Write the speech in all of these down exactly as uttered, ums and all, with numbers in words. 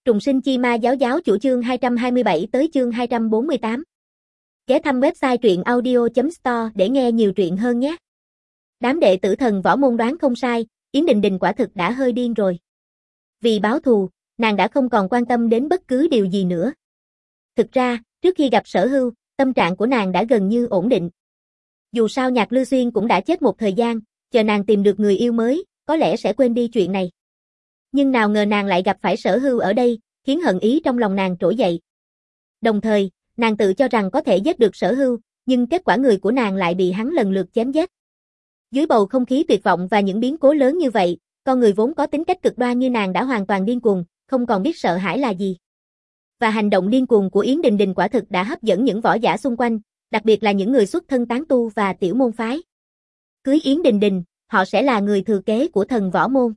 Trùng sinh chi ma giáo giáo chủ chương hai trăm hai mươi bảy tới chương hai trăm bốn mươi tám. Ghé thăm website truyện audio chấm store để nghe nhiều truyện hơn nhé. Đám đệ tử thần võ môn đoán không sai, Yến Đình Đình quả thực đã hơi điên rồi. Vì báo thù, nàng đã không còn quan tâm đến bất cứ điều gì nữa. Thực ra, trước khi gặp Sở Hưu, tâm trạng của nàng đã gần như ổn định. Dù sao Nhạc Lư Xuyên cũng đã chết một thời gian, chờ nàng tìm được người yêu mới, có lẽ sẽ quên đi chuyện này. Nhưng nào ngờ nàng lại gặp phải Sở Hưu ở đây, khiến hận ý trong lòng nàng trỗi dậy. Đồng thời, nàng tự cho rằng có thể giết được Sở Hưu, nhưng kết quả người của nàng lại bị hắn lần lượt chém giết. Dưới bầu không khí tuyệt vọng và những biến cố lớn như vậy, con người vốn có tính cách cực đoan như nàng đã hoàn toàn điên cuồng, không còn biết sợ hãi là gì. Và hành động điên cuồng của Yến Đình Đình quả thực đã hấp dẫn những võ giả xung quanh, đặc biệt là những người xuất thân tán tu và tiểu môn phái. Cưới Yến Đình Đình, họ sẽ là người thừa kế của thần võ môn.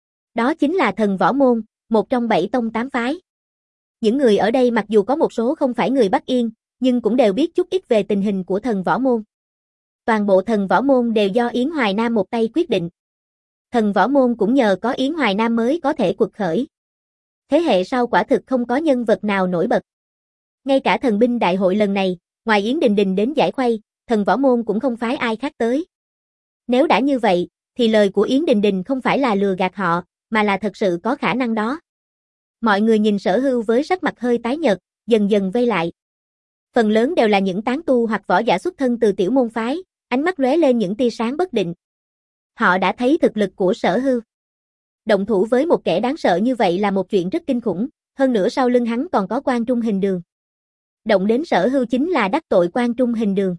Đó chính là thần võ môn, một trong bảy tông tám phái. Những người ở đây mặc dù có một số không phải người Bắc Yên, nhưng cũng đều biết chút ít về tình hình của thần võ môn. Toàn bộ thần võ môn đều do Yến Hoài Nam một tay quyết định. Thần võ môn cũng nhờ có Yến Hoài Nam mới có thể quật khởi. Thế hệ sau quả thực không có nhân vật nào nổi bật. Ngay cả thần binh đại hội lần này, ngoài Yến Đình Đình đến giải khuây, thần võ môn cũng không phái ai khác tới. Nếu đã như vậy, thì lời của Yến Đình Đình không phải là lừa gạt họ, mà là thật sự có khả năng đó. Mọi người nhìn Sở Hưu với sắc mặt hơi tái nhợt, dần dần vây lại. Phần lớn đều là những tán tu hoặc võ giả xuất thân từ tiểu môn phái, ánh mắt lóe lên những tia sáng bất định. Họ đã thấy thực lực của Sở Hưu. Động thủ với một kẻ đáng sợ như vậy là một chuyện rất kinh khủng, hơn nữa sau lưng hắn còn có Quan Trung Hình Đường. Động đến Sở Hưu chính là đắc tội Quan Trung Hình Đường.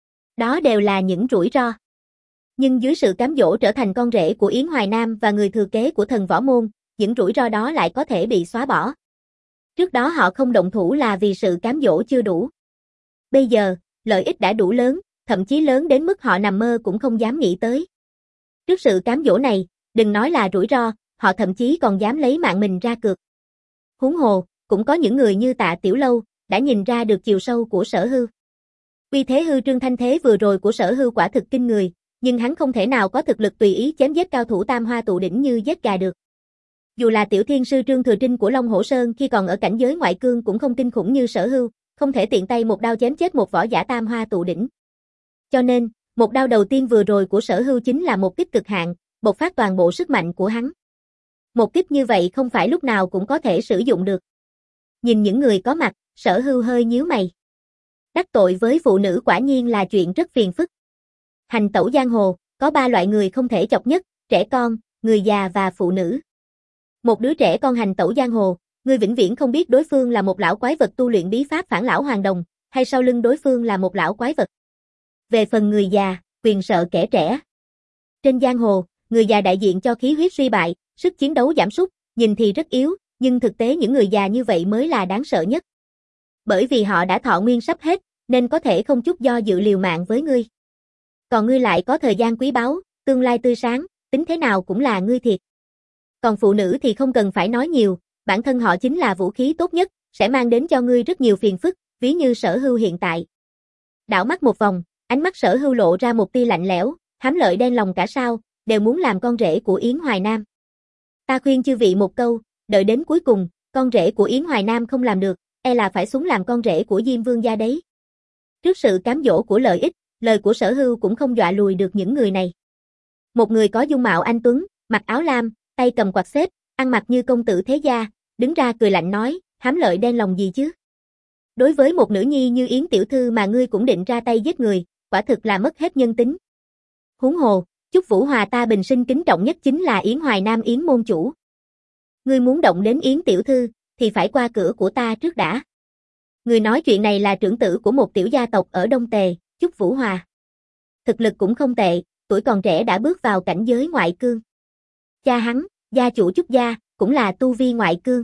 Đó đều là những rủi ro. Nhưng dưới sự cám dỗ trở thành con rể của Yến Hoài Nam và người thừa kế của thần võ môn, những rủi ro đó lại có thể bị xóa bỏ. Trước đó họ không động thủ là vì sự cám dỗ chưa đủ. Bây giờ, lợi ích đã đủ lớn, thậm chí lớn đến mức họ nằm mơ cũng không dám nghĩ tới. Trước sự cám dỗ này, đừng nói là rủi ro, họ thậm chí còn dám lấy mạng mình ra cược. Huống hồ, cũng có những người như Tạ Tiểu Lâu, đã nhìn ra được chiều sâu của Sở Hưu. Uy thế hư trương thanh thế vừa rồi của Sở Hưu quả thực kinh người, nhưng hắn không thể nào có thực lực tùy ý chém giết cao thủ tam hoa tụ đỉnh như giết gà được. Dù là tiểu thiên sư Trương Thừa Trinh của Long Hổ Sơn khi còn ở cảnh giới ngoại cương cũng không kinh khủng như Sở Hưu, không thể tiện tay một đao chém chết một võ giả tam hoa tụ đỉnh. Cho nên, một đao đầu tiên vừa rồi của Sở Hưu chính là một kích cực hạn, bộc phát toàn bộ sức mạnh của hắn. Một kích như vậy không phải lúc nào cũng có thể sử dụng được. Nhìn những người có mặt, Sở Hưu hơi nhíu mày. Đắc tội với phụ nữ quả nhiên là chuyện rất phiền phức. Hành tẩu giang hồ, có ba loại người không thể chọc nhất, trẻ con, người già và phụ nữ. Một đứa trẻ con hành tẩu giang hồ, người vĩnh viễn không biết đối phương là một lão quái vật tu luyện bí pháp phản lão hoàng đồng, hay sau lưng đối phương là một lão quái vật. Về phần người già, quyền sợ kẻ trẻ. Trên giang hồ, người già đại diện cho khí huyết suy bại, sức chiến đấu giảm sút, nhìn thì rất yếu, nhưng thực tế những người già như vậy mới là đáng sợ nhất. Bởi vì họ đã thọ nguyên sắp hết, nên có thể không chút do dự liều mạng với ngươi. Còn ngươi lại có thời gian quý báu, tương lai tươi sáng, tính thế nào cũng là ngươi thiệt. Còn phụ nữ thì không cần phải nói nhiều, bản thân họ chính là vũ khí tốt nhất, sẽ mang đến cho ngươi rất nhiều phiền phức, ví như Sở Hưu hiện tại. Đảo mắt một vòng, ánh mắt Sở Hưu lộ ra một tia lạnh lẽo, hám lợi đen lòng cả sao, đều muốn làm con rể của Yến Hoài Nam. Ta khuyên chư vị một câu, đợi đến cuối cùng, con rể của Yến Hoài Nam không làm được, e là phải xuống làm con rể của Diêm Vương gia đấy. Trước sự cám dỗ của lợi ích, lời của Sở Hưu cũng không dọa lùi được những người này. Một người có dung mạo anh tuấn, mặc áo lam, tay cầm quạt xếp, ăn mặc như công tử thế gia, đứng ra cười lạnh nói, hám lợi đen lòng gì chứ? Đối với một nữ nhi như Yến tiểu thư mà ngươi cũng định ra tay giết người, quả thực là mất hết nhân tính. Huống hồ, Chúc Vũ Hòa ta bình sinh kính trọng nhất chính là Yến Hoài Nam Yến môn chủ. Ngươi muốn động đến Yến tiểu thư, thì phải qua cửa của ta trước đã. Người nói chuyện này là trưởng tử của một tiểu gia tộc ở Đông Tề, Chúc Vũ Hòa. Thực lực cũng không tệ, tuổi còn trẻ đã bước vào cảnh giới ngoại cương. Cha hắn, gia chủ Chúc gia, cũng là tu vi ngoại cương.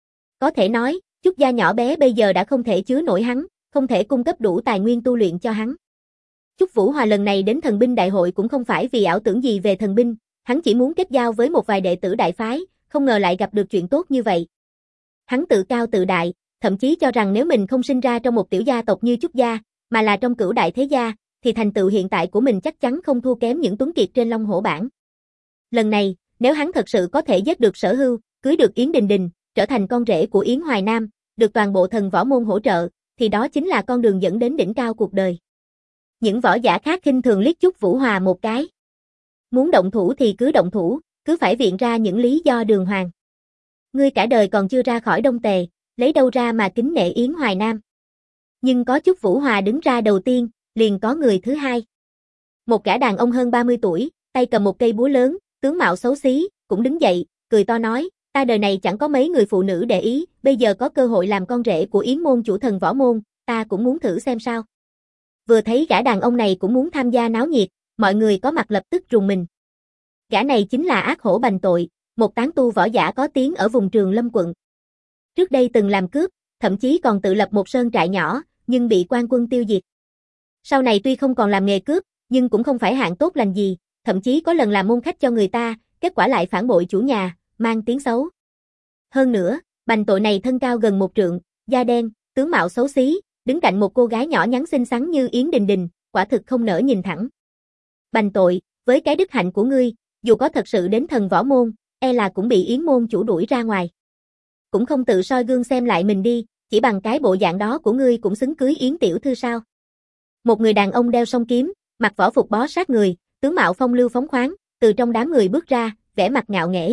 Có thể nói, Chúc gia nhỏ bé bây giờ đã không thể chứa nổi hắn, không thể cung cấp đủ tài nguyên tu luyện cho hắn. Chúc Vũ Hòa lần này đến thần binh đại hội cũng không phải vì ảo tưởng gì về thần binh, hắn chỉ muốn kết giao với một vài đệ tử đại phái, không ngờ lại gặp được chuyện tốt như vậy. Hắn tự cao tự đại, thậm chí cho rằng nếu mình không sinh ra trong một tiểu gia tộc như Chúc gia, mà là trong cửu đại thế gia, thì thành tựu hiện tại của mình chắc chắn không thua kém những tuấn kiệt trên Long Hổ bảng. Lần này, nếu hắn thật sự có thể giết được Sở Hưu, cưới được Yến Đình Đình, trở thành con rể của Yến Hoài Nam, được toàn bộ thần võ môn hỗ trợ, thì đó chính là con đường dẫn đến đỉnh cao cuộc đời. Những võ giả khác khinh thường liếc Chúc Vũ Hòa một cái. Muốn động thủ thì cứ động thủ, cứ phải viện ra những lý do đường hoàng. Ngươi cả đời còn chưa ra khỏi Đông Tề, lấy đâu ra mà kính nể Yến Hoài Nam. Nhưng có Chúc Vũ Hòa đứng ra đầu tiên, liền có người thứ hai. Một gã đàn ông hơn ba mươi tuổi, tay cầm một cây búa lớn, tướng mạo xấu xí, cũng đứng dậy, cười to nói, ta đời này chẳng có mấy người phụ nữ để ý, bây giờ có cơ hội làm con rể của Yến môn chủ thần võ môn, ta cũng muốn thử xem sao. Vừa thấy gã đàn ông này cũng muốn tham gia náo nhiệt, mọi người có mặt lập tức rùng mình. Gã này chính là Ác Hổ Bành Tội, một tán tu võ giả có tiếng ở vùng Trường Lâm quận. Trước đây từng làm cướp, thậm chí còn tự lập một sơn trại nhỏ, nhưng bị quan quân tiêu diệt. Sau này tuy không còn làm nghề cướp, nhưng cũng không phải hạng tốt lành gì, thậm chí có lần làm môn khách cho người ta, kết quả lại phản bội chủ nhà, mang tiếng xấu. Hơn nữa, Bành Tội này thân cao gần một trượng, da đen, tướng mạo xấu xí, đứng cạnh một cô gái nhỏ nhắn xinh xắn như Yến Đình Đình, quả thực không nỡ nhìn thẳng. Bành Tội, với cái đức hạnh của ngươi, dù có thật sự đến thần võ môn, e là cũng bị Yến môn chủ đuổi ra ngoài. Cũng không tự soi gương xem lại mình đi, chỉ bằng cái bộ dạng đó của ngươi cũng xứng cưới Yến tiểu thư sao? Một người đàn ông đeo song kiếm, mặc võ phục bó sát người, tướng mạo phong lưu phóng khoáng, từ trong đám người bước ra, vẻ mặt ngạo nghễ.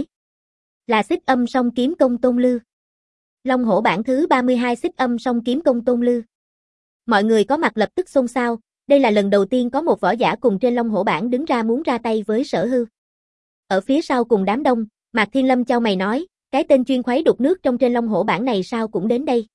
Là Xích Âm Song Kiếm Công Tôn Lư. Long Hổ bản thứ ba mươi hai Xích Âm Song Kiếm Công Tôn Lư. Mọi người có mặt lập tức xôn xao, đây là lần đầu tiên có một võ giả cùng trên Long Hổ bản đứng ra muốn ra tay với Sở Hưu. Ở phía sau cùng đám đông, Mạc Thiên Lâm chau mày nói, cái tên chuyên khuấy đục nước trong trên Long Hổ bản này sao cũng đến đây.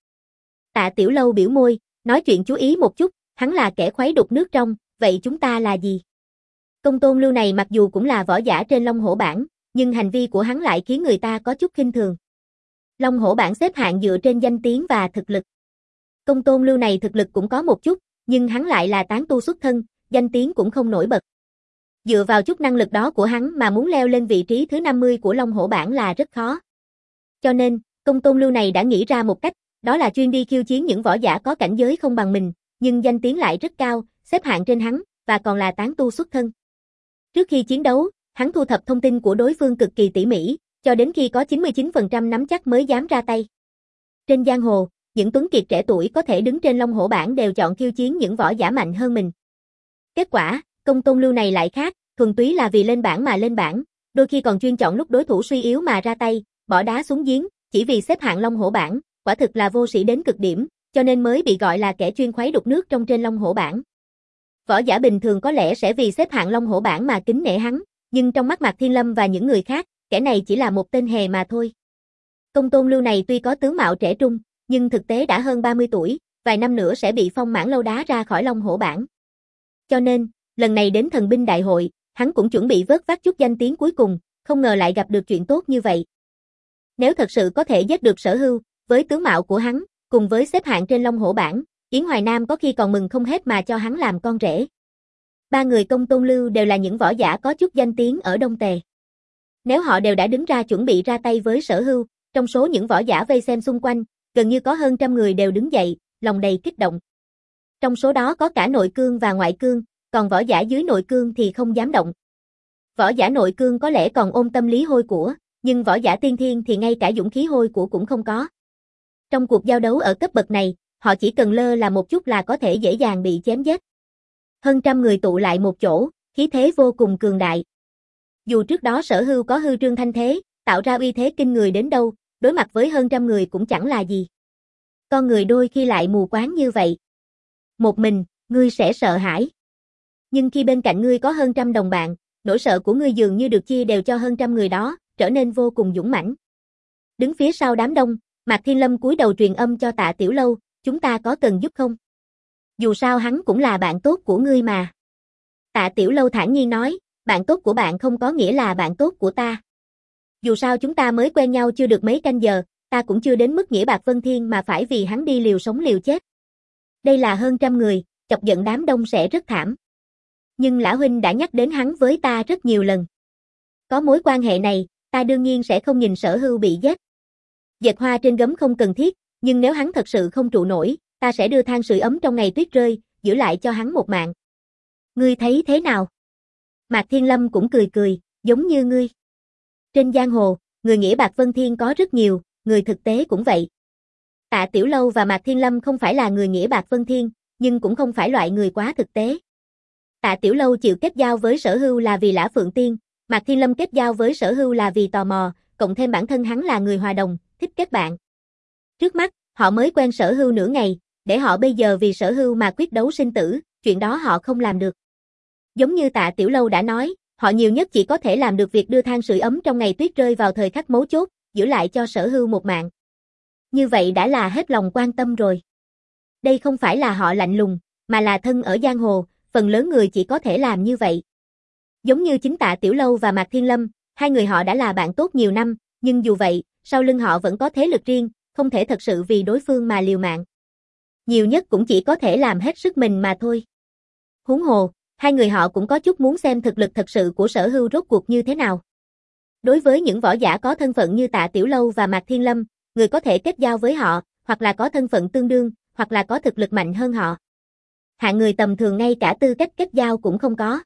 Tạ Tiểu Lâu biểu môi, nói chuyện chú ý một chút, hắn là kẻ khuấy đục nước trong, vậy chúng ta là gì? Công Tôn Lưu này mặc dù cũng là võ giả trên Long Hổ bản, nhưng hành vi của hắn lại khiến người ta có chút khinh thường. Long Hổ bản xếp hạng dựa trên danh tiếng và thực lực. Công Tôn Lưu này thực lực cũng có một chút, nhưng hắn lại là tán tu xuất thân, danh tiếng cũng không nổi bật. Dựa vào chút năng lực đó của hắn mà muốn leo lên vị trí thứ năm mươi của Long Hổ bản là rất khó. Cho nên, Công Tôn Lưu này đã nghĩ ra một cách, đó là chuyên đi khiêu chiến những võ giả có cảnh giới không bằng mình, nhưng danh tiếng lại rất cao, xếp hạng trên hắn, và còn là tán tu xuất thân. Trước khi chiến đấu, hắn thu thập thông tin của đối phương cực kỳ tỉ mỉ, cho đến khi có chín mươi chín phần trăm nắm chắc mới dám ra tay. Trên giang hồ, những tuấn kiệt trẻ tuổi có thể đứng trên Long Hổ bản đều chọn khiêu chiến những võ giả mạnh hơn mình. Kết quả, Công Tôn Lưu này lại khác, thuần túy là vì lên bảng mà lên bảng, đôi khi còn chuyên chọn lúc đối thủ suy yếu mà ra tay, bỏ đá xuống giếng, chỉ vì xếp hạng Long Hổ bản, quả thực là vô sĩ đến cực điểm, cho nên mới bị gọi là kẻ chuyên khuấy đục nước trong trên Long Hổ bản. Võ giả bình thường có lẽ sẽ vì xếp hạng Long Hổ bản mà kính nể hắn, nhưng trong mắt Mạc Thiên Lâm và những người khác, kẻ này chỉ là một tên hề mà thôi. Công Tôn Lưu này tuy có tướng mạo trẻ trung, nhưng thực tế đã hơn ba mươi tuổi, vài năm nữa sẽ bị phong mãn lâu đá ra khỏi Long Hổ bản. Cho nên, lần này đến thần binh đại hội, hắn cũng chuẩn bị vớt vát chút danh tiếng cuối cùng, không ngờ lại gặp được chuyện tốt như vậy. Nếu thật sự có thể giết được Sở Hưu, với tướng mạo của hắn, cùng với xếp hạng trên Long Hổ bản, Yến Hoài Nam có khi còn mừng không hết mà cho hắn làm con rể. Ba người Công Tôn Lưu đều là những võ giả có chút danh tiếng ở Đông Tề. Nếu họ đều đã đứng ra chuẩn bị ra tay với Sở Hưu, trong số những võ giả vây xem xung quanh, gần như có hơn trăm người đều đứng dậy, lòng đầy kích động. Trong số đó có cả nội cương và ngoại cương, còn võ giả dưới nội cương thì không dám động. Võ giả nội cương có lẽ còn ôm tâm lý hôi của, nhưng võ giả tiên thiên thì ngay cả dũng khí hôi của cũng không có. Trong cuộc giao đấu ở cấp bậc này, họ chỉ cần lơ là một chút là có thể dễ dàng bị chém giết. Hơn trăm người tụ lại một chỗ, khí thế vô cùng cường đại. Dù trước đó Sở Hưu có hư trương thanh thế, tạo ra uy thế kinh người đến đâu, đối mặt với hơn trăm người cũng chẳng là gì. Con người đôi khi lại mù quáng như vậy. Một mình, ngươi sẽ sợ hãi. Nhưng khi bên cạnh ngươi có hơn trăm đồng bạn, nỗi sợ của ngươi dường như được chia đều cho hơn trăm người đó, trở nên vô cùng dũng mãnh. Đứng phía sau đám đông, Mạc Thiên Lâm cúi đầu truyền âm cho Tạ Tiểu Lâu, chúng ta có cần giúp không? Dù sao hắn cũng là bạn tốt của ngươi mà. Tạ Tiểu Lâu thản nhiên nói, bạn tốt của bạn không có nghĩa là bạn tốt của ta. Dù sao chúng ta mới quen nhau chưa được mấy canh giờ, ta cũng chưa đến mức nghĩa bạc vân thiên mà phải vì hắn đi liều sống liều chết. Đây là hơn trăm người, chọc giận đám đông sẽ rất thảm. Nhưng Lã huynh đã nhắc đến hắn với ta rất nhiều lần. Có mối quan hệ này, ta đương nhiên sẽ không nhìn Sở Hưu bị giết. Dệt hoa trên gấm không cần thiết, nhưng nếu hắn thật sự không trụ nổi, ta sẽ đưa than sưởi ấm trong ngày tuyết rơi, giữ lại cho hắn một mạng. Ngươi thấy thế nào? Mạc Thiên Lâm cũng cười cười, giống như ngươi. Trên giang hồ, người nghĩa bạc vân thiên có rất nhiều, người thực tế cũng vậy. Tạ Tiểu Lâu và Mạc Thiên Lâm không phải là người nghĩa bạc vân thiên, nhưng cũng không phải loại người quá thực tế. Tạ Tiểu Lâu chịu kết giao với Sở Hưu là vì Lã Phượng Tiên, Mạc Thiên Lâm kết giao với Sở Hưu là vì tò mò, cộng thêm bản thân hắn là người hòa đồng, thích kết bạn. Trước mắt, họ mới quen Sở Hưu nửa ngày, để họ bây giờ vì Sở Hưu mà quyết đấu sinh tử, chuyện đó họ không làm được. Giống như Tạ Tiểu Lâu đã nói, họ nhiều nhất chỉ có thể làm được việc đưa than sưởi ấm trong ngày tuyết rơi vào thời khắc mấu chốt, giữ lại cho Sở Hưu một mạng. Như vậy đã là hết lòng quan tâm rồi. Đây không phải là họ lạnh lùng, mà là thân ở giang hồ, phần lớn người chỉ có thể làm như vậy. Giống như chính Tạ Tiểu Lâu và Mạc Thiên Lâm, hai người họ đã là bạn tốt nhiều năm, nhưng dù vậy, sau lưng họ vẫn có thế lực riêng, không thể thật sự vì đối phương mà liều mạng. Nhiều nhất cũng chỉ có thể làm hết sức mình mà thôi. Huống hồ, hai người họ cũng có chút muốn xem thực lực thật sự của Sở Hưu rốt cuộc như thế nào. Đối với những võ giả có thân phận như Tạ Tiểu Lâu và Mạc Thiên Lâm, người có thể kết giao với họ, hoặc là có thân phận tương đương, hoặc là có thực lực mạnh hơn họ. Hạng người tầm thường ngay cả tư cách kết giao cũng không có.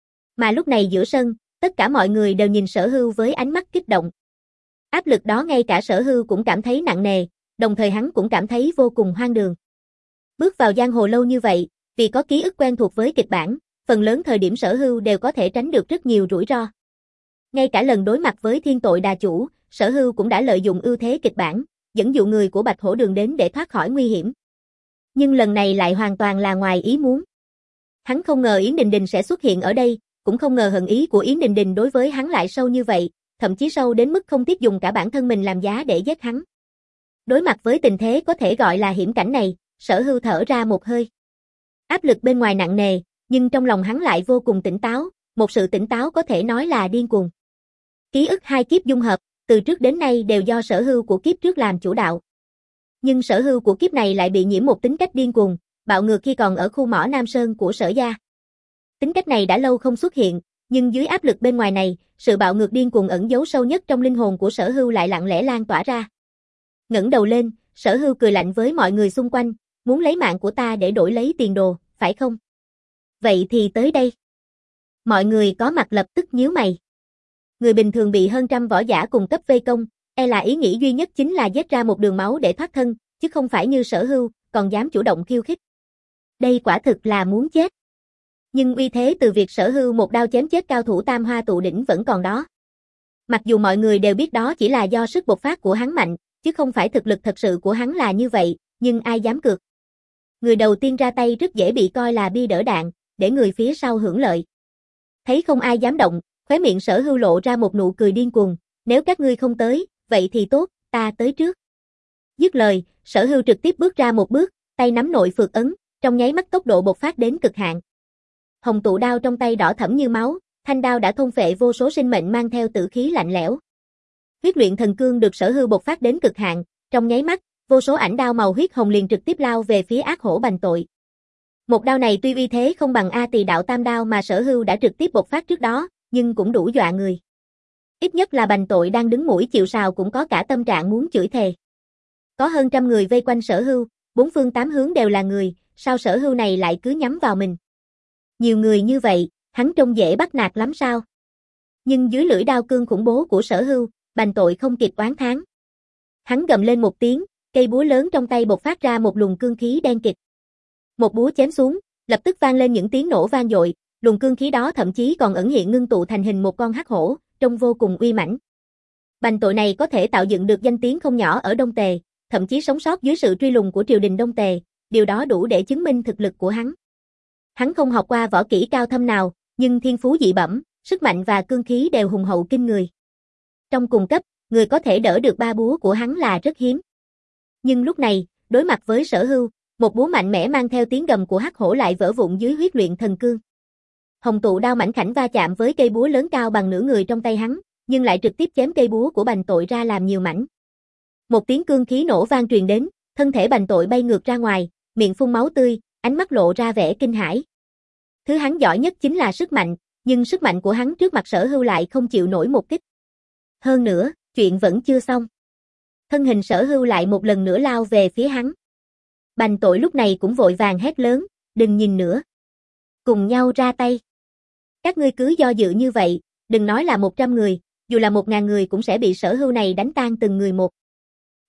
Mà lúc này giữa sân, tất cả mọi người đều nhìn Sở Hưu với ánh mắt kích động. Áp lực đó ngay cả Sở Hưu cũng cảm thấy nặng nề, đồng thời hắn cũng cảm thấy vô cùng hoang đường. Bước vào giang hồ lâu như vậy, vì có ký ức quen thuộc với kịch bản, phần lớn thời điểm Sở Hưu đều có thể tránh được rất nhiều rủi ro. Ngay cả lần đối mặt với Thiên Tội Đà Chủ, Sở Hưu cũng đã lợi dụng ưu thế kịch bản, dẫn dụ người của Bạch Hổ Đường đến để thoát khỏi nguy hiểm. Nhưng lần này lại hoàn toàn là ngoài ý muốn. Hắn không ngờ Yến Đình Đình sẽ xuất hiện ở đây, cũng không ngờ hận ý của Yến Đình Đình đối với hắn lại sâu như vậy, thậm chí sâu đến mức không tiếc dùng cả bản thân mình làm giá để giết hắn. Đối mặt với tình thế có thể gọi là hiểm cảnh này, Sở Hưu thở ra một hơi. Áp lực bên ngoài nặng nề, nhưng trong lòng hắn lại vô cùng tỉnh táo, một sự tỉnh táo có thể nói là điên cuồng. Ký ức hai kiếp dung hợp, từ trước đến nay đều do Sở Hưu của kiếp trước làm chủ đạo. Nhưng Sở Hưu của kiếp này lại bị nhiễm một tính cách điên cuồng, bạo ngược khi còn ở khu mỏ Nam Sơn của Sở gia. Tính cách này đã lâu không xuất hiện, nhưng dưới áp lực bên ngoài này, sự bạo ngược điên cuồng ẩn giấu sâu nhất trong linh hồn của Sở Hưu lại lặng lẽ lan tỏa ra. Ngẩng đầu lên, Sở Hưu cười lạnh với mọi người xung quanh, muốn lấy mạng của ta để đổi lấy tiền đồ, phải không? Vậy thì tới đây. Mọi người có mặt lập tức nhíu mày. Người bình thường bị hơn trăm võ giả cùng cấp vây công, e là ý nghĩ duy nhất chính là giết ra một đường máu để thoát thân, chứ không phải như Sở Hưu, còn dám chủ động khiêu khích. Đây quả thực là muốn chết. Nhưng uy thế từ việc Sở Hưu một đao chém chết cao thủ Tam Hoa Tụ Đỉnh vẫn còn đó. Mặc dù mọi người đều biết đó chỉ là do sức bộc phát của hắn mạnh, chứ không phải thực lực thật sự của hắn là như vậy, nhưng ai dám cược. Người đầu tiên ra tay rất dễ bị coi là bi đỡ đạn, để người phía sau hưởng lợi. Thấy không ai dám động, khóe miệng Sở Hưu lộ ra một nụ cười điên cuồng, nếu các ngươi không tới, vậy thì tốt, ta tới trước. Dứt lời, Sở Hưu trực tiếp bước ra một bước, tay nắm nội phược ấn, trong nháy mắt tốc độ bộc phát đến cực hạn. Hồng tụ đao trong tay đỏ thẫm như máu, thanh đao đã thôn phệ vô số sinh mệnh mang theo tử khí lạnh lẽo. Huyết luyện thần cương được Sở Hưu bộc phát đến cực hạn, trong nháy mắt, vô số ảnh đao màu huyết hồng liền trực tiếp lao về phía ác hổ Bành Tội. Một đao này tuy uy thế không bằng A Tỳ đạo tam đao mà Sở Hưu đã trực tiếp bộc phát trước đó, nhưng cũng đủ dọa người. Ít nhất là Bành Tội đang đứng mũi chịu sào cũng có cả tâm trạng muốn chửi thề. Có hơn trăm người vây quanh Sở Hưu, bốn phương tám hướng đều là người, sao Sở Hưu này lại cứ nhắm vào mình? Nhiều người như vậy, hắn trông dễ bắt nạt lắm sao? Nhưng dưới lưỡi đao cương khủng bố của Sở Hưu, Bành Tội không kịp oán thán. Hắn gầm lên một tiếng, cây búa lớn trong tay bộc phát ra một luồng cương khí đen kịt. Một búa chém xuống, lập tức vang lên những tiếng nổ vang dội, luồng cương khí đó thậm chí còn ẩn hiện ngưng tụ thành hình một con hắc hổ, trông vô cùng uy mãnh. Bành Tội này có thể tạo dựng được danh tiếng không nhỏ ở Đông Tề, thậm chí sống sót dưới sự truy lùng của triều đình Đông Tề, điều đó đủ để chứng minh thực lực của hắn. Hắn không học qua võ kỹ cao thâm nào, nhưng thiên phú dị bẩm, sức mạnh và cương khí đều hùng hậu kinh người. Trong cùng cấp, người có thể đỡ được ba búa của hắn là rất hiếm. Nhưng lúc này, đối mặt với Sở Hưu, một búa mạnh mẽ mang theo tiếng gầm của hắc hổ lại vỡ vụn dưới huyết luyện thần cương. Hồng tụ đao mảnh khảnh va chạm với cây búa lớn cao bằng nửa người trong tay hắn, nhưng lại trực tiếp chém cây búa của Bành Tội ra làm nhiều mảnh. Một tiếng cương khí nổ vang truyền đến, thân thể Bành Tội bay ngược ra ngoài, miệng phun máu tươi, ánh mắt lộ ra vẻ kinh hãi. Thứ hắn giỏi nhất chính là sức mạnh, nhưng sức mạnh của hắn trước mặt Sở Hưu lại không chịu nổi một kích. Hơn nữa, chuyện vẫn chưa xong. Thân hình Sở Hưu lại một lần nữa lao về phía hắn. Bành Tội lúc này cũng vội vàng hét lớn, đừng nhìn nữa. Cùng nhau ra tay. Các ngươi cứ do dự như vậy, đừng nói là một trăm người, dù là một ngàn người cũng sẽ bị Sở Hưu này đánh tan từng người một.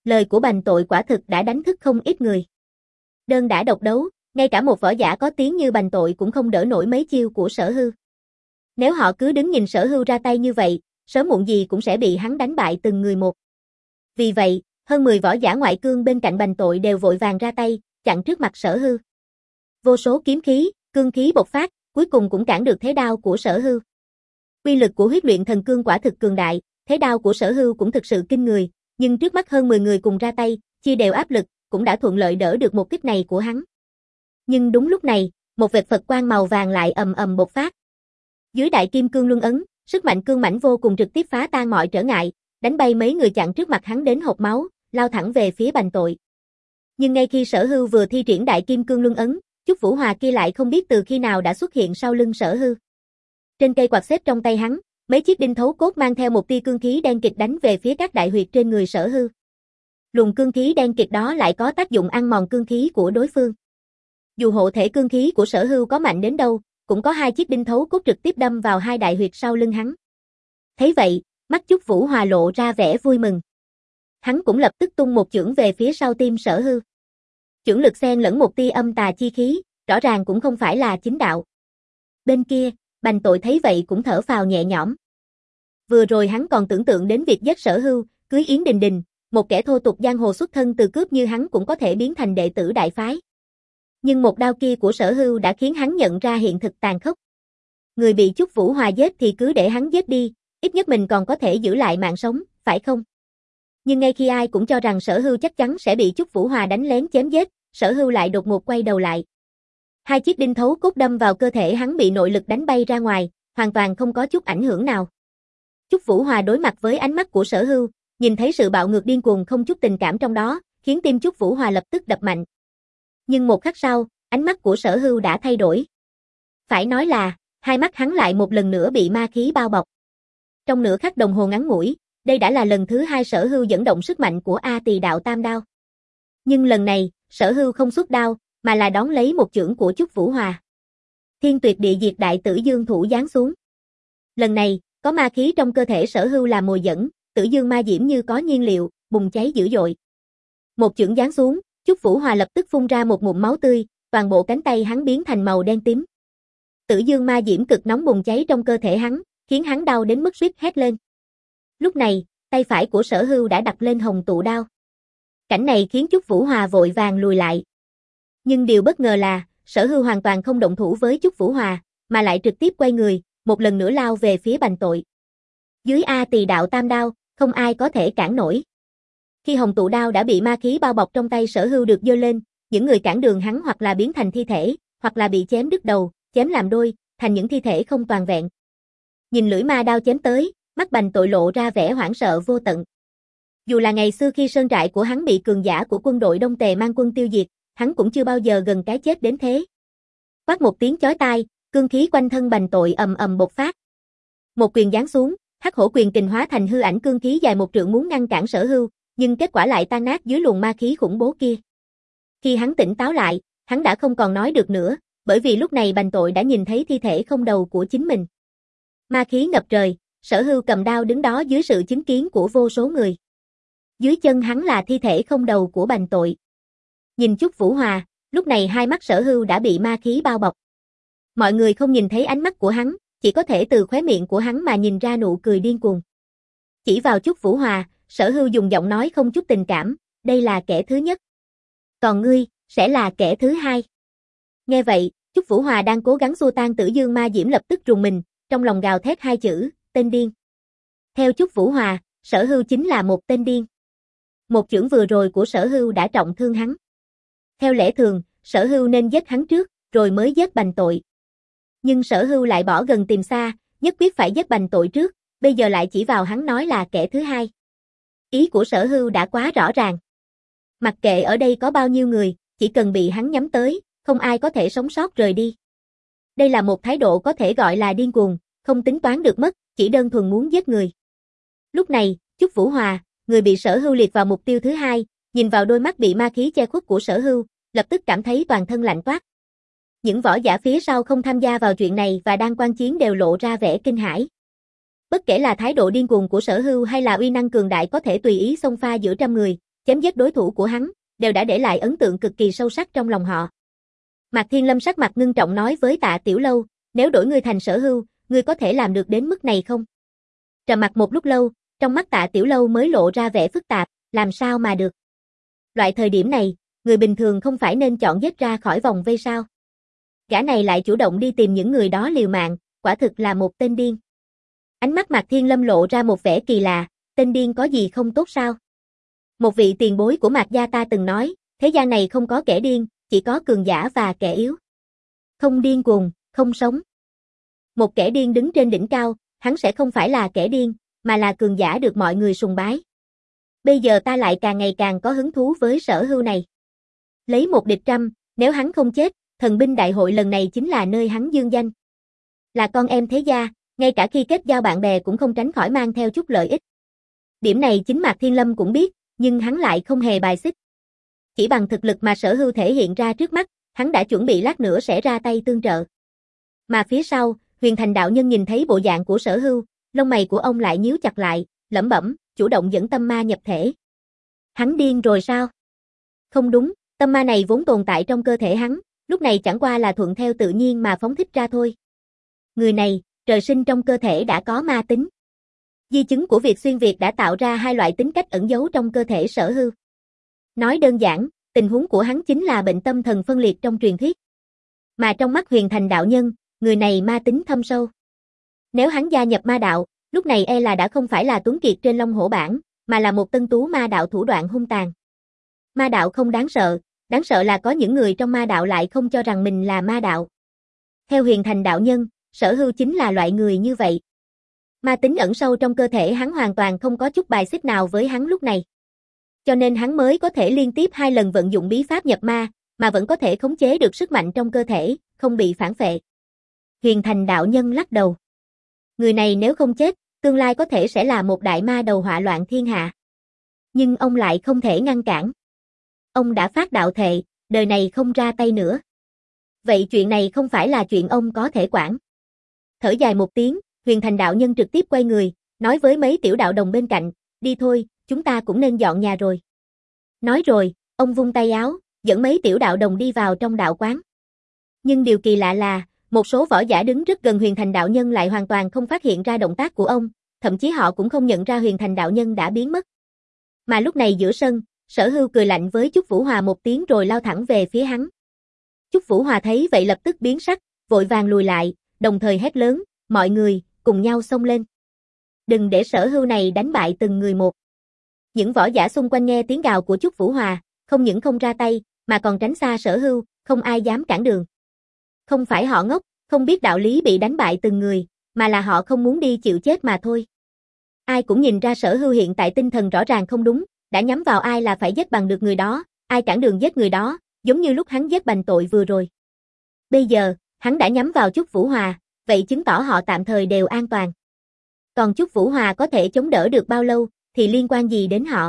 Lời của Bành Tội quả thực đã đánh thức không ít người. Đơn đã độc đấu, ngay cả một võ giả có tiếng như Bành Tội cũng không đỡ nổi mấy chiêu của Sở Hưu. Nếu họ cứ đứng nhìn Sở Hưu ra tay như vậy, sớm muộn gì cũng sẽ bị hắn đánh bại từng người một. Vì vậy, hơn mười võ giả ngoại cương bên cạnh Bành Tội đều vội vàng ra tay, chặn trước mặt Sở Hưu. Vô số kiếm khí, cương khí bộc phát, cuối cùng cũng cản được thế đao của Sở Hưu. Uy lực của huyết luyện thần cương quả thực cường đại, thế đao của Sở Hưu cũng thực sự kinh người, nhưng trước mắt hơn mười người cùng ra tay, chia đều áp lực, cũng đã thuận lợi đỡ được một kích này của hắn. Nhưng đúng lúc này, một vệt Phật quang màu vàng lại ầm ầm bộc phát. Dưới đại kim cương luân ấn, sức mạnh cương mãnh vô cùng trực tiếp phá tan mọi trở ngại, đánh bay mấy người chặn trước mặt hắn đến hộc máu, lao thẳng về phía Bành Tội. Nhưng ngay khi Sở Hưu vừa thi triển đại kim cương luân ấn, Chúc Vũ Hòa kia lại không biết từ khi nào đã xuất hiện sau lưng Sở Hưu. Trên cây quạt xếp trong tay hắn, mấy chiếc đinh thấu cốt mang theo một tia cương khí đen kịt đánh về phía các đại huyệt trên người Sở Hưu. Luồng cương khí đen kịt đó lại có tác dụng ăn mòn cương khí của đối phương. Dù hộ thể cương khí của Sở Hưu có mạnh đến đâu, cũng có hai chiếc đinh thấu cốt trực tiếp đâm vào hai đại huyệt sau lưng hắn. Thấy vậy, mắt Chúc Vũ Hòa lộ ra vẻ vui mừng. Hắn cũng lập tức tung một chưởng về phía sau tim Sở Hưu. Chưởng lực xen lẫn một tia âm tà chi khí, rõ ràng cũng không phải là chính đạo. Bên kia, Bành Tội thấy vậy cũng thở phào nhẹ nhõm. Vừa rồi hắn còn tưởng tượng đến việc giết Sở Hưu, cưới Yến Đình Đình, một kẻ thô tục giang hồ xuất thân từ cướp như hắn cũng có thể biến thành đệ tử đại phái. Nhưng một đao kia của Sở Hưu đã khiến hắn nhận ra hiện thực tàn khốc. Người bị Chúc Vũ Hòa giết thì cứ để hắn giết đi, ít nhất mình còn có thể giữ lại mạng sống, phải không? Nhưng ngay khi ai cũng cho rằng Sở Hưu chắc chắn sẽ bị Chúc Vũ Hòa đánh lén chém giết, Sở Hưu lại đột ngột quay đầu lại. Hai chiếc đinh thấu cốt đâm vào cơ thể hắn bị nội lực đánh bay ra ngoài, hoàn toàn không có chút ảnh hưởng nào. Chúc Vũ Hòa đối mặt với ánh mắt của Sở Hưu, nhìn thấy sự bạo ngược điên cuồng không chút tình cảm trong đó, khiến tim Chúc Vũ Hòa lập tức đập mạnh. Nhưng một khắc sau, ánh mắt của Sở Hưu đã thay đổi. Phải nói là, hai mắt hắn lại một lần nữa bị ma khí bao bọc. Trong nửa khắc đồng hồ ngắn ngủi, đây đã là lần thứ hai Sở Hưu dẫn động sức mạnh của A Tỳ Đạo Tam Đao. Nhưng lần này, Sở Hưu không xuất đao, mà là đón lấy một chưởng của Chúc Vũ Hòa. Thiên Tuyệt Địa Diệt Đại Tử Dương thủ giáng xuống. Lần này, có ma khí trong cơ thể Sở Hưu là mồi dẫn, Tử Dương ma diễm như có nhiên liệu, bùng cháy dữ dội. Một chưởng giáng xuống, Chúc Vũ Hòa lập tức phun ra một ngụm máu tươi, toàn bộ cánh tay hắn biến thành màu đen tím. Tử Dương ma diễm cực nóng bùng cháy trong cơ thể hắn, khiến hắn đau đến mức suýt hét lên. Lúc này, tay phải của Sở Hưu đã đặt lên hồng tụ đao. Cảnh này khiến Chúc Vũ Hòa vội vàng lùi lại. Nhưng điều bất ngờ là, Sở Hưu hoàn toàn không động thủ với Chúc Vũ Hòa, mà lại trực tiếp quay người, một lần nữa lao về phía Bành Tội. Dưới A Tỳ Đạo Tam Đao, không ai có thể cản nổi. Khi hồng tụ đao đã bị ma khí bao bọc trong tay Sở Hưu được giơ lên, những người cản đường hắn hoặc là biến thành thi thể, hoặc là bị chém đứt đầu, chém làm đôi, thành những thi thể không toàn vẹn. Nhìn lưỡi ma đao chém tới, mắt Bành Tội lộ ra vẻ hoảng sợ vô tận. Dù là ngày xưa khi sơn trại của hắn bị cường giả của quân đội Đông Tề mang quân tiêu diệt, hắn cũng chưa bao giờ gần cái chết đến thế. Quát một tiếng chói tai, cương khí quanh thân Bành Tội ầm ầm bộc phát. Một quyền giáng xuống, Hắc Hổ quyền kình hóa thành hư ảnh cương khí dài một trượng muốn ngăn cản Sở Hưu, nhưng kết quả lại tan nát dưới luồng ma khí khủng bố kia. Khi hắn tỉnh táo lại, hắn đã không còn nói được nữa, bởi vì lúc này Bành Tội đã nhìn thấy thi thể không đầu của chính mình. Ma khí ngập trời, Sở Hưu cầm đao đứng đó dưới sự chứng kiến của vô số người. Dưới chân hắn là thi thể không đầu của Bành Tội. Nhìn Chúc Vũ Hòa, lúc này hai mắt Sở Hưu đã bị ma khí bao bọc. Mọi người không nhìn thấy ánh mắt của hắn, chỉ có thể từ khóe miệng của hắn mà nhìn ra nụ cười điên cuồng. Chỉ vào Chúc Vũ Hòa, Sở Hưu dùng giọng nói không chút tình cảm, đây là kẻ thứ nhất. Còn ngươi, sẽ là kẻ thứ hai. Nghe vậy, Chúc Vũ Hòa đang cố gắng xua tan Tử Dương ma diễm lập tức rùng mình, trong lòng gào thét hai chữ, tên điên. Theo Chúc Vũ Hòa, Sở Hưu chính là một tên điên. Một chưởng vừa rồi của Sở Hưu đã trọng thương hắn. Theo lẽ thường, Sở Hưu nên giết hắn trước, rồi mới giết Bành Tội. Nhưng Sở Hưu lại bỏ gần tìm xa, nhất quyết phải giết Bành Tội trước, bây giờ lại chỉ vào hắn nói là kẻ thứ hai. Ý của Sở Hưu đã quá rõ ràng. Mặc kệ ở đây có bao nhiêu người, chỉ cần bị hắn nhắm tới, không ai có thể sống sót rời đi. Đây là một thái độ có thể gọi là điên cuồng, không tính toán được mất, chỉ đơn thuần muốn giết người. Lúc này, Chúc Vũ Hòa, người bị Sở Hưu liệt vào mục tiêu thứ hai, nhìn vào đôi mắt bị ma khí che khuất của Sở Hưu, lập tức cảm thấy toàn thân lạnh toát. Những võ giả phía sau không tham gia vào chuyện này và đang quan chiến đều lộ ra vẻ kinh hãi. Bất kể là thái độ điên cuồng của Sở Hưu hay là uy năng cường đại có thể tùy ý xông pha giữa trăm người, chém giết đối thủ của hắn, đều đã để lại ấn tượng cực kỳ sâu sắc trong lòng họ. Mạc Thiên Lâm sắc mặt ngưng trọng nói với Tạ Tiểu Lâu, nếu đổi ngươi thành Sở Hưu, ngươi có thể làm được đến mức này không? Trầm mặc một lúc lâu, trong mắt Tạ Tiểu Lâu mới lộ ra vẻ phức tạp, làm sao mà được? Loại thời điểm này, người bình thường không phải nên chọn giết ra khỏi vòng vây sao? Gã này lại chủ động đi tìm những người đó liều mạng, quả thực là một tên điên. Ánh mắt Mạc Thiên Lâm lộ ra một vẻ kỳ lạ, tên điên có gì không tốt sao? Một vị tiền bối của Mạc gia ta từng nói, thế gian này không có kẻ điên, chỉ có cường giả và kẻ yếu. Không điên cuồng, không sống. Một kẻ điên đứng trên đỉnh cao, hắn sẽ không phải là kẻ điên, mà là cường giả được mọi người sùng bái. Bây giờ ta lại càng ngày càng có hứng thú với Sở Hưu này. Lấy một địch trăm, nếu hắn không chết, thần binh đại hội lần này chính là nơi hắn dương danh. Là con em thế gia, ngay cả khi kết giao bạn bè cũng không tránh khỏi mang theo chút lợi ích. Điểm này chính Mạc Thiên Lâm cũng biết, nhưng hắn lại không hề bài xích. Chỉ bằng thực lực mà Sở Hưu thể hiện ra trước mắt, hắn đã chuẩn bị lát nữa sẽ ra tay tương trợ. Mà phía sau, Huyền Thành đạo nhân nhìn thấy bộ dạng của Sở Hưu, lông mày của ông lại nhíu chặt lại, lẩm bẩm, chủ động dẫn tâm ma nhập thể. Hắn điên rồi sao? Không đúng, tâm ma này vốn tồn tại trong cơ thể hắn, lúc này chẳng qua là thuận theo tự nhiên mà phóng thích ra thôi. Người này, trời sinh trong cơ thể đã có ma tính. Di chứng của việc xuyên việt đã tạo ra hai loại tính cách ẩn giấu trong cơ thể Sở Hưu. Nói đơn giản, tình huống của hắn chính là bệnh tâm thần phân liệt trong truyền thuyết. Mà trong mắt Huyền Thành đạo nhân, người này ma tính thâm sâu. Nếu hắn gia nhập ma đạo, lúc này e là đã không phải là tuấn kiệt trên Long Hổ bảng, mà là một tân tú ma đạo thủ đoạn hung tàn. Ma đạo không đáng sợ, đáng sợ là có những người trong ma đạo lại không cho rằng mình là ma đạo. Theo Huyền Thành đạo nhân, Sở Hưu chính là loại người như vậy. Ma tính ẩn sâu trong cơ thể hắn hoàn toàn không có chút bài xích nào với hắn lúc này. Cho nên hắn mới có thể liên tiếp hai lần vận dụng bí pháp nhập ma, mà vẫn có thể khống chế được sức mạnh trong cơ thể, không bị phản phệ. Huyền Thành đạo nhân lắc đầu. Người này nếu không chết, tương lai có thể sẽ là một đại ma đầu họa loạn thiên hạ. Nhưng ông lại không thể ngăn cản. Ông đã phát đạo thệ, đời này không ra tay nữa. Vậy chuyện này không phải là chuyện ông có thể quản. Thở dài một tiếng, Huyền Thành đạo nhân trực tiếp quay người, nói với mấy tiểu đạo đồng bên cạnh, đi thôi, chúng ta cũng nên dọn nhà rồi. Nói rồi, ông vung tay áo, dẫn mấy tiểu đạo đồng đi vào trong đạo quán. Nhưng điều kỳ lạ là, một số võ giả đứng rất gần Huyền Thành đạo nhân lại hoàn toàn không phát hiện ra động tác của ông, thậm chí họ cũng không nhận ra Huyền Thành đạo nhân đã biến mất. Mà lúc này giữa sân, Sở Hưu cười lạnh với Chúc Vũ Hòa một tiếng rồi lao thẳng về phía hắn. Chúc Vũ Hòa thấy vậy lập tức biến sắc, vội vàng lùi lại, đồng thời hét lớn, mọi người, cùng nhau xông lên. Đừng để Sở Hưu này đánh bại từng người một. Những võ giả xung quanh nghe tiếng gào của Chúc Vũ Hòa, không những không ra tay, mà còn tránh xa Sở Hưu, không ai dám cản đường. Không phải họ ngốc, không biết đạo lý bị đánh bại từng người, mà là họ không muốn đi chịu chết mà thôi. Ai cũng nhìn ra Sở Hưu hiện tại tinh thần rõ ràng không đúng, đã nhắm vào ai là phải giết bằng được người đó, ai cản đường giết người đó, giống như lúc hắn giết Bành Tội vừa rồi. Bây giờ, hắn đã nhắm vào Chúc Vũ Hòa, vậy chứng tỏ họ tạm thời đều an toàn. Còn Chúc Vũ Hòa có thể chống đỡ được bao lâu, thì liên quan gì đến họ?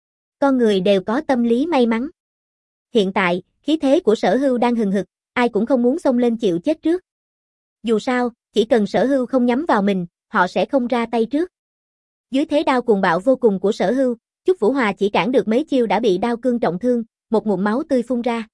Con người đều có tâm lý may mắn. Hiện tại, khí thế của Sở Hưu đang hừng hực, ai cũng không muốn xông lên chịu chết trước. Dù sao, chỉ cần Sở Hưu không nhắm vào mình, họ sẽ không ra tay trước. Dưới thế đao cuồng bạo vô cùng của Sở Hưu, Chúc Vũ Hòa chỉ cản được mấy chiêu đã bị đao cương trọng thương, một ngụm máu tươi phun ra.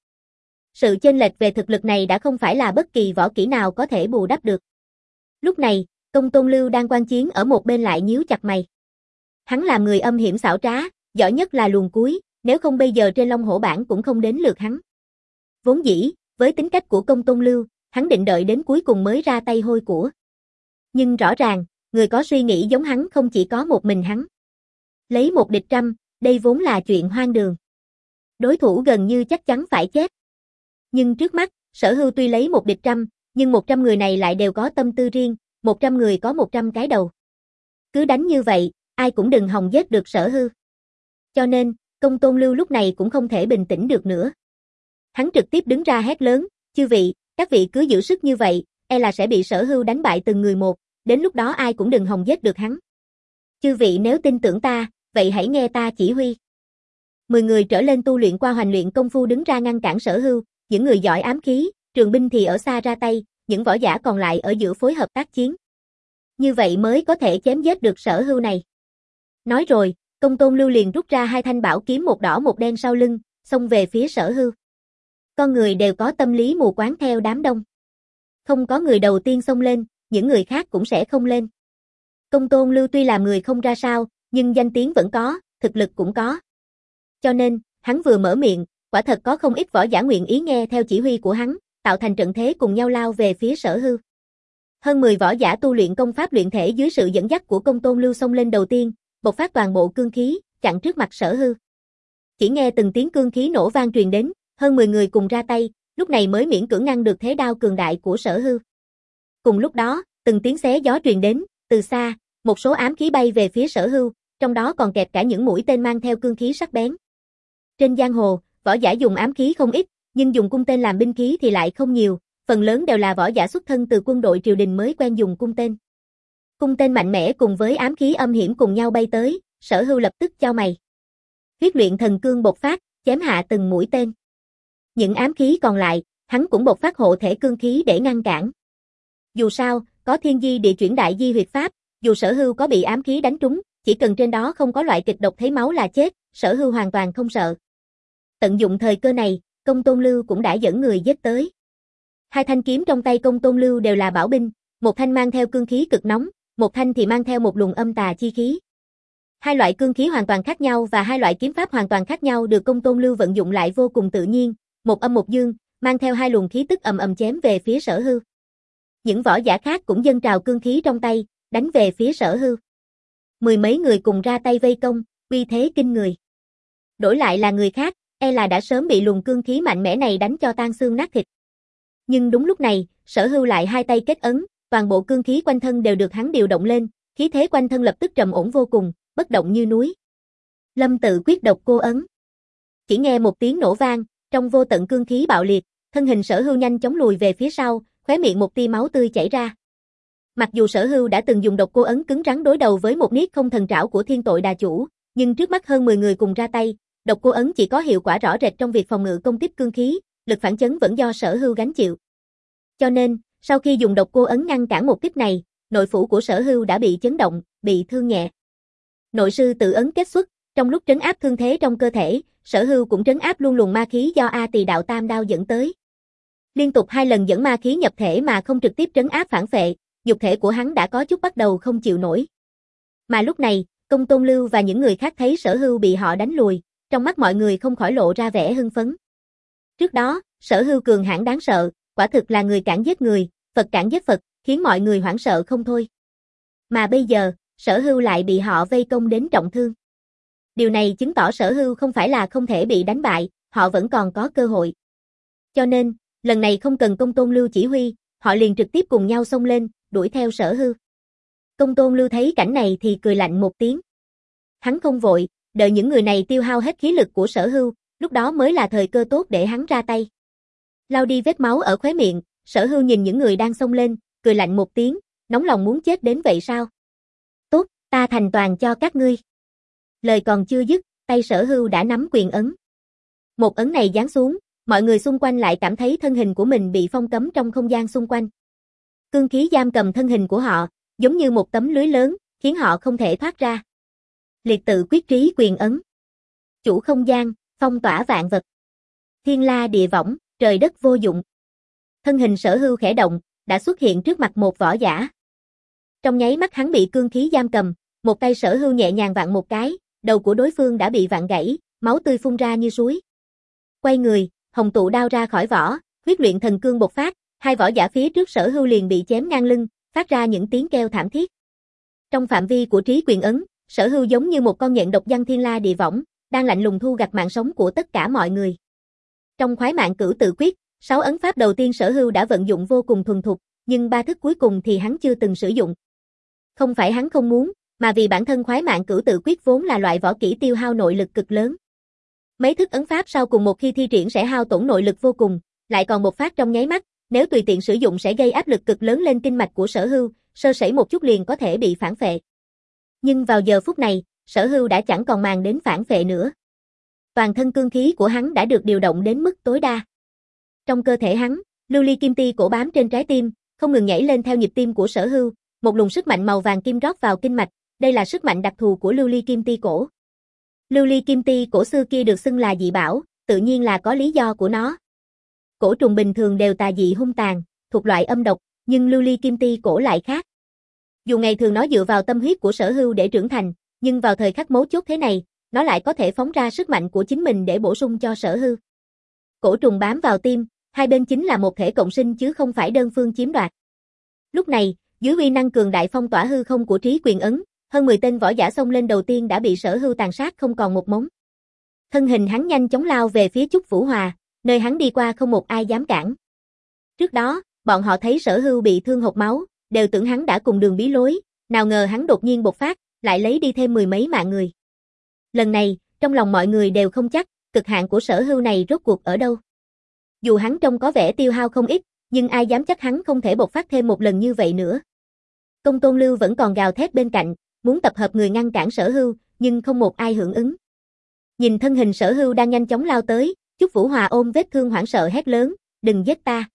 Sự chênh lệch về thực lực này đã không phải là bất kỳ võ kỹ nào có thể bù đắp được. Lúc này, Công Tôn Lưu đang quan chiến ở một bên lại nhíu chặt mày. Hắn là người âm hiểm xảo trá, giỏi nhất là luồn cuối, nếu không bây giờ trên Long Hổ bảng cũng không đến lượt hắn. Vốn dĩ, với tính cách của Công Tôn Lưu, hắn định đợi đến cuối cùng mới ra tay hôi của. Nhưng rõ ràng, người có suy nghĩ giống hắn không chỉ có một mình hắn. Lấy một địch trăm, đây vốn là chuyện hoang đường. Đối thủ gần như chắc chắn phải chết. Nhưng trước mắt, Sở Hưu tuy lấy một địch trăm, nhưng một trăm người này lại đều có tâm tư riêng, một trăm người có một trăm cái đầu. Cứ đánh như vậy, ai cũng đừng hòng giết được Sở Hưu. Cho nên, Công Tôn Lưu lúc này cũng không thể bình tĩnh được nữa. Hắn trực tiếp đứng ra hét lớn, chư vị, các vị cứ giữ sức như vậy, e là sẽ bị Sở Hưu đánh bại từng người một, đến lúc đó ai cũng đừng hòng giết được hắn. Chư vị nếu tin tưởng ta, vậy hãy nghe ta chỉ huy. Mười người trở lên tu luyện qua hoành luyện công phu đứng ra ngăn cản Sở Hưu, những người giỏi ám khí, trường binh thì ở xa ra tay, những võ giả còn lại ở giữa phối hợp tác chiến. Như vậy mới có thể chém giết được Sở Hưu này. Nói rồi, Công Tôn Lưu liền rút ra hai thanh bảo kiếm một đỏ một đen sau lưng, xông về phía Sở Hưu. Con người đều có tâm lý mù quáng theo đám đông. Không có người đầu tiên xông lên, những người khác cũng sẽ không lên. Công Tôn Lưu tuy là người không ra sao, nhưng danh tiếng vẫn có, thực lực cũng có. Cho nên, hắn vừa mở miệng, quả thật có không ít võ giả nguyện ý nghe theo chỉ huy của hắn, tạo thành trận thế cùng nhau lao về phía Sở Hưu. Hơn mười võ giả tu luyện công pháp luyện thể dưới sự dẫn dắt của Công Tôn Lưu xông lên đầu tiên, bộc phát toàn bộ cương khí, chặn trước mặt Sở Hưu. Chỉ nghe từng tiếng cương khí nổ vang truyền đến, hơn mười người cùng ra tay, lúc này mới miễn cưỡng ngăn được thế đao cường đại của Sở Hưu. Cùng lúc đó, từng tiếng xé gió truyền đến, từ xa, một số ám khí bay về phía Sở Hưu, trong đó còn kẹp cả những mũi tên mang theo cương khí sắc bén. Trên giang hồ, võ giả dùng ám khí không ít, nhưng dùng cung tên làm binh khí thì lại không nhiều, phần lớn đều là võ giả xuất thân từ quân đội triều đình mới quen dùng cung tên. Cung tên mạnh mẽ cùng với ám khí âm hiểm cùng nhau bay tới, Sở Hưu lập tức chau mày. Huyết luyện thần cương bộc phát, chém hạ từng mũi tên. Những ám khí còn lại, hắn cũng bộc phát hộ thể cương khí để ngăn cản. Dù sao, có thiên di địa chuyển đại di huyệt pháp, dù Sở Hưu có bị ám khí đánh trúng, chỉ cần trên đó không có loại kịch độc thấy máu là chết, Sở Hưu hoàn toàn không sợ. Tận dụng thời cơ này, Công Tôn Lưu cũng đã dẫn người giết tới. Hai thanh kiếm trong tay Công Tôn Lưu đều là bảo binh, một thanh mang theo cương khí cực nóng, một thanh thì mang theo một luồng âm tà chi khí. Hai loại cương khí hoàn toàn khác nhau và hai loại kiếm pháp hoàn toàn khác nhau được Công Tôn Lưu vận dụng lại vô cùng tự nhiên, một âm một dương, mang theo hai luồng khí tức ầm ầm chém về phía Sở Hưu. Những võ giả khác cũng dâng trào cương khí trong tay, đánh về phía Sở Hưu. Mười mấy người cùng ra tay vây công, uy thế kinh người. Đổi lại là người khác, e là đã sớm bị luồng cương khí mạnh mẽ này đánh cho tan xương nát thịt. Nhưng đúng lúc này, Sở Hưu lại hai tay kết ấn, toàn bộ cương khí quanh thân đều được hắn điều động lên, khí thế quanh thân lập tức trầm ổn vô cùng, bất động như núi. Lâm tự quyết độc cô ấn. Chỉ nghe một tiếng nổ vang, trong vô tận cương khí bạo liệt, thân hình Sở Hưu nhanh chóng lùi về phía sau, khóe miệng một tia máu tươi chảy ra. Mặc dù Sở Hưu đã từng dùng độc cô ấn cứng rắn đối đầu với một niết không thần trảo của Thiên Tội Đà Chủ, nhưng trước mắt hơn mười người cùng ra tay, độc cô ấn chỉ có hiệu quả rõ rệt trong việc phòng ngự công kích cương khí, lực phản chấn vẫn do Sở Hưu gánh chịu. Cho nên, sau khi dùng độc cô ấn ngăn cản một kích này, nội phủ của Sở Hưu đã bị chấn động, bị thương nhẹ. Nội sư tự ấn kết xuất, trong lúc trấn áp thương thế trong cơ thể, Sở Hưu cũng trấn áp luôn luồng ma khí do A Tỳ Đạo Tam Đao dẫn tới. Liên tục hai lần dẫn ma khí nhập thể mà không trực tiếp trấn áp phản phệ, nhục thể của hắn đã có chút bắt đầu không chịu nổi. Mà lúc này, Công Tôn Lưu và những người khác thấy Sở Hưu bị họ đánh lùi, trong mắt mọi người không khỏi lộ ra vẻ hưng phấn. Trước đó, Sở Hưu cường hãn đáng sợ, quả thực là người cản giết người, Phật cản giết Phật, khiến mọi người hoảng sợ không thôi. Mà bây giờ, Sở Hưu lại bị họ vây công đến trọng thương. Điều này chứng tỏ Sở Hưu không phải là không thể bị đánh bại, họ vẫn còn có cơ hội. Cho nên, lần này không cần Công Tôn Lưu chỉ huy, họ liền trực tiếp cùng nhau xông lên, đuổi theo Sở Hưu. Công Tôn Lưu thấy cảnh này thì cười lạnh một tiếng. Hắn không vội, đợi những người này tiêu hao hết khí lực của Sở Hưu, lúc đó mới là thời cơ tốt để hắn ra tay. Lau đi vết máu ở khóe miệng, Sở Hưu nhìn những người đang xông lên, cười lạnh một tiếng, nóng lòng muốn chết đến vậy sao? Tốt, ta thành toàn cho các ngươi. Lời còn chưa dứt, tay Sở Hưu đã nắm quyền ấn. Một ấn này giáng xuống, mọi người xung quanh lại cảm thấy thân hình của mình bị phong cấm trong không gian xung quanh. Cương khí giam cầm thân hình của họ, giống như một tấm lưới lớn, khiến họ không thể thoát ra. Liệt tự quyết trí quyền ấn. Chủ không gian, phong tỏa vạn vật. Thiên la địa võng, trời đất vô dụng. Thân hình Sở Hưu khẽ động, đã xuất hiện trước mặt một võ giả. Trong nháy mắt hắn bị cương khí giam cầm, một tay Sở Hưu nhẹ nhàng vặn một cái, đầu của đối phương đã bị vặn gãy, máu tươi phun ra như suối. Quay người, hồng tụ đao ra khỏi vỏ, huyết luyện thần cương bộc phát, hai võ giả phía trước Sở Hưu liền bị chém ngang lưng, phát ra những tiếng kêu thảm thiết. Trong phạm vi của trí quyền ấn, Sở Hưu giống như một con nhện độc giăng thiên la địa võng, đang lạnh lùng thu gặt mạng sống của tất cả mọi người. Trong khoái mạng cửu tự quyết, sáu ấn pháp đầu tiên Sở Hưu đã vận dụng vô cùng thuần thục, nhưng ba thức cuối cùng thì hắn chưa từng sử dụng. Không phải hắn không muốn, mà vì bản thân khoái mạng cửu tự quyết vốn là loại võ kỹ tiêu hao nội lực cực lớn. Mấy thức ấn pháp sau cùng một khi thi triển sẽ hao tổn nội lực vô cùng, lại còn bộc phát trong nháy mắt, nếu tùy tiện sử dụng sẽ gây áp lực cực lớn lên kinh mạch của Sở Hưu, sơ sẩy một chút liền có thể bị phản phệ. Nhưng vào giờ phút này, Sở Hưu đã chẳng còn màng đến phản phệ nữa. Toàn thân cương khí của hắn đã được điều động đến mức tối đa. Trong cơ thể hắn, lưu ly kim ti cổ bám trên trái tim, không ngừng nhảy lên theo nhịp tim của Sở Hưu, một luồng sức mạnh màu vàng kim rót vào kinh mạch, đây là sức mạnh đặc thù của lưu ly kim ti cổ. Lưu ly kim ti cổ xưa kia được xưng là dị bảo, tự nhiên là có lý do của nó. Cổ trùng bình thường đều tà dị hung tàn, thuộc loại âm độc, nhưng lưu ly kim ti cổ lại khác. Dù ngày thường nó dựa vào tâm huyết của Sở Hưu để trưởng thành, nhưng vào thời khắc mấu chốt thế này, nó lại có thể phóng ra sức mạnh của chính mình để bổ sung cho Sở Hưu. Cổ trùng bám vào tim, hai bên chính là một thể cộng sinh chứ không phải đơn phương chiếm đoạt. Lúc này, dưới uy năng cường đại phong tỏa hư không của Trí Quyền Ấn, hơn mười tên võ giả xông lên đầu tiên đã bị Sở Hưu tàn sát không còn một mống. Thân hình hắn nhanh chóng lao về phía Chúc Vũ Hòa, nơi hắn đi qua không một ai dám cản. Trước đó, bọn họ thấy Sở Hưu bị thương hộc máu, đều tưởng hắn đã cùng đường bí lối, nào ngờ hắn đột nhiên bộc phát, lại lấy đi thêm mười mấy mạng người. Lần này, trong lòng mọi người đều không chắc, cực hạn của Sở Hưu này rốt cuộc ở đâu. Dù hắn trông có vẻ tiêu hao không ít, nhưng ai dám chắc hắn không thể bộc phát thêm một lần như vậy nữa. Công Tôn Lưu vẫn còn gào thét bên cạnh, muốn tập hợp người ngăn cản Sở Hưu, nhưng không một ai hưởng ứng. Nhìn thân hình Sở Hưu đang nhanh chóng lao tới, Chúc Vũ Hòa ôm vết thương hoảng sợ hét lớn, đừng giết ta.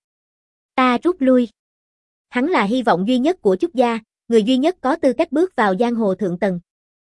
Ta rút lui. Hắn là hy vọng duy nhất của Chúc gia, người duy nhất có tư cách bước vào giang hồ thượng tầng.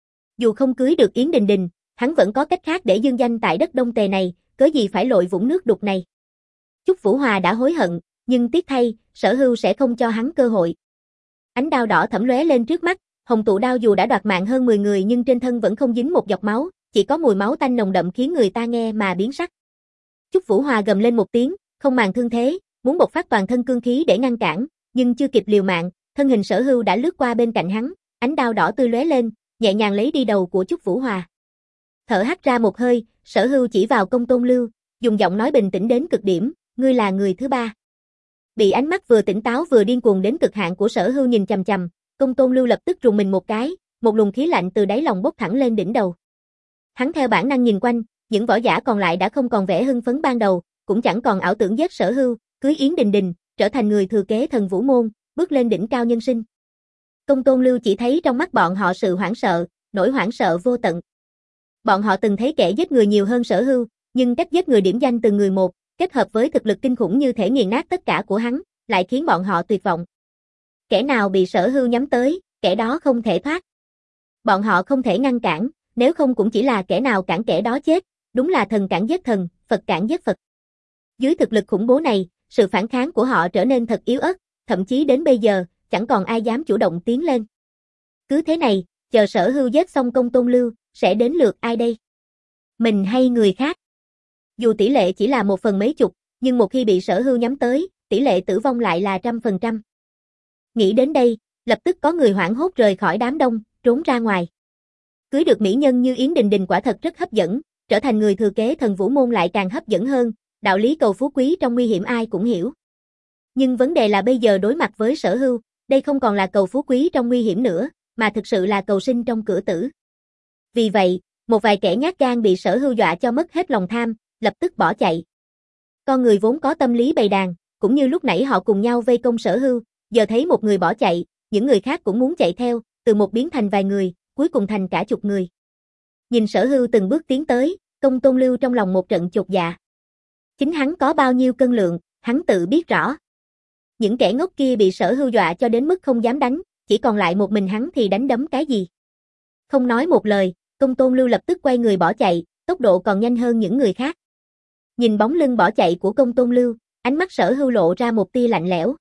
Dù không cưới được Yến Đình Đình, hắn vẫn có cách khác để dương danh tại đất Đông Tề này, cớ gì phải lội vũng nước đục này. Chúc Vũ Hòa đã hối hận, nhưng tiếc thay, Sở Hưu sẽ không cho hắn cơ hội. Ánh đao đỏ thẫm lóe lên trước mắt, hồng tụ đao dù đã đoạt mạng hơn mười người nhưng trên thân vẫn không dính một giọt máu, chỉ có mùi máu tanh nồng đậm khiến người ta nghe mà biến sắc. Chúc Vũ Hòa gầm lên một tiếng, không màng thương thế, muốn bộc phát toàn thân cương khí để ngăn cản, nhưng chưa kịp liều mạng, thân hình Sở Hưu đã lướt qua bên cạnh hắn, ánh đao đỏ tươi lóe lên, nhẹ nhàng lấy đi đầu của Chúc Vũ Hòa. Thở hắt ra một hơi, Sở Hưu chỉ vào Công Tôn Lưu, dùng giọng nói bình tĩnh đến cực điểm, ngươi là người thứ ba. Bị ánh mắt vừa tỉnh táo vừa điên cuồng đến cực hạn của Sở Hưu nhìn chằm chằm, Công Tôn Lưu lập tức rùng mình một cái, một luồng khí lạnh từ đáy lòng bốc thẳng lên đỉnh đầu. Hắn theo bản năng nhìn quanh, những võ giả còn lại đã không còn vẻ hưng phấn ban đầu, cũng chẳng còn ảo tưởng giết Sở Hưu, cưới Yến Đình Đình, trở thành người thừa kế Thần Vũ môn, bước lên đỉnh cao nhân sinh. Công Tôn Lưu chỉ thấy trong mắt bọn họ sự hoảng sợ, nỗi hoảng sợ vô tận. Bọn họ từng thấy kẻ giết người nhiều hơn Sở Hưu, nhưng cách giết người điểm danh từng người một, kết hợp với thực lực kinh khủng như thể nghiền nát tất cả của hắn, lại khiến bọn họ tuyệt vọng. Kẻ nào bị Sở Hưu nhắm tới, kẻ đó không thể thoát. Bọn họ không thể ngăn cản, nếu không cũng chỉ là kẻ nào cản kẻ đó chết, đúng là thần cản giết thần, Phật cản giết Phật. Dưới thực lực khủng bố này, sự phản kháng của họ trở nên thật yếu ớt, thậm chí đến bây giờ, chẳng còn ai dám chủ động tiến lên. Cứ thế này, chờ Sở Hưu giết xong Công Tôn Lưu, sẽ đến lượt ai đây? Mình hay người khác? Dù tỷ lệ chỉ là một phần mấy chục, nhưng một khi bị Sở Hưu nhắm tới, tỷ lệ tử vong lại là trăm phần trăm. Nghĩ đến đây, lập tức có người hoảng hốt rời khỏi đám đông, trốn ra ngoài. Cưới được mỹ nhân như Yến Đình Đình quả thật rất hấp dẫn, trở thành người thừa kế Thần Vũ môn lại càng hấp dẫn hơn, đạo lý cầu phú quý trong nguy hiểm ai cũng hiểu. Nhưng vấn đề là bây giờ đối mặt với Sở Hưu, đây không còn là cầu phú quý trong nguy hiểm nữa, mà thực sự là cầu sinh trong cửa tử. Vì vậy, một vài kẻ nhát gan bị Sở Hưu dọa cho mất hết lòng tham, lập tức bỏ chạy. Con người vốn có tâm lý bầy đàn, cũng như lúc nãy họ cùng nhau vây công Sở Hưu, giờ thấy một người bỏ chạy, những người khác cũng muốn chạy theo, từ một biến thành vài người, cuối cùng thành cả chục người. Nhìn Sở Hưu từng bước tiến tới, Công Tôn Lưu trong lòng một trận chột dạ. Chính hắn có bao nhiêu cân lượng, hắn tự biết rõ. Những kẻ ngốc kia bị Sở Hưu dọa cho đến mức không dám đánh, chỉ còn lại một mình hắn thì đánh đấm cái gì. Không nói một lời, Công Tôn Lưu lập tức quay người bỏ chạy, tốc độ còn nhanh hơn những người khác. Nhìn bóng lưng bỏ chạy của Công Tôn Lưu, ánh mắt Sở Hưu lộ ra một tia lạnh lẽo.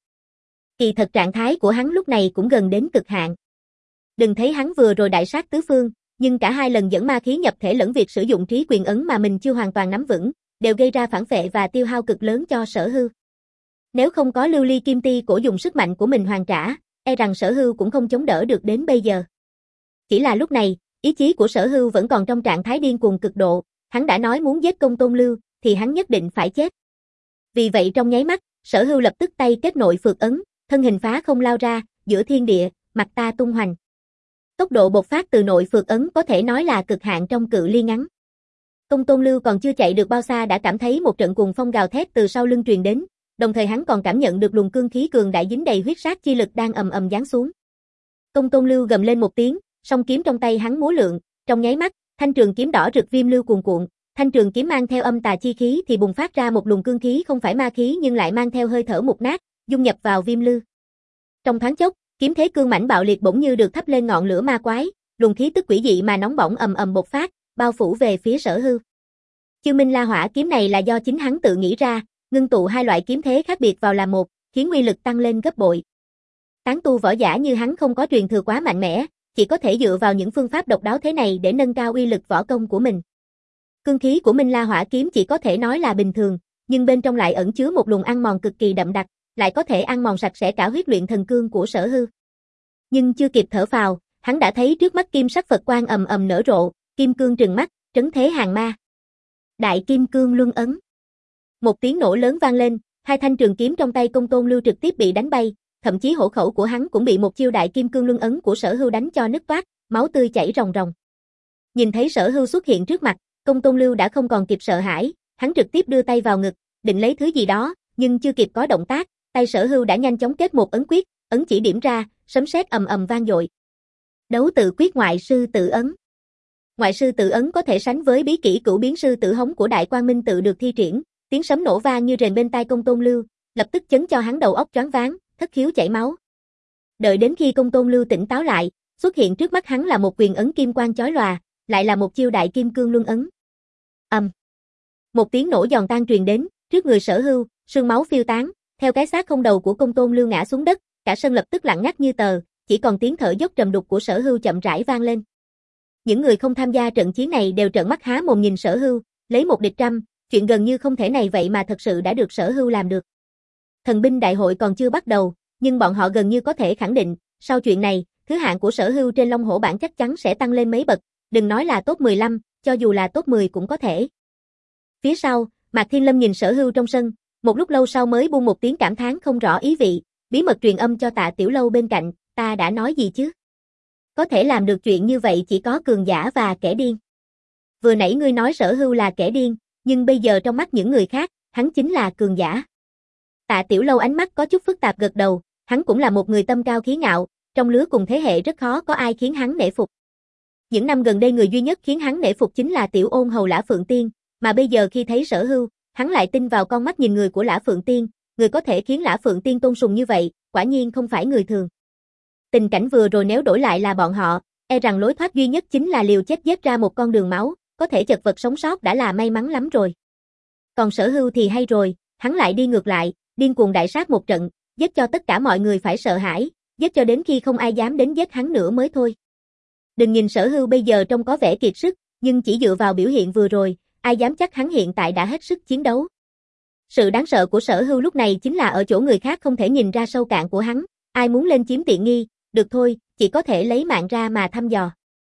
Kỳ thật trạng thái của hắn lúc này cũng gần đến cực hạn. Đừng thấy hắn vừa rồi đại sát tứ phương, nhưng cả hai lần dẫn ma khí nhập thể lẫn việc sử dụng Trí Quyền Ấn mà mình chưa hoàn toàn nắm vững, đều gây ra phản phệ và tiêu hao cực lớn cho Sở Hưu. Nếu không có lưu ly kim ti cổ dùng sức mạnh của mình hoàn trả, e rằng Sở Hưu cũng không chống đỡ được đến bây giờ. Chỉ là lúc này, ý chí của Sở Hưu vẫn còn trong trạng thái điên cuồng cực độ, hắn đã nói muốn giết Công Tôn Lưu, thì hắn nhất định phải chết. Vì vậy trong nháy mắt, Sở Hưu lập tức tay kết nội phược ấn, thân hình phá không lao ra, giữa thiên địa, mặt ta tung hoành. Tốc độ bộc phát từ nội phược ấn có thể nói là cực hạn trong cự ly ngắn. Công Tôn Lưu còn chưa chạy được bao xa đã cảm thấy một trận cuồng phong gào thét từ sau lưng truyền đến, đồng thời hắn còn cảm nhận được luồng cương khí cường đại dính đầy huyết sát chi lực đang ầm ầm giáng xuống. Công Tôn Lưu gầm lên một tiếng, song kiếm trong tay hắn múa lượn, trong nháy mắt, thanh trường kiếm đỏ rực viêm lưu cuồn cuộn, thanh trường kiếm mang theo âm tà chi khí thì bùng phát ra một luồng cương khí không phải ma khí nhưng lại mang theo hơi thở mục nát, dung nhập vào viêm lưu. Trong thoáng chốc, kiếm thế cương mãnh bạo liệt bỗng như được thắp lên ngọn lửa ma quái, luồng khí tức quỷ dị mà nóng bỏng ầm ầm bộc phát, bao phủ về phía Sở Hưu. Chư Minh La Hỏa kiếm này là do chính hắn tự nghĩ ra, ngưng tụ hai loại kiếm thế khác biệt vào làm một, khiến uy lực tăng lên gấp bội. Tán tu võ giả như hắn không có truyền thừa quá mạnh mẽ, chỉ có thể dựa vào những phương pháp độc đáo thế này để nâng cao uy lực võ công của mình. Cương khí của Minh La Hỏa kiếm chỉ có thể nói là bình thường, nhưng bên trong lại ẩn chứa một luồng ăn mòn cực kỳ đậm đặc, lại có thể ăn mòn sạch sẽ cả huyết luyện thần cương của Sở Hưu. Nhưng chưa kịp thở phào, hắn đã thấy trước mắt kim sắc Phật quang ầm ầm nở rộ, kim cương trừng mắt, trấn thế hàng ma. Đại Kim Cương Luân Ấn. Một tiếng nổ lớn vang lên, hai thanh trường kiếm trong tay Công Tôn Lưu trực tiếp bị đánh bay, thậm chí hổ khẩu của hắn cũng bị một chiêu Đại Kim Cương Luân Ấn của Sở Hưu đánh cho nứt toác, máu tươi chảy ròng ròng. Nhìn thấy Sở Hưu xuất hiện trước mặt, Công Tôn Lưu đã không còn kịp sợ hãi, hắn trực tiếp đưa tay vào ngực, định lấy thứ gì đó, nhưng chưa kịp có động tác, tay Sở Hưu đã nhanh chóng kết một ấn quyết, ấn chỉ điểm ra, sấm sét ầm ầm vang dội. Đấu tự quyết ngoại sư tự ấn. Ngoại sư tự ấn có thể sánh với bí kỹ cửu biến sư tử hống của Đại Quang Minh tự được thi triển, tiếng sấm nổ vang như rền bên tai Công Tôn Lưu, lập tức chấn cho hắn đầu óc choáng váng, thất khiếu chảy máu. Đợi đến khi Công Tôn Lưu tỉnh táo lại, xuất hiện trước mắt hắn là một quyền ấn kim quang chói lòa, lại là một chiêu Đại Kim Cương Luân Ấn. Ầm. Um. Một tiếng nổ giòn tan truyền đến, trước người Sở Hưu, sương máu phiêu tán, theo cái xác không đầu của Công Tôn Lưu ngã xuống đất, cả sân lập tức lặng ngắt như tờ, chỉ còn tiếng thở dốc trầm đục của Sở Hưu chậm rãi vang lên. Những người không tham gia trận chiến này đều trợn mắt há mồm nhìn Sở Hưu, lấy một địch trăm, chuyện gần như không thể này vậy mà thật sự đã được Sở Hưu làm được. Thần binh đại hội còn chưa bắt đầu, nhưng bọn họ gần như có thể khẳng định, sau chuyện này, thứ hạng của Sở Hưu trên Long Hổ bảng chắc chắn sẽ tăng lên mấy bậc, đừng nói là top mười lăm, cho dù là top mười cũng có thể. Phía sau, Mạc Thiên Lâm nhìn Sở Hưu trong sân, một lúc lâu sau mới buông một tiếng cảm thán không rõ ý vị, bí mật truyền âm cho Tạ Tiểu Lâu bên cạnh, ta đã nói gì chứ? Có thể làm được chuyện như vậy chỉ có cường giả và kẻ điên. Vừa nãy ngươi nói Sở Hưu là kẻ điên, nhưng bây giờ trong mắt những người khác, hắn chính là cường giả. Tạ Tiểu Lâu ánh mắt có chút phức tạp gật đầu, hắn cũng là một người tâm cao khí ngạo, trong lứa cùng thế hệ rất khó có ai khiến hắn nể phục. Những năm gần đây người duy nhất khiến hắn nể phục chính là Tiểu Ôn Hầu Lã Phượng Tiên, mà bây giờ khi thấy Sở Hưu, hắn lại tin vào con mắt nhìn người của Lã Phượng Tiên, người có thể khiến Lã Phượng Tiên tôn sùng như vậy, quả nhiên không phải người thường. Tình cảnh vừa rồi nếu đổi lại là bọn họ, e rằng lối thoát duy nhất chính là liều chết giết ra một con đường máu, có thể chật vật sống sót đã là may mắn lắm rồi. Còn Sở Hưu thì hay rồi, hắn lại đi ngược lại, điên cuồng đại sát một trận, giết cho tất cả mọi người phải sợ hãi, giết cho đến khi không ai dám đến giết hắn nữa mới thôi. Đừng nhìn Sở Hưu bây giờ trông có vẻ kiệt sức, nhưng chỉ dựa vào biểu hiện vừa rồi, ai dám chắc hắn hiện tại đã hết sức chiến đấu. Sự đáng sợ của Sở Hưu lúc này chính là ở chỗ người khác không thể nhìn ra sâu cạn của hắn, ai muốn lên chiếm tiện nghi, được thôi, chỉ có thể lấy mạng ra mà thăm dò.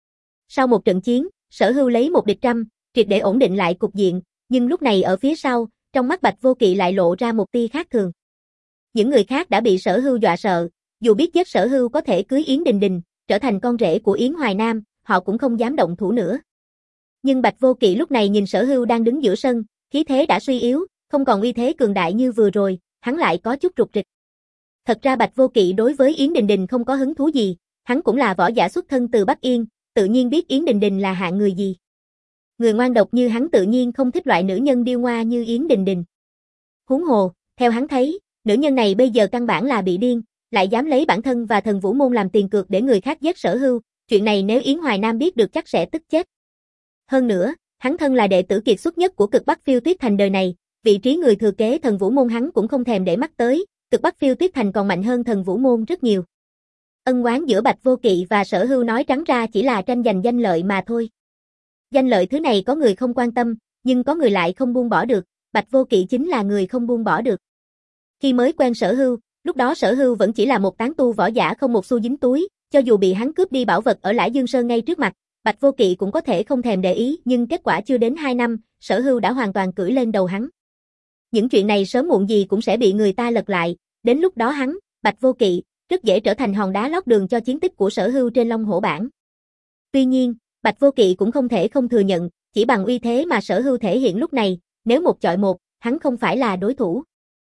Sau một trận chiến, Sở Hưu lấy một địch trăm, triệt để ổn định lại cục diện, nhưng lúc này ở phía sau, trong mắt Bạch Vô Kỵ lại lộ ra một tia khác thường. Những người khác đã bị Sở Hưu dọa sợ, dù biết giết Sở Hưu có thể cưới Yến Đình Đình, trở thành con rể của Yến Hoài Nam, họ cũng không dám động thủ nữa. Nhưng Bạch Vô Kỵ lúc này nhìn Sở Hưu đang đứng giữa sân, khí thế đã suy yếu, không còn uy thế cường đại như vừa rồi, hắn lại có chút rụt rịch. Thật ra Bạch Vô Kỵ đối với Yến Đình Đình không có hứng thú gì, hắn cũng là võ giả xuất thân từ Bắc Yên, tự nhiên biết Yến Đình Đình là hạng người gì. Người ngoan độc như hắn tự nhiên không thích loại nữ nhân điêu ngoa như Yến Đình Đình. Huống hồ, theo hắn thấy, nữ nhân này bây giờ căn bản là bị điên, lại dám lấy bản thân và Thần Vũ môn làm tiền cược để người khác giết Sở Hưu, chuyện này nếu Yến Hoài Nam biết được chắc sẽ tức chết. Hơn nữa, hắn thân là đệ tử kiệt xuất nhất của Cực Bắc Phiêu Tuyết Thành đời này, vị trí người thừa kế Thần Vũ môn hắn cũng không thèm để mắt tới, Cực Bắc Phiêu Tuyết Thành còn mạnh hơn Thần Vũ môn rất nhiều. Ân oán giữa Bạch Vô Kỵ và Sở Hưu nói trắng ra chỉ là tranh giành danh lợi mà thôi. Danh lợi thứ này có người không quan tâm, nhưng có người lại không buông bỏ được, Bạch Vô Kỵ chính là người không buông bỏ được. Khi mới quen Sở Hưu, lúc đó Sở Hưu vẫn chỉ là một tán tu võ giả không một xu dính túi, cho dù bị hắn cướp đi bảo vật ở Lã Dương Sơn ngay trước mặt, Bạch Vô Kỵ cũng có thể không thèm để ý, nhưng kết quả chưa đến hai năm, Sở Hưu đã hoàn toàn cưỡi lên đầu hắn. Những chuyện này sớm muộn gì cũng sẽ bị người ta lật lại, đến lúc đó hắn, Bạch Vô Kỵ, rất dễ trở thành hòn đá lót đường cho chiến tích của Sở Hưu trên Long Hổ bảng. Tuy nhiên, Bạch Vô Kỵ cũng không thể không thừa nhận, chỉ bằng uy thế mà Sở Hưu thể hiện lúc này, nếu một chọi một, hắn không phải là đối thủ.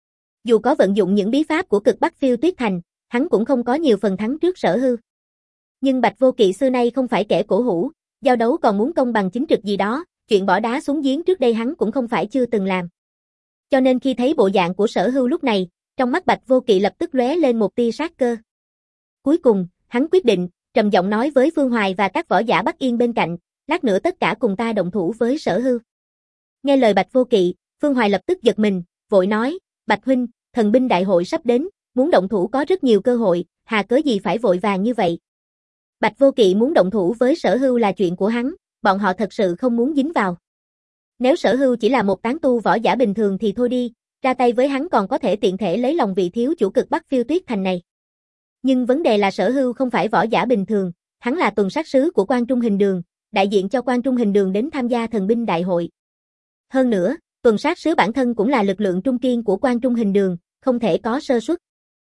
Dù có vận dụng những bí pháp của Cực Bắc Phiêu Tuyết Thành, hắn cũng không có nhiều phần thắng trước Sở Hưu. Nhưng Bạch Vô Kỵ xưa nay không phải kẻ cổ hủ, giao đấu còn muốn công bằng chính trực gì đó, chuyện bỏ đá xuống giếng trước đây hắn cũng không phải chưa từng làm. Cho nên khi thấy bộ dạng của Sở Hưu lúc này, trong mắt Bạch Vô Kỵ lập tức lóe lên một tia sát cơ. Cuối cùng, hắn quyết định, trầm giọng nói với Phương Hoài và các võ giả Bắc Yên bên cạnh, lát nữa tất cả cùng ta động thủ với Sở Hưu. Nghe lời Bạch Vô Kỵ, Phương Hoài lập tức giật mình, vội nói, Bạch huynh, thần binh đại hội sắp đến, muốn động thủ có rất nhiều cơ hội, hà cớ gì phải vội vàng như vậy. Bạch Vô Kỵ muốn động thủ với Sở Hưu là chuyện của hắn, bọn họ thật sự không muốn dính vào. Nếu Sở Hưu chỉ là một tán tu võ giả bình thường thì thôi đi, ra tay với hắn còn có thể tiện thể lấy lòng vị thiếu chủ cực Bắc Phiêu Tuyết Thành này. Nhưng vấn đề là Sở Hưu không phải võ giả bình thường, hắn là tuần sát sứ của Quan Trung Hình Đường, đại diện cho Quan Trung Hình Đường đến tham gia thần binh đại hội. Hơn nữa, tuần sát sứ bản thân cũng là lực lượng trung kiên của Quan Trung Hình Đường, không thể có sơ suất.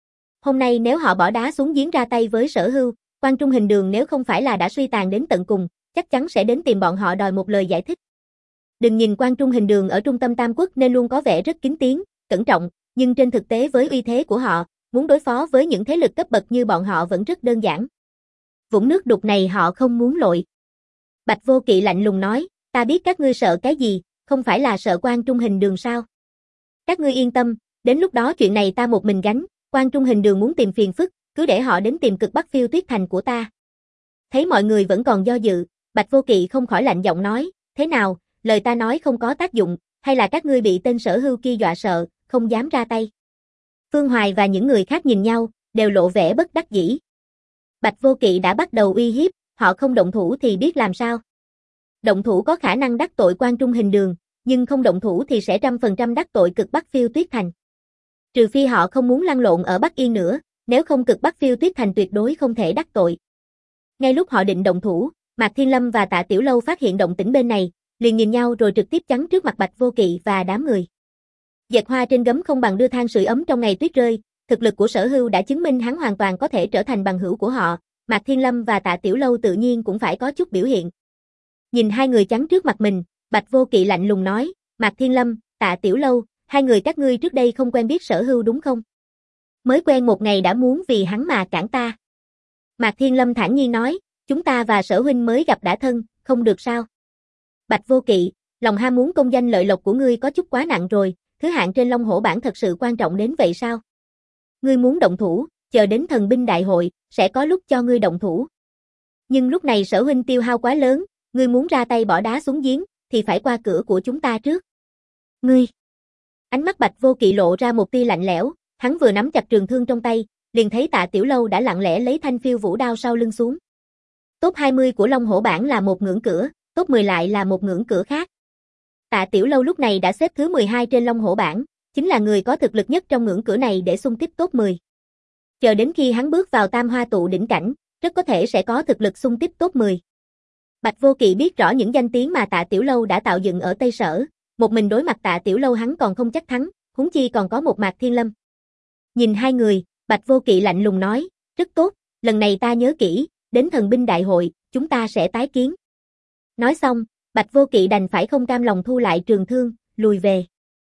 Hôm nay nếu họ bỏ đá xuống giếng ra tay với Sở Hưu, Quan Trung Hình Đường nếu không phải là đã suy tàn đến tận cùng, chắc chắn sẽ đến tìm bọn họ đòi một lời giải thích. Đừng nhìn Quan Trung Hình Đường ở trung tâm Tam Quốc nên luôn có vẻ rất kín tiếng, cẩn trọng, nhưng trên thực tế với uy thế của họ, muốn đối phó với những thế lực cấp bậc như bọn họ vẫn rất đơn giản. Vũng nước đục này họ không muốn lội. Bạch Vô Kỵ lạnh lùng nói, ta biết các ngươi sợ cái gì, không phải là sợ Quan Trung Hình Đường sao? Các ngươi yên tâm, đến lúc đó chuyện này ta một mình gánh, Quan Trung Hình Đường muốn tìm phiền phức, cứ để họ đến tìm cực Bắc Phiêu Tuyết Thành của ta. Thấy mọi người vẫn còn do dự, Bạch Vô Kỵ không khỏi lạnh giọng nói, thế nào, lời ta nói không có tác dụng, hay là các ngươi bị tên Sở Hưu kia dọa sợ, không dám ra tay? Phương Hoài và những người khác nhìn nhau, đều lộ vẻ bất đắc dĩ. Bạch Vô Kỵ đã bắt đầu uy hiếp, họ không động thủ thì biết làm sao. Động thủ có khả năng đắc tội Quan Trung Hình Đường, nhưng không động thủ thì sẽ trăm phần trăm đắc tội cực Bắc Phiêu Tuyết Thành. Trừ phi họ không muốn lăn lộn ở Bắc Yên nữa, nếu không cực Bắc Phiêu Tuyết Thành tuyệt đối không thể đắc tội. Ngay lúc họ định động thủ, Mạc Thiên Lâm và Tạ Tiểu Lâu phát hiện động tĩnh bên này, liền nhìn nhau rồi trực tiếp chắn trước mặt Bạch Vô Kỵ và đám người. Dệt hoa trên gấm không bằng đưa than sưởi ấm trong ngày tuyết rơi, thực lực của Sở Hưu đã chứng minh hắn hoàn toàn có thể trở thành bằng hữu của họ, Mạc Thiên Lâm và Tạ Tiểu Lâu tự nhiên cũng phải có chút biểu hiện. Nhìn hai người chắn trước mặt mình, Bạch Vô Kỵ lạnh lùng nói, Mạc Thiên Lâm, Tạ Tiểu Lâu, hai người các ngươi trước đây không quen biết Sở Hưu đúng không? Mới quen một ngày đã muốn vì hắn mà cản ta. Mạc Thiên Lâm thản nhiên nói, chúng ta và Sở huynh mới gặp đã thân, không được sao? Bạch Vô Kỵ, lòng ham muốn công danh lợi lộc của ngươi có chút quá nặng rồi, thứ hạng trên Long Hổ bảng thật sự quan trọng đến vậy sao? Ngươi muốn động thủ, chờ đến thần binh đại hội, sẽ có lúc cho ngươi động thủ. Nhưng lúc này Sở huynh tiêu hao quá lớn, ngươi muốn ra tay bỏ đá xuống giếng, thì phải qua cửa của chúng ta trước. Ngươi! Ánh mắt Bạch Vô Kỵ lộ ra một tia lạnh lẽo, hắn vừa nắm chặt trường thương trong tay, liền thấy Tạ Tiểu Lâu đã lặng lẽ lấy thanh phiêu vũ đao sau lưng xuống. Top hai mươi của Long Hổ bảng là một ngưỡng cửa, top mười lại là một ngưỡng cửa khác. Tạ Tiểu Lâu lúc này đã xếp thứ mười hai trên Long Hổ bảng, chính là người có thực lực nhất trong ngưỡng cửa này để xung tiếp top mười. Chờ đến khi hắn bước vào Tam Hoa tụ đỉnh cảnh, rất có thể sẽ có thực lực xung tiếp top mười. Bạch Vô Kỵ biết rõ những danh tiếng mà Tạ Tiểu Lâu đã tạo dựng ở Tây Sở, một mình đối mặt Tạ Tiểu Lâu hắn còn không chắc thắng, huống chi còn có một Mạc Thiên Lâm. Nhìn hai người, Bạch Vô Kỵ lạnh lùng nói, rất tốt, lần này ta nhớ kỹ, đến thần binh đại hội, chúng ta sẽ tái kiến. Nói xong, Bạch Vô Kỵ đành phải không cam lòng thu lại trường thương, lùi về.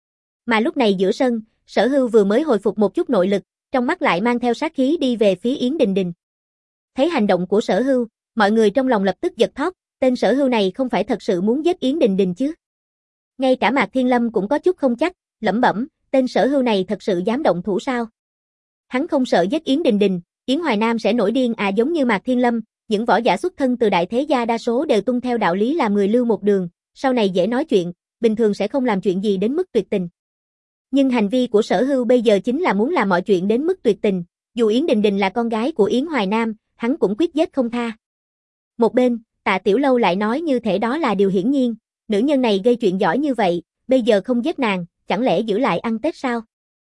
Mà lúc này giữa sân, Sở Hưu vừa mới hồi phục một chút nội lực, trong mắt lại mang theo sát khí đi về phía Yến Đình Đình. Thấy hành động của Sở Hưu, mọi người trong lòng lập tức giật thót, tên Sở Hưu này không phải thật sự muốn giết Yến Đình Đình chứ. Ngay cả Mạc Thiên Lâm cũng có chút không chắc, lẩm bẩm, tên Sở Hưu này thật sự dám động thủ sao? Hắn không sợ giết Yến Đình Đình, Yến Hoài Nam sẽ nổi điên à? Giống như Mạc Thiên Lâm, những võ giả xuất thân từ đại thế gia đa số đều tuân theo đạo lý làm người lưu một đường, sau này dễ nói chuyện, bình thường sẽ không làm chuyện gì đến mức tuyệt tình. Nhưng hành vi của Sở Hưu bây giờ chính là muốn làm mọi chuyện đến mức tuyệt tình, dù Yến Đình Đình là con gái của Yến Hoài Nam, hắn cũng quyết giết không tha. Một bên, Tạ Tiểu Lâu lại nói như thể đó là điều hiển nhiên, nữ nhân này gây chuyện giỏi như vậy, bây giờ không giết nàng, chẳng lẽ giữ lại ăn Tết sao?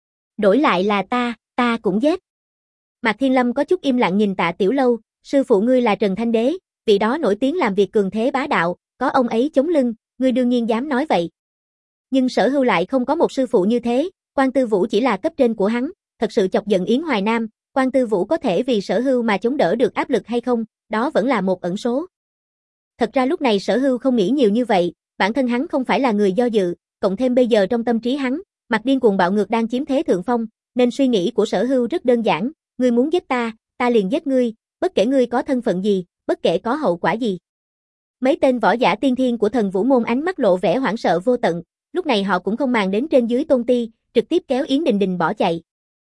Đổi lại là ta, ta cũng giết. Mạc Thiên Lâm có chút im lặng nhìn Tạ Tiểu Lâu, sư phụ ngươi là Trần Thanh Đế, vị đó nổi tiếng làm việc cường thế bá đạo, có ông ấy chống lưng, ngươi đương nhiên dám nói vậy. Nhưng Sở Hưu lại không có một sư phụ như thế, Quan Tư Vũ chỉ là cấp trên của hắn, thật sự chọc giận Yến Hoài Nam, Quan Tư Vũ có thể vì Sở Hưu mà chống đỡ được áp lực hay không, đó vẫn là một ẩn số. Thật ra lúc này Sở Hưu không nghĩ nhiều như vậy, bản thân hắn không phải là người do dự, cộng thêm bây giờ trong tâm trí hắn, mặt điên cuồng bạo ngược đang chiếm thế thượng phong, nên suy nghĩ của Sở Hưu rất đơn giản, ngươi muốn giết ta, ta liền giết ngươi, bất kể ngươi có thân phận gì, bất kể có hậu quả gì. Mấy tên võ giả tiên thiên của Thần Vũ môn ánh mắt lộ vẻ hoảng sợ vô tận, lúc này họ cũng không màng đến trên dưới tôn ti, trực tiếp kéo Yến Đình Đình bỏ chạy.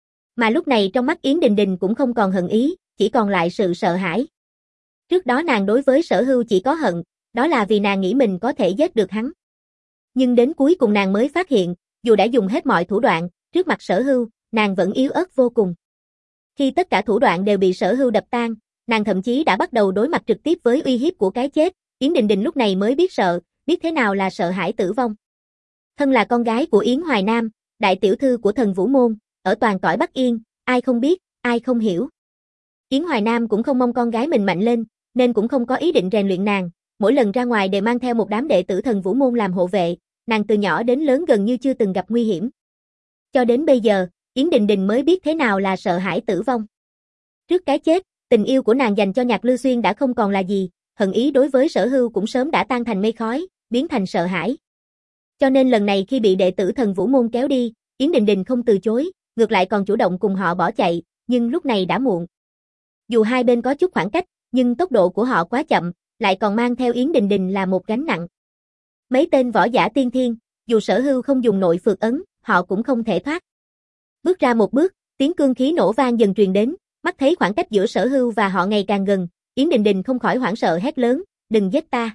Mà lúc này trong mắt Yến Đình Đình cũng không còn hận ý, chỉ còn lại sự sợ hãi. Trước đó nàng đối với Sở Hưu chỉ có hận, Đó là vì nàng nghĩ mình có thể giết được hắn. Nhưng đến cuối cùng nàng mới phát hiện, dù đã dùng hết mọi thủ đoạn, trước mặt Sở Hưu, nàng vẫn yếu ớt vô cùng. Khi tất cả thủ đoạn đều bị Sở Hưu đập tan, nàng thậm chí đã bắt đầu đối mặt trực tiếp với uy hiếp của cái chết, Yến Đình Đình lúc này mới biết sợ, biết thế nào là sợ hãi tử vong. Thân là con gái của Yến Hoài Nam, đại tiểu thư của Thần Vũ Môn, ở toàn cõi Bắc Yên, ai không biết, ai không hiểu. Yến Hoài Nam cũng không mong con gái mình mạnh lên, nên cũng không có ý định rèn luyện nàng, mỗi lần ra ngoài đều mang theo một đám đệ tử Thần Vũ Môn làm hộ vệ, nàng từ nhỏ đến lớn gần như chưa từng gặp nguy hiểm. Cho đến bây giờ, Yến Đình Đình mới biết thế nào là sợ hãi tử vong. Trước cái chết, tình yêu của nàng dành cho Nhạc Lư Xuyên đã không còn là gì, hận ý đối với Sở Hưu cũng sớm đã tan thành mây khói, biến thành sợ hãi. Cho nên lần này khi bị đệ tử Thần Vũ Môn kéo đi, Yến Đình Đình không từ chối, ngược lại còn chủ động cùng họ bỏ chạy, nhưng lúc này đã muộn. Dù hai bên có chút khoảng cách, nhưng tốc độ của họ quá chậm, lại còn mang theo Yến Đình Đình là một gánh nặng. Mấy tên võ giả tiên thiên, dù Sở Hưu không dùng nội phược ấn, họ cũng không thể thoát. Bước ra một bước, tiếng cương khí nổ vang dần truyền đến, mắt thấy khoảng cách giữa Sở Hưu và họ ngày càng gần, Yến Đình Đình không khỏi hoảng sợ hét lớn, đừng giết ta.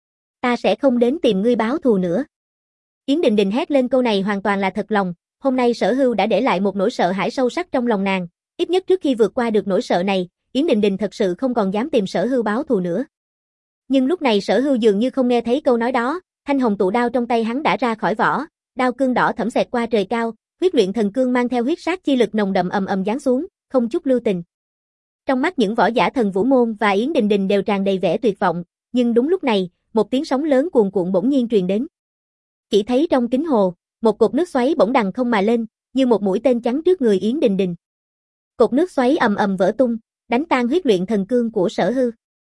Ta sẽ không đến tìm ngươi báo thù nữa. Yến Đình Đình hét lên câu này hoàn toàn là thật lòng, hôm nay Sở Hưu đã để lại một nỗi sợ hãi sâu sắc trong lòng nàng, ít nhất trước khi vượt qua được nỗi sợ này, Yến Đình Đình thật sự không còn dám tìm Sở Hưu báo thù nữa. Nhưng lúc này Sở Hưu dường như không nghe thấy câu nói đó, thanh hồng tụ đao trong tay hắn đã ra khỏi vỏ, đao cương đỏ thẫm xẹt qua trời cao, huyết luyện thần cương mang theo huyết sát chi lực nồng đậm ầm ầm giáng xuống, không chút lưu tình. Trong mắt những võ giả Thần Vũ Môn và Yến Đình Đình đều tràn đầy vẻ tuyệt vọng, nhưng đúng lúc này, một tiếng sóng lớn cuồn cuộn bỗng nhiên truyền đến. Chỉ thấy trong kính hồ, một cột nước xoáy bỗng đằng không mà lên, như một mũi tên chắn trước người Yến Đình Đình. Cột nước xoáy ầm ầm vỡ tung, đánh tan huyết luyện thần cương của Sở Hưu.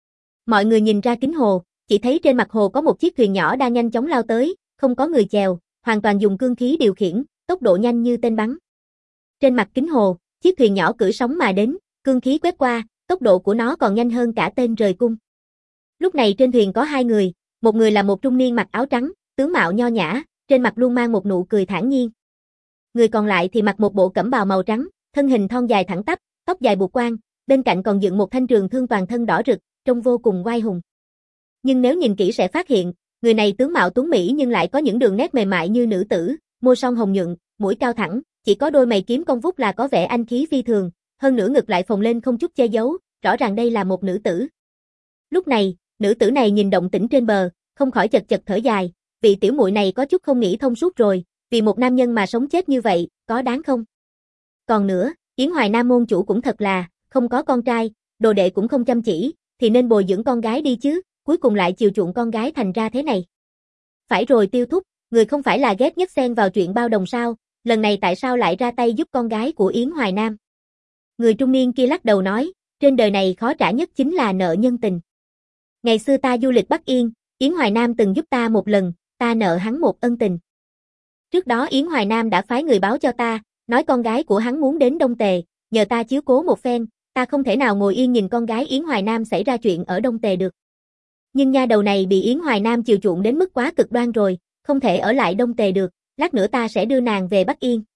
Mọi người nhìn ra kính hồ, chỉ thấy trên mặt hồ có một chiếc thuyền nhỏ đang nhanh chóng lao tới, không có người chèo, hoàn toàn dùng cương khí điều khiển, tốc độ nhanh như tên bắn. Trên mặt kính hồ, chiếc thuyền nhỏ cưỡi sóng mà đến, cương khí quét qua, tốc độ của nó còn nhanh hơn cả tên rời cung. Lúc này trên thuyền có hai người, một người là một trung niên mặc áo trắng, tướng mạo nho nhã, trên mặt luôn mang một nụ cười thản nhiên. Người còn lại thì mặc một bộ cẩm bào màu trắng, thân hình thon dài thẳng tắp, tóc dài buộc quang, bên cạnh còn dựng một thanh trường thương toàn thân đỏ rực, trông vô cùng oai hùng. Nhưng nếu nhìn kỹ sẽ phát hiện, người này tướng mạo tuấn mỹ nhưng lại có những đường nét mềm mại như nữ tử, môi son hồng nhuận, mũi cao thẳng, chỉ có đôi mày kiếm cong vút là có vẻ anh khí phi thường, hơn nữa ngực lại phồng lên không chút che giấu, rõ ràng đây là một nữ tử. Lúc này, nữ tử này nhìn động tĩnh trên bờ, không khỏi chật chật thở dài, vị tiểu muội này có chút không nghĩ thông suốt rồi, vì một nam nhân mà sống chết như vậy, có đáng không? Còn nữa, Yến Hoài Nam môn chủ cũng thật là, không có con trai, đồ đệ cũng không chăm chỉ, thì nên bồi dưỡng con gái đi chứ, cuối cùng lại chiều chuộng con gái thành ra thế này. Phải rồi Tiêu thúc, người không phải là ghét nhất xen vào chuyện bao đồng sao, lần này tại sao lại ra tay giúp con gái của Yến Hoài Nam? Người trung niên kia lắc đầu nói, trên đời này khó trả nhất chính là nợ nhân tình. Ngày xưa ta du lịch Bắc Yên, Yến Hoài Nam từng giúp ta một lần, ta nợ hắn một ân tình. Trước đó Yến Hoài Nam đã phái người báo cho ta, nói con gái của hắn muốn đến Đông Tề, nhờ ta chiếu cố một phen, ta không thể nào ngồi yên nhìn con gái Yến Hoài Nam xảy ra chuyện ở Đông Tề được. Nhưng nha đầu này bị Yến Hoài Nam chiều chuộng đến mức quá cực đoan rồi, không thể ở lại Đông Tề được, lát nữa ta sẽ đưa nàng về Bắc Yên.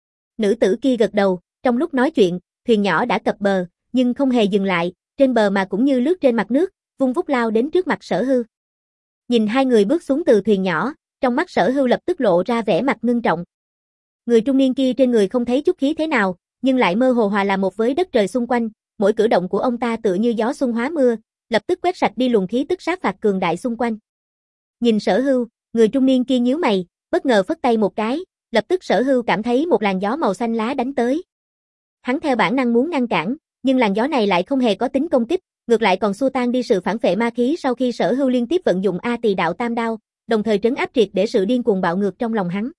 Nữ tử kia gật đầu, trong lúc nói chuyện, thuyền nhỏ đã cập bờ, nhưng không hề dừng lại, trên bờ mà cũng như lướt trên mặt nước, vung vút lao đến trước mặt Sở Hưu. Nhìn hai người bước xuống từ thuyền nhỏ, trong mắt Sở Hưu lập tức lộ ra vẻ mặt ngưng trọng. Người trung niên kia trên người không thấy chút khí thế nào, nhưng lại mơ hồ hòa làm một với đất trời xung quanh, mỗi cử động của ông ta tựa như gió xuân hóa mưa, lập tức quét sạch đi luồng khí tức sát phạt cường đại xung quanh. Nhìn Sở Hưu, người trung niên kia nhíu mày, bất ngờ phất tay một cái, lập tức Sở Hưu cảm thấy một làn gió màu xanh lá đánh tới. Hắn theo bản năng muốn ngăn cản, nhưng làn gió này lại không hề có tính công kích, ngược lại còn xua tan đi sự phản phệ ma khí sau khi Sở Hưu liên tiếp vận dụng A Tỳ Đạo Tam Đao, đồng thời trấn áp triệt để sự điên cuồng bạo ngược trong lòng hắn.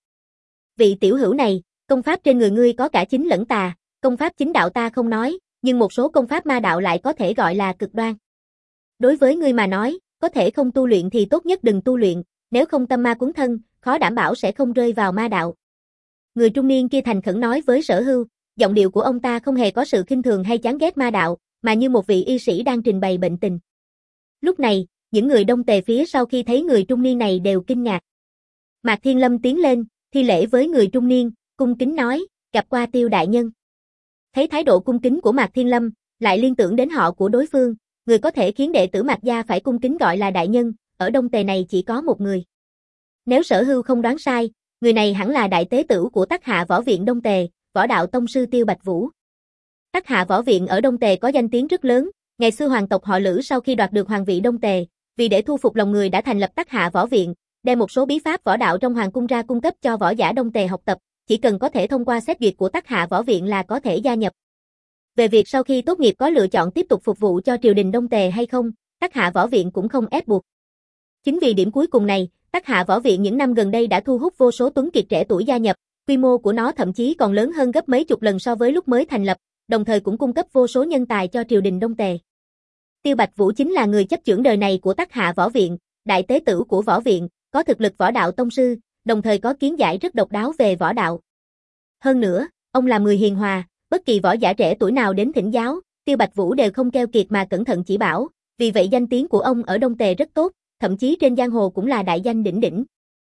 Vị tiểu hữu này, công pháp trên người ngươi có cả chính lẫn tà, công pháp chính đạo ta không nói, nhưng một số công pháp ma đạo lại có thể gọi là cực đoan. Đối với ngươi mà nói, có thể không tu luyện thì tốt nhất đừng tu luyện, nếu không tâm ma cuốn thân, khó đảm bảo sẽ không rơi vào ma đạo. Người trung niên kia thành khẩn nói với Sở Hưu, giọng điệu của ông ta không hề có sự khinh thường hay chán ghét ma đạo, mà như một vị y sĩ đang trình bày bệnh tình. Lúc này, những người Đông Tề phía sau khi thấy người trung niên này đều kinh ngạc. Mạc Thiên Lâm tiến lên, thi lễ với người trung niên, cung kính nói, gặp qua Tiêu đại nhân. Thấy thái độ cung kính của Mạc Thiên Lâm, lại liên tưởng đến họ của đối phương, người có thể khiến đệ tử Mạc gia phải cung kính gọi là đại nhân, ở Đông Tề này chỉ có một người. Nếu Sở Hưu không đoán sai, người này hẳn là đại tế tử của Tắc Hạ Võ Viện Đông Tề, võ đạo tông sư Tiêu Bạch Vũ. Tắc Hạ Võ Viện ở Đông Tề có danh tiếng rất lớn, ngày xưa hoàng tộc họ Lữ sau khi đoạt được hoàng vị Đông Tề, vì để thu phục lòng người đã thành lập Tắc Hạ Võ Viện, đem một số bí pháp võ đạo trong hoàng cung ra cung cấp cho võ giả Đông Tề học tập, chỉ cần có thể thông qua xét duyệt của Tắc Hạ Võ Viện là có thể gia nhập. Về việc sau khi tốt nghiệp có lựa chọn tiếp tục phục vụ cho triều đình Đông Tề hay không, Tắc Hạ Võ Viện cũng không ép buộc. Chính vì điểm cuối cùng này, Tắc Hạ Võ Viện những năm gần đây đã thu hút vô số tuấn kiệt trẻ tuổi gia nhập, quy mô của nó thậm chí còn lớn hơn gấp mấy chục lần so với lúc mới thành lập, đồng thời cũng cung cấp vô số nhân tài cho triều đình Đông Tề. Tiêu Bạch Vũ chính là người chấp chưởng đời này của Tắc Hạ Võ Viện, đại tế tử của võ viện, có thực lực võ đạo tông sư, đồng thời có kiến giải rất độc đáo về võ đạo. Hơn nữa, ông là người hiền hòa, bất kỳ võ giả trẻ tuổi nào đến thỉnh giáo, Tiêu Bạch Vũ đều không keo kiệt mà cẩn thận chỉ bảo, vì vậy danh tiếng của ông ở Đông Tề rất tốt, thậm chí trên giang hồ cũng là đại danh đỉnh đỉnh.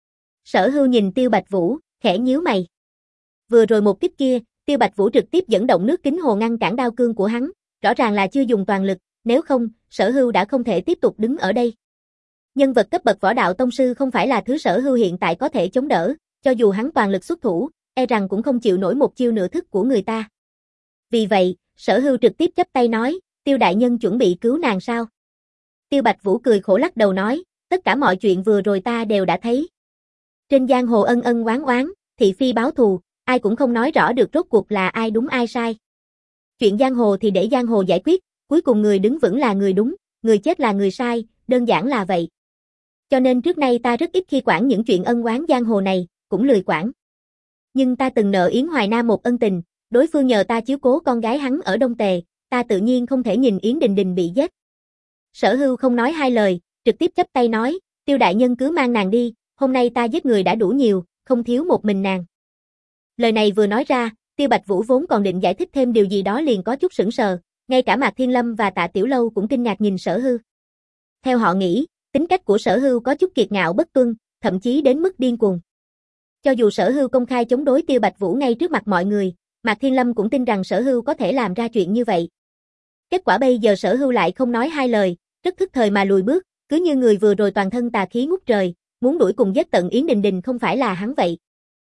Sở Hưu nhìn Tiêu Bạch Vũ, khẽ nhíu mày. Vừa rồi một kích kia, Tiêu Bạch Vũ trực tiếp dẫn động nước kính hồ ngăn cản đao cương của hắn, rõ ràng là chưa dùng toàn lực, nếu không, Sở Hưu đã không thể tiếp tục đứng ở đây. Nhân vật cấp bậc võ đạo tông sư không phải là thứ Sở Hưu hiện tại có thể chống đỡ, cho dù hắn toàn lực xuất thủ, e rằng cũng không chịu nổi một chiêu nửa thức của người ta. Vì vậy, Sở Hưu trực tiếp chắp tay nói, Tiêu đại nhân chuẩn bị cứu nàng sao? Tiêu Bạch Vũ cười khổ lắc đầu nói, tất cả mọi chuyện vừa rồi ta đều đã thấy. Trên giang hồ ân ân oán oán, thị phi báo thù, ai cũng không nói rõ được rốt cuộc là ai đúng ai sai. Chuyện giang hồ thì để giang hồ giải quyết, cuối cùng người đứng vững là người đúng, người chết là người sai, đơn giản là vậy. Cho nên trước nay ta rất ít khi quản những chuyện ân oán giang hồ này, cũng lười quản. Nhưng ta từng nợ Yến Hoài Nam một ân tình, đối phương nhờ ta chiếu cố con gái hắn ở Đông Tề, ta tự nhiên không thể nhìn Yến Đình Đình bị giết. Sở Hưu không nói hai lời, trực tiếp chắp tay nói, Tiêu đại nhân cứ mang nàng đi, hôm nay ta giết người đã đủ nhiều, không thiếu một mình nàng. Lời này vừa nói ra, Tiêu Bạch Vũ vốn còn định giải thích thêm điều gì đó liền có chút sững sờ, ngay cả Mạc Thiên Lâm và Tạ Tiểu Lâu cũng kinh ngạc nhìn Sở Hưu. Theo họ nghĩ, tính cách của Sở Hưu có chút kiệt ngạo bất tuân, thậm chí đến mức điên cuồng. Cho dù Sở Hưu công khai chống đối Tiêu Bạch Vũ ngay trước mặt mọi người, Mạc Thiên Lâm cũng tin rằng Sở Hưu có thể làm ra chuyện như vậy. Kết quả bây giờ Sở Hưu lại không nói hai lời, rất thức thời mà lùi bước, cứ như người vừa rồi toàn thân tà khí ngút trời, muốn đuổi cùng giết tận Yến Đình Đình không phải là hắn vậy.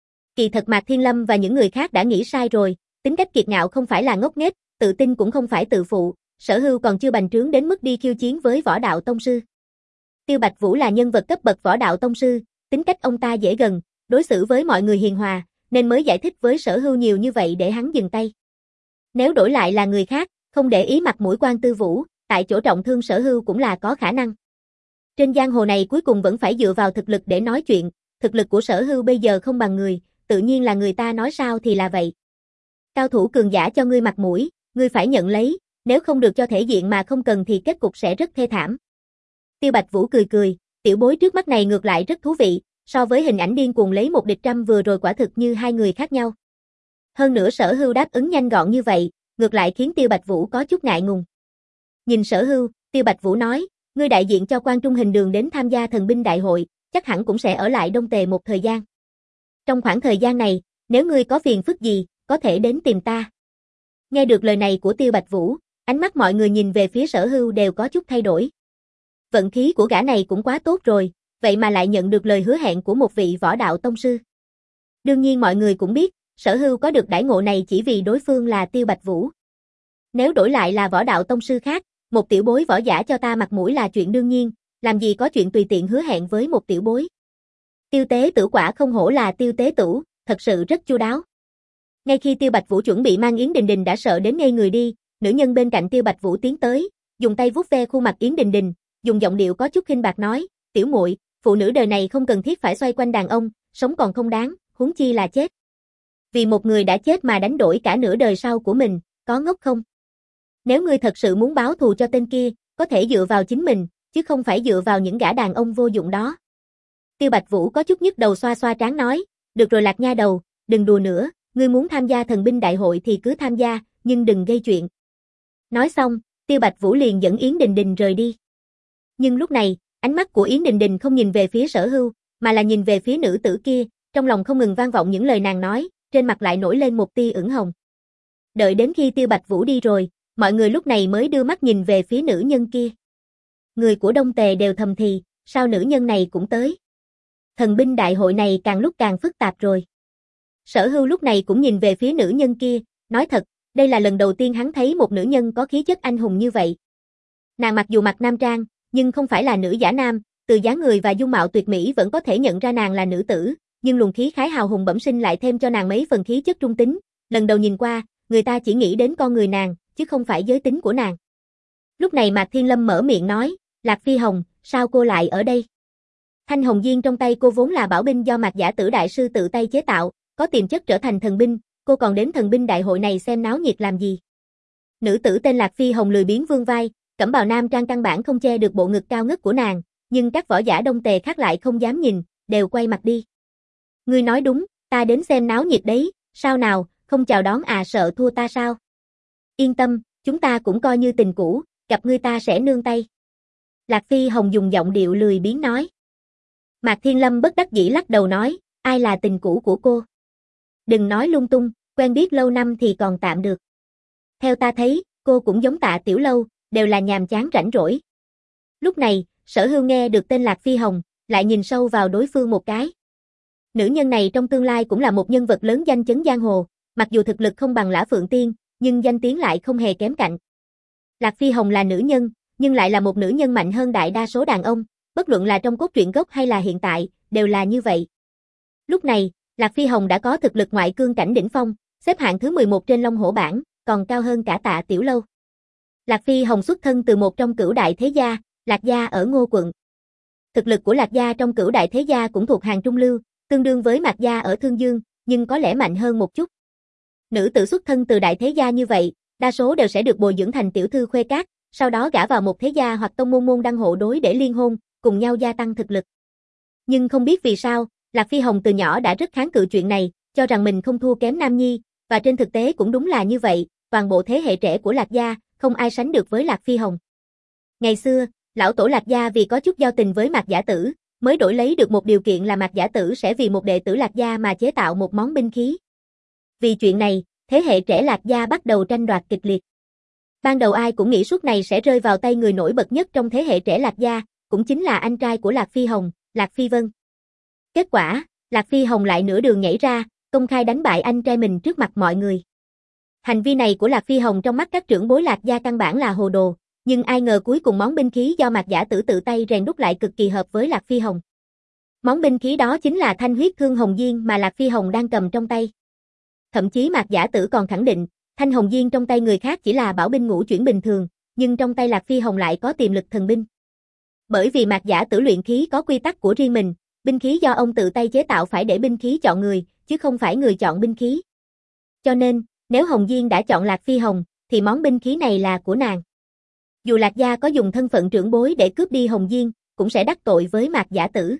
Kỳ thật Mạc Thiên Lâm và những người khác đã nghĩ sai rồi, tính cách kiệt ngạo không phải là ngốc nghếch, tự tin cũng không phải tự phụ, Sở Hưu còn chưa bành trướng đến mức đi khiêu chiến với võ đạo tông sư. Tiêu Bạch Vũ là nhân vật cấp bậc võ đạo tông sư, tính cách ông ta dễ gần, đối xử với mọi người hiền hòa, nên mới giải thích với Sở Hưu nhiều như vậy để hắn dừng tay. Nếu đổi lại là người khác, không để ý mặt mũi Quan Tư Vũ, tại chỗ trọng thương Sở Hưu cũng là có khả năng. Trên giang hồ này cuối cùng vẫn phải dựa vào thực lực để nói chuyện, thực lực của Sở Hưu bây giờ không bằng người, tự nhiên là người ta nói sao thì là vậy. Cao thủ cường giả cho ngươi mặt mũi, ngươi phải nhận lấy, nếu không được cho thể diện mà không cần thì kết cục sẽ rất thê thảm. Tiêu Bạch Vũ cười cười, tiểu bối trước mắt này ngược lại rất thú vị, so với hình ảnh điên cuồng lấy một địch trăm vừa rồi quả thực như hai người khác nhau. Hơn nữa Sở Hưu đáp ứng nhanh gọn như vậy, ngược lại khiến Tiêu Bạch Vũ có chút ngại ngùng. Nhìn Sở Hưu, Tiêu Bạch Vũ nói, ngươi đại diện cho Quan Trung Hình Đường đến tham gia thần binh đại hội, chắc hẳn cũng sẽ ở lại Đông Tề một thời gian. Trong khoảng thời gian này, nếu ngươi có phiền phức gì, có thể đến tìm ta. Nghe được lời này của Tiêu Bạch Vũ, ánh mắt mọi người nhìn về phía Sở Hưu đều có chút thay đổi. Vận khí của gã này cũng quá tốt rồi, vậy mà lại nhận được lời hứa hẹn của một vị võ đạo tông sư. Đương nhiên mọi người cũng biết, Sở Hưu có được đãi ngộ này chỉ vì đối phương là Tiêu Bạch Vũ. Nếu đổi lại là võ đạo tông sư khác, một tiểu bối võ giả cho ta mặt mũi là chuyện đương nhiên, làm gì có chuyện tùy tiện hứa hẹn với một tiểu bối. Tiêu tế tử quả không hổ là Tiêu tế tử, thật sự rất chu đáo. Ngay khi Tiêu Bạch Vũ chuẩn bị mang Yến Đình Đình đã sợ đến ngây người đi, nữ nhân bên cạnh Tiêu Bạch Vũ tiến tới, dùng tay vuốt ve khuôn mặt Yến Đình Đình, dùng giọng điệu có chút khinh bạc nói, tiểu muội, phụ nữ đời này không cần thiết phải xoay quanh đàn ông, sống còn không đáng, huống chi là chết. Vì một người đã chết mà đánh đổi cả nửa đời sau của mình, có ngốc không? Nếu ngươi thật sự muốn báo thù cho tên kia, có thể dựa vào chính mình, chứ không phải dựa vào những gã đàn ông vô dụng đó. Tiêu Bạch Vũ có chút nhức đầu xoa xoa trán nói, được rồi Lạc nha đầu, đừng đùa nữa, ngươi muốn tham gia thần binh đại hội thì cứ tham gia, nhưng đừng gây chuyện. Nói xong, Tiêu Bạch Vũ liền dẫn Yến Đình Đình rời đi. Nhưng lúc này, ánh mắt của Yến Đình Đình không nhìn về phía Sở Hưu, mà là nhìn về phía nữ tử kia, trong lòng không ngừng vang vọng những lời nàng nói, trên mặt lại nổi lên một tia ửng hồng. Đợi đến khi Tiêu Bạch Vũ đi rồi, mọi người lúc này mới đưa mắt nhìn về phía nữ nhân kia. Người của Đông Tề đều thầm thì, sao nữ nhân này cũng tới? Thần binh đại hội này càng lúc càng phức tạp rồi. Sở Hưu lúc này cũng nhìn về phía nữ nhân kia, nói thật, đây là lần đầu tiên hắn thấy một nữ nhân có khí chất anh hùng như vậy. Nàng mặc dù mặc nam trang, nhưng không phải là nữ giả nam, từ dáng người và dung mạo tuyệt mỹ vẫn có thể nhận ra nàng là nữ tử, nhưng luồng khí khái hào hùng bẩm sinh lại thêm cho nàng mấy phần khí chất trung tính. Lần đầu nhìn qua, người ta chỉ nghĩ đến con người nàng, chứ không phải giới tính của nàng. Lúc này Mạc Thiên Lâm mở miệng nói, Lạc Phi Hồng, sao cô lại ở đây? Thanh hồng diên trong tay cô vốn là bảo binh do Mạc Giả Tử đại sư tự tay chế tạo, có tiềm chất trở thành thần binh, cô còn đến thần binh đại hội này xem náo nhiệt làm gì? Nữ tử tên Lạc Phi Hồng lười biếng vươn vai, cẩm bào nam trang căn bản không che được bộ ngực cao ngất của nàng, nhưng các võ giả Đông Tề khác lại không dám nhìn, đều quay mặt đi. Ngươi nói đúng, ta đến xem náo nhiệt đấy, sao nào, không chào đón à, sợ thua ta sao? Yên tâm, chúng ta cũng coi như tình cũ, gặp ngươi ta sẽ nương tay. Lạc Phi Hồng dùng giọng điệu lười biếng nói. Mạc Thiên Lâm bất đắc dĩ lắc đầu nói, ai là tình cũ của cô? Đừng nói lung tung, quen biết lâu năm thì còn tạm được. Theo ta thấy, cô cũng giống Tạ Tiểu Lâu, đều là nhàm chán rảnh rỗi. Lúc này, Sở Hưu nghe được tên Lạc Phi Hồng, lại nhìn sâu vào đối phương một cái. Nữ nhân này trong tương lai cũng là một nhân vật lớn danh chấn giang hồ, mặc dù thực lực không bằng Lã Phượng Tiên, nhưng danh tiếng lại không hề kém cạnh. Lạc Phi Hồng là nữ nhân, nhưng lại là một nữ nhân mạnh hơn đại đa số đàn ông, bất luận là trong cốt truyện gốc hay là hiện tại, đều là như vậy. Lúc này, Lạc Phi Hồng đã có thực lực ngoại cương cảnh đỉnh phong, xếp hạng thứ mười một trên Long Hổ bảng, còn cao hơn cả Tạ Tiểu Lâu. Lạc Phi Hồng xuất thân từ một trong cửu đại thế gia, Lạc gia ở Ngô quận. Thực lực của Lạc gia trong cửu đại thế gia cũng thuộc hàng trung lưu, tương đương với Mạc gia ở Thương Dương, nhưng có lẽ mạnh hơn một chút. Nữ tử xuất thân từ đại thế gia như vậy, đa số đều sẽ được bồi dưỡng thành tiểu thư khuê các, sau đó gả vào một thế gia hoặc tông môn môn đăng hộ đối để liên hôn, cùng nhau gia tăng thực lực. Nhưng không biết vì sao, Lạc Phi Hồng từ nhỏ đã rất kháng cự chuyện này, cho rằng mình không thua kém Nam Nhi, và trên thực tế cũng đúng là như vậy, toàn bộ thế hệ trẻ của Lạc gia, không ai sánh được với Lạc Phi Hồng. Ngày xưa, lão tổ Lạc gia vì có chút giao tình với Mạc Giả Tử, mới đổi lấy được một điều kiện là Mạc Giả Tử sẽ vì một đệ tử Lạc gia mà chế tạo một món binh khí. Vì chuyện này, thế hệ trẻ Lạc gia bắt đầu tranh đoạt kịch liệt. Ban đầu ai cũng nghĩ suốt này sẽ rơi vào tay người nổi bật nhất trong thế hệ trẻ Lạc gia, cũng chính là anh trai của Lạc Phi Hồng, Lạc Phi Vân. Kết quả, Lạc Phi Hồng lại nửa đường nhảy ra, công khai đánh bại anh trai mình trước mặt mọi người. Hành vi này của Lạc Phi Hồng trong mắt các trưởng bối Lạc gia căn bản là hồ đồ, nhưng ai ngờ cuối cùng món binh khí do Mạc Giả Tử tự tay rèn đúc lại cực kỳ hợp với Lạc Phi Hồng. Món binh khí đó chính là thanh huyết thương hồng diên mà Lạc Phi Hồng đang cầm trong tay. Thậm chí Mạc Giả Tử còn khẳng định, thanh hồng diên trong tay người khác chỉ là bảo binh ngũ chuyển bình thường, nhưng trong tay Lạc Phi Hồng lại có tiềm lực thần binh. Bởi vì Mạc Giả Tử luyện khí có quy tắc của riêng mình, binh khí do ông tự tay chế tạo phải để binh khí chọn người, chứ không phải người chọn binh khí. Cho nên, nếu Hồng Diên đã chọn Lạc Phi Hồng, thì món binh khí này là của nàng. Dù Lạc gia có dùng thân phận trưởng bối để cướp đi Hồng Diên, cũng sẽ đắc tội với Mạc Giả Tử.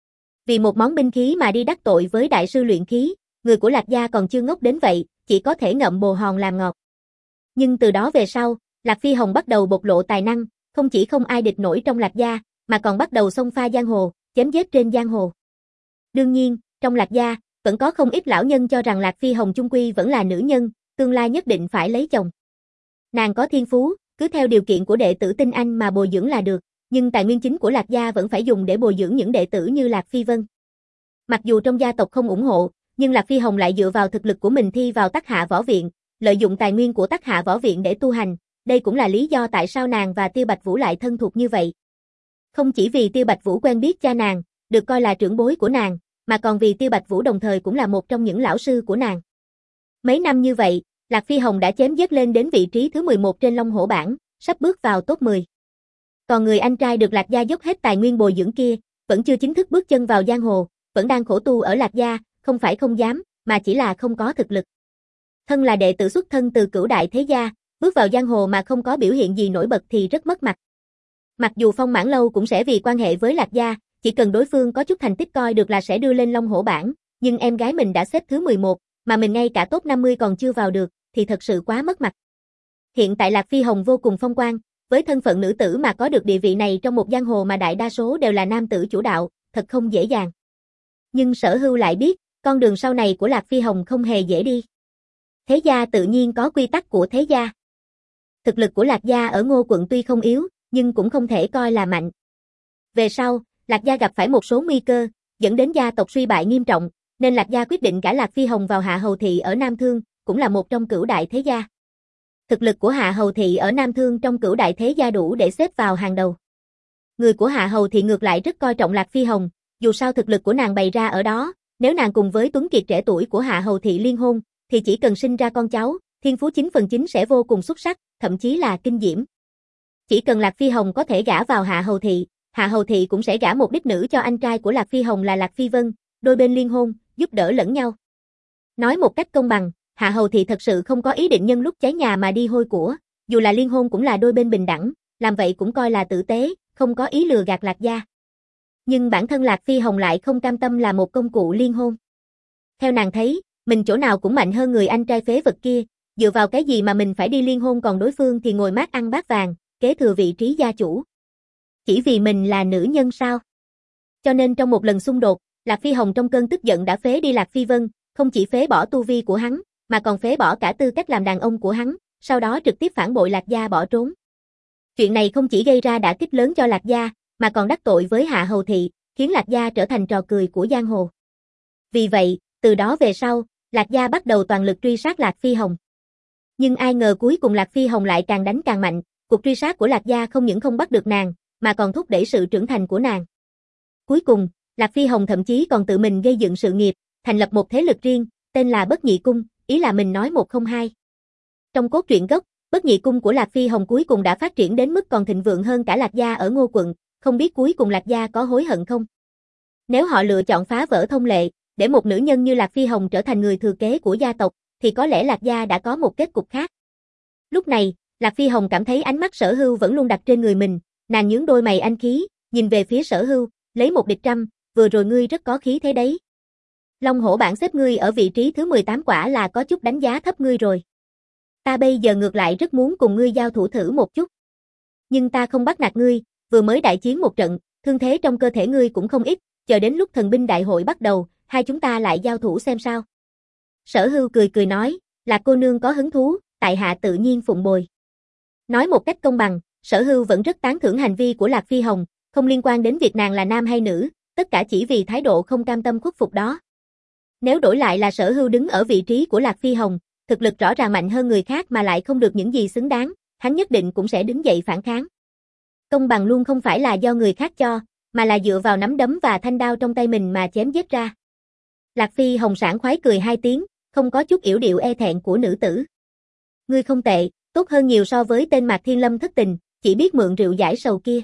Vì một món binh khí mà đi đắc tội với đại sư luyện khí, người của Lạc gia còn chưa ngốc đến vậy, chỉ có thể ngậm bồ hòn làm ngọt. Nhưng từ đó về sau, Lạc Phi Hồng bắt đầu bộc lộ tài năng, không chỉ không ai địch nổi trong Lạc gia, mà còn bắt đầu xông pha giang hồ, chém giết trên giang hồ. Đương nhiên, trong Lạc gia, vẫn có không ít lão nhân cho rằng Lạc Phi Hồng chung quy vẫn là nữ nhân, tương lai nhất định phải lấy chồng. Nàng có thiên phú, cứ theo điều kiện của đệ tử tinh anh mà bồi dưỡng là được, nhưng tài nguyên chính của Lạc gia vẫn phải dùng để bồi dưỡng những đệ tử như Lạc Phi Vân. Mặc dù trong gia tộc không ủng hộ, nhưng Lạc Phi Hồng lại dựa vào thực lực của mình thi vào Tắc Hạ Võ Viện, lợi dụng tài nguyên của Tắc Hạ Võ Viện để tu hành, đây cũng là lý do tại sao nàng và Tiêu Bạch Vũ lại thân thuộc như vậy. Không chỉ vì Tiêu Bạch Vũ quen biết cha nàng, được coi là trưởng bối của nàng, mà còn vì Tiêu Bạch Vũ đồng thời cũng là một trong những lão sư của nàng. Mấy năm như vậy, Lạc Phi Hồng đã chém giết lên đến vị trí thứ mười một trên Long Hổ bảng, sắp bước vào top mười. Còn người anh trai được Lạc gia dốc hết tài nguyên bồi dưỡng kia, vẫn chưa chính thức bước chân vào giang hồ, vẫn đang khổ tu ở Lạc gia, không phải không dám, mà chỉ là không có thực lực. Thân là đệ tử xuất thân từ cửu đại thế gia, bước vào giang hồ mà không có biểu hiện gì nổi bật thì rất mất mặt. Mặc dù Phong Mãn Lâu cũng sẽ vì quan hệ với Lạc gia, chỉ cần đối phương có chút thành tích coi được là sẽ đưa lên Long Hổ bảng, nhưng em gái mình đã xếp thứ mười một, mà mình ngay cả top năm mươi còn chưa vào được, thì thật sự quá mất mặt. Hiện tại Lạc Phi Hồng vô cùng phong quang, với thân phận nữ tử mà có được địa vị này trong một giang hồ mà đại đa số đều là nam tử chủ đạo, thật không dễ dàng. Nhưng Sở Hưu lại biết, con đường sau này của Lạc Phi Hồng không hề dễ đi. Thế gia tự nhiên có quy tắc của thế gia. Thực lực của Lạc gia ở Ngô quận tuy không yếu, nhưng cũng không thể coi là mạnh. Về sau, Lạc gia gặp phải một số nguy cơ, dẫn đến gia tộc suy bại nghiêm trọng, nên Lạc gia quyết định gả Lạc Phi Hồng vào Hạ Hầu thị ở Nam Thương, cũng là một trong cửu đại thế gia. Thực lực của Hạ Hầu thị ở Nam Thương trong cửu đại thế gia đủ để xếp vào hàng đầu. Người của Hạ Hầu thị ngược lại rất coi trọng Lạc Phi Hồng, dù sao thực lực của nàng bày ra ở đó, nếu nàng cùng với Tuấn Kiệt trẻ tuổi của Hạ Hầu thị liên hôn, thì chỉ cần sinh ra con cháu, thiên phú chín phần chín sẽ vô cùng xuất sắc, thậm chí là kinh diễm. Chỉ cần Lạc Phi Hồng có thể gả vào Hạ Hầu thị, Hạ Hầu thị cũng sẽ gả một đích nữ cho anh trai của Lạc Phi Hồng là Lạc Phi Vân, đôi bên liên hôn, giúp đỡ lẫn nhau. Nói một cách công bằng, Hạ Hầu thị thật sự không có ý định nhân lúc cháy nhà mà đi hôi của, dù là liên hôn cũng là đôi bên bình đẳng, làm vậy cũng coi là tử tế, không có ý lừa gạt Lạc gia. Nhưng bản thân Lạc Phi Hồng lại không cam tâm là một công cụ liên hôn. Theo nàng thấy, mình chỗ nào cũng mạnh hơn người anh trai phế vật kia, dựa vào cái gì mà mình phải đi liên hôn còn đối phương thì ngồi mát ăn bát vàng, kế thừa vị trí gia chủ. Chỉ vì mình là nữ nhân sao? Cho nên trong một lần xung đột, Lạc Phi Hồng trong cơn tức giận đã phế đi Lạc Phi Vân, không chỉ phế bỏ tu vi của hắn, mà còn phế bỏ cả tư cách làm đàn ông của hắn, sau đó trực tiếp phản bội Lạc gia bỏ trốn. Chuyện này không chỉ gây ra đả kích lớn cho Lạc gia, mà còn đắc tội với Hạ Hầu thị, khiến Lạc gia trở thành trò cười của giang hồ. Vì vậy, từ đó về sau, Lạc gia bắt đầu toàn lực truy sát Lạc Phi Hồng. Nhưng ai ngờ cuối cùng Lạc Phi Hồng lại càng đánh càng mạnh, cuộc truy sát của Lạc gia không những không bắt được nàng, mà còn thúc đẩy sự trưởng thành của nàng. Cuối cùng, Lạc Phi Hồng thậm chí còn tự mình gây dựng sự nghiệp, thành lập một thế lực riêng, tên là Bất Nhị Cung, ý là mình nói một không hai. Trong cốt truyện gốc, Bất Nhị Cung của Lạc Phi Hồng cuối cùng đã phát triển đến mức còn thịnh vượng hơn cả Lạc gia ở Ngô quận, không biết cuối cùng Lạc gia có hối hận không? Nếu họ lựa chọn phá vỡ thông lệ, để một nữ nhân như Lạc Phi Hồng trở thành người thừa kế của gia tộc, thì có lẽ Lạc gia đã có một kết cục khác. Lúc này, Lạc Phi Hồng cảm thấy ánh mắt Sở Hưu vẫn luôn đặt trên người mình, nàng nhướng đôi mày anh khí, nhìn về phía Sở Hưu, lấy một địch trăm, vừa rồi ngươi rất có khí thế đấy. Long hổ bảng xếp ngươi ở vị trí thứ mười tám quả là có chút đánh giá thấp ngươi rồi. Ta bây giờ ngược lại rất muốn cùng ngươi giao thủ thử một chút. Nhưng ta không bắt nạt ngươi, vừa mới đại chiến một trận, thương thế trong cơ thể ngươi cũng không ít, chờ đến lúc thần binh đại hội bắt đầu, hai chúng ta lại giao thủ xem sao. Sở Hưu cười cười nói, Lạc cô nương có hứng thú, tại hạ tự nhiên phụng bồi. Nói một cách công bằng, Sở Hưu vẫn rất tán thưởng hành vi của Lạc Phi Hồng, không liên quan đến việc nàng là nam hay nữ, tất cả chỉ vì thái độ không cam tâm khuất phục đó. Nếu đổi lại là Sở Hưu đứng ở vị trí của Lạc Phi Hồng, thực lực rõ ràng mạnh hơn người khác mà lại không được những gì xứng đáng, hắn nhất định cũng sẽ đứng dậy phản kháng. Công bằng luôn không phải là do người khác cho, mà là dựa vào nắm đấm và thanh đao trong tay mình mà chém giết ra. Lạc Phi Hồng sảng khoái cười hai tiếng, không có chút yểu điệu e thẹn của nữ tử. Ngươi không tệ, tốt hơn nhiều so với tên Mạc Thiên Lâm thất tình, chỉ biết mượn rượu giải sầu kia.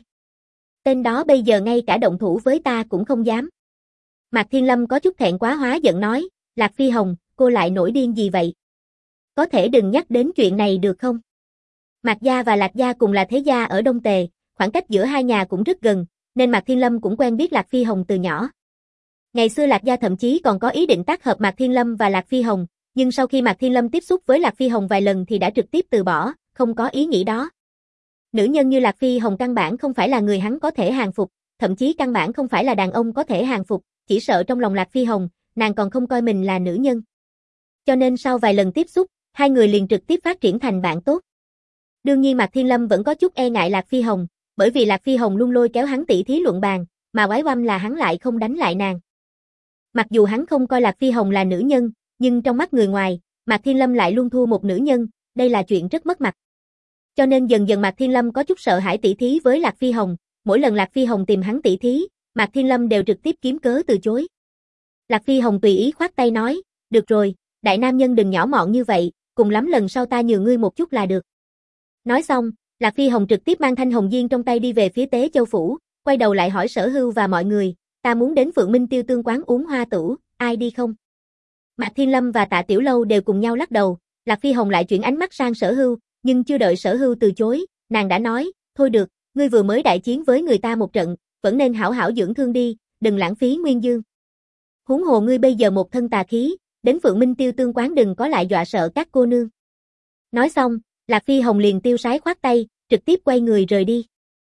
Tên đó bây giờ ngay cả động thủ với ta cũng không dám. Mạc Thiên Lâm có chút thẹn quá hóa giận nói, Lạc Phi Hồng, cô lại nổi điên gì vậy? Có thể đừng nhắc đến chuyện này được không? Mạc gia và Lạc gia cùng là thế gia ở Đông Tề, khoảng cách giữa hai nhà cũng rất gần, nên Mạc Thiên Lâm cũng quen biết Lạc Phi Hồng từ nhỏ. Ngày xưa Lạc gia thậm chí còn có ý định tác hợp Mạc Thiên Lâm và Lạc Phi Hồng, nhưng sau khi Mạc Thiên Lâm tiếp xúc với Lạc Phi Hồng vài lần thì đã trực tiếp từ bỏ, không có ý nghĩ đó. Nữ nhân như Lạc Phi Hồng căn bản không phải là người hắn có thể hàng phục, thậm chí căn bản không phải là đàn ông có thể hàng phục, chỉ sợ trong lòng Lạc Phi Hồng, nàng còn không coi mình là nữ nhân. Cho nên sau vài lần tiếp xúc, hai người liền trực tiếp phát triển thành bạn tốt. Đương nhiên Mạc Thiên Lâm vẫn có chút e ngại Lạc Phi Hồng, bởi vì Lạc Phi Hồng luôn lôi kéo hắn tỉ thí luận bàn, mà quái oăm là hắn lại không đánh lại nàng. Mặc dù hắn không coi Lạc Phi Hồng là nữ nhân, nhưng trong mắt người ngoài, Mạc Thiên Lâm lại luôn thua một nữ nhân, đây là chuyện rất mất mặt. Cho nên dần dần Mạc Thiên Lâm có chút sợ hãi tỉ thí với Lạc Phi Hồng, mỗi lần Lạc Phi Hồng tìm hắn tỉ thí, Mạc Thiên Lâm đều trực tiếp kiếm cớ từ chối. Lạc Phi Hồng tùy ý khoát tay nói, được rồi, đại nam nhân đừng nhỏ mọn như vậy, cùng lắm lần sau ta nhường ngươi một chút là được. Nói xong, Lạc Phi Hồng trực tiếp mang thanh hồng diên trong tay đi về phía Tế Châu Phủ, quay đầu lại hỏi Sở Hưu và mọi người, ta muốn đến Phượng Minh Tiêu Tương quán uống hoa tửu, ai đi không? Mạc Thiên Lâm và Tạ Tiểu Lâu đều cùng nhau lắc đầu, Lạc Phi Hồng lại chuyển ánh mắt sang Sở Hưu, nhưng chưa đợi Sở Hưu từ chối, nàng đã nói, thôi được, ngươi vừa mới đại chiến với người ta một trận, vẫn nên hảo hảo dưỡng thương đi, đừng lãng phí nguyên dương. Huống hồ ngươi bây giờ một thân tà khí, đến Phượng Minh Tiêu Tương quán đừng có lại dọa sợ các cô nương. Nói xong, Lạc Phi Hồng liền tiêu sái khoát tay, trực tiếp quay người rời đi.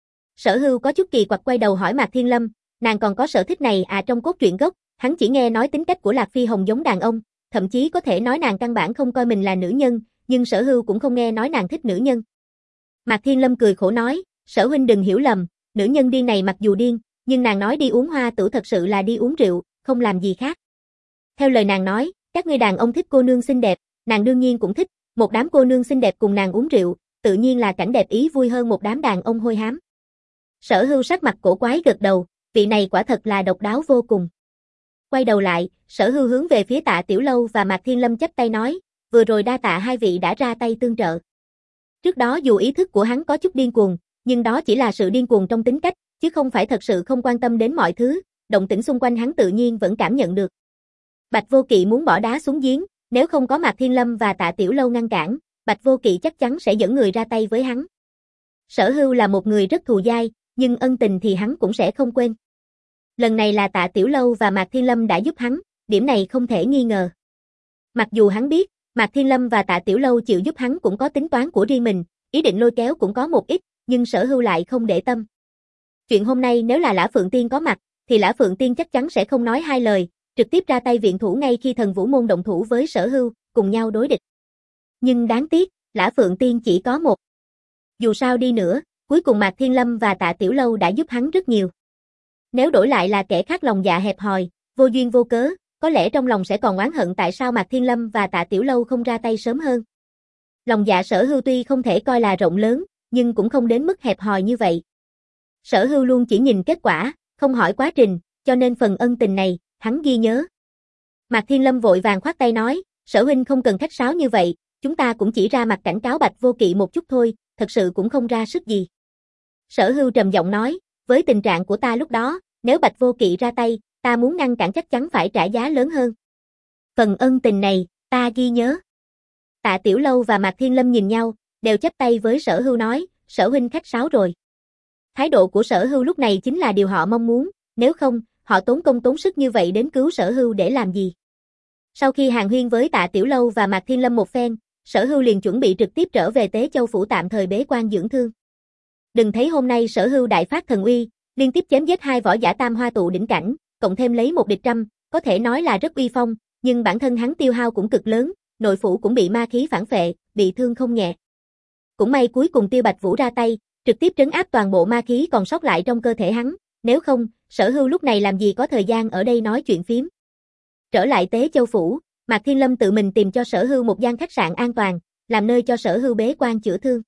Sở Hưu có chút kỳ quặc quay đầu hỏi Mạc Thiên Lâm, nàng còn có sở thích này à? Trong cốt truyện gốc, hắn chỉ nghe nói tính cách của Lạc Phi Hồng giống đàn ông, thậm chí có thể nói nàng căn bản không coi mình là nữ nhân, nhưng Sở Hưu cũng không nghe nói nàng thích nữ nhân. Mạc Thiên Lâm cười khổ nói, Sở huynh đừng hiểu lầm, nữ nhân điên này mặc dù điên, Nhưng nàng nói đi uống hoa tửu thật sự là đi uống rượu, không làm gì khác. Theo lời nàng nói, các ngươi đàn ông thích cô nương xinh đẹp, nàng đương nhiên cũng thích, một đám cô nương xinh đẹp cùng nàng uống rượu, tự nhiên là cảnh đẹp ý vui hơn một đám đàn ông hôi hám. Sở Hưu sắc mặt cổ quái gật đầu, vị này quả thật là độc đáo vô cùng. Quay đầu lại, Sở Hưu hướng về phía Tạ Tiểu Lâu và Mạc Thiên Lâm chắp tay nói, vừa rồi đa tạ hai vị đã ra tay tương trợ. Trước đó dù ý thức của hắn có chút điên cuồng, nhưng đó chỉ là sự điên cuồng trong tính cách, chứ không phải thật sự không quan tâm đến mọi thứ, động tĩnh xung quanh hắn tự nhiên vẫn cảm nhận được. Bạch Vô Kỵ muốn bỏ đá xuống giếng, nếu không có Mạc Thiên Lâm và Tạ Tiểu Lâu ngăn cản, Bạch Vô Kỵ chắc chắn sẽ dẫn người ra tay với hắn. Sở Hưu là một người rất thù dai, nhưng ân tình thì hắn cũng sẽ không quên. Lần này là Tạ Tiểu Lâu và Mạc Thiên Lâm đã giúp hắn, điểm này không thể nghi ngờ. Mặc dù hắn biết, Mạc Thiên Lâm và Tạ Tiểu Lâu chịu giúp hắn cũng có tính toán của riêng mình, ý định lôi kéo cũng có một ít, nhưng Sở Hưu lại không để tâm. Chuyện hôm nay nếu là Lã Phượng Tiên có mặt, thì Lã Phượng Tiên chắc chắn sẽ không nói hai lời, trực tiếp ra tay viện thủ ngay khi Thần Vũ Môn động thủ với Sở Hưu, cùng nhau đối địch. Nhưng đáng tiếc, Lã Phượng Tiên chỉ có một. Dù sao đi nữa, cuối cùng Mạc Thiên Lâm và Tạ Tiểu Lâu đã giúp hắn rất nhiều. Nếu đổi lại là kẻ khác lòng dạ hẹp hòi, vô duyên vô cớ, có lẽ trong lòng sẽ còn oán hận tại sao Mạc Thiên Lâm và Tạ Tiểu Lâu không ra tay sớm hơn. Lòng dạ Sở Hưu tuy không thể coi là rộng lớn, nhưng cũng không đến mức hẹp hòi như vậy. Sở Hưu luôn chỉ nhìn kết quả, không hỏi quá trình, cho nên phần ân tình này, hắn ghi nhớ. Mạc Thiên Lâm vội vàng khoát tay nói, Sở huynh không cần khách sáo như vậy, chúng ta cũng chỉ ra mặt cảnh cáo Bạch Vô Kỵ một chút thôi, thật sự cũng không ra sức gì. Sở Hưu trầm giọng nói, với tình trạng của ta lúc đó, nếu Bạch Vô Kỵ ra tay, ta muốn ngăn cản chắc chắn phải trả giá lớn hơn. Phần ân tình này, ta ghi nhớ. Tạ Tiểu Lâu và Mạc Thiên Lâm nhìn nhau, đều chắp tay với Sở Hưu nói, Sở huynh khách sáo rồi. Thái độ của Sở Hưu lúc này chính là điều họ mong muốn, nếu không, họ tốn công tốn sức như vậy đến cứu Sở Hưu để làm gì. Sau khi hàn huyên với Tạ Tiểu Lâu và Mạc Thiên Lâm một phen, Sở Hưu liền chuẩn bị trực tiếp trở về Tế Châu phủ tạm thời bế quan dưỡng thương. Đừng thấy hôm nay Sở Hưu đại phát thần uy, liên tiếp chém giết hai võ giả tam hoa tụ đỉnh cảnh, cộng thêm lấy một địch trăm, có thể nói là rất uy phong, nhưng bản thân hắn tiêu hao cũng cực lớn, nội phủ cũng bị ma khí phản phệ, bị thương không nhẹ. Cũng may cuối cùng Tiêu Bạch Vũ ra tay, trực tiếp trấn áp toàn bộ ma khí còn sót lại trong cơ thể hắn, nếu không, Sở Hưu lúc này làm gì có thời gian ở đây nói chuyện phiếm. Trở lại Tế Châu phủ, Mạc Thiên Lâm tự mình tìm cho Sở Hưu một gian khách sạn an toàn, làm nơi cho Sở Hưu bế quan chữa thương.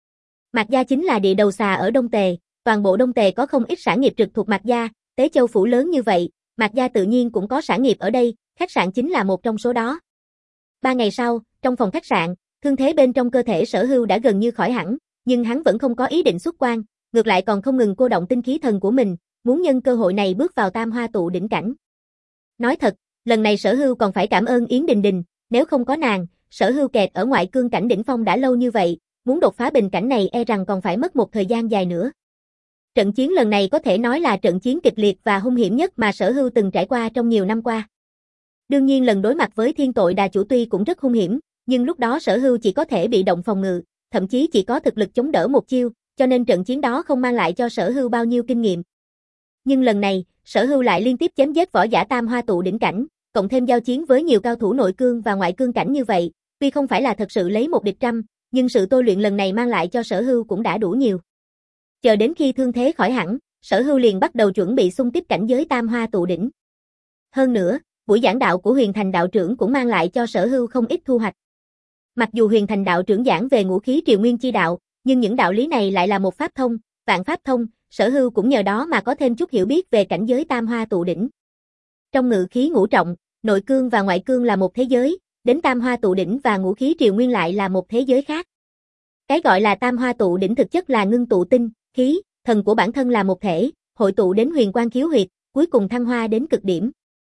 Mạc gia chính là địa đầu xà ở Đông Tề, toàn bộ Đông Tề có không ít sản nghiệp trực thuộc Mạc gia, Tế Châu phủ lớn như vậy, Mạc gia tự nhiên cũng có sản nghiệp ở đây, khách sạn chính là một trong số đó. Ba ngày sau, trong phòng khách sạn, thương thế bên trong cơ thể Sở Hưu đã gần như khỏi hẳn, nhưng hắn vẫn không có ý định xuất quan, ngược lại còn không ngừng cô động tinh khí thần của mình, muốn nhân cơ hội này bước vào tam hoa tụ đỉnh cảnh. Nói thật, lần này Sở Hưu còn phải cảm ơn Yến Đình Đình, nếu không có nàng, Sở Hưu kẹt ở ngoại cương cảnh đỉnh phong đã lâu như vậy, muốn đột phá bình cảnh này e rằng còn phải mất một thời gian dài nữa. Trận chiến lần này có thể nói là trận chiến kịch liệt và hung hiểm nhất mà Sở Hưu từng trải qua trong nhiều năm qua. Đương nhiên lần đối mặt với Thiên Tội Đà Chủ tuy cũng rất hung hiểm, nhưng lúc đó Sở Hưu chỉ có thể bị động phòng ngự, thậm chí chỉ có thực lực chống đỡ một chiêu, cho nên trận chiến đó không mang lại cho Sở Hưu bao nhiêu kinh nghiệm. Nhưng lần này, Sở Hưu lại liên tiếp chém giết võ giả tam hoa tụ đỉnh cảnh, cộng thêm giao chiến với nhiều cao thủ nội cương và ngoại cương cảnh như vậy, tuy không phải là thật sự lấy một địch trăm, nhưng sự tôi luyện lần này mang lại cho Sở Hưu cũng đã đủ nhiều. Chờ đến khi thương thế khỏi hẳn, Sở Hưu liền bắt đầu chuẩn bị xung tiếp cảnh giới tam hoa tụ đỉnh. Hơn nữa, buổi giảng đạo của Huyền Thành đạo trưởng cũng mang lại cho Sở Hưu không ít thu hoạch. Mặc dù Huyền Thành đạo trưởng giảng về ngũ khí triều nguyên chi đạo, nhưng những đạo lý này lại là một pháp thông, vạn pháp thông, Sở Hưu cũng nhờ đó mà có thêm chút hiểu biết về cảnh giới tam hoa tụ đỉnh. Trong ngự khí ngũ trọng, nội cương và ngoại cương là một thế giới, đến tam hoa tụ đỉnh và ngũ khí triều nguyên lại là một thế giới khác. Cái gọi là tam hoa tụ đỉnh thực chất là ngưng tụ tinh, khí, thần của bản thân là một thể, hội tụ đến huyền quang khiếu huyệt, cuối cùng thăng hoa đến cực điểm.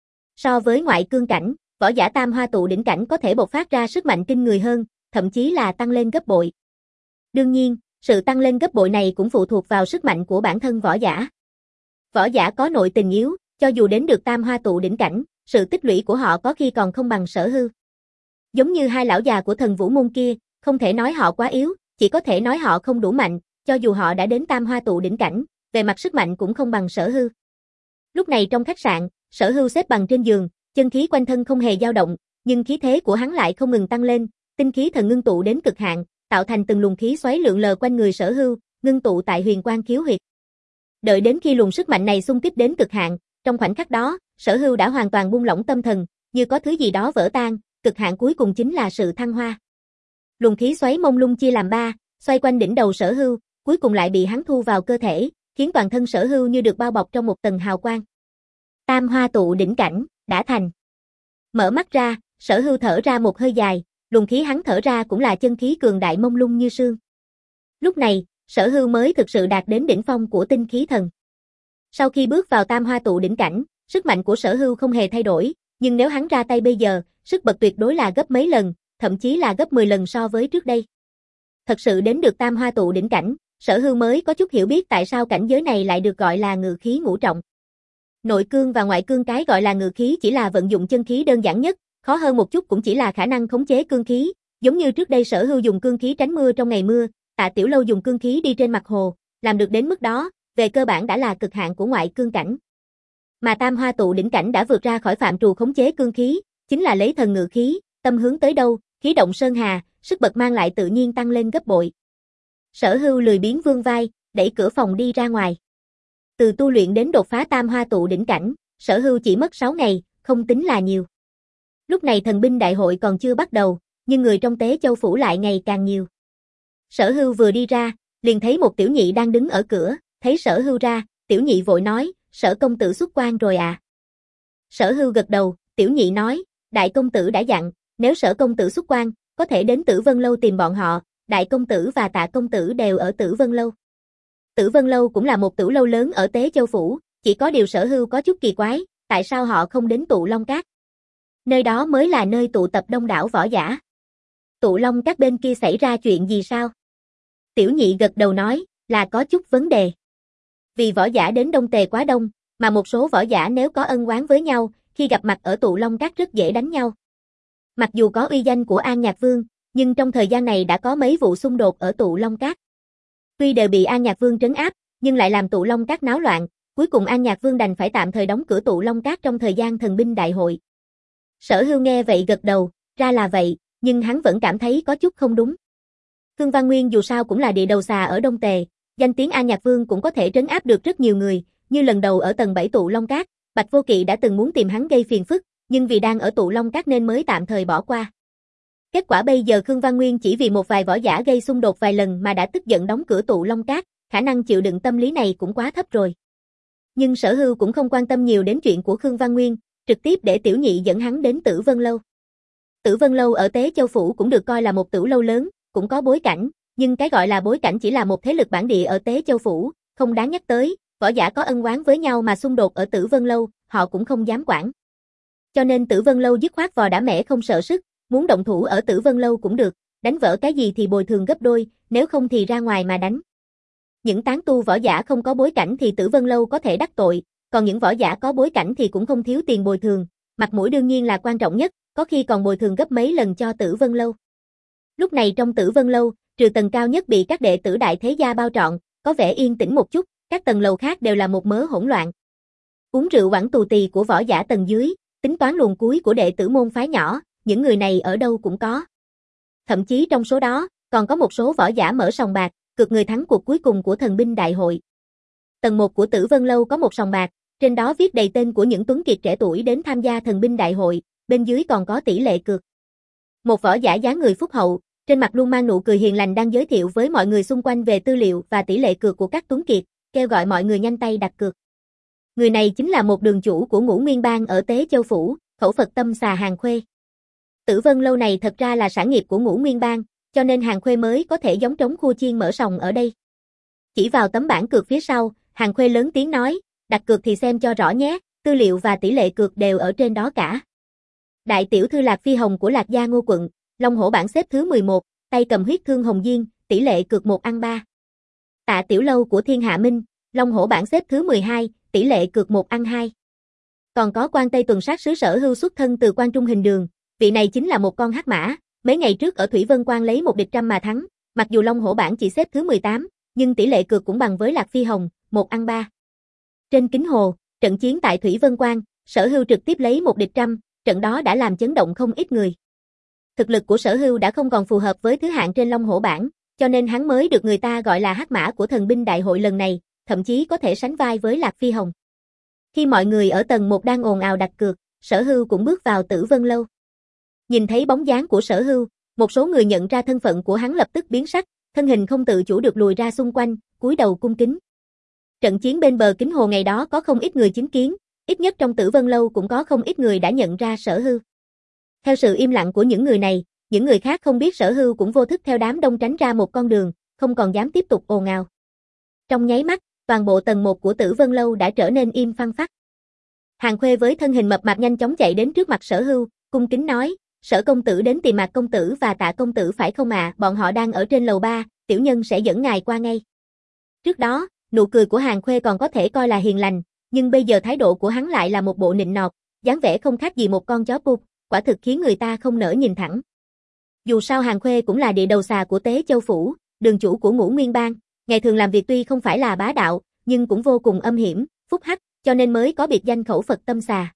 So với ngoại cương cảnh, võ giả tam hoa tụ đỉnh cảnh có thể bộc phát ra sức mạnh kinh người hơn, thậm chí là tăng lên gấp bội. Đương nhiên, sự tăng lên gấp bội này cũng phụ thuộc vào sức mạnh của bản thân võ giả. Võ giả có nội tình yếu, cho dù đến được tam hoa tụ đỉnh cảnh, sự tích lũy của họ có khi còn không bằng Sở Hưu. Giống như hai lão già của Thần Vũ môn kia, không thể nói họ quá yếu, chỉ có thể nói họ không đủ mạnh, cho dù họ đã đến tam hoa tụ đỉnh cảnh, về mặt sức mạnh cũng không bằng Sở Hưu. Lúc này trong khách sạn, Sở Hưu xếp bằng trên giường, chân khí quanh thân không hề dao động, nhưng khí thế của hắn lại không ngừng tăng lên, tinh khí thần ngưng tụ đến cực hạn, tạo thành từng luồng khí xoáy lượn lờ quanh người Sở Hưu, ngưng tụ tại huyền quang khiếu huyệt. Đợi đến khi luồng sức mạnh này xung kích đến cực hạn, trong khoảnh khắc đó, Sở Hưu đã hoàn toàn buông lỏng tâm thần, như có thứ gì đó vỡ tan, cực hạn cuối cùng chính là sự thăng hoa. Luồng khí xoáy mông lung chia làm ba, xoay quanh đỉnh đầu Sở Hưu, cuối cùng lại bị hắn thu vào cơ thể, khiến toàn thân Sở Hưu như được bao bọc trong một tầng hào quang. Tam hoa tụ đỉnh cảnh, đã thành. Mở mắt ra, Sở Hưu thở ra một hơi dài, luồng khí hắn thở ra cũng là chân khí cường đại mông lung như sương. Lúc này, Sở Hưu mới thực sự đạt đến đỉnh phong của tinh khí thần. Sau khi bước vào tam hoa tụ đỉnh cảnh, sức mạnh của Sở Hưu không hề thay đổi, nhưng nếu hắn ra tay bây giờ, sức bật tuyệt đối là gấp mấy lần, thậm chí là gấp mười lần so với trước đây. Thật sự đến được tam hoa tụ đỉnh cảnh, Sở Hưu mới có chút hiểu biết tại sao cảnh giới này lại được gọi là ngự khí ngũ trọng. Nội cương và ngoại cương cái gọi là ngự khí chỉ là vận dụng chân khí đơn giản nhất, khó hơn một chút cũng chỉ là khả năng khống chế cương khí, giống như trước đây Sở Hưu dùng cương khí tránh mưa trong ngày mưa, Tạ Tiểu Lâu dùng cương khí đi trên mặt hồ, làm được đến mức đó, về cơ bản đã là cực hạn của ngoại cương cảnh. Mà tam hoa tụ đỉnh cảnh đã vượt ra khỏi phạm trù khống chế cương khí, chính là lấy thần ngự khí, tâm hướng tới đâu, khí động sơn hà, sức bật mang lại tự nhiên tăng lên gấp bội. Sở Hưu lười biếng vươn vai, đẩy cửa phòng đi ra ngoài. Từ tu luyện đến đột phá tam hoa tụ đỉnh cảnh, Sở Hưu chỉ mất sáu ngày, không tính là nhiều. Lúc này thần binh đại hội còn chưa bắt đầu, nhưng người trong Tế Châu phủ lại ngày càng nhiều. Sở Hưu vừa đi ra, liền thấy một tiểu nhị đang đứng ở cửa, thấy Sở Hưu ra, tiểu nhị vội nói, Sở công tử xuất quan rồi à? Sở Hưu gật đầu, tiểu nhị nói, đại công tử đã dặn, nếu Sở công tử xuất quan, có thể đến Tử Vân Lâu tìm bọn họ, đại công tử và Tạ công tử đều ở Tử Vân Lâu. Tử Vân Lâu cũng là một tử lâu lớn ở Tế Châu phủ, chỉ có điều Sở Hưu có chút kỳ quái, tại sao họ không đến Tụ Long Các? Nơi đó mới là nơi tụ tập đông đảo võ giả. Tụ Long Các bên kia xảy ra chuyện gì sao? Tiểu nhị gật đầu nói, là có chút vấn đề. Vì võ giả đến Đông Tề quá đông, mà một số võ giả nếu có ân oán với nhau, khi gặp mặt ở Tụ Long Các rất dễ đánh nhau. Mặc dù có uy danh của An Nhạc Vương, nhưng trong thời gian này đã có mấy vụ xung đột ở Tụ Long Các. Tuy đều bị An Nhạc Vương trấn áp, nhưng lại làm Tụ Long Các náo loạn, cuối cùng An Nhạc Vương đành phải tạm thời đóng cửa Tụ Long Các trong thời gian thần binh đại hội. Sở Hưu nghe vậy gật đầu, ra là vậy, nhưng hắn vẫn cảm thấy có chút không đúng. Khương Văn Nguyên dù sao cũng là địa đầu xà ở Đông Tề, danh tiếng An Nhạc Vương cũng có thể trấn áp được rất nhiều người, như lần đầu ở tầng bảy Tụ Long Các, Bạch Vô Kỵ đã từng muốn tìm hắn gây phiền phức, nhưng vì đang ở Tụ Long Các nên mới tạm thời bỏ qua. Kết quả bây giờ Khương Văn Nguyên chỉ vì một vài võ giả gây xung đột vài lần mà đã tức giận đóng cửa Tụ Long Các, khả năng chịu đựng tâm lý này cũng quá thấp rồi. Nhưng Sở Hưu cũng không quan tâm nhiều đến chuyện của Khương Văn Nguyên, trực tiếp để tiểu nhị dẫn hắn đến Tử Vân Lâu. Tử Vân Lâu ở Tế Châu phủ cũng được coi là một tử lâu lớn, cũng có bối cảnh, nhưng cái gọi là bối cảnh chỉ là một thế lực bản địa ở Tế Châu phủ, không đáng nhắc tới, võ giả có ân oán với nhau mà xung đột ở Tử Vân Lâu, họ cũng không dám quản. Cho nên Tử Vân Lâu dứt khoát vò đã mẻ không sợ sức, muốn động thủ ở Tử Vân Lâu cũng được, đánh vỡ cái gì thì bồi thường gấp đôi, nếu không thì ra ngoài mà đánh. Những tán tu võ giả không có bối cảnh thì Tử Vân Lâu có thể đắc tội, còn những võ giả có bối cảnh thì cũng không thiếu tiền bồi thường, mặt mũi đương nhiên là quan trọng nhất, có khi còn bồi thường gấp mấy lần cho Tử Vân Lâu. Lúc này trong Tử Vân Lâu, trừ tầng cao nhất bị các đệ tử đại thế gia bao trọn, có vẻ yên tĩnh một chút, các tầng lầu khác đều là một mớ hỗn loạn. Uống rượu quẳng tù tì của võ giả tầng dưới, tính toán luồn cuối của đệ tử môn phái nhỏ, những người này ở đâu cũng có. Thậm chí trong số đó, còn có một số võ giả mở sòng bạc, cược người thắng cuộc cuối cùng của thần binh đại hội. Tầng một của Tử Vân Lâu có một sòng bạc, trên đó viết đầy tên của những tuấn kiệt trẻ tuổi đến tham gia thần binh đại hội, bên dưới còn có tỷ lệ cược. Một võ giả dáng người phúc hậu, trên mặt luôn mang nụ cười hiền lành đang giới thiệu với mọi người xung quanh về tư liệu và tỷ lệ cược của các tuấn kiệt, kêu gọi mọi người nhanh tay đặt cược. Người này chính là một đường chủ của Ngũ Nguyên Bang ở Tế Châu phủ, khẩu Phật tâm xà Hàng Khuê. Tử Vân Lâu này thật ra là sản nghiệp của Ngũ Nguyên Bang, cho nên Hàng Khuê mới có thể giống trống khua chiên mở sòng ở đây. Chỉ vào tấm bảng cược phía sau, Hàng Khuê lớn tiếng nói, đặt cược thì xem cho rõ nhé, tư liệu và tỷ lệ cược đều ở trên đó cả. Đại tiểu thư Lạc Phi Hồng của Lạc gia Ngô quận, Long Hổ bảng xếp thứ mười một, tay cầm huyết thương hồng diên, tỷ lệ cược một ăn ba. Tạ Tiểu Lâu của Thiên Hạ Minh, Long Hổ bảng xếp thứ mười hai, tỷ lệ cược một ăn hai. Còn có Quan Tây tuần sát sứ Sở Hưu xuất thân từ Quan Trung Hình Đường, vị này chính là một con hắc mã, mấy ngày trước ở Thủy Vân Quan lấy một địch trăm mà thắng, mặc dù Long Hổ bảng chỉ xếp thứ mười tám, nhưng tỷ lệ cược cũng bằng với Lạc Phi Hồng, một ăn ba. Trên Kính Hồ, trận chiến tại Thủy Vân Quan, Sở Hưu trực tiếp lấy một địch trăm, trận đó đã làm chấn động không ít người. Thực lực của Sở Hưu đã không còn phù hợp với thứ hạng trên Long Hổ bảng, cho nên hắn mới được người ta gọi là hắc mã của thần binh đại hội lần này, thậm chí có thể sánh vai với Lạc Phi Hồng. Khi mọi người ở tầng một đang ồn ào đặt cược, Sở Hưu cũng bước vào Tử Vân Lâu. Nhìn thấy bóng dáng của Sở Hưu, một số người nhận ra thân phận của hắn lập tức biến sắc, thân hình không tự chủ được lùi ra xung quanh, cúi đầu cung kính. Trận chiến bên bờ kính hồ ngày đó có không ít người chứng kiến, ít nhất trong Tử Vân Lâu cũng có không ít người đã nhận ra Sở Hưu. Theo sự im lặng của những người này, những người khác không biết Sở Hưu cũng vô thức theo đám đông tránh ra một con đường, không còn dám tiếp tục ồn ào. Trong nháy mắt, toàn bộ tầng một của Tử Vân Lâu đã trở nên im phăng phắc. Hàng Khuê với thân hình mập mạp nhanh chóng chạy đến trước mặt Sở Hưu, cung kính nói, Sở công tử đến tìm Mạc công tử và Tạ công tử phải không ạ? À? Bọn họ đang ở trên lầu ba, tiểu nhân sẽ dẫn ngài qua ngay. Trước đó, nụ cười của Hàng Khuê còn có thể coi là hiền lành, nhưng bây giờ thái độ của hắn lại là một bộ nịnh nọt, dáng vẻ không khác gì một con chó pup, quả thực khiến người ta không nỡ nhìn thẳng. Dù sao Hàng Khuê cũng là địa đầu xà của Tế Châu phủ, đường chủ của Ngũ Nguyên Bang, ngày thường làm việc tuy không phải là bá đạo, nhưng cũng vô cùng âm hiểm, phúc hắc, cho nên mới có biệt danh khẩu Phật tâm xà.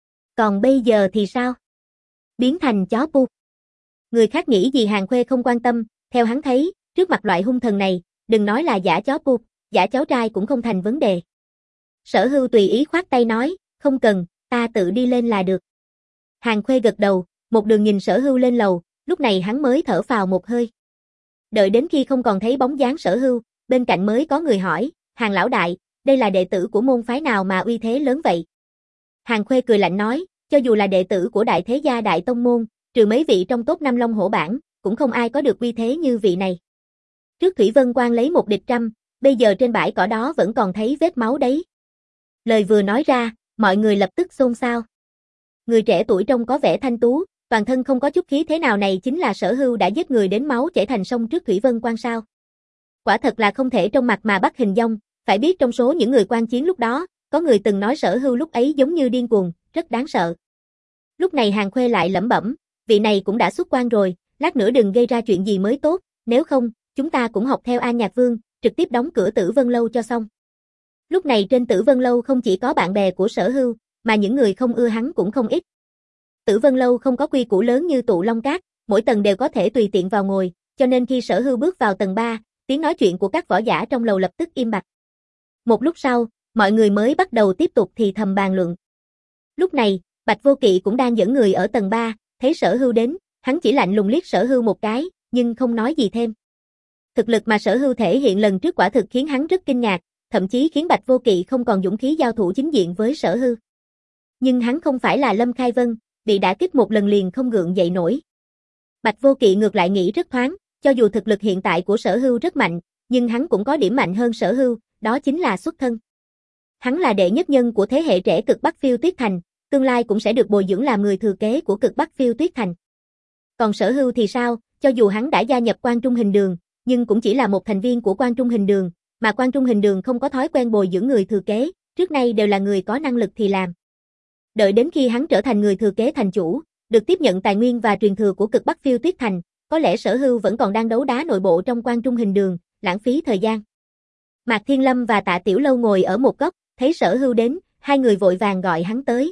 Còn bây giờ thì sao? Biến thành chó pup. Người khác nghĩ gì Hàng Khuê không quan tâm, theo hắn thấy, trước mặt loại hung thần này, đừng nói là giả chó pup, giả cháu trai cũng không thành vấn đề. Sở Hưu tùy ý khoát tay nói, không cần, ta tự đi lên là được. Hàng Khuê gật đầu, một đường nhìn Sở Hưu lên lầu, lúc này hắn mới thở phào một hơi. Đợi đến khi không còn thấy bóng dáng Sở Hưu, bên cạnh mới có người hỏi, Hàng lão đại, đây là đệ tử của môn phái nào mà uy thế lớn vậy? Hàng Khuê cười lạnh nói, cho dù là đệ tử của đại thế gia đại tông môn, trừ mấy vị trong top năm Long Hổ bảng, cũng không ai có được uy thế như vị này. Trước Thủy Vân Quan lấy một địch trăm, bây giờ trên bãi cỏ đó vẫn còn thấy vết máu đấy. Lời vừa nói ra, mọi người lập tức xôn xao. Người trẻ tuổi trông có vẻ thanh tú, toàn thân không có chút khí thế nào này chính là Sở Hưu đã giết người đến máu chảy thành sông trước Thủy Vân Quan sao? Quả thật là không thể trong mặt mà bắt hình dong, phải biết trong số những người quan chiến lúc đó, có người từng nói Sở Hưu lúc ấy giống như điên cuồng, rất đáng sợ. Lúc này Hàng Khuê lại lẩm bẩm, vị này cũng đã xuất quan rồi, lát nữa đừng gây ra chuyện gì mới tốt, nếu không, chúng ta cũng học theo An Nhạc Vương, trực tiếp đóng cửa Tử Vân Lâu cho xong. Lúc này trên Tử Vân Lâu không chỉ có bạn bè của Sở Hưu, mà những người không ưa hắn cũng không ít. Tử Vân Lâu không có quy củ lớn như Tụ Long Các, mỗi tầng đều có thể tùy tiện vào ngồi, cho nên khi Sở Hưu bước vào tầng ba, tiếng nói chuyện của các võ giả trong lầu lập tức im bặt. Một lúc sau, mọi người mới bắt đầu tiếp tục thì thầm bàn luận. Lúc này, Bạch Vô Kỵ cũng đang dẫn người ở tầng ba, thấy Sở Hưu đến, hắn chỉ lạnh lùng liếc Sở Hưu một cái, nhưng không nói gì thêm. Thực lực mà Sở Hưu thể hiện lần trước quả thực khiến hắn rất kinh ngạc, thậm chí khiến Bạch Vô Kỵ không còn dũng khí giao thủ chính diện với Sở Hưu. Nhưng hắn không phải là Lâm Khai Vân, bị đả kích một lần liền không gượng dậy nổi. Bạch Vô Kỵ ngược lại nghĩ rất thoáng, cho dù thực lực hiện tại của Sở Hưu rất mạnh, nhưng hắn cũng có điểm mạnh hơn Sở Hưu, đó chính là xuất thân. Hắn là đệ nhất nhân của thế hệ trẻ Cực Bắc Phiêu Tuyết Thành, tương lai cũng sẽ được bồi dưỡng làm người thừa kế của Cực Bắc Phiêu Tuyết Thành. Còn Sở Hưu thì sao, cho dù hắn đã gia nhập Quan Trung Hình Đường, nhưng cũng chỉ là một thành viên của Quan Trung Hình Đường, mà Quan Trung Hình Đường không có thói quen bồi dưỡng người thừa kế, trước nay đều là người có năng lực thì làm. Đợi đến khi hắn trở thành người thừa kế thành chủ, được tiếp nhận tài nguyên và truyền thừa của Cực Bắc Phiêu Tuyết Thành, có lẽ Sở Hưu vẫn còn đang đấu đá nội bộ trong Quan Trung Hình Đường, lãng phí thời gian. Mạc Thiên Lâm và Tạ Tiểu Lâu ngồi ở một góc, thấy Sở Hưu đến, hai người vội vàng gọi hắn tới.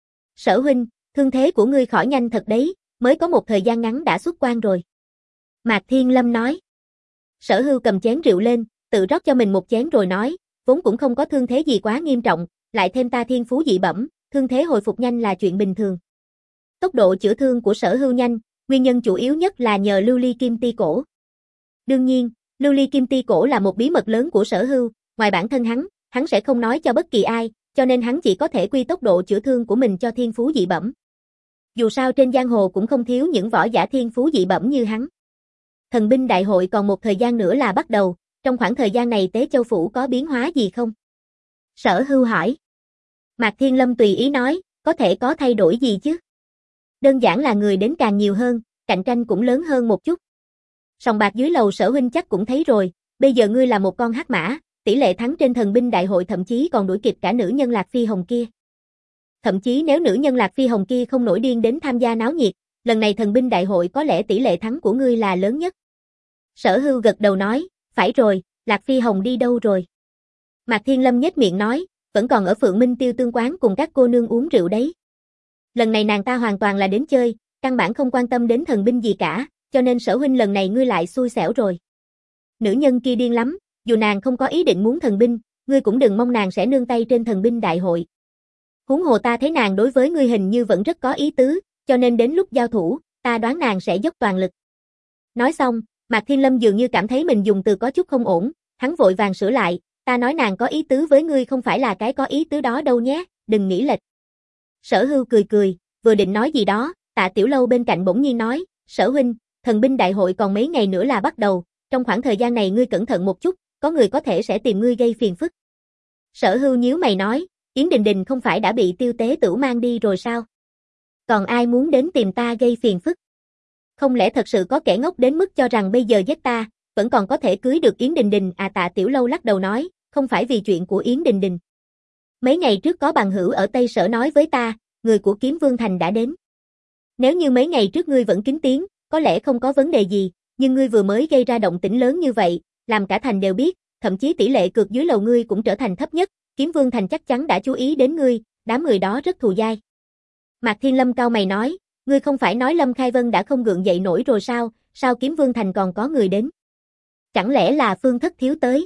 Sở huynh, thương thế của ngươi khỏi nhanh thật đấy, mới có một thời gian ngắn đã xuất quan rồi. Mạc Thiên Lâm nói. Sở Hưu cầm chén rượu lên, tự rót cho mình một chén rồi nói, vốn cũng không có thương thế gì quá nghiêm trọng, lại thêm ta thiên phú dị bẩm, thương thế hồi phục nhanh là chuyện bình thường. Tốc độ chữa thương của Sở Hưu nhanh, nguyên nhân chủ yếu nhất là nhờ lưu ly kim ti cổ. Đương nhiên, lưu ly kim ti cổ là một bí mật lớn của Sở Hưu, ngoài bản thân hắn, hắn sẽ không nói cho bất kỳ ai, cho nên hắn chỉ có thể quy tốc độ chữa thương của mình cho thiên phú dị bẩm. Dù sao trên giang hồ cũng không thiếu những võ giả thiên phú dị bẩm như hắn. Thần binh đại hội còn một thời gian nữa là bắt đầu, trong khoảng thời gian này Tế Châu phủ có biến hóa gì không? Sở Hưu hỏi. Mạc Thiên Lâm tùy ý nói, có thể có thay đổi gì chứ? Đơn giản là người đến càng nhiều hơn, cạnh tranh cũng lớn hơn một chút. Sòng bạc dưới lầu Sở huynh chắc cũng thấy rồi, bây giờ ngươi là một con hắc mã, tỷ lệ thắng trên thần binh đại hội thậm chí còn đuổi kịp cả nữ nhân Lạc Phi Hồng kia. Thậm chí nếu nữ nhân Lạc Phi Hồng kia không nổi điên đến tham gia náo nhiệt, lần này thần binh đại hội có lẽ tỷ lệ thắng của ngươi là lớn nhất. Sở Hưu gật đầu nói, phải rồi, Lạc Phi Hồng đi đâu rồi? Mạc Thiên Lâm nhếch miệng nói, vẫn còn ở Phượng Minh Tiêu Tương quán cùng các cô nương uống rượu đấy. Lần này nàng ta hoàn toàn là đến chơi, căn bản không quan tâm đến thần binh gì cả, cho nên Sở huynh lần này ngươi lại xui xẻo rồi. Nữ nhân kia điên lắm, dù nàng không có ý định muốn thần binh, ngươi cũng đừng mong nàng sẽ nương tay trên thần binh đại hội. Huống hồ ta thấy nàng đối với ngươi hình như vẫn rất có ý tứ, cho nên đến lúc giao thủ, ta đoán nàng sẽ dốc toàn lực. Nói xong, Mạc Thiên Lâm dường như cảm thấy mình dùng từ có chút không ổn, hắn vội vàng sửa lại, ta nói nàng có ý tứ với ngươi không phải là cái có ý tứ đó đâu nhé, đừng nghĩ lệch. Sở Hưu cười cười, vừa định nói gì đó, Tạ Tiểu Lâu bên cạnh bỗng nhiên nói, Sở huynh, thần binh đại hội còn mấy ngày nữa là bắt đầu, trong khoảng thời gian này ngươi cẩn thận một chút, có người có thể sẽ tìm ngươi gây phiền phức. Sở Hưu nhíu mày nói, Yến Đình Đình không phải đã bị Tiêu Tế Tửu mang đi rồi sao? Còn ai muốn đến tìm ta gây phiền phức? Không lẽ thật sự có kẻ ngốc đến mức cho rằng bây giờ giết ta, vẫn còn có thể cưới được Yến Đình Đình à? Tạ Tiểu Lâu lắc đầu nói, không phải vì chuyện của Yến Đình Đình. Mấy ngày trước có bằng hữu ở Tây Sở nói với ta, người của Kiếm Vương Thành đã đến. Nếu như mấy ngày trước ngươi vẫn kín tiếng, có lẽ không có vấn đề gì, nhưng ngươi vừa mới gây ra động tĩnh lớn như vậy, làm cả thành đều biết, thậm chí tỷ lệ cược dưới lầu ngươi cũng trở thành thấp nhất, Kiếm Vương Thành chắc chắn đã chú ý đến ngươi, đám người đó rất thù dai. Mạc Thiên Lâm cau mày nói, ngươi không phải nói Lâm Khai Vân đã không gượng dậy nổi rồi sao, sao Kiếm Vương Thành còn có người đến? Chẳng lẽ là Phương Thất Thiếu tới?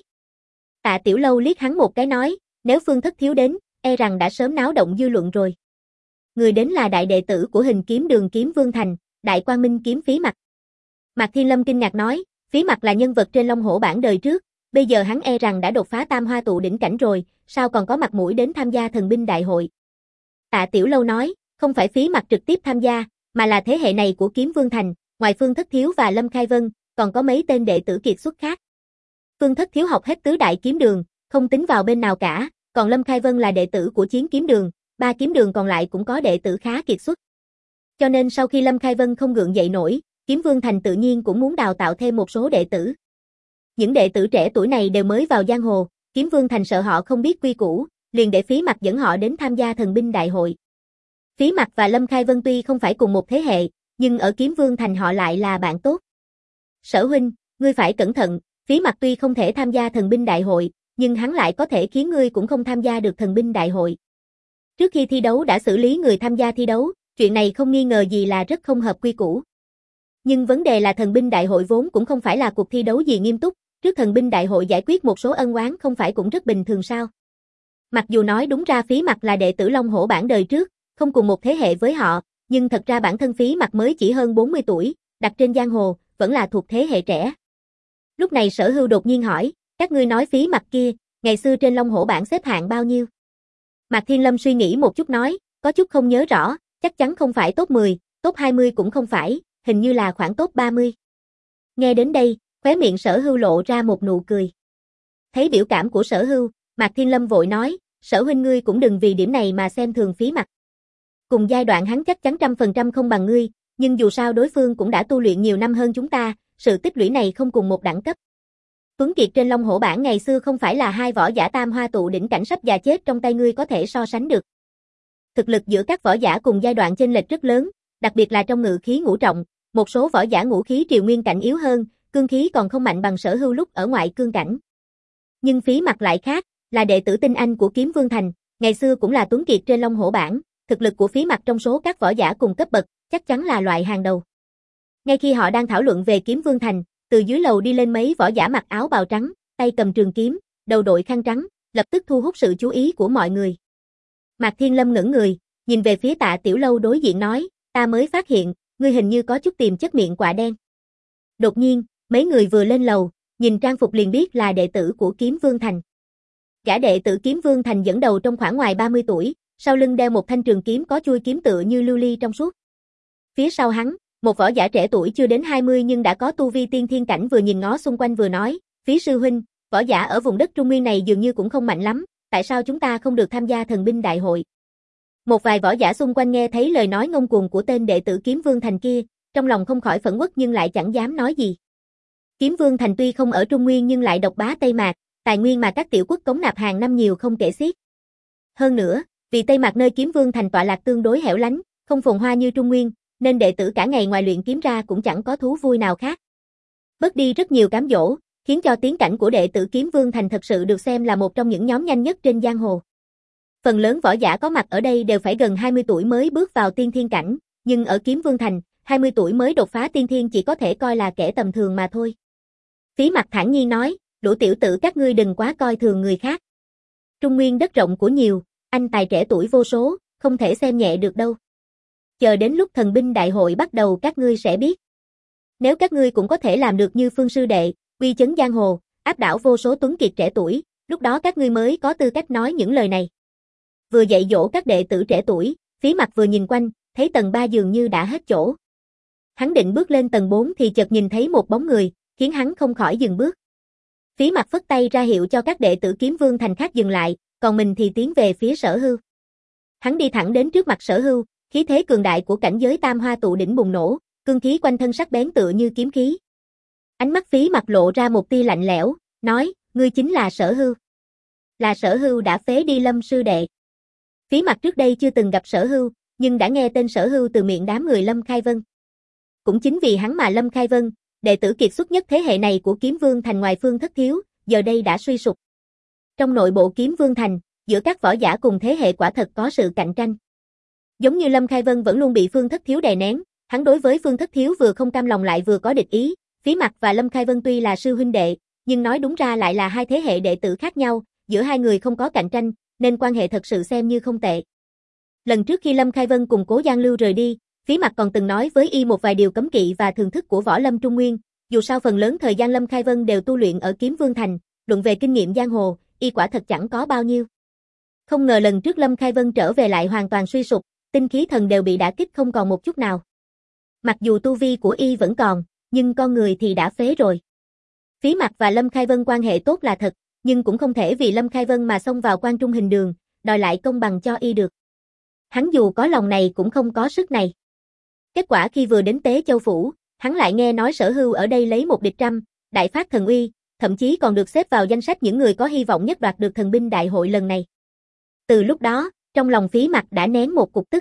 Tạ Tiểu Lâu liếc hắn một cái nói, nếu Phương Thất Thiếu đến, e rằng đã sớm náo động dư luận rồi. Người đến là đại đệ tử của Hình Kiếm Đường Kiếm Vương Thành, Đại Quang Minh Kiếm Phí Mặc. Mạc Thiên Lâm kinh ngạc nói, Phí Mặc là nhân vật trên Long Hổ bảng đời trước, bây giờ hắn e rằng đã đột phá Tam Hoa tụ đỉnh cảnh rồi, sao còn có mặt mũi đến tham gia thần binh đại hội? Tạ Tiểu Lâu nói, không phải Phí Mặc trực tiếp tham gia, mà là thế hệ này của Kiếm Vương Thành, ngoài Phương Thất Thiếu và Lâm Khai Vân, còn có mấy tên đệ tử kiệt xuất khác. Phương Thất Thiếu học hết tứ đại kiếm đường, không tính vào bên nào cả, còn Lâm Khai Vân là đệ tử của Chiến Kiếm Đường, ba kiếm đường còn lại cũng có đệ tử khá kiệt xuất. Cho nên sau khi Lâm Khai Vân không gượng dậy nổi, Kiếm Vương Thành tự nhiên cũng muốn đào tạo thêm một số đệ tử. Những đệ tử trẻ tuổi này đều mới vào giang hồ, Kiếm Vương Thành sợ họ không biết quy củ, liền để Phí Mặc dẫn họ đến tham gia thần binh đại hội. Phí Mặc và Lâm Khai Vân tuy không phải cùng một thế hệ, nhưng ở Kiếm Vương Thành họ lại là bạn tốt. Sở huynh, ngươi phải cẩn thận, Phí Mặc tuy không thể tham gia thần binh đại hội, nhưng hắn lại có thể khiến ngươi cũng không tham gia được thần binh đại hội. Trước khi thi đấu đã xử lý người tham gia thi đấu, chuyện này không nghi ngờ gì là rất không hợp quy củ. Nhưng vấn đề là thần binh đại hội vốn cũng không phải là cuộc thi đấu gì nghiêm túc, trước thần binh đại hội giải quyết một số ân oán không phải cũng rất bình thường sao? Mặc dù nói đúng ra Phí Mặc là đệ tử Long Hổ bảng đời trước, không cùng một thế hệ với họ, nhưng thật ra bản thân Phí Mặc mới chỉ hơn bốn mươi tuổi, đặt trên giang hồ, vẫn là thuộc thế hệ trẻ. Lúc này Sở Hưu đột nhiên hỏi, các ngươi nói Phí Mặc kia, ngày xưa trên Long Hổ bảng xếp hạng bao nhiêu? Mạc Thiên Lâm suy nghĩ một chút nói, có chút không nhớ rõ, chắc chắn không phải top mười, top hai mươi cũng không phải, hình như là khoảng top ba mươi. Nghe đến đây, khóe miệng Sở Hưu lộ ra một nụ cười. Thấy biểu cảm của Sở Hưu, Mạc Thiên Lâm vội nói, Sở huynh ngươi cũng đừng vì điểm này mà xem thường Phí Mặc. Cùng giai đoạn hắn chắc chắn trăm phần trăm không bằng ngươi, nhưng dù sao đối phương cũng đã tu luyện nhiều năm hơn chúng ta, sự tích lũy này không cùng một đẳng cấp. Tuấn Kiệt trên Long Hổ bảng ngày xưa không phải là hai võ giả Tam Hoa tụ đỉnh cảnh sắp già chết trong tay ngươi có thể so sánh được. Thực lực giữa các võ giả cùng giai đoạn chênh lệch rất lớn, đặc biệt là trong ngự khí ngũ trọng, một số võ giả ngũ khí triều nguyên cảnh yếu hơn, cương khí còn không mạnh bằng Sở Hưu lúc ở ngoại cương cảnh. Nhưng Phí Mặc lại khác, là đệ tử tinh anh của Kiếm Vương Thành, ngày xưa cũng là Tuấn Kiệt trên Long Hổ bảng, thực lực của Phí Mặc trong số các võ giả cùng cấp bậc, chắc chắn là loại hàng đầu. Ngay khi họ đang thảo luận về Kiếm Vương Thành, từ dưới lầu đi lên mấy võ giả mặc áo bào trắng, tay cầm trường kiếm, đầu đội khăn trắng, lập tức thu hút sự chú ý của mọi người. Mạc Thiên Lâm ngẩng người, nhìn về phía Tạ Tiểu Lâu đối diện nói, ta mới phát hiện, ngươi hình như có chút tiềm chất miệng quạ đen. Đột nhiên, mấy người vừa lên lầu, nhìn trang phục liền biết là đệ tử của Kiếm Vương Thành. Gã đệ tử Kiếm Vương Thành dẫn đầu trong khoảng ngoài ba mươi tuổi, sau lưng đeo một thanh trường kiếm có chuôi kiếm tựa như lưu ly trong suốt. Phía sau hắn, một võ giả trẻ tuổi chưa đến hai mươi nhưng đã có tu vi tiên thiên cảnh vừa nhìn ngó xung quanh vừa nói, Phí sư huynh, võ giả ở vùng đất Trung Nguyên này dường như cũng không mạnh lắm, tại sao chúng ta không được tham gia thần binh đại hội? Một vài võ giả xung quanh nghe thấy lời nói ngông cuồng của tên đệ tử Kiếm Vương Thành kia, trong lòng không khỏi phẫn uất nhưng lại chẳng dám nói gì. Kiếm Vương Thành tuy không ở Trung Nguyên nhưng lại độc bá Tây Mạc, tài nguyên mà các tiểu quốc cống nạp hàng năm nhiều không kể xiết. Hơn nữa, vì Tây Mạc nơi Kiếm Vương Thành tọa lạc tương đối hẻo lánh, không phồn hoa như Trung Nguyên, nên đệ tử cả ngày ngoài luyện kiếm ra cũng chẳng có thú vui nào khác. Bớt đi rất nhiều cám dỗ, khiến cho tiến cảnh của đệ tử Kiếm Vương Thành thật sự được xem là một trong những nhóm nhanh nhất trên giang hồ. Phần lớn võ giả có mặt ở đây đều phải gần hai mươi tuổi mới bước vào tiên thiên cảnh, nhưng ở Kiếm Vương Thành, hai mươi tuổi mới đột phá tiên thiên chỉ có thể coi là kẻ tầm thường mà thôi. Phí Mặc thản nhiên nói, lũ tiểu tử các ngươi đừng quá coi thường người khác. Trung Nguyên đất rộng của nhiều, anh tài trẻ tuổi vô số, không thể xem nhẹ được đâu. Chờ đến lúc thần binh đại hội bắt đầu các ngươi sẽ biết. Nếu các ngươi cũng có thể làm được như Phương sư đệ, uy chấn giang hồ, áp đảo vô số tuấn kiệt trẻ tuổi, lúc đó các ngươi mới có tư cách nói những lời này. Vừa dạy dỗ các đệ tử trẻ tuổi, Phí Mặc vừa nhìn quanh, thấy tầng ba dường như đã hết chỗ. Hắn định bước lên tầng bốn thì chợt nhìn thấy một bóng người, khiến hắn không khỏi dừng bước. Phí Mặc phất tay ra hiệu cho các đệ tử Kiếm Vương Thành khác dừng lại, còn mình thì tiến về phía Sở Hưu. Hắn đi thẳng đến trước mặt Sở Hưu, khí thế cường đại của cảnh giới Tam Hoa tụ đỉnh bùng nổ, cương khí quanh thân sắc bén tựa như kiếm khí. Ánh mắt Phí Mặc lộ ra một tia lạnh lẽo, nói, ngươi chính là Sở Hưu. Là Sở Hưu đã phế đi Lâm sư đệ. Phí Mặc trước đây chưa từng gặp Sở Hưu, nhưng đã nghe tên Sở Hưu từ miệng đám người Lâm Khai Vân. Cũng chính vì hắn mà Lâm Khai Vân, đệ tử kiệt xuất nhất thế hệ này của Kiếm Vương Thành ngoài Phương Thất Thiếu, giờ đây đã suy sụp. Trong nội bộ Kiếm Vương Thành, giữa các võ giả cùng thế hệ quả thật có sự cạnh tranh. Giống như Lâm Khai Vân vẫn luôn bị Phương Thất Thiếu đè nén, hắn đối với Phương Thất Thiếu vừa không cam lòng lại vừa có địch ý. Phí Mặc và Lâm Khai Vân tuy là sư huynh đệ, nhưng nói đúng ra lại là hai thế hệ đệ tử khác nhau, giữa hai người không có cạnh tranh, nên quan hệ thật sự xem như không tệ. Lần trước khi Lâm Khai Vân cùng Cố Giang Lưu rời đi, Phí Mặc còn từng nói với y một vài điều cấm kỵ và thường thức của võ lâm Trung Nguyên, dù sao phần lớn thời gian Lâm Khai Vân đều tu luyện ở Kiếm Vương Thành, luận về kinh nghiệm giang hồ, y quả thật chẳng có bao nhiêu. Không ngờ lần trước Lâm Khai Vân trở về lại hoàn toàn suy sụp, tinh khí thần đều bị đả kích không còn một chút nào. Mặc dù tu vi của y vẫn còn, nhưng con người thì đã phế rồi. Phí Mặc và Lâm Khai Vân quan hệ tốt là thật, nhưng cũng không thể vì Lâm Khai Vân mà xông vào Quan Trung Hình Đường, đòi lại công bằng cho y được. Hắn dù có lòng này cũng không có sức này. Kết quả khi vừa đến Tế Châu Phủ, hắn lại nghe nói Sở Hưu ở đây lấy một địch trăm, đại phát thần uy, thậm chí còn được xếp vào danh sách những người có hy vọng nhất đoạt được thần binh đại hội lần này. Từ lúc đó, trong lòng Phí Mặc đã nén một cục tức.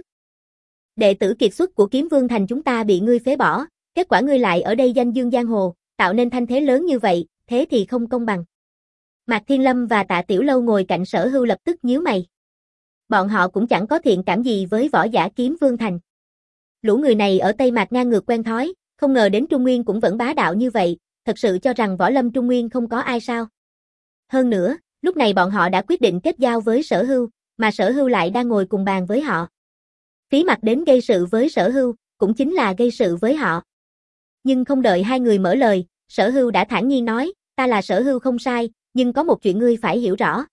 Đệ tử kiệt xuất của Kiếm Vương Thành chúng ta bị ngươi phế bỏ, kết quả ngươi lại ở đây danh dương giang hồ, tạo nên thanh thế lớn như vậy, thế thì không công bằng. Mạc Thiên Lâm và Tạ Tiểu Lâu ngồi cạnh Sở Hưu lập tức nhíu mày. Bọn họ cũng chẳng có thiện cảm gì với võ giả Kiếm Vương Thành. Lũ người này ở Tây Mạc ngang ngược quen thói, không ngờ đến Trung Nguyên cũng vẫn bá đạo như vậy, thật sự cho rằng võ lâm Trung Nguyên không có ai sao. Hơn nữa, lúc này bọn họ đã quyết định kết giao với Sở Hưu, mà Sở Hưu lại đang ngồi cùng bàn với họ. Phí Mặc đến gây sự với Sở Hưu, cũng chính là gây sự với họ. Nhưng không đợi hai người mở lời, Sở Hưu đã thản nhiên nói, ta là Sở Hưu không sai, nhưng có một chuyện ngươi phải hiểu rõ.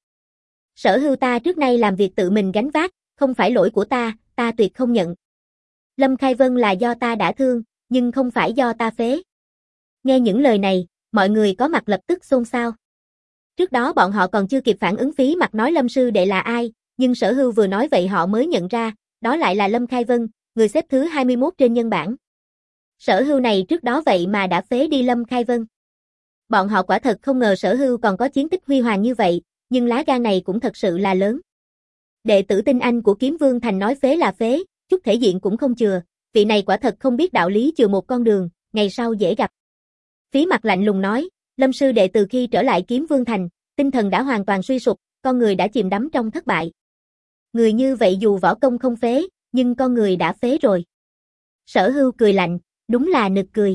Sở Hưu ta trước nay làm việc tự mình gánh vác, không phải lỗi của ta, ta tuyệt không nhận. Lâm Khai Vân là do ta đã thương, nhưng không phải do ta phế. Nghe những lời này, mọi người có mặt lập tức xôn xao. Trước đó bọn họ còn chưa kịp phản ứng Phí Mặc nói Lâm sư đệ là ai, nhưng Sở Hưu vừa nói vậy họ mới nhận ra, đó lại là Lâm Khai Vân, người xếp thứ hai mươi mốt trên nhân bảng. Sở Hưu này trước đó vậy mà đã phế đi Lâm Khai Vân. Bọn họ quả thật không ngờ Sở Hưu còn có chiến tích huy hoàng như vậy, nhưng lá gan này cũng thật sự là lớn. Đệ tử tinh anh của Kiếm Vương Thành nói phế là phế, chút thể diện cũng không chừa, vị này quả thật không biết đạo lý chừa một con đường, ngày sau dễ gặp. Phí Mặc lạnh lùng nói, Lâm sư đệ từ khi trở lại Kiếm Vương Thành, tinh thần đã hoàn toàn suy sụp, con người đã chìm đắm trong thất bại. Người như vậy dù võ công không phế, nhưng con người đã phế rồi. Sở Hưu cười lạnh, đúng là nực cười.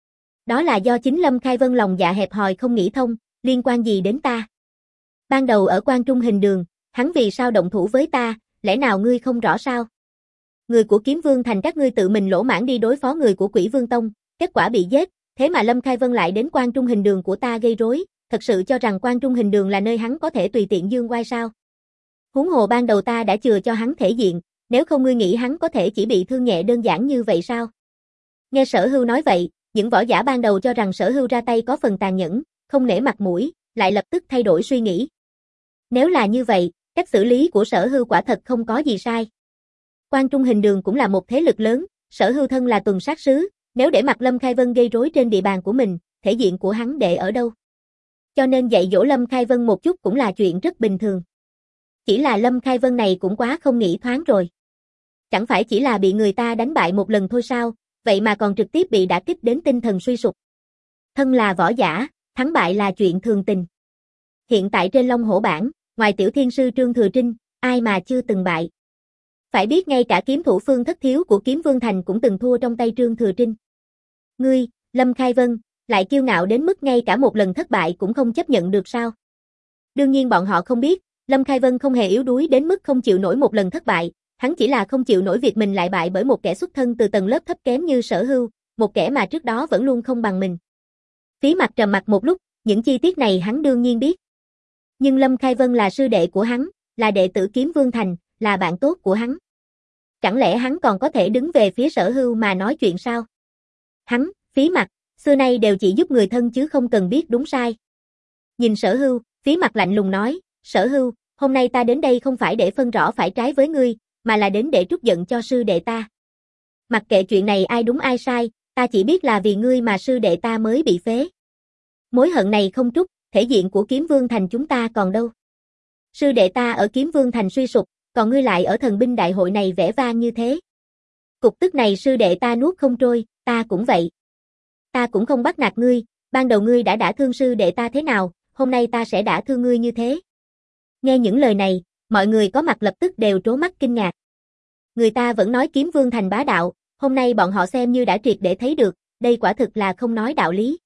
Đó là do chính Lâm Khai Vân lòng dạ hẹp hòi không nghĩ thông, liên quan gì đến ta? Ban đầu ở Quan Trung Hình Đường, hắn vì sao động thủ với ta, lẽ nào ngươi không rõ sao? Người của Kiếm Vương Thành các ngươi tự mình lỗ mãng đi đối phó người của Quỷ Vương Tông, kết quả bị giết, thế mà Lâm Khai Vân lại đến Quan Trung Hình Đường của ta gây rối, thật sự cho rằng Quan Trung Hình Đường là nơi hắn có thể tùy tiện dương oai sao? Huống hồ ban đầu ta đã chừa cho hắn thể diện, nếu không ngươi nghĩ hắn có thể chỉ bị thương nhẹ đơn giản như vậy sao? Nghe Sở Hưu nói vậy, những võ giả ban đầu cho rằng Sở Hưu ra tay có phần tàn nhẫn, không nể mặt mũi, lại lập tức thay đổi suy nghĩ. Nếu là như vậy, cách xử lý của Sở Hưu quả thật không có gì sai. Quan Trung Hình Đường cũng là một thế lực lớn, Sở Hưu thân là tuần sát sứ, nếu để mặc Lâm Khai Vân gây rối trên địa bàn của mình, thể diện của hắn để ở đâu? Cho nên dạy dỗ Lâm Khai Vân một chút cũng là chuyện rất bình thường. Chỉ là Lâm Khai Vân này cũng quá không nghĩ thoáng rồi. Chẳng phải chỉ là bị người ta đánh bại một lần thôi sao, vậy mà còn trực tiếp bị đả kích đến tinh thần suy sụp. Thân là võ giả, thắng bại là chuyện thường tình. Hiện tại trên Long Hổ bảng, ngoài tiểu thiên sư Trương Thừa Trinh, ai mà chưa từng bại. Phải biết ngay cả kiếm thủ Phương Thất Thiếu của Kiếm Vương Thành cũng từng thua trong tay Trương Thừa Trinh. Ngươi, Lâm Khai Vân, lại kiêu ngạo đến mức ngay cả một lần thất bại cũng không chấp nhận được sao? Đương nhiên bọn họ không biết, Lâm Khai Vân không hề yếu đuối đến mức không chịu nổi một lần thất bại, hắn chỉ là không chịu nổi việc mình lại bại bởi một kẻ xuất thân từ tầng lớp thấp kém như Sở Hưu, một kẻ mà trước đó vẫn luôn không bằng mình. Phí Mặc trầm mặt một lúc, những chi tiết này hắn đương nhiên biết. Nhưng Lâm Khai Vân là sư đệ của hắn, là đệ tử Kiếm Vương Thành, là bạn tốt của hắn. Chẳng lẽ hắn còn có thể đứng về phía Sở Hưu mà nói chuyện sao? Hắn, Phí Mặc, xưa nay đều chỉ giúp người thân chứ không cần biết đúng sai. Nhìn Sở Hưu, Phí Mặc lạnh lùng nói, Sở Hưu, hôm nay ta đến đây không phải để phân rõ phải trái với ngươi, mà là đến để trút giận cho sư đệ ta. Mặc kệ chuyện này ai đúng ai sai, ta chỉ biết là vì ngươi mà sư đệ ta mới bị phế. Mối hận này không trút, thể diện của Kiếm Vương Thành chúng ta còn đâu. Sư đệ ta ở Kiếm Vương Thành suy sụp, còn ngươi lại ở thần binh đại hội này vẻ vang như thế. Cục tức này sư đệ ta nuốt không trôi, ta cũng vậy. Ta cũng không bắt nạt ngươi, ban đầu ngươi đã đả thương sư đệ ta thế nào, hôm nay ta sẽ đả thương ngươi như thế. Nghe những lời này, mọi người có mặt lập tức đều trố mắt kinh ngạc. Người ta vẫn nói Kiếm Vương Thành bá đạo, hôm nay bọn họ xem như đã triệt để thấy được, đây quả thực là không nói đạo lý.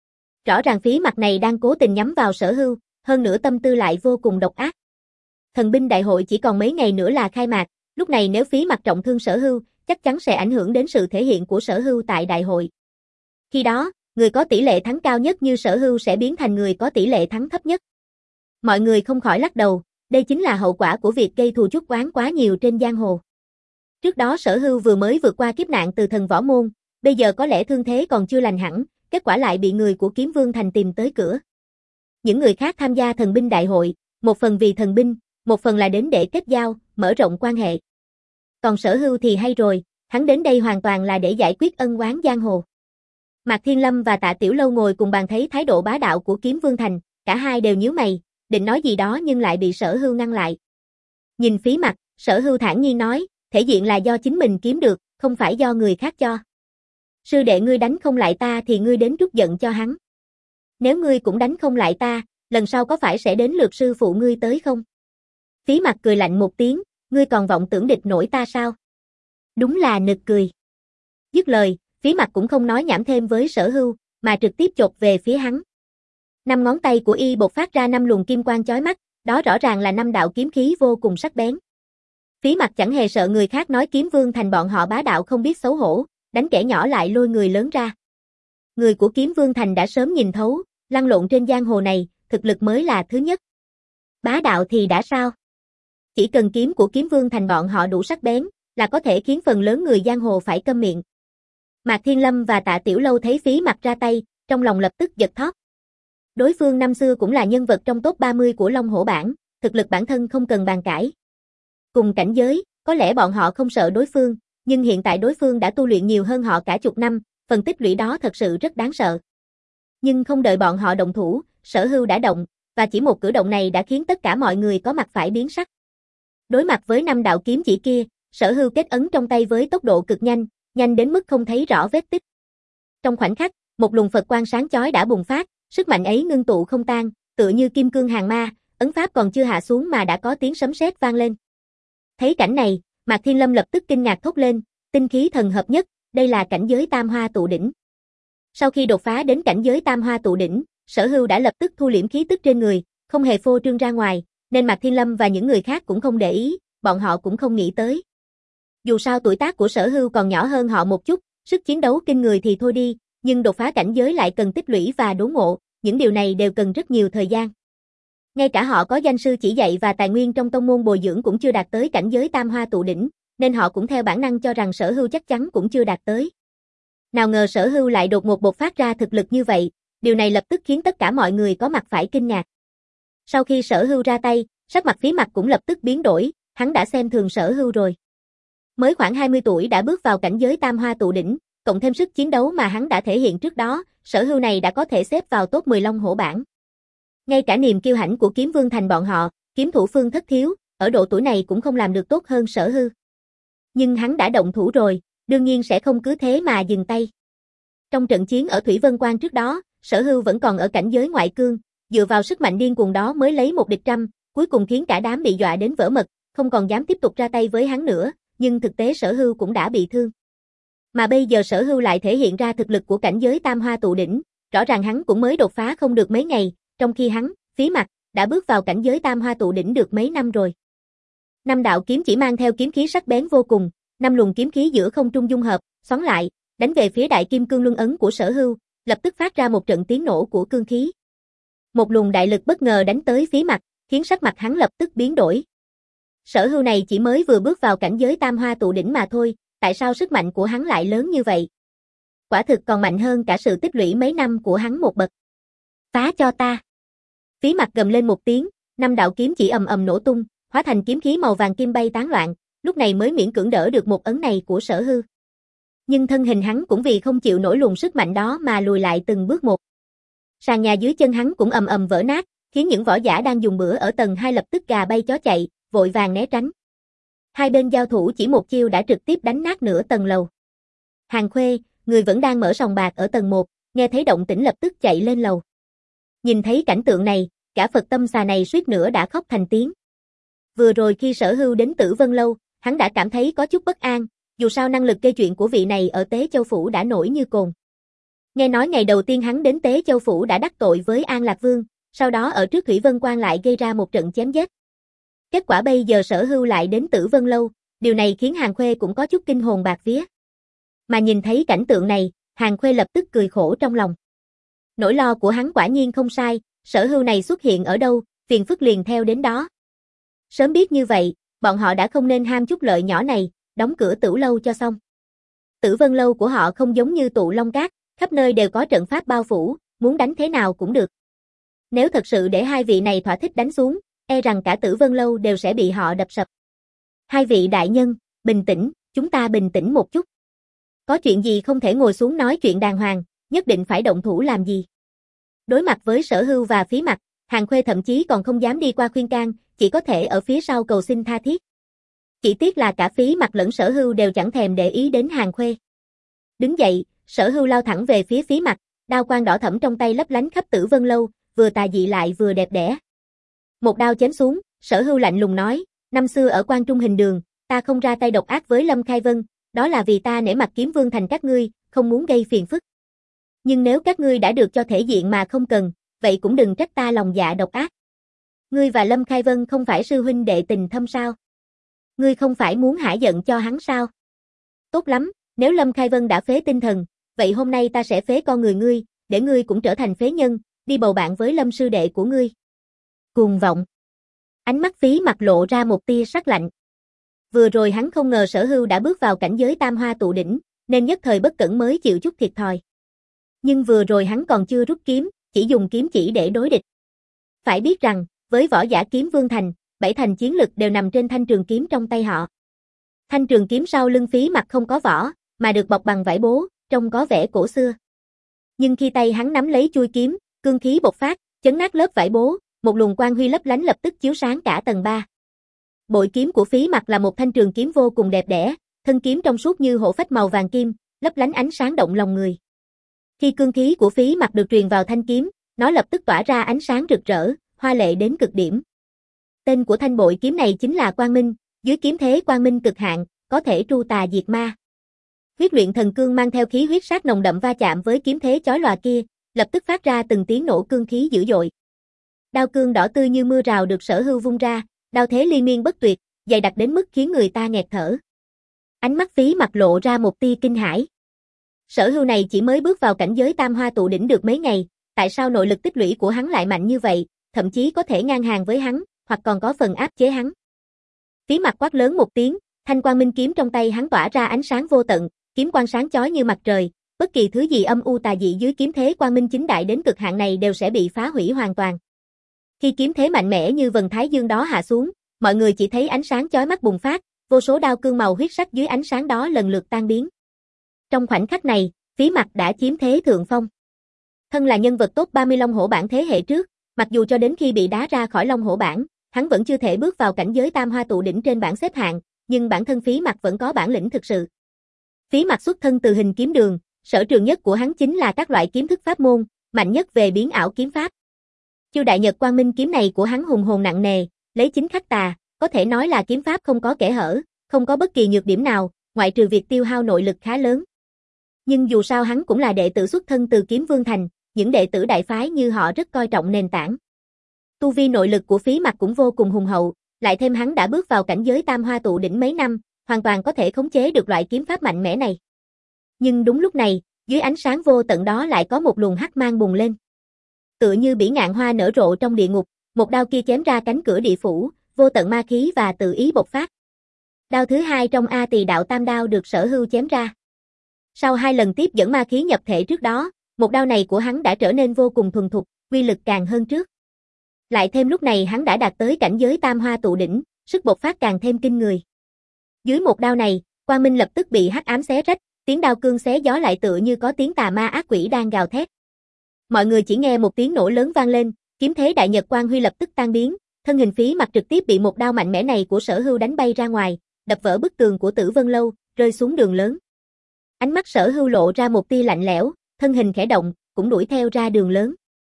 Rõ ràng Phí Mặc này đang cố tình nhắm vào Sở Hưu, hơn nữa tâm tư lại vô cùng độc ác. Thần binh đại hội chỉ còn mấy ngày nữa là khai mạc, lúc này nếu Phí Mặc trọng thương Sở Hưu, chắc chắn sẽ ảnh hưởng đến sự thể hiện của Sở Hưu tại đại hội. Khi đó, người có tỷ lệ thắng cao nhất như Sở Hưu sẽ biến thành người có tỷ lệ thắng thấp nhất. Mọi người không khỏi lắc đầu, đây chính là hậu quả của việc gây thù chuốc oán quá nhiều trên giang hồ. Trước đó Sở Hưu vừa mới vượt qua kiếp nạn từ thần võ môn, bây giờ có lẽ thương thế còn chưa lành hẳn, kết quả lại bị người của Kiếm Vương Thành tìm tới cửa. Những người khác tham gia thần binh đại hội, một phần vì thần binh, một phần là đến để kết giao, mở rộng quan hệ. Còn Sở Hưu thì hay rồi, hắn đến đây hoàn toàn là để giải quyết ân oán giang hồ. Mạc Thiên Lâm và Tạ Tiểu Lâu ngồi cùng bàn thấy thái độ bá đạo của Kiếm Vương Thành, cả hai đều nhíu mày, định nói gì đó nhưng lại bị Sở Hưu ngăn lại. Nhìn Phí Mặc, Sở Hưu thản nhiên nói, thể diện là do chính mình kiếm được, không phải do người khác cho. Sư đệ ngươi đánh không lại ta thì ngươi đến trút giận cho hắn. Nếu ngươi cũng đánh không lại ta, lần sau có phải sẽ đến lượt sư phụ ngươi tới không? Phí Mặc cười lạnh một tiếng, ngươi còn vọng tưởng địch nổi ta sao? Đúng là nực cười. Dứt lời, Phí Mặc cũng không nói nhảm thêm với Sở Hưu, mà trực tiếp chộp về phía hắn. Năm ngón tay của y bộc phát ra năm luồng kim quang chói mắt, đó rõ ràng là năm đạo kiếm khí vô cùng sắc bén. Phí Mặc chẳng hề sợ người khác nói Kiếm Vương Thành bọn họ bá đạo không biết xấu hổ, đánh kẻ nhỏ lại lôi người lớn ra. Người của Kiếm Vương Thành đã sớm nhìn thấu, lăn lộn trên giang hồ này, thực lực mới là thứ nhất. Bá đạo thì đã sao? Chỉ cần kiếm của Kiếm Vương Thành bọn họ đủ sắc bén, là có thể khiến phần lớn người giang hồ phải câm miệng. Mạc Thiên Lâm và Tạ Tiểu Lâu thấy Phí Mặc ra tay, trong lòng lập tức giật thót. Đối phương năm xưa cũng là nhân vật trong top ba mươi của Long Hổ bảng, thực lực bản thân không cần bàn cãi. Cùng cảnh giới, có lẽ bọn họ không sợ đối phương, nhưng hiện tại đối phương đã tu luyện nhiều hơn họ cả chục năm, phần tích lũy đó thật sự rất đáng sợ. Nhưng không đợi bọn họ động thủ, Sở Hưu đã động, và chỉ một cử động này đã khiến tất cả mọi người có mặt phải biến sắc. Đối mặt với năm đạo kiếm chỉ kia, Sở Hưu kết ấn trong tay với tốc độ cực nhanh, nhanh đến mức không thấy rõ vết tích. Trong khoảnh khắc, một luồng Phật quang sáng chói đã bùng phát, sức mạnh ấy ngưng tụ không tan, tựa như kim cương hàng ma, ấn pháp còn chưa hạ xuống mà đã có tiếng sấm sét vang lên. Thấy cảnh này, Mạc Thiên Lâm lập tức kinh ngạc thốt lên, tinh khí thần hợp nhất, đây là cảnh giới tam hoa tụ đỉnh. Sau khi đột phá đến cảnh giới tam hoa tụ đỉnh, Sở Hưu đã lập tức thu liễm khí tức trên người, không hề phô trương ra ngoài, nên Mạc Thiên Lâm và những người khác cũng không để ý, bọn họ cũng không nghĩ tới. Dù sao tuổi tác của Sở Hưu còn nhỏ hơn họ một chút, sức chiến đấu kinh người thì thôi đi, nhưng đột phá cảnh giới lại cần tích lũy và đốn ngộ, những điều này đều cần rất nhiều thời gian. Ngay cả họ có danh sư chỉ dạy và tài nguyên trong tông môn bồi dưỡng cũng chưa đạt tới cảnh giới tam hoa tụ đỉnh, nên họ cũng theo bản năng cho rằng Sở Hưu chắc chắn cũng chưa đạt tới. Nào ngờ Sở Hưu lại đột ngột bộc phát ra thực lực như vậy, điều này lập tức khiến tất cả mọi người có mặt phải kinh ngạc. Sau khi Sở Hưu ra tay, sắc mặt Phí Mặc cũng lập tức biến đổi, hắn đã xem thường Sở Hưu rồi. Mới khoảng hai mươi tuổi đã bước vào cảnh giới tam hoa tụ đỉnh, cộng thêm sức chiến đấu mà hắn đã thể hiện trước đó, Sở Hưu này đã có thể xếp vào top mười Long Hổ bảng. Ngay cả niềm kiêu hãnh của Kiếm Vương Thành bọn họ, kiếm thủ Phương Thất Thiếu, ở độ tuổi này cũng không làm được tốt hơn Sở Hưu. Nhưng hắn đã động thủ rồi, đương nhiên sẽ không cứ thế mà dừng tay. Trong trận chiến ở Thủy Vân Quan trước đó, Sở Hưu vẫn còn ở cảnh giới ngoại cương, dựa vào sức mạnh điên cuồng đó mới lấy một địch trăm, cuối cùng khiến cả đám bị dọa đến vỡ mật, không còn dám tiếp tục ra tay với hắn nữa, nhưng thực tế Sở Hưu cũng đã bị thương. Mà bây giờ Sở Hưu lại thể hiện ra thực lực của cảnh giới tam hoa tụ đỉnh, rõ ràng hắn cũng mới đột phá không được mấy ngày, trong khi hắn, Phí Mặc, đã bước vào cảnh giới tam hoa tụ đỉnh được mấy năm rồi. Năm đạo kiếm chỉ mang theo kiếm khí sắc bén vô cùng, năm luồng kiếm khí giữa không trung dung hợp, xoắn lại, đánh về phía đại kim cương luân ấn của Sở Hưu, lập tức phát ra một trận tiếng nổ của cương khí. Một luồng đại lực bất ngờ đánh tới phía mặt, khiến sắc mặt hắn lập tức biến đổi. Sở Hưu này chỉ mới vừa bước vào cảnh giới tam hoa tụ đỉnh mà thôi, tại sao sức mạnh của hắn lại lớn như vậy? Quả thực còn mạnh hơn cả sự tích lũy mấy năm của hắn một bậc. Phá cho ta! Phía mặt gầm lên một tiếng, năm đạo kiếm chỉ ầm ầm nổ tung, hóa thành kiếm khí màu vàng kim bay tán loạn, lúc này mới miễn cưỡng đỡ được một ấn này của Sở Hưu. Nhưng thân hình hắn cũng vì không chịu nổi luồng sức mạnh đó mà lùi lại từng bước một. Sàn nhà dưới chân hắn cũng ầm ầm vỡ nát, khiến những võ giả đang dùng bữa ở tầng hai lập tức gà bay chó chạy, vội vàng né tránh. Hai bên giao thủ chỉ một chiêu đã trực tiếp đánh nát nửa tầng lầu. Hàng Khuê, người vẫn đang mở sòng bạc ở tầng một, nghe thấy động tĩnh lập tức chạy lên lầu. Nhìn thấy cảnh tượng này, cả Phật tâm xà này suýt nữa đã khóc thành tiếng. Vừa rồi khi Sở Hưu đến Tử Vân Lâu, hắn đã cảm thấy có chút bất an, dù sao năng lực gây chuyện của vị này ở Tế Châu Phủ đã nổi như cồn. Nghe nói ngày đầu tiên hắn đến Tế Châu Phủ đã đắc tội với An Lạc Vương, sau đó ở trước Thủy Vân Quan lại gây ra một trận chém giết. Kết quả bây giờ Sở Hưu lại đến Tử Vân Lâu, điều này khiến Hàng Khuê cũng có chút kinh hồn bạc vía. Mà nhìn thấy cảnh tượng này, Hàng Khuê lập tức cười khổ trong lòng. Nỗi lo của hắn quả nhiên không sai, Sở Hưu này xuất hiện ở đâu, phiền phức liền theo đến đó. Sớm biết như vậy, bọn họ đã không nên ham chút lợi nhỏ này, đóng cửa Tử Lâu cho xong. Tử Vân Lâu của họ không giống như Tụ Long Các, khắp nơi đều có trận pháp bao phủ, muốn đánh thế nào cũng được. Nếu thật sự để hai vị này thỏa thích đánh xuống, e rằng cả Tử Vân Lâu đều sẽ bị họ đập sập. Hai vị đại nhân, bình tĩnh, chúng ta bình tĩnh một chút. Có chuyện gì không thể ngồi xuống nói chuyện đàng hoàng, nhất định phải động thủ làm gì. Đối mặt với Sở Hưu và Phí Mặc, Hàng Khuê thậm chí còn không dám đi qua khuyên can, chỉ có thể ở phía sau cầu xin tha thiết. Chỉ tiếc là cả Phí Mặc lẫn Sở Hưu đều chẳng thèm để ý đến Hàng Khuê. Đứng dậy, Sở Hưu lao thẳng về phía Phí Mặc, đao quang đỏ thẫm trong tay lấp lánh khắp Tử Vân Lâu, vừa tà dị lại vừa đẹp đẽ. Một đao chém xuống, Sở Hưu lạnh lùng nói, năm xưa ở Quan Trung Hình Đường, ta không ra tay độc ác với Lâm Khai Vân, đó là vì ta nể mặt Kiếm Vương thành các ngươi, không muốn gây phiền phức. Nhưng nếu các ngươi đã được cho thể diện mà không cần, vậy cũng đừng trách ta lòng dạ độc ác. Ngươi và Lâm Khai Vân không phải sư huynh đệ tình thâm sao? Ngươi không phải muốn hả giận cho hắn sao? Tốt lắm, nếu Lâm Khai Vân đã phế tinh thần, vậy hôm nay ta sẽ phế con người ngươi, để ngươi cũng trở thành phế nhân, đi bầu bạn với Lâm sư đệ của ngươi. Cuồng vọng. Ánh mắt Phí Mặc lộ ra một tia sắc lạnh. Vừa rồi hắn không ngờ Sở Hưu đã bước vào cảnh giới tam hoa tụ đỉnh, nên nhất thời bất cẩn mới chịu chút thiệt thòi. Nhưng vừa rồi hắn còn chưa rút kiếm, chỉ dùng kiếm chỉ để đối địch. Phải biết rằng, với võ giả Kiếm Vương thành, bảy thành chiến lực đều nằm trên thanh trường kiếm trong tay họ. Thanh trường kiếm sau lưng Phí Mặc không có vỏ, mà được bọc bằng vải bố, trông có vẻ cổ xưa. Nhưng khi tay hắn nắm lấy chuôi kiếm, cương khí bộc phát, chấn nát lớp vải bố, một luồng quang huy lấp lánh lập tức chiếu sáng cả tầng ba. Bội kiếm của Phí Mặc là một thanh trường kiếm vô cùng đẹp đẽ, thân kiếm trong suốt như hổ phách màu vàng kim, lấp lánh ánh sáng động lòng người. Khi cương khí của Phí Mặc được truyền vào thanh kiếm, nó lập tức tỏa ra ánh sáng rực rỡ, hoa lệ đến cực điểm. Tên của thanh bội kiếm này chính là Quang Minh, dưới kiếm thế Quang Minh cực hạn, có thể tru tà diệt ma. Huyết luyện thần cương mang theo khí huyết sát nồng đậm va chạm với kiếm thế chói lòa kia, lập tức phát ra từng tiếng nổ cương khí dữ dội. Đao cương đỏ tươi như mưa rào được Sở Hưu vung ra, đao thế liên miên bất tuyệt, dày đặc đến mức khiến người ta nghẹt thở. Ánh mắt Phí Mặc lộ ra một tia kinh hãi. Sở Hưu này chỉ mới bước vào cảnh giới tam hoa tụ đỉnh được mấy ngày, tại sao nội lực tích lũy của hắn lại mạnh như vậy, thậm chí có thể ngang hàng với hắn, hoặc còn có phần áp chế hắn. Phí Mặc quát lớn một tiếng, thanh quang minh kiếm trong tay hắn tỏa ra ánh sáng vô tận, kiếm quang sáng chói như mặt trời, bất kỳ thứ gì âm u tà dị dưới kiếm thế quang minh chính đại đến cực hạn này đều sẽ bị phá hủy hoàn toàn. Khi kiếm thế mạnh mẽ như vầng thái dương đó hạ xuống, mọi người chỉ thấy ánh sáng chói mắt bùng phát, vô số đao cương màu huyết sắc dưới ánh sáng đó lần lượt tan biến. Trong khoảnh khắc này, Phí Mặc đã chiếm thế thượng phong. Thân là nhân vật top ba mươi Long Hổ bảng thế hệ trước, mặc dù cho đến khi bị đá ra khỏi Long Hổ bảng, hắn vẫn chưa thể bước vào cảnh giới tam hoa tụ đỉnh trên bảng xếp hạng, nhưng bản thân Phí Mặc vẫn có bản lĩnh thực sự. Phí Mặc xuất thân từ Hình Kiếm Đường, sở trường nhất của hắn chính là các loại kiếm thức pháp môn, mạnh nhất về biến ảo kiếm pháp. Chiêu Đại Nhật Quang Minh kiếm này của hắn hùng hồn nặng nề, lấy chính khắc tà, có thể nói là kiếm pháp không có kẽ hở, không có bất kỳ nhược điểm nào, ngoại trừ việc tiêu hao nội lực khá lớn. Nhưng dù sao hắn cũng là đệ tử xuất thân từ Kiếm Vương thành, những đệ tử đại phái như họ rất coi trọng nền tảng. Tu vi nội lực của Phí Mặc cũng vô cùng hùng hậu, lại thêm hắn đã bước vào cảnh giới tam hoa tụ đỉnh mấy năm, hoàn toàn có thể khống chế được loại kiếm pháp mạnh mẽ này. Nhưng đúng lúc này, dưới ánh sáng vô tận đó lại có một luồng hắc mang bùng lên. Tựa như bỉ ngạn hoa nở rộ trong địa ngục, một đao kia chém ra cánh cửa địa phủ, vô tận ma khí và tự ý bộc phát. Đao thứ hai trong A Tỳ đạo tam đao được Sở Hưu chém ra. Sau hai lần tiếp dẫn ma khí nhập thể trước đó, một đao này của hắn đã trở nên vô cùng thuần thục, uy lực càng hơn trước. Lại thêm lúc này hắn đã đạt tới cảnh giới tam hoa tụ đỉnh, sức bộc phát càng thêm kinh người. Dưới một đao này, quang minh lập tức bị hắc ám xé rách, tiếng đao cương xé gió lại tựa như có tiếng tà ma ác quỷ đang gào thét. Mọi người chỉ nghe một tiếng nổ lớn vang lên, kiếm thế đại nhật quang huy lập tức tan biến, thân hình Phí Mặc trực tiếp bị một đao mạnh mẽ này của Sở Hưu đánh bay ra ngoài, đập vỡ bức tường của Tử Vân Lâu, rơi xuống đường lớn. Ánh mắt Sở Hưu lộ ra một tia lạnh lẽo, thân hình khẽ động, cũng đuổi theo ra đường lớn.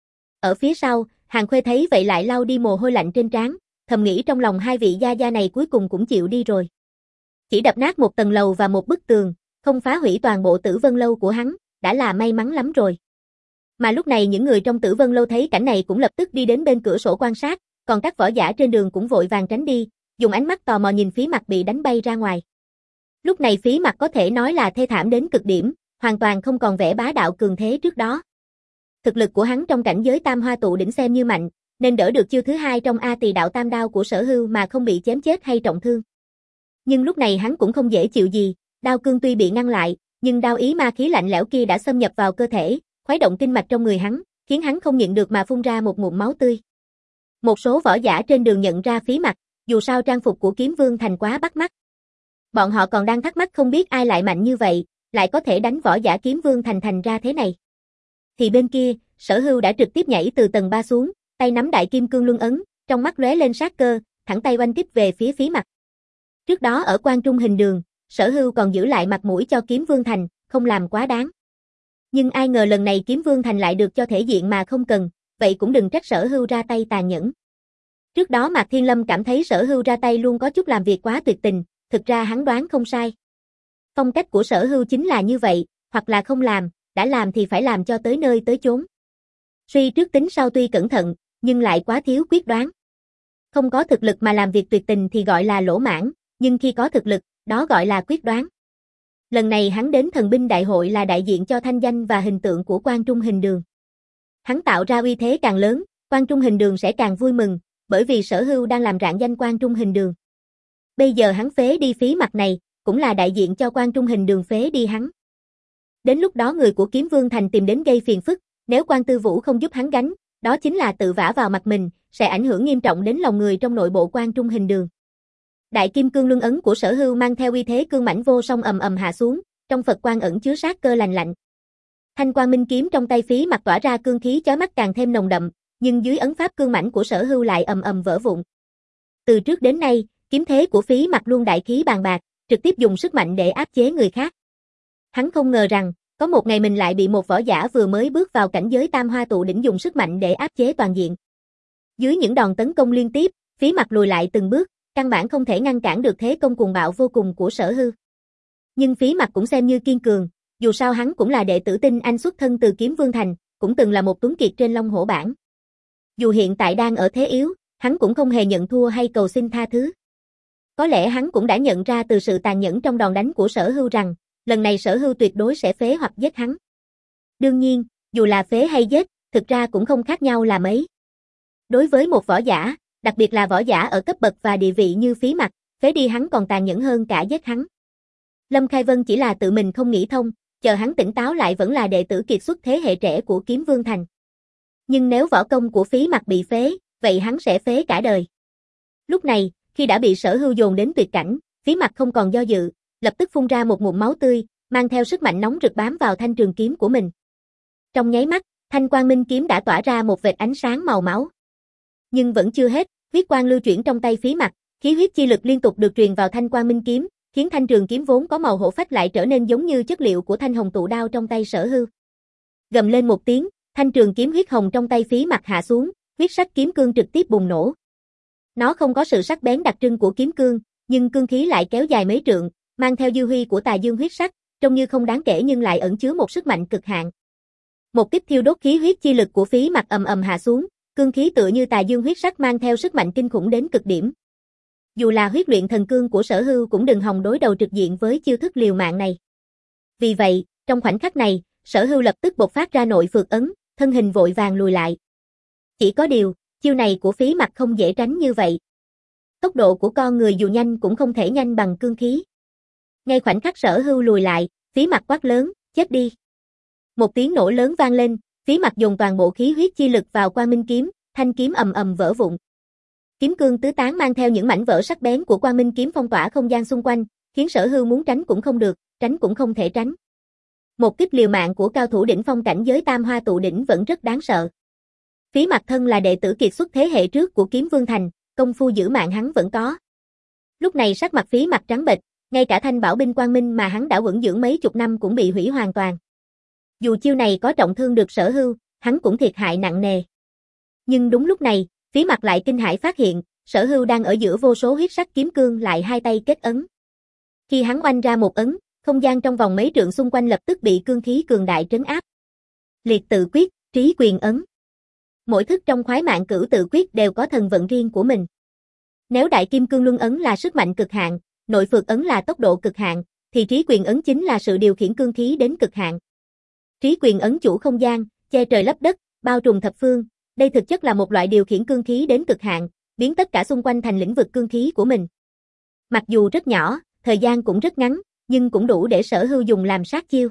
Ở phía sau, Hàng Khuê thấy vậy lại lau đi mồ hôi lạnh trên trán, thầm nghĩ trong lòng hai vị gia gia này cuối cùng cũng chịu đi rồi. Chỉ đập nát một tầng lầu và một bức tường, không phá hủy toàn bộ Tử Vân Lâu của hắn, đã là may mắn lắm rồi. Mà lúc này những người trong Tử Vân Lâu thấy cảnh này cũng lập tức đi đến bên cửa sổ quan sát, còn các võ giả trên đường cũng vội vàng tránh đi, dùng ánh mắt tò mò nhìn Phí Mặc bị đánh bay ra ngoài. Lúc này Phí Mặc có thể nói là thê thảm đến cực điểm, hoàn toàn không còn vẻ bá đạo cường thế trước đó. Thực lực của hắn trong cảnh giới tam hoa tụ đỉnh xem như mạnh, nên đỡ được chiêu thứ hai trong A Tỳ đạo tam đao của Sở Hưu mà không bị chém chết hay trọng thương. Nhưng lúc này hắn cũng không dễ chịu gì, đao cương tuy bị ngăn lại, nhưng đao ý ma khí lạnh lẽo kia đã xâm nhập vào cơ thể, khuấy động kinh mạch trong người hắn, khiến hắn không nhịn được mà phun ra một ngụm máu tươi. Một số võ giả trên đường nhận ra Phí Mặc, dù sao trang phục của Kiếm Vương Thành quá bắt mắt. Bọn họ còn đang thắc mắc không biết ai lại mạnh như vậy, lại có thể đánh võ giả Kiếm Vương Thành thành ra thế này. Thì bên kia, Sở Hưu đã trực tiếp nhảy từ tầng ba xuống, tay nắm đại kim cương luân ấn, trong mắt lóe lên sát cơ, thẳng tay oanh kích về phía Phí Mặc. Trước đó ở Quan Trung hình đường, Sở Hưu còn giữ lại mặt mũi cho Kiếm Vương Thành, không làm quá đáng. Nhưng ai ngờ lần này Kiếm Vương Thành lại được cho thể diện mà không cần, vậy cũng đừng trách Sở Hưu ra tay tàn nhẫn. Trước đó Mạc Thiên Lâm cảm thấy Sở Hưu ra tay luôn có chút làm việc quá tuyệt tình, thực ra hắn đoán không sai. Phong cách của Sở Hưu chính là như vậy, hoặc là không làm, đã làm thì phải làm cho tới nơi tới chốn. Suy trước tính sau tuy cẩn thận, nhưng lại quá thiếu quyết đoán. Không có thực lực mà làm việc tuyệt tình thì gọi là lỗ mãng, nhưng khi có thực lực, đó gọi là quyết đoán. Lần này hắn đến thần binh đại hội là đại diện cho thanh danh và hình tượng của Quan Trung hình đường. Hắn tạo ra uy thế càng lớn, Quan Trung hình đường sẽ càng vui mừng, bởi vì Sở Hưu đang làm rạng danh Quan Trung hình đường. Bây giờ hắn phế đi Phí Mặc này, cũng là đại diện cho Quan Trung hình đường phế đi hắn. Đến lúc đó người của Kiếm Vương Thành tìm đến gây phiền phức, nếu Quan Tư Vũ không giúp hắn gánh, đó chính là tự vả vào mặt mình, sẽ ảnh hưởng nghiêm trọng đến lòng người trong nội bộ Quan Trung hình đường. Đại kim cương luân ấn của Sở Hưu mang theo uy thế cương mãnh vô song ầm ầm hạ xuống, trong Phật quang ẩn chứa sát cơ lành lạnh. Thanh quang minh kiếm trong tay Phí Mặc tỏa ra cương khí chói mắt càng thêm nồng đậm, nhưng dưới ấn pháp cương mãnh của Sở Hưu lại ầm ầm vỡ vụn. Từ trước đến nay, kiếm thế của Phí Mặc luôn đại khí bàn bạc, trực tiếp dùng sức mạnh để áp chế người khác. Hắn không ngờ rằng, có một ngày mình lại bị một võ giả vừa mới bước vào cảnh giới tam hoa tụ đỉnh dùng sức mạnh để áp chế toàn diện. Dưới những đòn tấn công liên tiếp, Phí Mặc lùi lại từng bước, căn bản không thể ngăn cản được thế công cuồng bạo vô cùng của Sở Hưu. Nhưng Phí Mặc cũng xem như kiên cường, dù sao hắn cũng là đệ tử tinh anh xuất thân từ Kiếm Vương Thành, cũng từng là một tuấn kiệt trên Long Hổ bảng. Dù hiện tại đang ở thế yếu, hắn cũng không hề nhận thua hay cầu xin tha thứ. Có lẽ hắn cũng đã nhận ra từ sự tàn nhẫn trong đòn đánh của Sở Hưu rằng, lần này Sở Hưu tuyệt đối sẽ phế hoặc giết hắn. Đương nhiên, dù là phế hay giết, thực ra cũng không khác nhau là mấy. Đối với một võ giả, đặc biệt là võ giả ở cấp bậc và địa vị như Phí Mặc, phế đi hắn còn tàn nhẫn hơn cả giết hắn. Lâm Khai Vân chỉ là tự mình không nghĩ thông, chờ hắn tỉnh táo lại vẫn là đệ tử kiệt xuất thế hệ trẻ của Kiếm Vương Thành. Nhưng nếu võ công của Phí Mặc bị phế, vậy hắn sẽ phế cả đời. Lúc này, khi đã bị Sở Hưu dồn đến tuyệt cảnh, Phí Mặc không còn do dự, lập tức phun ra một ngụm máu tươi, mang theo sức mạnh nóng rực bám vào thanh trường kiếm của mình. Trong nháy mắt, thanh quang minh kiếm đã tỏa ra một vệt ánh sáng màu máu. Nhưng vẫn chưa hết, huyết quang lưu chuyển trong tay Phí Mặc, khí huyết chi lực liên tục được truyền vào thanh quang minh kiếm, khiến thanh trường kiếm vốn có màu hổ phách lại trở nên giống như chất liệu của thanh hồng tụ đao trong tay Sở Hưu. Gầm lên một tiếng, thanh trường kiếm huyết hồng trong tay Phí Mặc hạ xuống, huyết sắc kiếm cương trực tiếp bùng nổ. Nó không có sự sắc bén đặc trưng của kiếm cương, nhưng cương khí lại kéo dài mấy trượng, mang theo dư huy của tà dương huyết sắc, trông như không đáng kể nhưng lại ẩn chứa một sức mạnh cực hạn. Một kích thiêu đốt khí huyết chi lực của Phí Mặc ầm ầm hạ xuống, Cương khí tựa như tà dương huyết sắc mang theo sức mạnh kinh khủng đến cực điểm. Dù là huyết luyện thần cương của Sở Hưu cũng đừng hòng đối đầu trực diện với chiêu thức liều mạng này. Vì vậy, trong khoảnh khắc này, Sở Hưu lập tức bộc phát ra nội phược ấn, thân hình vội vàng lùi lại. Chỉ có điều, chiêu này của Phí Mặc không dễ tránh như vậy. Tốc độ của con người dù nhanh cũng không thể nhanh bằng cương khí. Ngay khoảnh khắc Sở Hưu lùi lại, Phí Mặc quát lớn, chết đi. Một tiếng nổ lớn vang lên, Phí Mặc dồn toàn bộ khí huyết chi lực vào Quang Minh kiếm, thanh kiếm ầm ầm vỡ vụn. Kiếm cương tứ tán mang theo những mảnh vỡ sắc bén của Quang Minh kiếm phong tỏa không gian xung quanh, khiến Sở Hưu muốn tránh cũng không được, tránh cũng không thể tránh. Một kích liều mạng của cao thủ đỉnh phong cảnh giới Tam Hoa tụ đỉnh vẫn rất đáng sợ. Phí Mặc thân là đệ tử kiệt xuất thế hệ trước của Kiếm Vương Thành, công phu giữ mạng hắn vẫn có. Lúc này sắc mặt Phí Mặc trắng bệch, ngay cả thanh bảo binh Quang Minh mà hắn đã vững dưỡng mấy chục năm cũng bị hủy hoàn toàn. Dù chiêu này có trọng thương được Sở Hưu, hắn cũng thiệt hại nặng nề. Nhưng đúng lúc này, Phí Mặc lại kinh hãi phát hiện, Sở Hưu đang ở giữa vô số huyết sắc kiếm cương lại hai tay kết ấn. Khi hắn oanh ra một ấn, không gian trong vòng mấy trượng xung quanh lập tức bị cương khí cường đại trấn áp. Liệt tự quyết, trí quyền ấn. Mỗi thức trong khoái mạng cửu tự quyết đều có thần vận riêng của mình. Nếu đại kim cương luân ấn là sức mạnh cực hạn, nội phược ấn là tốc độ cực hạn, thì trí quyền ấn chính là sự điều khiển cương khí đến cực hạn. Trí quyền ấn chủ không gian, che trời lấp đất, bao trùm thập phương, đây thực chất là một loại điều khiển cương khí đến cực hạn, biến tất cả xung quanh thành lĩnh vực cương khí của mình. Mặc dù rất nhỏ, thời gian cũng rất ngắn, nhưng cũng đủ để Sở Hưu dùng làm sát chiêu.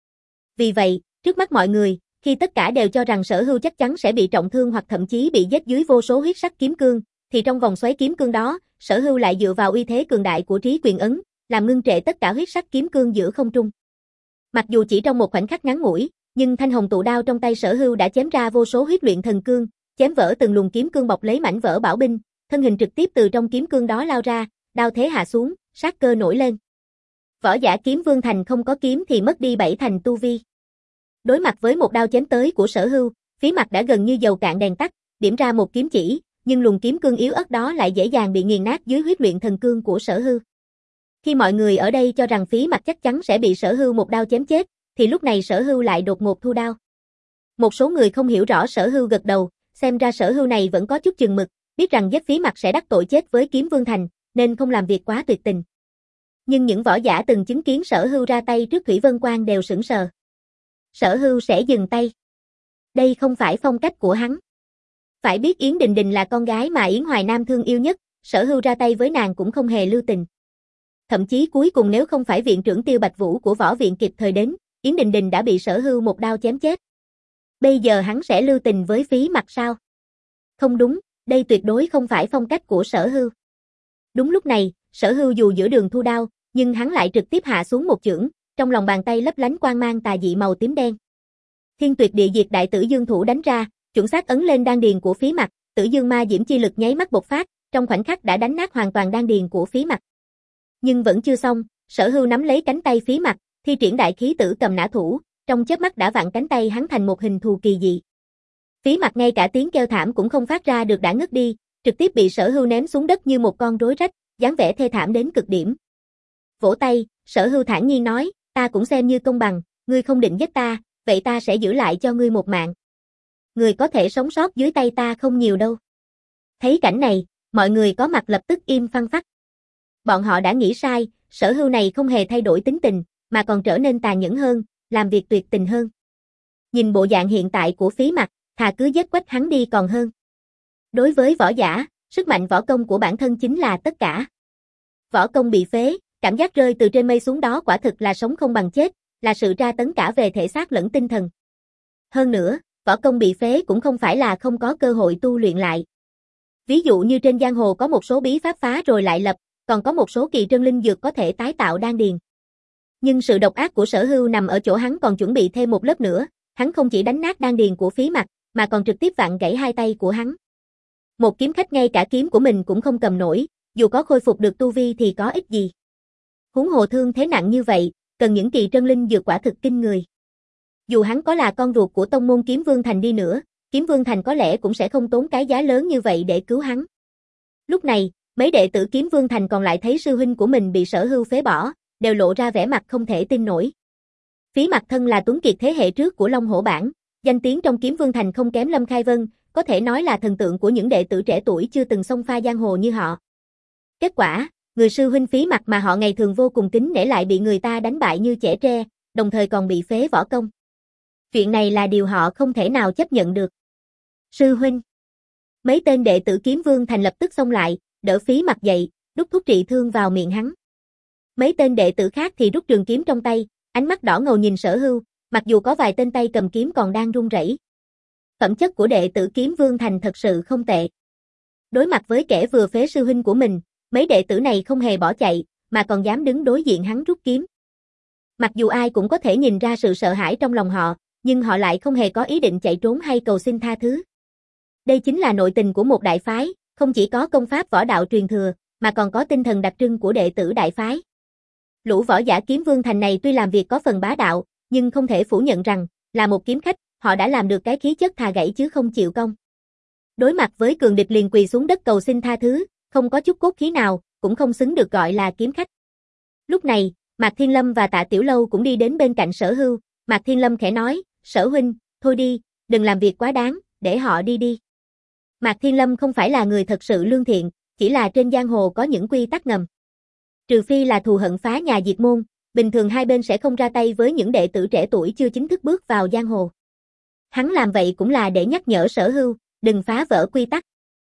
Vì vậy, trước mắt mọi người, khi tất cả đều cho rằng Sở Hưu chắc chắn sẽ bị trọng thương hoặc thậm chí bị giết dưới vô số huyết sắc kiếm cương, thì trong vòng xoáy kiếm cương đó, Sở Hưu lại dựa vào uy thế cường đại của trí quyền ấn, làm ngưng trệ tất cả huyết sắc kiếm cương giữa không trung. Mặc dù chỉ trong một khoảnh khắc ngắn ngủi, nhưng thanh hồng tụ đao trong tay Sở Hưu đã chém ra vô số huyết luyện thần cương, chém vỡ từng luồng kiếm cương bọc lấy mảnh vỡ bảo binh, thân hình trực tiếp từ trong kiếm cương đó lao ra, đao thế hạ xuống, sát cơ nổi lên. Võ giả Kiếm Vương Thành không có kiếm thì mất đi bảy thành tu vi. Đối mặt với một đao chém tới của Sở Hưu, Phí Mặc đã gần như dầu cạn đèn tắt, điểm ra một kiếm chỉ, nhưng luồng kiếm cương yếu ớt đó lại dễ dàng bị nghiền nát dưới huyết luyện thần cương của Sở Hưu. Khi mọi người ở đây cho rằng Phí Mặc chắc chắn sẽ bị Sở Hưu một đao chém chết, thì lúc này Sở Hưu lại đột ngột thu đao. Một số người không hiểu rõ Sở Hưu gật đầu, xem ra Sở Hưu này vẫn có chút chừng mực, biết rằng giết Phí Mặc sẽ đắc tội chết với Kiếm Vương Thành, nên không làm việc quá tuyệt tình. Nhưng những võ giả từng chứng kiến Sở Hưu ra tay trước Thủy Vân Quan đều sững sờ. Sở Hưu sẽ dừng tay. Đây không phải phong cách của hắn. Phải biết Yến Đình Đình là con gái mà Yến Hoài Nam thương yêu nhất, Sở Hưu ra tay với nàng cũng không hề lưu tình. Thậm chí cuối cùng nếu không phải viện trưởng Tiêu Bạch Vũ của võ viện kịp thời đến, Yến Đình Đình đã bị Sở Hưu một đao chém chết. Bây giờ hắn sẽ lưu tình với Phí Mặc sao? Không đúng, đây tuyệt đối không phải phong cách của Sở Hưu. Đúng lúc này, Sở Hưu dù giữa đường thu đao, nhưng hắn lại trực tiếp hạ xuống một chưởng, trong lòng bàn tay lấp lánh quang mang tà dị màu tím đen. Thiên Tuyệt Địa Diệt Đại Tử Dương thủ đánh ra, chuẩn xác ấn lên đan điền của Phí Mặc, Tử Dương Ma Diễm chi lực nháy mắt bộc phát, trong khoảnh khắc đã đánh nát hoàn toàn đan điền của Phí Mặc. Nhưng vẫn chưa xong, Sở Hưu nắm lấy cánh tay Phí Mặc, thi triển đại khí tử cầm nã thủ, trong chớp mắt đã vặn cánh tay hắn thành một hình thù kỳ dị. Phí Mặc ngay cả tiếng kêu thảm cũng không phát ra được đã ngất đi, trực tiếp bị Sở Hưu ném xuống đất như một con rối rách, dáng vẻ thê thảm đến cực điểm. Vỗ tay, Sở Hưu thản nhiên nói, ta cũng xem như công bằng, ngươi không định giết ta, vậy ta sẽ giữ lại cho ngươi một mạng. Người có thể sống sót dưới tay ta không nhiều đâu. Thấy cảnh này, mọi người có mặt lập tức im phăng phắc. Bọn họ đã nghĩ sai, Sở Hưu này không hề thay đổi tính tình, mà còn trở nên tàn nhẫn hơn, làm việc tuyệt tình hơn. Nhìn bộ dạng hiện tại của Phí Mặc, thà cứ giết quách hắn đi còn hơn. Đối với võ giả, sức mạnh võ công của bản thân chính là tất cả. Võ công bị phế, cảm giác rơi từ trên mây xuống đó quả thực là sống không bằng chết, là sự tra tấn cả về thể xác lẫn tinh thần. Hơn nữa, võ công bị phế cũng không phải là không có cơ hội tu luyện lại. Ví dụ như trên giang hồ có một số bí pháp phá rồi lại lập, còn có một số kỳ trân linh dược có thể tái tạo đan điền. Nhưng sự độc ác của Sở Hưu nằm ở chỗ hắn còn chuẩn bị thêm một lớp nữa, hắn không chỉ đánh nát đan điền của Phí Mặc, mà còn trực tiếp vặn gãy hai tay của hắn. Một kiếm khách ngay cả kiếm của mình cũng không cầm nổi, dù có khôi phục được tu vi thì có ích gì. Huống hồ thương thế nặng như vậy, cần những kỳ trân linh dược quả thực kinh người. Dù hắn có là con ruột của tông môn Kiếm Vương Thành đi nữa, Kiếm Vương Thành có lẽ cũng sẽ không tốn cái giá lớn như vậy để cứu hắn. Lúc này, mấy đệ tử Kiếm Vương Thành còn lại thấy sư huynh của mình bị Sở Hưu phế bỏ, đều lộ ra vẻ mặt không thể tin nổi. Phí Mặc thân là tuấn kiệt thế hệ trước của Long Hổ Bảng, danh tiếng trong Kiếm Vương Thành không kém Lâm Khai Vân, có thể nói là thần tượng của những đệ tử trẻ tuổi chưa từng xông pha giang hồ như họ. Kết quả, người sư huynh Phí Mặc mà họ ngày thường vô cùng kính nể lại bị người ta đánh bại như chẻ tre, đồng thời còn bị phế võ công. Chuyện này là điều họ không thể nào chấp nhận được. Sư huynh. Mấy tên đệ tử Kiếm Vương Thành lập tức xông lại, đỡ Phí Mặc dậy, đút thuốc trị thương vào miệng hắn. Mấy tên đệ tử khác thì rút trường kiếm trong tay, ánh mắt đỏ ngầu nhìn Sở Hưu, mặc dù có vài tên tay cầm kiếm còn đang run rẩy. Phẩm chất của đệ tử Kiếm Vương Thành thật sự không tệ. Đối mặt với kẻ vừa phế sư huynh của mình, mấy đệ tử này không hề bỏ chạy, mà còn dám đứng đối diện hắn rút kiếm. Mặc dù ai cũng có thể nhìn ra sự sợ hãi trong lòng họ, nhưng họ lại không hề có ý định chạy trốn hay cầu xin tha thứ. Đây chính là nội tình của một đại phái, không chỉ có công pháp võ đạo truyền thừa, mà còn có tinh thần đặc trưng của đệ tử đại phái. Lũ võ giả Kiếm Vương Thành này tuy làm việc có phần bá đạo, nhưng không thể phủ nhận rằng, là một kiếm khách, họ đã làm được cái khí chất thà gãy chứ không chịu công. Đối mặt với cường địch liền quỳ xuống đất cầu xin tha thứ, không có chút cốt khí nào, cũng không xứng được gọi là kiếm khách. Lúc này, Mạc Thiên Lâm và Tạ Tiểu Lâu cũng đi đến bên cạnh Sở Hưu, Mạc Thiên Lâm khẽ nói, Sở huynh, thôi đi, đừng làm việc quá đáng, để họ đi đi. Mạc Thiên Lâm không phải là người thật sự lương thiện, chỉ là trên giang hồ có những quy tắc ngầm. Trừ phi là thù hận phá nhà diệt môn, bình thường hai bên sẽ không ra tay với những đệ tử trẻ tuổi chưa chính thức bước vào giang hồ. Hắn làm vậy cũng là để nhắc nhở Sở Hưu, đừng phá vỡ quy tắc.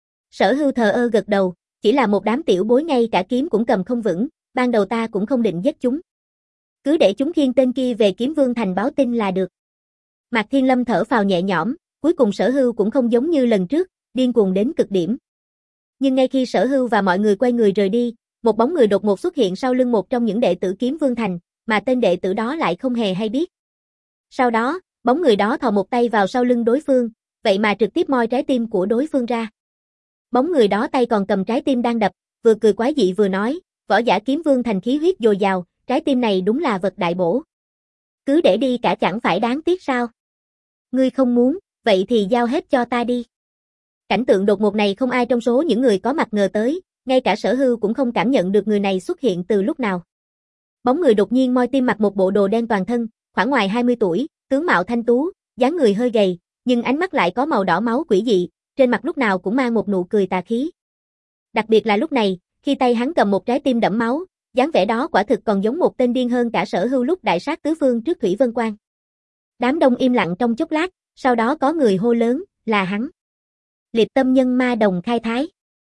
Sở Hưu thờ ơ gật đầu, chỉ là một đám tiểu bối ngay cả kiếm cũng cầm không vững, ban đầu ta cũng không định giết chúng. Cứ để chúng khiêng tên kia về Kiếm Vương Thành báo tin là được. Mạc Thiên Lâm thở phào nhẹ nhõm, cuối cùng Sở Hưu cũng không giống như lần trước, điên cuồng đến cực điểm. Nhưng ngay khi Sở Hưu và mọi người quay người rời đi, một bóng người đột ngột xuất hiện sau lưng một trong những đệ tử Kiếm Vương Thành, mà tên đệ tử đó lại không hề hay biết. Sau đó, bóng người đó thò một tay vào sau lưng đối phương, vậy mà trực tiếp moi trái tim của đối phương ra. Bóng người đó tay còn cầm trái tim đang đập, vừa cười quái dị vừa nói, võ giả Kiếm Vương Thành khí huyết dồi dào, trái tim này đúng là vật đại bổ. Cứ để đi cả chẳng phải đáng tiếc sao? Ngươi không muốn, vậy thì giao hết cho ta đi. Cảnh tượng đột ngột này không ai trong số những người có mặt ngờ tới, ngay cả Sở Hưu cũng không cảm nhận được người này xuất hiện từ lúc nào. Bóng người đột nhiên moi tim mặc một bộ đồ đen toàn thân, khoảng ngoài hai mươi tuổi, tướng mạo thanh tú, dáng người hơi gầy, nhưng ánh mắt lại có màu đỏ máu quỷ dị, trên mặt lúc nào cũng mang một nụ cười tà khí. Đặc biệt là lúc này, khi tay hắn cầm một trái tim đẫm máu, dáng vẻ đó quả thực còn giống một tên điên hơn cả Sở Hưu lúc đại sát tứ phương trước Thủy Vân Quan. Đám đông im lặng trong chốc lát, sau đó có người hô lớn, là hắn. Liệp tâm nhân ma đồng khai thái.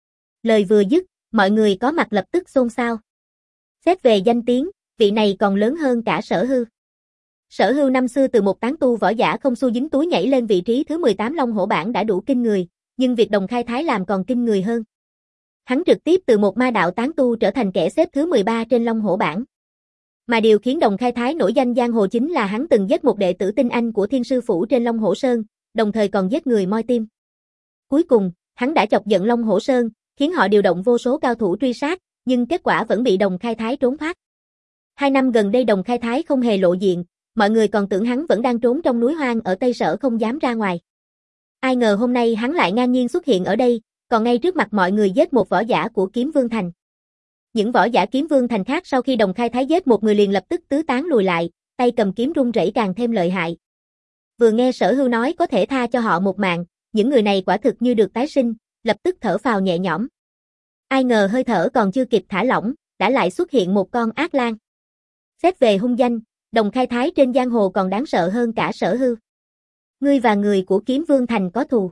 Lời vừa dứt, mọi người có mặt lập tức xôn xao. Xét về danh tiếng, vị này còn lớn hơn cả Sở Hưu. Sở Hưu năm xưa từ một tán tu võ giả không xu dính túi nhảy lên vị trí thứ mười tám Long Hổ bảng đã đủ kinh người, nhưng việc Đồng Khai Thái làm còn kinh người hơn. Hắn trực tiếp từ một ma đạo tán tu trở thành kẻ xếp thứ mười ba trên Long Hổ bảng. Mà điều khiến Đồng Khai Thái nổi danh giang hồ chính là hắn từng giết một đệ tử tinh anh của Thiên Sư Phủ trên Long Hổ Sơn, đồng thời còn giết người moi tim. Cuối cùng, hắn đã chọc giận Long Hổ Sơn, khiến họ điều động vô số cao thủ truy sát, nhưng kết quả vẫn bị Đồng Khai Thái trốn thoát. Hai năm gần đây Đồng Khai Thái không hề lộ diện, mọi người còn tưởng hắn vẫn đang trốn trong núi hoang ở Tây Sở không dám ra ngoài. Ai ngờ hôm nay hắn lại ngang nhiên xuất hiện ở đây, còn ngay trước mặt mọi người giết một võ giả của Kiếm Vương Thành. Những võ giả Kiếm Vương Thành khác sau khi Đồng Khai Thái giết một người liền lập tức tứ tán lùi lại, tay cầm kiếm run rẩy càng thêm lợi hại. Vừa nghe Sở Hưu nói có thể tha cho họ một mạng, những người này quả thực như được tái sinh, lập tức thở phào nhẹ nhõm. Ai ngờ hơi thở còn chưa kịp thả lỏng, đã lại xuất hiện một con ác lang. Xét về hung danh, Đồng Khai Thái trên giang hồ còn đáng sợ hơn cả Sở Hưu. Ngươi và người của Kiếm Vương Thành có thù.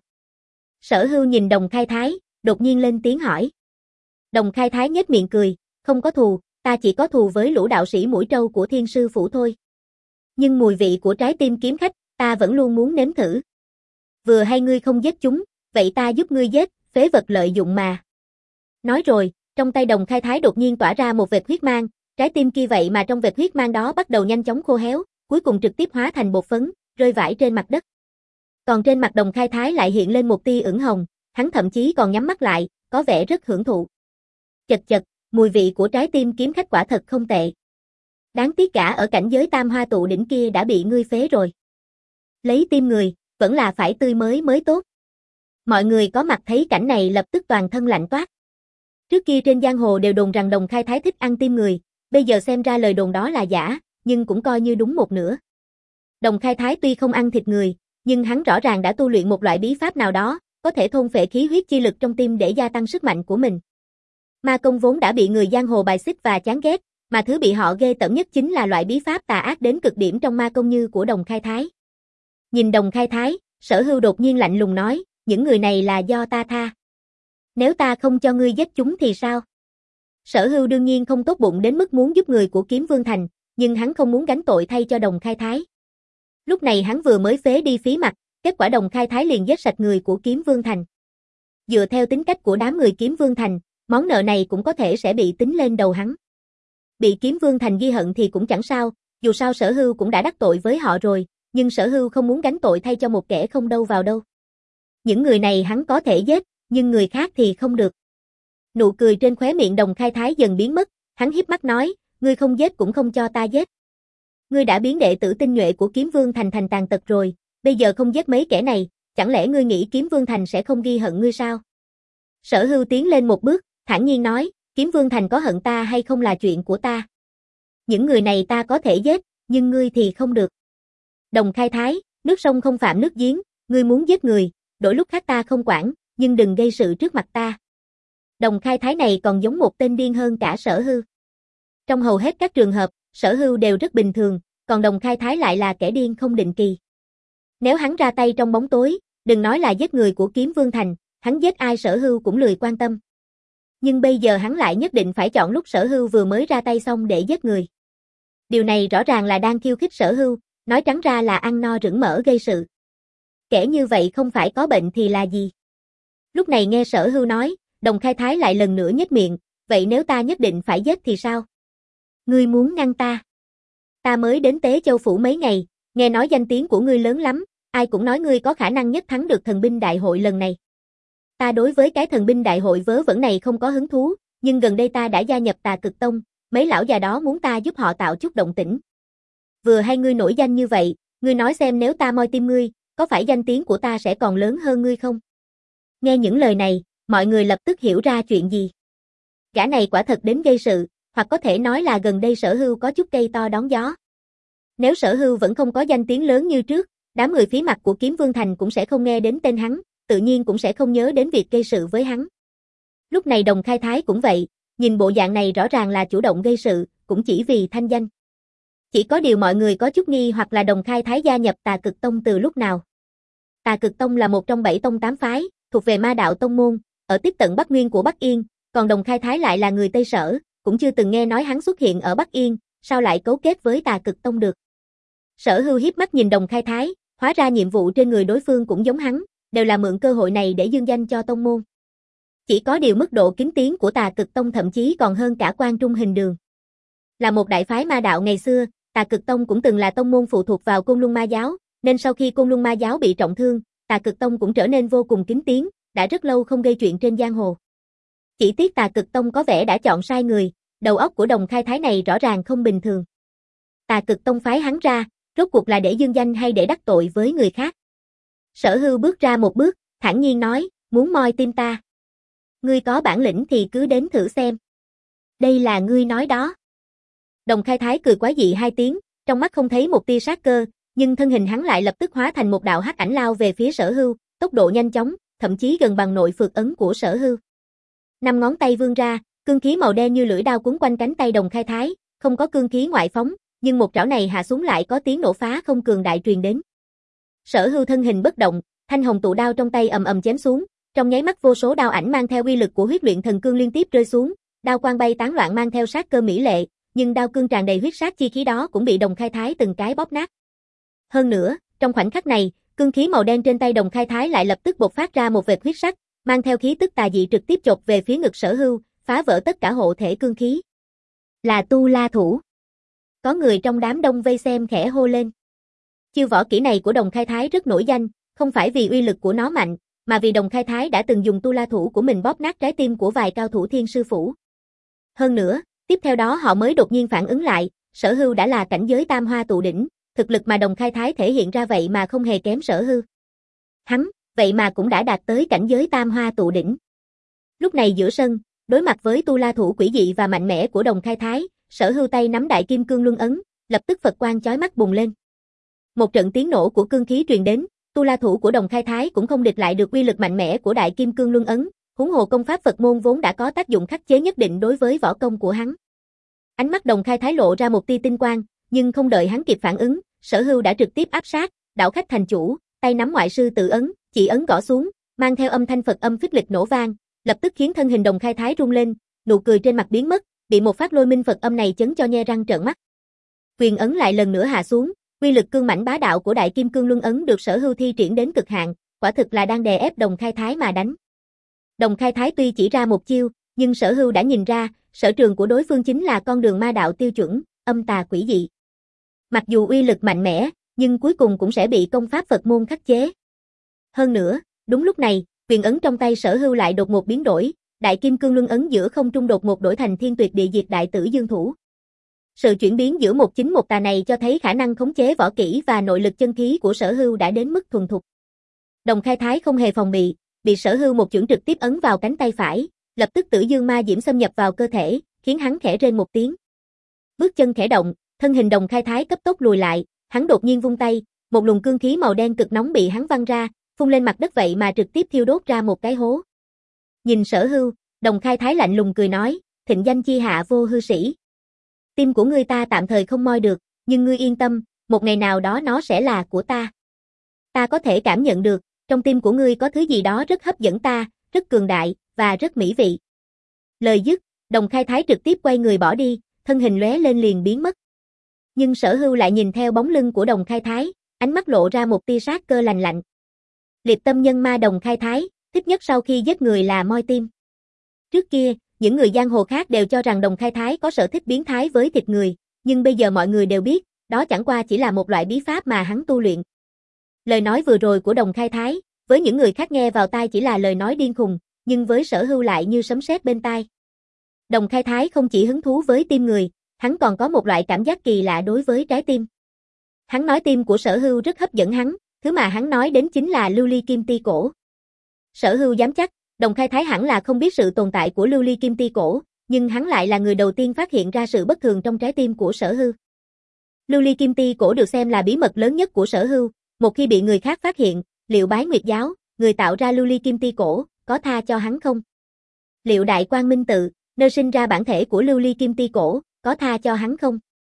Sở Hưu nhìn Đồng Khai Thái, đột nhiên lên tiếng hỏi. Đồng Khai Thái nhếch miệng cười, không có thù, ta chỉ có thù với lũ đạo sĩ mũi trâu của Thiên Sư Phủ thôi. Nhưng mùi vị của trái tim kiếm khách, ta vẫn luôn muốn nếm thử. Vừa hay ngươi không giết chúng, vậy ta giúp ngươi giết, phế vật lợi dụng mà. Nói rồi, trong tay Đồng Khai Thái đột nhiên tỏa ra một vệt huyết mang, trái tim kia vậy mà trong vệt huyết mang đó bắt đầu nhanh chóng khô héo, cuối cùng trực tiếp hóa thành bột phấn, rơi vãi trên mặt đất. Còn trên mặt Đồng Khai Thái lại hiện lên một tia ửng hồng, hắn thậm chí còn nhắm mắt lại, có vẻ rất hưởng thụ. Chật chật, mùi vị của trái tim kiếm khách quả thật không tệ. Đáng tiếc cả ở cảnh giới tam hoa tụ đỉnh kia đã bị ngươi phế rồi. Lấy tim người, vẫn là phải tươi mới mới tốt. Mọi người có mặt thấy cảnh này lập tức toàn thân lạnh toát. Trước kia trên giang hồ đều đồn rằng Đồng Khai Thái thích ăn tim người, bây giờ xem ra lời đồn đó là giả, nhưng cũng coi như đúng một nửa. Đồng Khai Thái tuy không ăn thịt người, nhưng hắn rõ ràng đã tu luyện một loại bí pháp nào đó, có thể thôn phệ khí huyết chi lực trong tim để gia tăng sức mạnh của mình. Ma công vốn đã bị người giang hồ bài xích và chán ghét, mà thứ bị họ ghê tởm nhất chính là loại bí pháp tà ác đến cực điểm trong ma công như của Đồng Khai Thái. Nhìn Đồng Khai Thái, Sở Hưu đột nhiên lạnh lùng nói, những người này là do ta tha. Nếu ta không cho ngươi giết chúng thì sao? Sở Hưu đương nhiên không tốt bụng đến mức muốn giúp người của Kiếm Vương Thành, nhưng hắn không muốn gánh tội thay cho Đồng Khai Thái. Lúc này hắn vừa mới phế đi phí mặt, kết quả Đồng Khai Thái liền giết sạch người của Kiếm Vương Thành. Dựa theo tính cách của đám người Kiếm Vương Thành, món nợ này cũng có thể sẽ bị tính lên đầu hắn. Bị Kiếm Vương Thành ghi hận thì cũng chẳng sao, dù sao Sở Hưu cũng đã đắc tội với họ rồi, nhưng Sở Hưu không muốn gánh tội thay cho một kẻ không đâu vào đâu. Những người này hắn có thể giết, nhưng người khác thì không được. Nụ cười trên khóe miệng Đồng Khai Thái dần biến mất, hắn híp mắt nói, ngươi không giết cũng không cho ta giết. Ngươi đã biến đệ tử tinh nhuệ của Kiếm Vương Thành thành tàn tật rồi, bây giờ không giết mấy kẻ này, chẳng lẽ ngươi nghĩ Kiếm Vương Thành sẽ không ghi hận ngươi sao? Sở Hưu tiến lên một bước, thản nhiên nói, Kiếm Vương Thành có hận ta hay không là chuyện của ta. Những người này ta có thể giết, nhưng ngươi thì không được. Đồng Khai Thái, nước sông không phạm nước giếng, ngươi muốn giết người, đổi lúc khác ta không quản, nhưng đừng gây sự trước mặt ta. Đồng Khai Thái này còn giống một tên điên hơn cả Sở Hưu. Trong hầu hết các trường hợp, Sở Hưu đều rất bình thường, còn Đồng Khai Thái lại là kẻ điên không định kỳ. Nếu hắn ra tay trong bóng tối, đừng nói là giết người của Kiếm Vương Thành, hắn giết ai Sở Hưu cũng lười quan tâm. Nhưng bây giờ hắn lại nhất định phải chọn lúc Sở Hưu vừa mới ra tay xong để giết người. Điều này rõ ràng là đang khiêu khích Sở Hưu, nói trắng ra là ăn no rửng mỡ gây sự. Kẻ như vậy không phải có bệnh thì là gì? Lúc này nghe Sở Hưu nói, Đồng Khai Thái lại lần nữa nhếch miệng, vậy nếu ta nhất định phải giết thì sao? Ngươi muốn ngăn ta? Ta mới đến Tế Châu Phủ mấy ngày, nghe nói danh tiếng của ngươi lớn lắm, ai cũng nói ngươi có khả năng nhất thắng được thần binh đại hội lần này. Ta đối với cái thần binh đại hội vớ vẩn này không có hứng thú, nhưng gần đây ta đã gia nhập Tà Cực Tông, mấy lão già đó muốn ta giúp họ tạo chút động tĩnh. Vừa hay ngươi nổi danh như vậy, ngươi nói xem nếu ta moi tim ngươi, có phải danh tiếng của ta sẽ còn lớn hơn ngươi không? Nghe những lời này, mọi người lập tức hiểu ra chuyện gì. Gã này quả thật đến gây sự, hoặc có thể nói là gần đây Sở Hưu có chút cây to đón gió. Nếu Sở Hưu vẫn không có danh tiếng lớn như trước, đám người phí mặt của Kiếm Vương Thành cũng sẽ không nghe đến tên hắn, tự nhiên cũng sẽ không nhớ đến việc gây sự với hắn. Lúc này Đồng Khai Thái cũng vậy, nhìn bộ dạng này rõ ràng là chủ động gây sự, cũng chỉ vì thanh danh. Chỉ có điều mọi người có chút nghi hoặc là Đồng Khai Thái gia nhập Tà Cực Tông từ lúc nào. Tà Cực Tông là một trong bảy tông tám phái, thuộc về ma đạo tông môn, ở tiếp tận Bắc Nguyên của Bắc Yên, còn Đồng Khai Thái lại là người Tây Sở, cũng chưa từng nghe nói hắn xuất hiện ở Bắc Yên, sao lại cấu kết với Tà Cực Tông được. Sở Hưu hiếp mắt nhìn Đồng Khai Thái, hóa ra nhiệm vụ trên người đối phương cũng giống hắn, đều là mượn cơ hội này để dương danh cho tông môn. Chỉ có điều mức độ kính tiếng của Tà Cực Tông thậm chí còn hơn cả Quan Trung Hình Đường. Là một đại phái ma đạo ngày xưa, Tà Cực Tông cũng từng là tông môn phụ thuộc vào Côn Luân Ma Giáo, nên sau khi Côn Luân Ma Giáo bị trọng thương, Tà Cực Tông cũng trở nên vô cùng kính tiếng, đã rất lâu không gây chuyện trên giang hồ. Chỉ tiếc Tà Cực Tông có vẻ đã chọn sai người, đầu óc của Đồng Khai Thái này rõ ràng không bình thường. Tà Cực Tông phái hắn ra, rốt cuộc là để dương danh hay để đắc tội với người khác? Sở Hưu bước ra một bước, thản nhiên nói, muốn moi tim ta. Ngươi có bản lĩnh thì cứ đến thử xem. Đây là ngươi nói đó. Đồng Khai Thái cười quái dị hai tiếng, trong mắt không thấy một tia sát cơ, nhưng thân hình hắn lại lập tức hóa thành một đạo hắc ảnh lao về phía Sở Hưu, tốc độ nhanh chóng, thậm chí gần bằng nội phược ấn của Sở Hưu. Năm ngón tay vươn ra, cương khí màu đen như lưỡi đao quấn quanh cánh tay Đồng Khai Thái, không có cương khí ngoại phóng, nhưng một trảo này hạ xuống lại có tiếng nổ phá không cường đại truyền đến. Sở Hưu thân hình bất động, thanh hồng tụ đao trong tay ầm ầm chém xuống, trong nháy mắt vô số đao ảnh mang theo uy lực của huyết luyện thần cương liên tiếp rơi xuống, đao quang bay tán loạn mang theo sát cơ mỹ lệ, nhưng đao cương tràn đầy huyết sát chi khí đó cũng bị Đồng Khai Thái từng cái bóp nát. Hơn nữa, trong khoảnh khắc này, cương khí màu đen trên tay Đồng Khai Thái lại lập tức bộc phát ra một vệt huyết sắc, mang theo khí tức tà dị trực tiếp chộp về phía ngực Sở Hưu, phá vỡ tất cả hộ thể cương khí. Là Tu La Thủ. Có người trong đám đông vây xem khẽ hô lên. Chiêu võ kỹ này của Đồng Khai Thái rất nổi danh, không phải vì uy lực của nó mạnh, mà vì Đồng Khai Thái đã từng dùng Tu La Thủ của mình bóp nát trái tim của vài cao thủ Thiên Sư Phủ. Hơn nữa, tiếp theo đó họ mới đột nhiên phản ứng lại, Sở Hưu đã là cảnh giới Tam Hoa Tụ Đỉnh, thực lực mà Đồng Khai Thái thể hiện ra vậy mà không hề kém Sở Hưu. Hắn, vậy mà cũng đã đạt tới cảnh giới Tam Hoa Tụ Đỉnh. Lúc này giữa sân, đối mặt với Tu La Thủ quỷ dị và mạnh mẽ của Đồng Khai Thái, Sở Hưu tay nắm Đại Kim Cương Luân Ấn, lập tức Phật quang chói mắt bùng lên. Một trận tiếng nổ của cương khí truyền đến, Tu La thủ của Đồng Khai Thái cũng không địch lại được uy lực mạnh mẽ của Đại Kim Cương Luân ấn, huống hồ công pháp Phật môn vốn đã có tác dụng khắc chế nhất định đối với võ công của hắn. Ánh mắt Đồng Khai Thái lộ ra một tia tinh quang, nhưng không đợi hắn kịp phản ứng, Sở Hưu đã trực tiếp áp sát, đảo khách thành chủ, tay nắm ngoại sư tự ấn, chỉ ấn gõ xuống, mang theo âm thanh Phật âm phích lịch nổ vang, lập tức khiến thân hình Đồng Khai Thái rung lên, nụ cười trên mặt biến mất, bị một phát lôi minh Phật âm này chấn cho nhe răng trợn mắt. Quyền ấn lại lần nữa hạ xuống, uy lực cương mãnh bá đạo của Đại Kim Cương Luân ấn được Sở Hưu thi triển đến cực hạn, quả thực là đang đè ép Đồng Khai Thái mà đánh. Đồng Khai Thái tuy chỉ ra một chiêu, nhưng Sở Hưu đã nhìn ra, sở trường của đối phương chính là con đường ma đạo tiêu chuẩn, âm tà quỷ dị. Mặc dù uy lực mạnh mẽ, nhưng cuối cùng cũng sẽ bị công pháp Phật môn khắc chế. Hơn nữa, đúng lúc này, quyền ấn trong tay Sở Hưu lại đột ngột biến đổi, Đại Kim Cương Luân ấn giữa không trung đột ngột đổi thành Thiên Tuyệt Địa Diệt Đại Tử Dương thủ. Sự chuyển biến giữa một chính một tà này cho thấy khả năng khống chế võ kỹ và nội lực chân khí của Sở Hưu đã đến mức thuần thục. Đồng Khai Thái không hề phòng bị, bị Sở Hưu một chưởng trực tiếp ấn vào cánh tay phải, lập tức Tử Dương Ma Diễm xâm nhập vào cơ thể, khiến hắn khẽ rên một tiếng. Bước chân khẽ động, thân hình Đồng Khai Thái cấp tốc lùi lại, hắn đột nhiên vung tay, một luồng cương khí màu đen cực nóng bị hắn văng ra, phun lên mặt đất vậy mà trực tiếp thiêu đốt ra một cái hố. Nhìn Sở Hưu, Đồng Khai Thái lạnh lùng cười nói, thịnh danh chi hạ vô hư sĩ. Tim của ngươi ta tạm thời không moi được, nhưng ngươi yên tâm, một ngày nào đó nó sẽ là của ta. Ta có thể cảm nhận được, trong tim của ngươi có thứ gì đó rất hấp dẫn ta, rất cường đại, và rất mỹ vị. Lời dứt, Đồng Khai Thái trực tiếp quay người bỏ đi, thân hình lóe lên liền biến mất. Nhưng Sở Hưu lại nhìn theo bóng lưng của Đồng Khai Thái, ánh mắt lộ ra một tia sát cơ lành lạnh. Liệt tâm nhân ma Đồng Khai Thái, thích nhất sau khi giết người là moi tim. Trước kia, những người giang hồ khác đều cho rằng Đồng Khai Thái có sở thích biến thái với thịt người, nhưng bây giờ mọi người đều biết, đó chẳng qua chỉ là một loại bí pháp mà hắn tu luyện. Lời nói vừa rồi của Đồng Khai Thái, với những người khác nghe vào tai chỉ là lời nói điên khùng, nhưng với Sở Hưu lại như sấm sét bên tai. Đồng Khai Thái không chỉ hứng thú với tim người, hắn còn có một loại cảm giác kỳ lạ đối với trái tim. Hắn nói tim của Sở Hưu rất hấp dẫn hắn, thứ mà hắn nói đến chính là lưu ly kim ti cổ. Sở Hưu dám chắc, Đồng Khai Thái hẳn là không biết sự tồn tại của lưu ly kim ti cổ, nhưng hắn lại là người đầu tiên phát hiện ra sự bất thường trong trái tim của Sở Hưu. Lưu ly kim ti cổ được xem là bí mật lớn nhất của Sở Hưu, một khi bị người khác phát hiện, liệu Bái Nguyệt giáo, người tạo ra lưu ly kim ti cổ, có tha cho hắn không? Liệu Đại Quang Minh tự, nơi sinh ra bản thể của lưu ly kim ti cổ, có tha cho hắn không?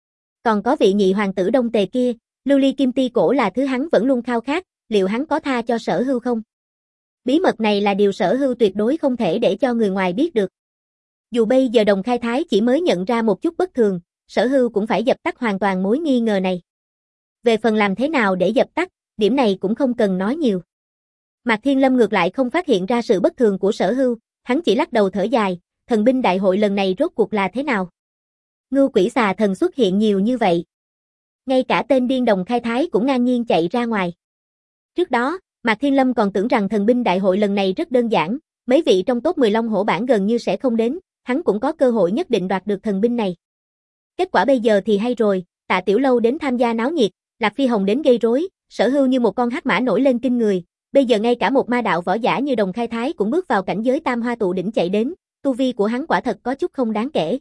Còn có vị nhị hoàng tử Đông Tề kia, lưu ly kim ti cổ là thứ hắn vẫn luôn khao khát, liệu hắn có tha cho Sở Hưu không? Bí mật này là điều Sở Hưu tuyệt đối không thể để cho người ngoài biết được. Dù bây giờ Đồng Khai Thái chỉ mới nhận ra một chút bất thường, Sở Hưu cũng phải dập tắt hoàn toàn mối nghi ngờ này. Về phần làm thế nào để dập tắt, điểm này cũng không cần nói nhiều. Mạc Thiên Lâm ngược lại không phát hiện ra sự bất thường của Sở Hưu, hắn chỉ lắc đầu thở dài, thần binh đại hội lần này rốt cuộc là thế nào? Ngưu quỷ xà thần xuất hiện nhiều như vậy. Ngay cả tên điên Đồng Khai Thái cũng ngang nhiên chạy ra ngoài. Trước đó, Mạc Thiên Lâm còn tưởng rằng thần binh đại hội lần này rất đơn giản, mấy vị trong top mười Long Hổ bảng gần như sẽ không đến, hắn cũng có cơ hội nhất định đoạt được thần binh này. Kết quả bây giờ thì hay rồi, Tạ Tiểu Lâu đến tham gia náo nhiệt, Lạc Phi Hồng đến gây rối, Sở Hưu như một con hắc mã nổi lên kinh người, bây giờ ngay cả một ma đạo võ giả như Đồng Khai Thái cũng bước vào cảnh giới tam hoa tụ đỉnh chạy đến, tu vi của hắn quả thật có chút không đáng kể.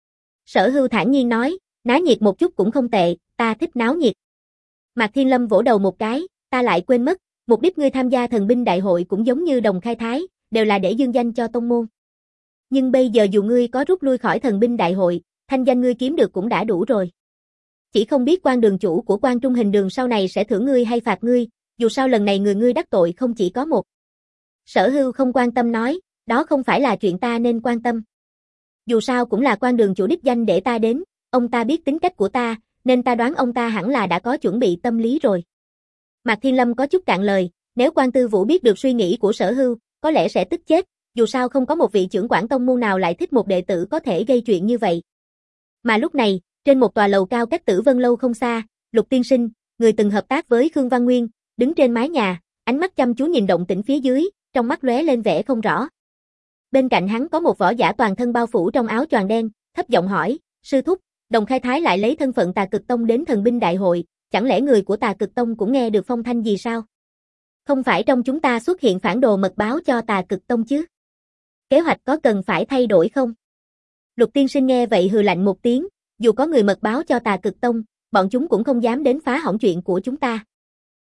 Sở Hưu thản nhiên nói, náo nhiệt một chút cũng không tệ, ta thích náo nhiệt. Mạc Thiên Lâm vỗ đầu một cái, ta lại quên mất, mục đích ngươi tham gia thần binh đại hội cũng giống như Đồng Khai Thái, đều là để dương danh cho tông môn. Nhưng bây giờ dù ngươi có rút lui khỏi thần binh đại hội, thanh danh ngươi kiếm được cũng đã đủ rồi. Chỉ không biết quan đường chủ của Quan Trung Hình Đường sau này sẽ thưởng ngươi hay phạt ngươi, dù sao lần này người ngươi đắc tội không chỉ có một. Sở Hưu không quan tâm nói, đó không phải là chuyện ta nên quan tâm. Dù sao cũng là Quan đường chủ đích danh để ta đến, ông ta biết tính cách của ta, nên ta đoán ông ta hẳn là đã có chuẩn bị tâm lý rồi. Mạc Thiên Lâm có chút cạn lời, nếu Quan Tư Vũ biết được suy nghĩ của Sở Hưu, có lẽ sẽ tức chết, dù sao không có một vị trưởng quản tông môn nào lại thích một đệ tử có thể gây chuyện như vậy. Mà lúc này, trên một tòa lầu cao cách Tử Vân lâu không xa, Lục tiên sinh, người từng hợp tác với Khương Văn Nguyên, đứng trên mái nhà, ánh mắt chăm chú nhìn động tĩnh phía dưới, trong mắt lóe lên vẻ không rõ. Bên cạnh hắn có một võ giả toàn thân bao phủ trong áo choàng đen, thấp giọng hỏi, sư thúc, Đồng Khai Thái lại lấy thân phận Tà Cực Tông đến thần binh đại hội, chẳng lẽ người của Tà Cực Tông cũng nghe được phong thanh gì sao? Không phải trong chúng ta xuất hiện phản đồ mật báo cho Tà Cực Tông chứ? Kế hoạch có cần phải thay đổi không? Lục tiên sinh nghe vậy hừ lạnh một tiếng, dù có người mật báo cho Tà Cực Tông, bọn chúng cũng không dám đến phá hỏng chuyện của chúng ta.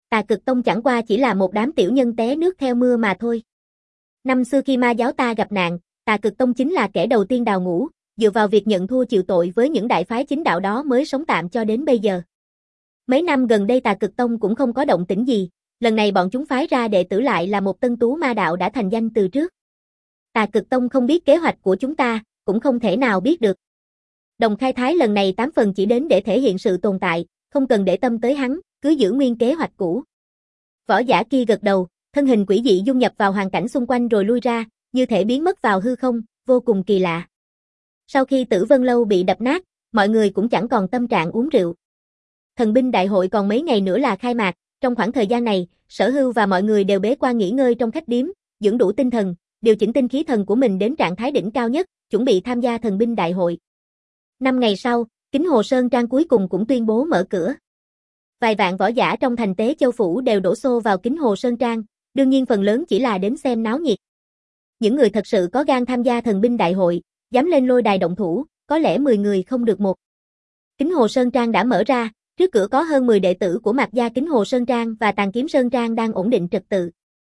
Tà Cực Tông chẳng qua chỉ là một đám tiểu nhân té nước theo mưa mà thôi. Năm xưa khi ma giáo ta gặp nạn, Tà Cực Tông chính là kẻ đầu tiên đào ngũ, dựa vào việc nhận thua chịu tội với những đại phái chính đạo đó mới sống tạm cho đến bây giờ. Mấy năm gần đây Tà Cực Tông cũng không có động tĩnh gì, lần này bọn chúng phái ra đệ tử lại là một tân tú ma đạo đã thành danh từ trước. Tà Cực Tông không biết kế hoạch của chúng ta, cũng không thể nào biết được. Đồng Khai Thái lần này tám phần chỉ đến để thể hiện sự tồn tại, không cần để tâm tới hắn, cứ giữ nguyên kế hoạch cũ. Võ giả kia gật đầu, thân hình quỷ dị dung nhập vào hoàn cảnh xung quanh rồi lui ra, như thể biến mất vào hư không, vô cùng kỳ lạ. Sau khi Tử Vân Lâu bị đập nát, mọi người cũng chẳng còn tâm trạng uống rượu. Thần binh đại hội còn mấy ngày nữa là khai mạc, trong khoảng thời gian này, Sở Hưu và mọi người đều bế quan nghỉ ngơi trong khách điếm, dưỡng đủ tinh thần, điều chỉnh tinh khí thần của mình đến trạng thái đỉnh cao nhất, chuẩn bị tham gia thần binh đại hội. Năm ngày sau, Kính Hồ Sơn Trang cuối cùng cũng tuyên bố mở cửa. Vài vạn võ giả trong thành Tế Châu Phủ đều đổ xô vào Kính Hồ Sơn Trang, đương nhiên phần lớn chỉ là đến xem náo nhiệt. Những người thật sự có gan tham gia thần binh đại hội, dám lên lôi đài động thủ, có lẽ mười người không được một. Kính Hồ Sơn Trang đã mở ra, trước cửa có hơn mười đệ tử của Mạc gia Kính Hồ Sơn Trang và Tàn Kiếm Sơn Trang đang ổn định trật tự.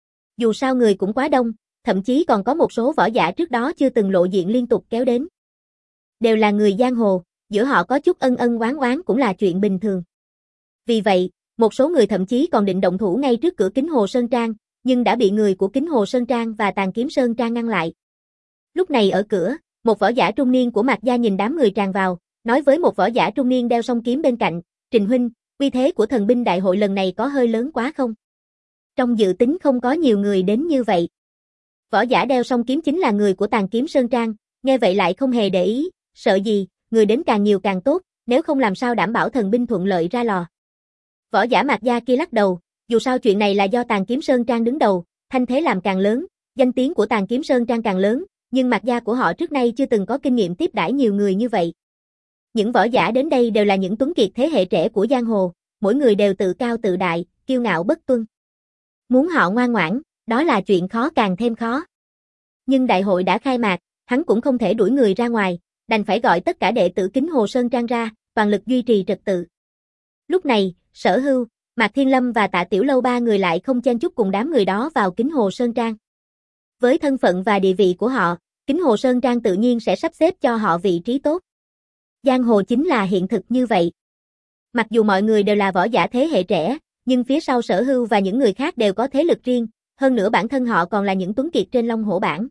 Dù sao người cũng quá đông, thậm chí còn có một số võ giả trước đó chưa từng lộ diện liên tục kéo đến. Đều là người giang hồ, giữa họ có chút ân ân oán oán cũng là chuyện bình thường. Vì vậy, một số người thậm chí còn định động thủ ngay trước cửa Kính Hồ Sơn Trang, nhưng đã bị người của Kính Hồ Sơn Trang và Tàn Kiếm Sơn Trang ngăn lại. Lúc này ở cửa, một võ giả trung niên của Mạc gia nhìn đám người tràn vào, nói với một võ giả trung niên đeo song kiếm bên cạnh, Trình huynh, uy thế của thần binh đại hội lần này có hơi lớn quá không? Trong dự tính không có nhiều người đến như vậy. Võ giả đeo song kiếm chính là người của Tàn Kiếm Sơn Trang, nghe vậy lại không hề để ý, sợ gì, người đến càng nhiều càng tốt, nếu không làm sao đảm bảo thần binh thuận lợi ra lò. Võ giả Mạc gia kia lắc đầu, dù sao chuyện này là do Tàn Kiếm Sơn Trang đứng đầu, thanh thế làm càng lớn, danh tiếng của Tàn Kiếm Sơn Trang càng lớn, nhưng Mạc gia của họ trước nay chưa từng có kinh nghiệm tiếp đãi nhiều người như vậy. Những võ giả đến đây đều là những tuấn kiệt thế hệ trẻ của giang hồ, mỗi người đều tự cao tự đại, kiêu ngạo bất tuân. Muốn họ ngoan ngoãn, đó là chuyện khó càng thêm khó. Nhưng đại hội đã khai mạc, hắn cũng không thể đuổi người ra ngoài, đành phải gọi tất cả đệ tử Kính Hồ Sơn Trang ra, toàn lực duy trì trật tự. Lúc này, Sở Hưu, Mạc Thiên Lâm và Tạ Tiểu Lâu ba người lại không chen chúc cùng đám người đó vào Kính Hồ Sơn Trang. Với thân phận và địa vị của họ, Kính Hồ Sơn Trang tự nhiên sẽ sắp xếp cho họ vị trí tốt. Giang hồ chính là hiện thực như vậy. Mặc dù mọi người đều là võ giả thế hệ trẻ, nhưng phía sau Sở Hưu và những người khác đều có thế lực riêng, hơn nữa bản thân họ còn là những tuấn kiệt trên Long Hổ bảng.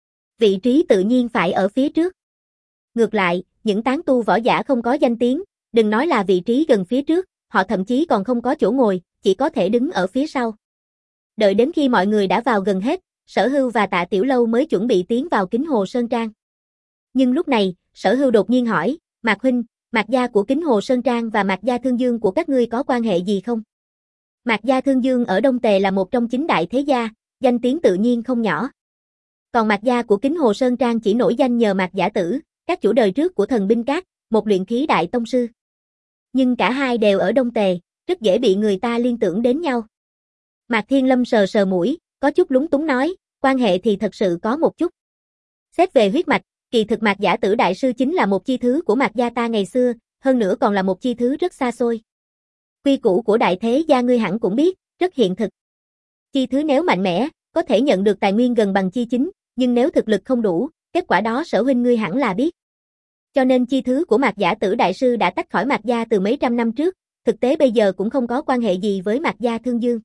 Vị trí tự nhiên phải ở phía trước. Ngược lại, những tán tu võ giả không có danh tiếng, đừng nói là vị trí gần phía trước, họ thậm chí còn không có chỗ ngồi, chỉ có thể đứng ở phía sau. Đợi đến khi mọi người đã vào gần hết, Sở Hưu và Tạ Tiểu Lâu mới chuẩn bị tiến vào Kính Hồ Sơn Trang. Nhưng lúc này, Sở Hưu đột nhiên hỏi, Mạc huynh, Mạc gia của Kính Hồ Sơn Trang và Mạc gia Thương Dương của các ngươi có quan hệ gì không? Mạc gia Thương Dương ở Đông Tề là một trong chín đại thế gia, danh tiếng tự nhiên không nhỏ. Còn Mạc gia của Kính Hồ Sơn Trang chỉ nổi danh nhờ Mạc Giả Tử, các chủ đời trước của Thần Binh Các, một luyện khí đại tông sư. Nhưng cả hai đều ở Đông Tề, rất dễ bị người ta liên tưởng đến nhau. Mạc Thiên Lâm sờ sờ mũi, có chút lúng túng nói, quan hệ thì thật sự có một chút. Xét về huyết mạch, kỳ thực Mạc Giả Tử đại sư chính là một chi thứ của Mạc gia ta ngày xưa, hơn nữa còn là một chi thứ rất xa xôi. Quy củ của đại thế gia ngươi hẳn cũng biết, rất hiện thực. Chi thứ nếu mạnh mẽ, có thể nhận được tài nguyên gần bằng chi chính, nhưng nếu thực lực không đủ, kết quả đó Sở huynh ngươi hẳn là biết. Cho nên chi thứ của Mạc Giả Tử đại sư đã tách khỏi Mạc gia từ mấy trăm năm trước, thực tế bây giờ cũng không có quan hệ gì với Mạc gia Thương Dương.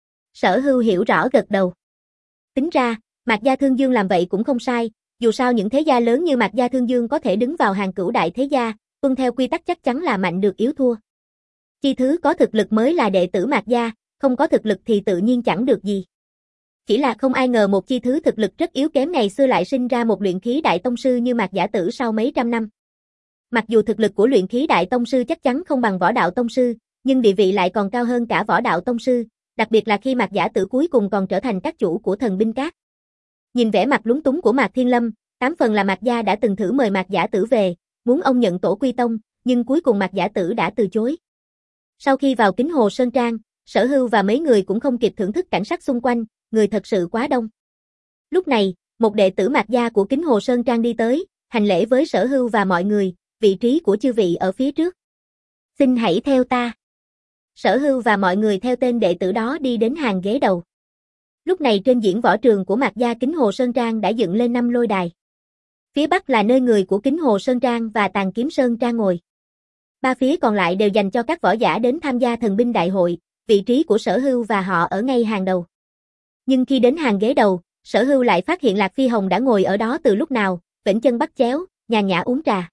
Sở Hưu hiểu rõ gật đầu. Tính ra, Mạc gia Thương Dương làm vậy cũng không sai, dù sao những thế gia lớn như Mạc gia Thương Dương có thể đứng vào hàng cửu đại thế gia, tuân theo quy tắc chắc chắn là mạnh được yếu thua. Chi thứ có thực lực mới là đệ tử Mạc gia, không có thực lực thì tự nhiên chẳng được gì. Chỉ là không ai ngờ một chi thứ thực lực rất yếu kém ngày xưa lại sinh ra một luyện khí đại tông sư như Mạc Giả Tử sau mấy trăm năm. Mặc dù thực lực của luyện khí đại tông sư chắc chắn không bằng võ đạo tông sư, nhưng địa vị lại còn cao hơn cả võ đạo tông sư, đặc biệt là khi Mạc Giả Tử cuối cùng còn trở thành các chủ của Thần Binh Các. Nhìn vẻ mặt lúng túng của Mạc Thiên Lâm, tám phần là Mạc gia đã từng thử mời Mạc Giả Tử về, muốn ông nhận tổ quy tông, nhưng cuối cùng Mạc Giả Tử đã từ chối. Sau khi vào Kính Hồ Sơn Trang, Sở Hưu và mấy người cũng không kịp thưởng thức cảnh sắc xung quanh, người thật sự quá đông. Lúc này, một đệ tử Mạc gia của Kính Hồ Sơn Trang đi tới, hành lễ với Sở Hưu và mọi người, vị trí của chư vị ở phía trước. Xin hãy theo ta. Sở Hưu và mọi người theo tên đệ tử đó đi đến hàng ghế đầu. Lúc này trên diễn võ trường của Mạc gia Kính Hồ Sơn Trang đã dựng lên năm lôi đài. Phía bắc là nơi người của Kính Hồ Sơn Trang và Tàn Kiếm Sơn Trang ngồi. Ba phía còn lại đều dành cho các võ giả đến tham gia thần binh đại hội, vị trí của Sở Hưu và họ ở ngay hàng đầu. Nhưng khi đến hàng ghế đầu, Sở Hưu lại phát hiện Lạc Phi Hồng đã ngồi ở đó từ lúc nào, vểnh chân bắt chéo, nhàn nhã uống trà.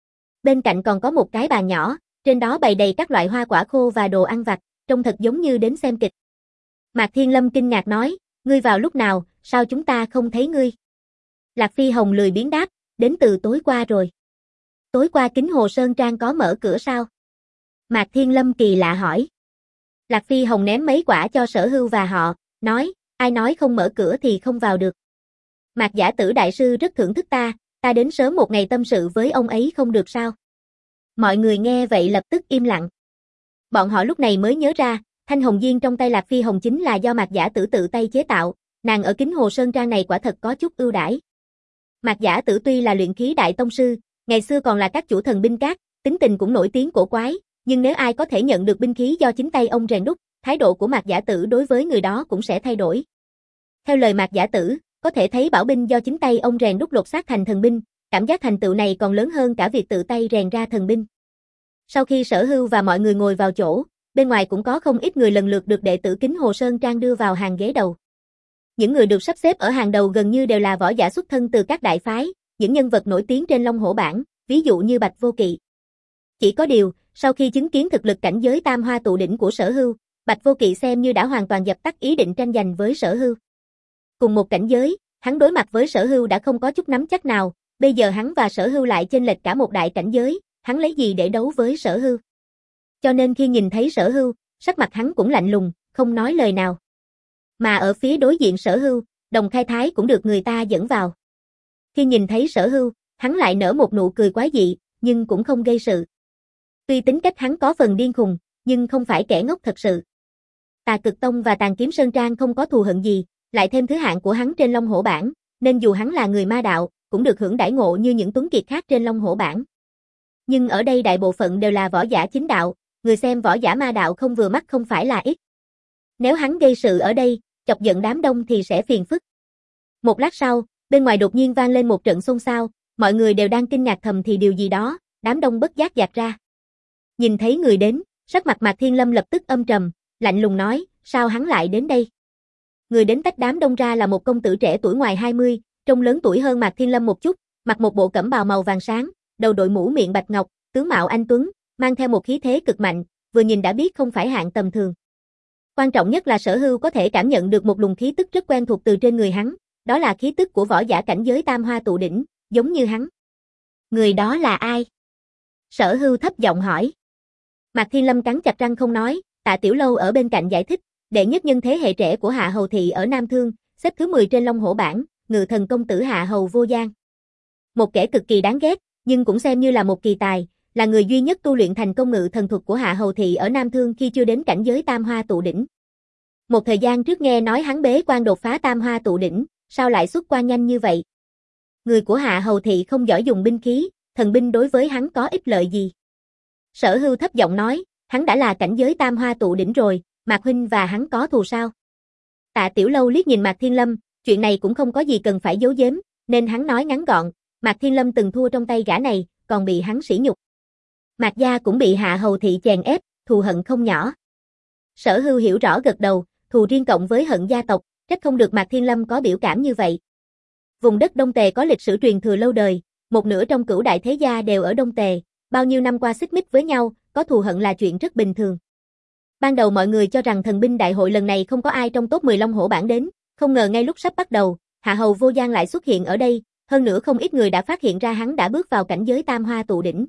Bên cạnh còn có một cái bàn nhỏ, trên đó bày đầy các loại hoa quả khô và đồ ăn vặt, trông thật giống như đến xem kịch. Mạc Thiên Lâm kinh ngạc nói, ngươi vào lúc nào, sao chúng ta không thấy ngươi? Lạc Phi Hồng lười biếng đáp, đến từ tối qua rồi. Tối qua Kính Hồ Sơn Trang có mở cửa sao? Mạc Thiên Lâm kỳ lạ hỏi. Lạc Phi Hồng ném mấy quả cho Sở Hưu và họ, nói, ai nói không mở cửa thì không vào được. Mạc Giả Tử đại sư rất thưởng thức ta, ta đến sớm một ngày tâm sự với ông ấy không được sao? Mọi người nghe vậy lập tức im lặng. Bọn họ lúc này mới nhớ ra, thanh hồng diên trong tay Lạc Phi Hồng chính là do Mạc Giả Tử tự tay chế tạo, nàng ở Kính Hồ Sơn Trang này quả thật có chút ưu đãi. Mạc Giả Tử tuy là luyện khí đại tông sư, ngày xưa còn là các chủ thần binh các, tính tình cũng nổi tiếng cổ quái, nhưng nếu ai có thể nhận được binh khí do chính tay ông rèn đúc, thái độ của Mạc Giả Tử đối với người đó cũng sẽ thay đổi. Theo lời Mạc Giả Tử, có thể thấy bảo binh do chính tay ông rèn đúc lột xác thành thần binh, cảm giác thành tựu này còn lớn hơn cả việc tự tay rèn ra thần binh. Sau khi Sở Hưu và mọi người ngồi vào chỗ, bên ngoài cũng có không ít người lần lượt được đệ tử Kính Hồ Sơn Trang đưa vào hàng ghế đầu. Những người được sắp xếp ở hàng đầu gần như đều là võ giả xuất thân từ các đại phái, những nhân vật nổi tiếng trên Long Hổ bảng, ví dụ như Bạch Vô Kỵ. Chỉ có điều, sau khi chứng kiến thực lực cảnh giới tam hoa tụ đỉnh của Sở Hưu, Bạch Vô Kỵ xem như đã hoàn toàn dập tắt ý định tranh giành với Sở Hưu. Cùng một cảnh giới, hắn đối mặt với Sở Hưu đã không có chút nắm chắc nào, bây giờ hắn và Sở Hưu lại chênh lệch cả một đại cảnh giới, hắn lấy gì để đấu với Sở Hưu? Cho nên khi nhìn thấy Sở Hưu, sắc mặt hắn cũng lạnh lùng, không nói lời nào. Mà ở phía đối diện Sở Hưu, Đồng Khai Thái cũng được người ta dẫn vào. Khi nhìn thấy Sở Hưu, hắn lại nở một nụ cười quái dị, nhưng cũng không gây sự. Tuy tính cách hắn có phần điên khùng, nhưng không phải kẻ ngốc thật sự. Tà Cực Tông và Tàn Kiếm Sơn Trang không có thù hận gì, lại thêm thứ hạng của hắn trên Long Hổ bảng, nên dù hắn là người ma đạo, cũng được hưởng đãi ngộ như những tuấn kiệt khác trên Long Hổ bảng. Nhưng ở đây đại bộ phận đều là võ giả chính đạo, người xem võ giả ma đạo không vừa mắt không phải là ít. Nếu hắn gây sự ở đây, chọc giận đám đông thì sẽ phiền phức. Một lát sau, bên ngoài đột nhiên vang lên một trận xôn xao, mọi người đều đang kinh ngạc thầm thì điều gì đó, đám đông bất giác dạt ra. Nhìn thấy người đến, sắc mặt Mạc Thiên Lâm lập tức âm trầm, lạnh lùng nói, sao hắn lại đến đây? Người đến tách đám đông ra là một công tử trẻ tuổi ngoài hai mươi, trông lớn tuổi hơn Mạc Thiên Lâm một chút, mặc một bộ cẩm bào màu vàng sáng, đầu đội mũ miệng bạch ngọc, tướng mạo anh tuấn, mang theo một khí thế cực mạnh, vừa nhìn đã biết không phải hạng tầm thường. Quan trọng nhất là Sở Hưu có thể cảm nhận được một luồng khí tức rất quen thuộc từ trên người hắn, đó là khí tức của võ giả cảnh giới tam hoa tụ đỉnh, giống như hắn. Người đó là ai? Sở Hưu thấp giọng hỏi. Mạc Thiên Lâm cắn chặt răng không nói, Tạ Tiểu Lâu ở bên cạnh giải thích, đệ nhất nhân thế hệ trẻ của Hạ Hầu Thị ở Nam Thương, xếp thứ mười trên Long Hổ bảng, Ngự Thần công tử Hạ Hầu Vô Giang. Một kẻ cực kỳ đáng ghét, nhưng cũng xem như là một kỳ tài, là người duy nhất tu luyện thành công ngự thần thuật của Hạ Hầu Thị ở Nam Thương khi chưa đến cảnh giới tam hoa tụ đỉnh. Một thời gian trước nghe nói hắn bế quan đột phá tam hoa tụ đỉnh, sao lại xuất quan nhanh như vậy? Người của Hạ Hầu Thị không giỏi dùng binh khí, thần binh đối với hắn có ích lợi gì? Sở Hưu thấp giọng nói, hắn đã là cảnh giới tam hoa tụ đỉnh rồi, Mạc huynh và hắn có thù sao? Tạ Tiểu Lâu liếc nhìn Mạc Thiên Lâm, chuyện này cũng không có gì cần phải giấu giếm, nên hắn nói ngắn gọn, Mạc Thiên Lâm từng thua trong tay gã này, còn bị hắn sỉ nhục. Mạc gia cũng bị Hạ Hầu Thị chèn ép, thù hận không nhỏ. Sở Hưu hiểu rõ gật đầu, thù riêng cộng với hận gia tộc, trách không được Mạc Thiên Lâm có biểu cảm như vậy. Vùng đất Đông Tề có lịch sử truyền thừa lâu đời, một nửa trong cửu đại thế gia đều ở Đông Tề, bao nhiêu năm qua xích mích với nhau, có thù hận là chuyện rất bình thường. Ban đầu mọi người cho rằng thần binh đại hội lần này không có ai trong top mười Long Hổ bảng đến, không ngờ ngay lúc sắp bắt đầu, Hạ Hầu Vô Giang lại xuất hiện ở đây, hơn nữa không ít người đã phát hiện ra hắn đã bước vào cảnh giới tam hoa tụ đỉnh.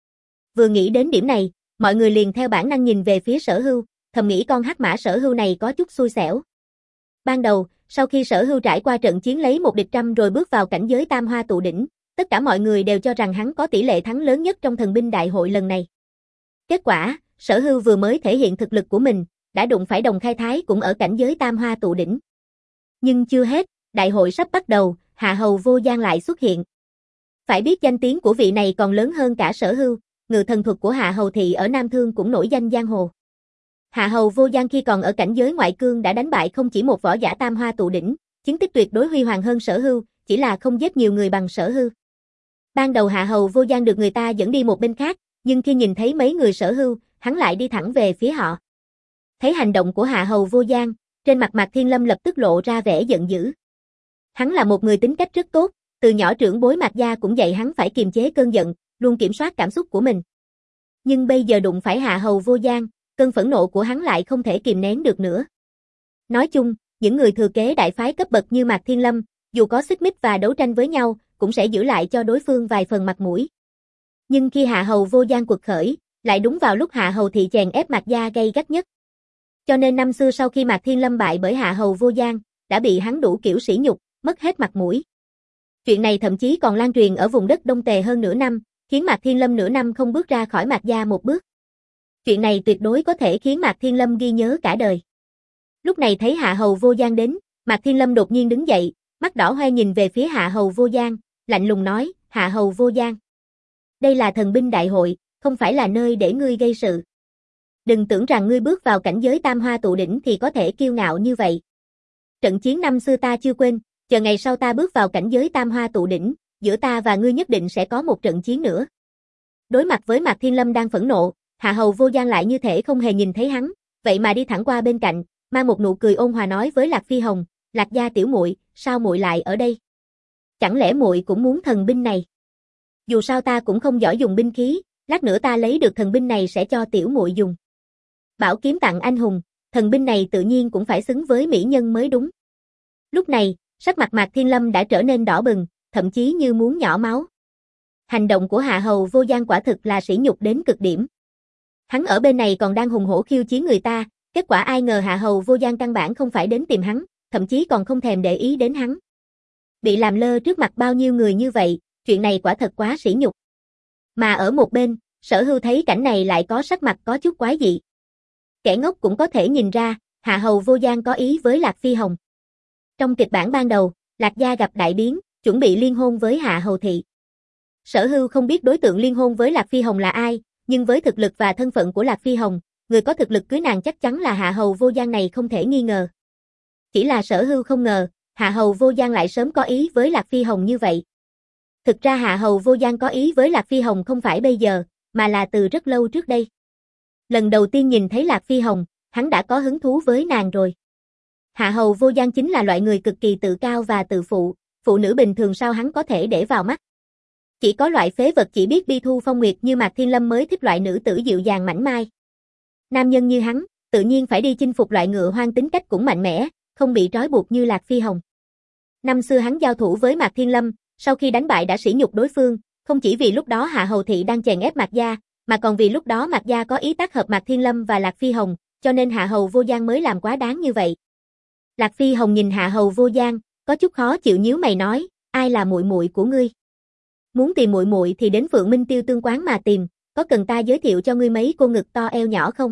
Vừa nghĩ đến điểm này, mọi người liền theo bản năng nhìn về phía Sở Hưu, thầm nghĩ con hắc mã Sở Hưu này có chút xui xẻo. Ban đầu, sau khi Sở Hưu trải qua trận chiến lấy một địch trăm rồi bước vào cảnh giới tam hoa tụ đỉnh, tất cả mọi người đều cho rằng hắn có tỷ lệ thắng lớn nhất trong thần binh đại hội lần này. Kết quả, Sở Hưu vừa mới thể hiện thực lực của mình, đã đụng phải Đồng Khai Thái cũng ở cảnh giới tam hoa tụ đỉnh. Nhưng chưa hết, đại hội sắp bắt đầu, Hạ Hầu Vô Giang lại xuất hiện. Phải biết danh tiếng của vị này còn lớn hơn cả Sở Hưu, ngự thần thuật của Hạ Hầu Thị ở Nam Thương cũng nổi danh giang hồ. Hạ Hầu Vô Gian khi còn ở cảnh giới ngoại cương đã đánh bại không chỉ một võ giả tam hoa tụ đỉnh, chiến tích tuyệt đối huy hoàng hơn Sở Hưu, chỉ là không giết nhiều người bằng Sở Hưu. Ban đầu Hạ Hầu Vô Gian được người ta dẫn đi một bên khác, nhưng khi nhìn thấy mấy người Sở Hưu, hắn lại đi thẳng về phía họ. Thấy hành động của Hạ Hầu Vô Gian, trên mặt Mạc Thiên Lâm lập tức lộ ra vẻ giận dữ. Hắn là một người tính cách rất tốt, từ nhỏ trưởng bối Mạc gia cũng dạy hắn phải kiềm chế cơn giận, luôn kiểm soát cảm xúc của mình. Nhưng bây giờ đụng phải Hạ Hầu Vô Gian, cơn phẫn nộ của hắn lại không thể kìm nén được nữa. Nói chung, những người thừa kế đại phái cấp bậc như Mạc Thiên Lâm, dù có xích mích và đấu tranh với nhau, cũng sẽ giữ lại cho đối phương vài phần mặt mũi. Nhưng khi Hạ Hầu Vô Gian quật khởi, lại đúng vào lúc Hạ Hầu thị chèn ép Mạc gia gay gắt nhất. Cho nên năm xưa sau khi Mạc Thiên Lâm bại bởi Hạ Hầu Vô Gian, đã bị hắn đủ kiểu sỉ nhục, mất hết mặt mũi. Chuyện này thậm chí còn lan truyền ở vùng đất Đông Tề hơn nửa năm, khiến Mạc Thiên Lâm nửa năm không bước ra khỏi Mạc gia một bước. Chuyện này tuyệt đối có thể khiến Mạc Thiên Lâm ghi nhớ cả đời. Lúc này thấy Hạ Hầu Vô Gian đến, Mạc Thiên Lâm đột nhiên đứng dậy, mắt đỏ hoe nhìn về phía Hạ Hầu Vô Gian, lạnh lùng nói, Hạ Hầu Vô Gian. Đây là thần binh đại hội, không phải là nơi để ngươi gây sự. Đừng tưởng rằng ngươi bước vào cảnh giới tam hoa tụ đỉnh thì có thể kiêu ngạo như vậy. Trận chiến năm xưa ta chưa quên, chờ ngày sau ta bước vào cảnh giới tam hoa tụ đỉnh, giữa ta và ngươi nhất định sẽ có một trận chiến nữa. Đối mặt với Mạc Thiên Lâm đang phẫn nộ, Hạ Hầu Vô Gian lại như thể không hề nhìn thấy hắn, vậy mà đi thẳng qua bên cạnh, mang một nụ cười ôn hòa nói với Lạc Phi Hồng, Lạc gia tiểu muội, sao muội lại ở đây? Chẳng lẽ muội cũng muốn thần binh này? Dù sao ta cũng không giỏi dùng binh khí, lát nữa ta lấy được thần binh này sẽ cho tiểu muội dùng. Bảo kiếm tặng anh hùng, thần binh này tự nhiên cũng phải xứng với mỹ nhân mới đúng. Lúc này, sắc mặt Mạc Thiên Lâm đã trở nên đỏ bừng, thậm chí như muốn nhỏ máu. Hành động của Hạ Hầu Vô Gian quả thực là sỉ nhục đến cực điểm. Hắn ở bên này còn đang hùng hổ khiêu chiến người ta, kết quả ai ngờ Hạ Hầu Vô Gian căn bản không phải đến tìm hắn, thậm chí còn không thèm để ý đến hắn. Bị làm lơ trước mặt bao nhiêu người như vậy, chuyện này quả thật quá sỉ nhục. Mà ở một bên, Sở Hưu thấy cảnh này lại có sắc mặt có chút quái dị. Kẻ ngốc cũng có thể nhìn ra, Hạ Hầu Vô Gian có ý với Lạc Phi Hồng. Trong kịch bản ban đầu, Lạc gia gặp đại biến, chuẩn bị liên hôn với Hạ Hầu thị. Sở Hưu không biết đối tượng liên hôn với Lạc Phi Hồng là ai, nhưng với thực lực và thân phận của Lạc Phi Hồng, người có thực lực cưới nàng chắc chắn là Hạ Hầu Vô Gian này không thể nghi ngờ. Chỉ là Sở Hưu không ngờ, Hạ Hầu Vô Gian lại sớm có ý với Lạc Phi Hồng như vậy. Thực ra Hạ Hầu Vô Gian có ý với Lạc Phi Hồng không phải bây giờ, mà là từ rất lâu trước đây. Lần đầu tiên nhìn thấy Lạc Phi Hồng, hắn đã có hứng thú với nàng rồi. Hạ Hầu Vô Gian chính là loại người cực kỳ tự cao và tự phụ, phụ nữ bình thường sao hắn có thể để vào mắt. Chỉ có loại phế vật chỉ biết bi thu phong nguyệt như Mạc Thiên Lâm mới thích loại nữ tử dịu dàng mảnh mai. Nam nhân như hắn, tự nhiên phải đi chinh phục loại ngựa hoang tính cách cũng mạnh mẽ, không bị trói buộc như Lạc Phi Hồng. Năm xưa hắn giao thủ với Mạc Thiên Lâm, sau khi đánh bại đã sỉ nhục đối phương, không chỉ vì lúc đó Hạ Hầu thị đang chèn ép Mạc gia, mà còn vì lúc đó Mạc gia có ý tác hợp Mạc Thiên Lâm và Lạc Phi Hồng, cho nên Hạ Hầu Vô Gian mới làm quá đáng như vậy. Lạc Phi Hồng nhìn Hạ Hầu Vô Gian, có chút khó chịu nhíu mày nói, ai là muội muội của ngươi? Muốn tìm muội muội thì đến Phượng Minh Tiêu Tương quán mà tìm, có cần ta giới thiệu cho ngươi mấy cô ngực to eo nhỏ không?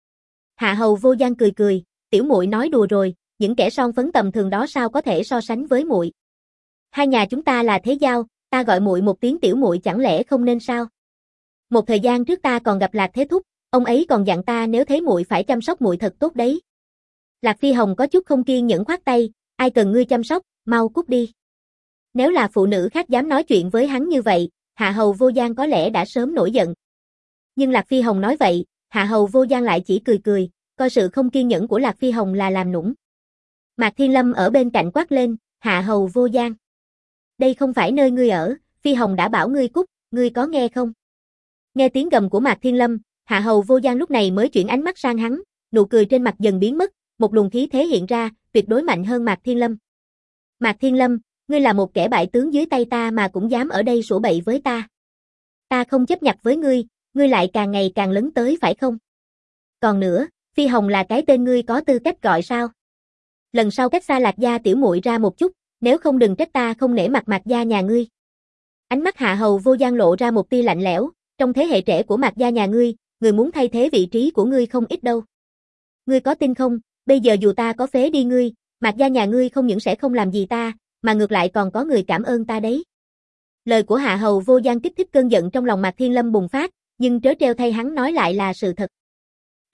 Hạ Hầu Vô Gian cười cười, tiểu muội nói đùa rồi, những kẻ son phấn tầm thường đó sao có thể so sánh với muội? Hai nhà chúng ta là thế giao, ta gọi muội một tiếng tiểu muội chẳng lẽ không nên sao? Một thời gian trước ta còn gặp Lạc Thế Thúc, ông ấy còn dặn ta nếu thấy muội phải chăm sóc muội thật tốt đấy. Lạc Phi Hồng có chút không kiên nhẫn khoát tay, ai cần ngươi chăm sóc, mau cút đi. Nếu là phụ nữ khác dám nói chuyện với hắn như vậy, Hạ Hầu Vô Gian có lẽ đã sớm nổi giận. Nhưng Lạc Phi Hồng nói vậy, Hạ Hầu Vô Gian lại chỉ cười cười, coi sự không kiên nhẫn của Lạc Phi Hồng là làm nũng. Mạc Thiên Lâm ở bên cạnh quát lên, Hạ Hầu Vô Gian. Đây không phải nơi ngươi ở, Phi Hồng đã bảo ngươi cút, ngươi có nghe không? Nghe tiếng gầm của Mạc Thiên Lâm, Hạ Hầu Vô Gian lúc này mới chuyển ánh mắt sang hắn, nụ cười trên mặt dần biến mất, một luồng khí thế hiện ra, tuyệt đối mạnh hơn Mạc Thiên Lâm. Mạc Thiên Lâm, ngươi là một kẻ bại tướng dưới tay ta mà cũng dám ở đây sủa bậy với ta. Ta không chấp nhặt với ngươi, ngươi lại càng ngày càng lớn tới phải không? Còn nữa, Phi Hồng là cái tên ngươi có tư cách gọi sao? Lần sau cách xa Lạc gia tiểu muội ra một chút, nếu không đừng trách ta không nể mặt Mạc gia nhà ngươi. Ánh mắt Hạ Hầu Vô Gian lộ ra một tia lạnh lẽo, trong thế hệ trẻ của Mạc gia nhà ngươi, người muốn thay thế vị trí của ngươi không ít đâu. Ngươi có tin không, bây giờ dù ta có phế đi ngươi, Mạc gia nhà ngươi không những sẽ không làm gì ta, mà ngược lại còn có người cảm ơn ta đấy. Lời của Hạ Hầu Vô Gian kích thích cơn giận trong lòng Mạc Thiên Lâm bùng phát, nhưng trớ trêu thay hắn nói lại là sự thật.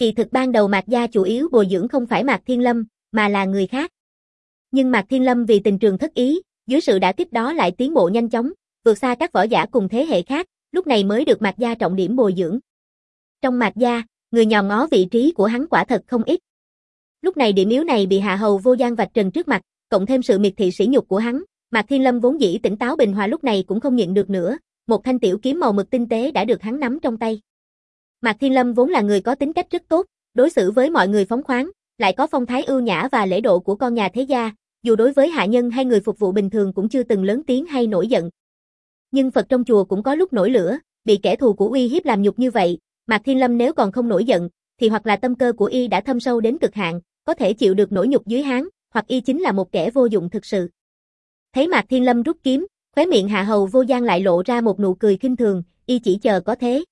Kỳ thực ban đầu Mạc gia chủ yếu bồi dưỡng không phải Mạc Thiên Lâm, mà là người khác. Nhưng Mạc Thiên Lâm vì tình trường thất ý, dưới sự đả kích đó lại tiến bộ nhanh chóng, vượt xa các võ giả cùng thế hệ khác, lúc này mới được Mạc gia trọng điểm bồi dưỡng. Trong Mạc gia, người nhòm ngó vị trí của hắn quả thật không ít. Lúc này điểm yếu này bị Hạ Hầu Vô Gian vạch trần trước mặt, cộng thêm sự miệt thị sỉ nhục của hắn, Mạc Thiên Lâm vốn dĩ tỉnh táo bình hòa lúc này cũng không nhịn được nữa, một thanh tiểu kiếm màu mực tinh tế đã được hắn nắm trong tay. Mạc Thiên Lâm vốn là người có tính cách rất tốt, đối xử với mọi người phóng khoáng, lại có phong thái ưu nhã và lễ độ của con nhà thế gia, dù đối với hạ nhân hay người phục vụ bình thường cũng chưa từng lớn tiếng hay nổi giận. Nhưng Phật trong chùa cũng có lúc nổi lửa, bị kẻ thù của uy hiếp làm nhục như vậy, Mạc Thiên Lâm nếu còn không nổi giận, thì hoặc là tâm cơ của y đã thâm sâu đến cực hạn, có thể chịu được nỗi nhục dưới háng, hoặc y chính là một kẻ vô dụng thực sự. Thấy Mạc Thiên Lâm rút kiếm, khóe miệng Hạ Hầu Vô Gian lại lộ ra một nụ cười khinh thường, y chỉ chờ có thế.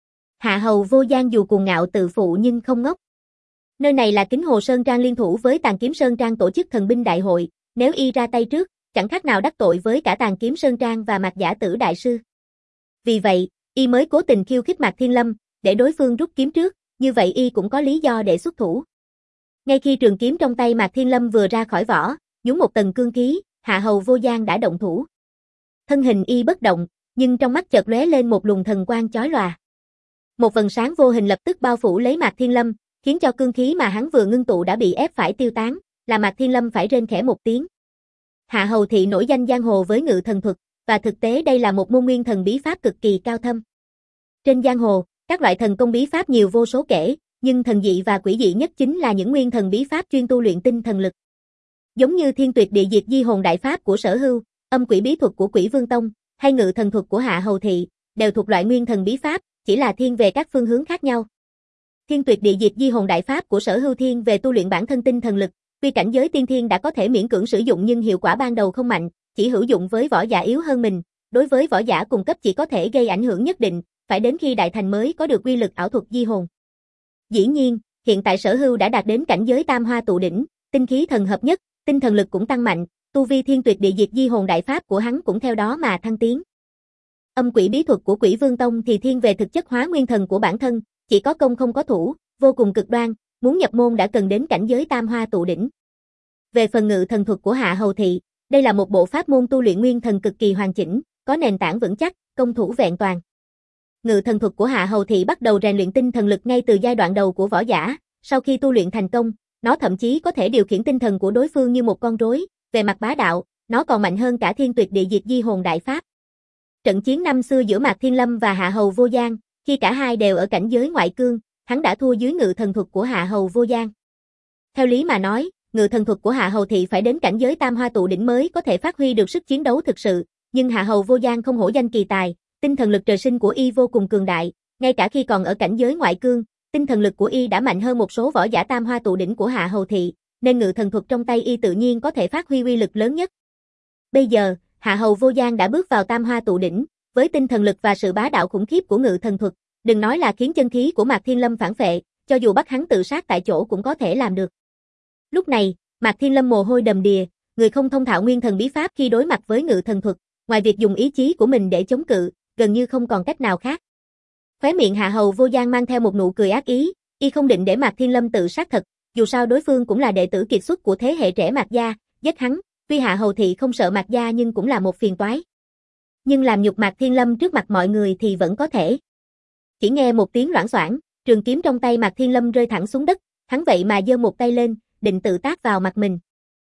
Hạ Hầu Vô Gian dù cuồng ngạo tự phụ nhưng không ngốc. Nơi này là Kính Hồ Sơn Trang liên thủ với Tàn Kiếm Sơn Trang tổ chức thần binh đại hội, nếu y ra tay trước, chẳng khác nào đắc tội với cả Tàn Kiếm Sơn Trang và Mạc Giả Tử đại sư. Vì vậy, y mới cố tình khiêu khích Mạc Thiên Lâm, để đối phương rút kiếm trước, như vậy y cũng có lý do để xuất thủ. Ngay khi trường kiếm trong tay Mạc Thiên Lâm vừa ra khỏi vỏ, nhúng một tầng cương khí, Hạ Hầu Vô Gian đã động thủ. Thân hình y bất động, nhưng trong mắt chợt lóe lên một luồng thần quang chói lòa. Một vầng sáng vô hình lập tức bao phủ lấy Mạc Thiên Lâm, khiến cho cương khí mà hắn vừa ngưng tụ đã bị ép phải tiêu tán, là Mạc Thiên Lâm phải rên khẽ một tiếng. Hạ Hầu thị nổi danh giang hồ với ngự thần thuật, và thực tế đây là một môn nguyên thần bí pháp cực kỳ cao thâm. Trên giang hồ, các loại thần công bí pháp nhiều vô số kể, nhưng thần dị và quỷ dị nhất chính là những nguyên thần bí pháp chuyên tu luyện tinh thần lực. Giống như Thiên Tuyệt Địa Diệt Di Hồn đại pháp của Sở Hưu, âm quỷ bí thuật của Quỷ Vương Tông, hay ngự thần thuật của Hạ Hầu thị, đều thuộc loại nguyên thần bí pháp, chỉ là thiên về các phương hướng khác nhau. Thiên Tuyệt Địa Diệt Di Hồn đại pháp của Sở Hưu thiên về tu luyện bản thân tinh thần lực, tuy cảnh giới tiên thiên đã có thể miễn cưỡng sử dụng nhưng hiệu quả ban đầu không mạnh, chỉ hữu dụng với võ giả yếu hơn mình, đối với võ giả cùng cấp chỉ có thể gây ảnh hưởng nhất định, phải đến khi đại thành mới có được uy lực ảo thuật di hồn. Dĩ nhiên, hiện tại Sở Hưu đã đạt đến cảnh giới tam hoa tụ đỉnh, tinh khí thần hợp nhất, tinh thần lực cũng tăng mạnh, tu vi Thiên Tuyệt Địa Diệt Di Hồn đại pháp của hắn cũng theo đó mà thăng tiến. Âm quỷ bí thuật của Quỷ Vương Tông thì thiên về thực chất hóa nguyên thần của bản thân, chỉ có công không có thủ, vô cùng cực đoan, muốn nhập môn đã cần đến cảnh giới tam hoa tụ đỉnh. Về phần ngự thần thuật của Hạ Hầu thị, đây là một bộ pháp môn tu luyện nguyên thần cực kỳ hoàn chỉnh, có nền tảng vững chắc, công thủ vẹn toàn. Ngự thần thuật của Hạ Hầu thị bắt đầu rèn luyện tinh thần lực ngay từ giai đoạn đầu của võ giả, sau khi tu luyện thành công, nó thậm chí có thể điều khiển tinh thần của đối phương như một con rối, về mặt bá đạo, nó còn mạnh hơn cả Thiên Tuyệt Địa Diệt Di Hồn đại pháp. Trận chiến năm xưa giữa Mạc Thiên Lâm và Hạ Hầu Vô Gian, khi cả hai đều ở cảnh giới ngoại cương, hắn đã thua dưới ngự thần thuật của Hạ Hầu Vô Gian. Theo lý mà nói, ngự thần thuật của Hạ Hầu thị phải đến cảnh giới tam hoa tụ đỉnh mới có thể phát huy được sức chiến đấu thực sự, nhưng Hạ Hầu Vô Gian không hổ danh kỳ tài, tinh thần lực trời sinh của y vô cùng cường đại, ngay cả khi còn ở cảnh giới ngoại cương, tinh thần lực của y đã mạnh hơn một số võ giả tam hoa tụ đỉnh của Hạ Hầu thị, nên ngự thần thuật trong tay y tự nhiên có thể phát huy uy lực lớn nhất. Bây giờ, Hạ Hầu Vô Gian đã bước vào tam hoa tụ đỉnh, với tinh thần lực và sự bá đạo khủng khiếp của ngự thần thuật, đừng nói là khiến chân khí của Mạc Thiên Lâm phản phệ, cho dù bắt hắn tự sát tại chỗ cũng có thể làm được. Lúc này, Mạc Thiên Lâm mồ hôi đầm đìa, người không thông thạo nguyên thần bí pháp khi đối mặt với ngự thần thuật, ngoài việc dùng ý chí của mình để chống cự, gần như không còn cách nào khác. Khóe miệng Hạ Hầu Vô Gian mang theo một nụ cười ác ý, y không định để Mạc Thiên Lâm tự sát thật, dù sao đối phương cũng là đệ tử kiệt xuất của thế hệ trẻ Mạc gia, giết hắn, tuy Hạ Hầu thị không sợ Mạc gia nhưng cũng là một phiền toái. Nhưng làm nhục Mạc Thiên Lâm trước mặt mọi người thì vẫn có thể. Chỉ nghe một tiếng loảng xoảng, trường kiếm trong tay Mạc Thiên Lâm rơi thẳng xuống đất, hắn vậy mà giơ một tay lên, định tự tác vào mặt mình.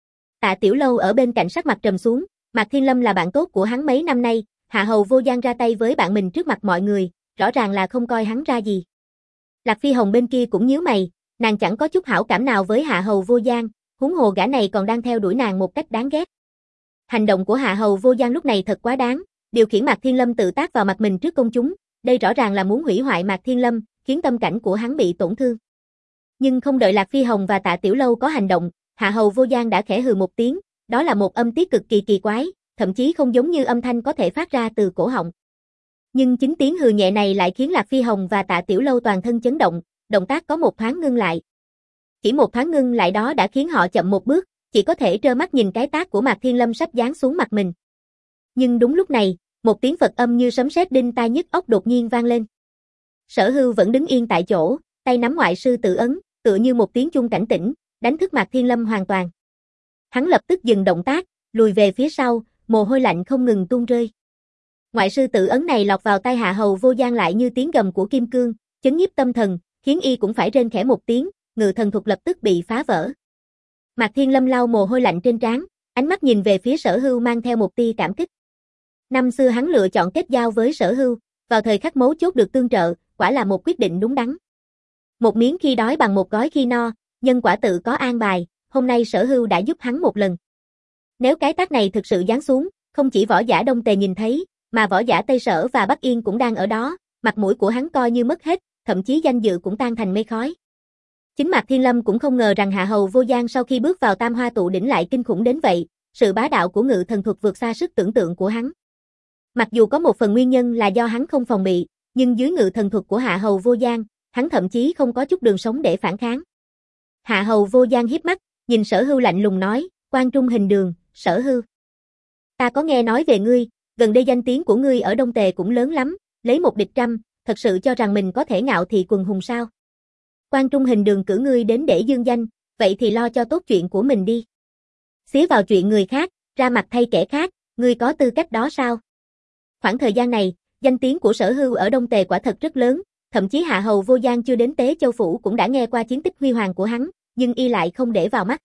Tạ Tiểu Lâu ở bên cạnh sắc mặt trầm xuống, Mạc Thiên Lâm là bạn tốt của hắn mấy năm nay, Hạ Hầu Vô Gian ra tay với bạn mình trước mặt mọi người, rõ ràng là không coi hắn ra gì. Lạc Phi Hồng bên kia cũng nhíu mày, nàng chẳng có chút hảo cảm nào với Hạ Hầu Vô Gian, huống hồ gã này còn đang theo đuổi nàng một cách đáng ghét. Hành động của Hạ Hầu Vô Gian lúc này thật quá đáng, điều khiển Mạc Thiên Lâm tự tác vào mặt mình trước công chúng, đây rõ ràng là muốn hủy hoại Mạc Thiên Lâm, khiến tâm cảnh của hắn bị tổn thương. Nhưng không đợi Lạc Phi Hồng và Tạ Tiểu Lâu có hành động, Hạ Hầu Vô Gian đã khẽ hừ một tiếng, đó là một âm tiết cực kỳ kỳ quái, thậm chí không giống như âm thanh có thể phát ra từ cổ họng. Nhưng chính tiếng hừ nhẹ này lại khiến Lạc Phi Hồng và Tạ Tiểu Lâu toàn thân chấn động, động tác có một thoáng ngưng lại. Chỉ một thoáng ngưng lại đó đã khiến họ chậm một bước, chỉ có thể trơ mắt nhìn cái tác của Mạc Thiên Lâm sắp giáng xuống mặt mình. Nhưng đúng lúc này, một tiếng Phật âm như sấm sét đinh tai nhức óc đột nhiên vang lên. Sở Hưu vẫn đứng yên tại chỗ, tay nắm ngoại sư tự ấn, tựa như một tiếng chuông cảnh tỉnh, đánh thức Mạc Thiên Lâm hoàn toàn. Hắn lập tức dừng động tác, lùi về phía sau, mồ hôi lạnh không ngừng tuôn rơi. Ngoại sư tự ấn này lọt vào tai Hạ Hầu Vô Gian lại như tiếng gầm của kim cương, chấn nhiếp tâm thần, khiến y cũng phải rên khẽ một tiếng, ngự thần thuật lập tức bị phá vỡ. Mạc Thiên Lâm lau mồ hôi lạnh trên trán, ánh mắt nhìn về phía Sở Hưu mang theo một tia cảm kích. Năm xưa hắn lựa chọn kết giao với Sở Hưu, vào thời khắc mấu chốt được tương trợ, quả là một quyết định đúng đắn. Một miếng khi đói bằng một gói khi no, nhân quả tự có an bài, hôm nay Sở Hưu đã giúp hắn một lần. Nếu cái tác này thực sự giáng xuống, không chỉ võ giả Đông Tề nhìn thấy, mà võ giả Tây Sở và Bắc Yên cũng đang ở đó, mặt mũi của hắn coi như mất hết, thậm chí danh dự cũng tan thành mây khói. Chính Mạc Thiên Lâm cũng không ngờ rằng Hạ Hầu Vô Gian sau khi bước vào Tam Hoa Tụ Đỉnh lại kinh khủng đến vậy, sự bá đạo của ngự thần thuật vượt xa sức tưởng tượng của hắn. Mặc dù có một phần nguyên nhân là do hắn không phòng bị, nhưng dưới ngự thần thuật của Hạ Hầu Vô Gian, hắn thậm chí không có chút đường sống để phản kháng. Hạ Hầu Vô Gian hiếp mắt, nhìn Sở Hưu lạnh lùng nói, Quan Trung Hình Đường, Sở Hưu. Ta có nghe nói về ngươi, gần đây danh tiếng của ngươi ở Đông Tề cũng lớn lắm, lấy một địch trăm, thật sự cho rằng mình có thể ngạo thị quần hùng sao? Quan Trung Hình Đường cử ngươi đến để dương danh, vậy thì lo cho tốt chuyện của mình đi. Xía vào chuyện người khác, ra mặt thay kẻ khác, ngươi có tư cách đó sao? Khoảng thời gian này, danh tiếng của Sở Hưu ở Đông Tề quả thật rất lớn, thậm chí Hạ Hầu Vô Gian chưa đến Tế Châu Phủ cũng đã nghe qua chiến tích huy hoàng của hắn, nhưng y lại không để vào mắt.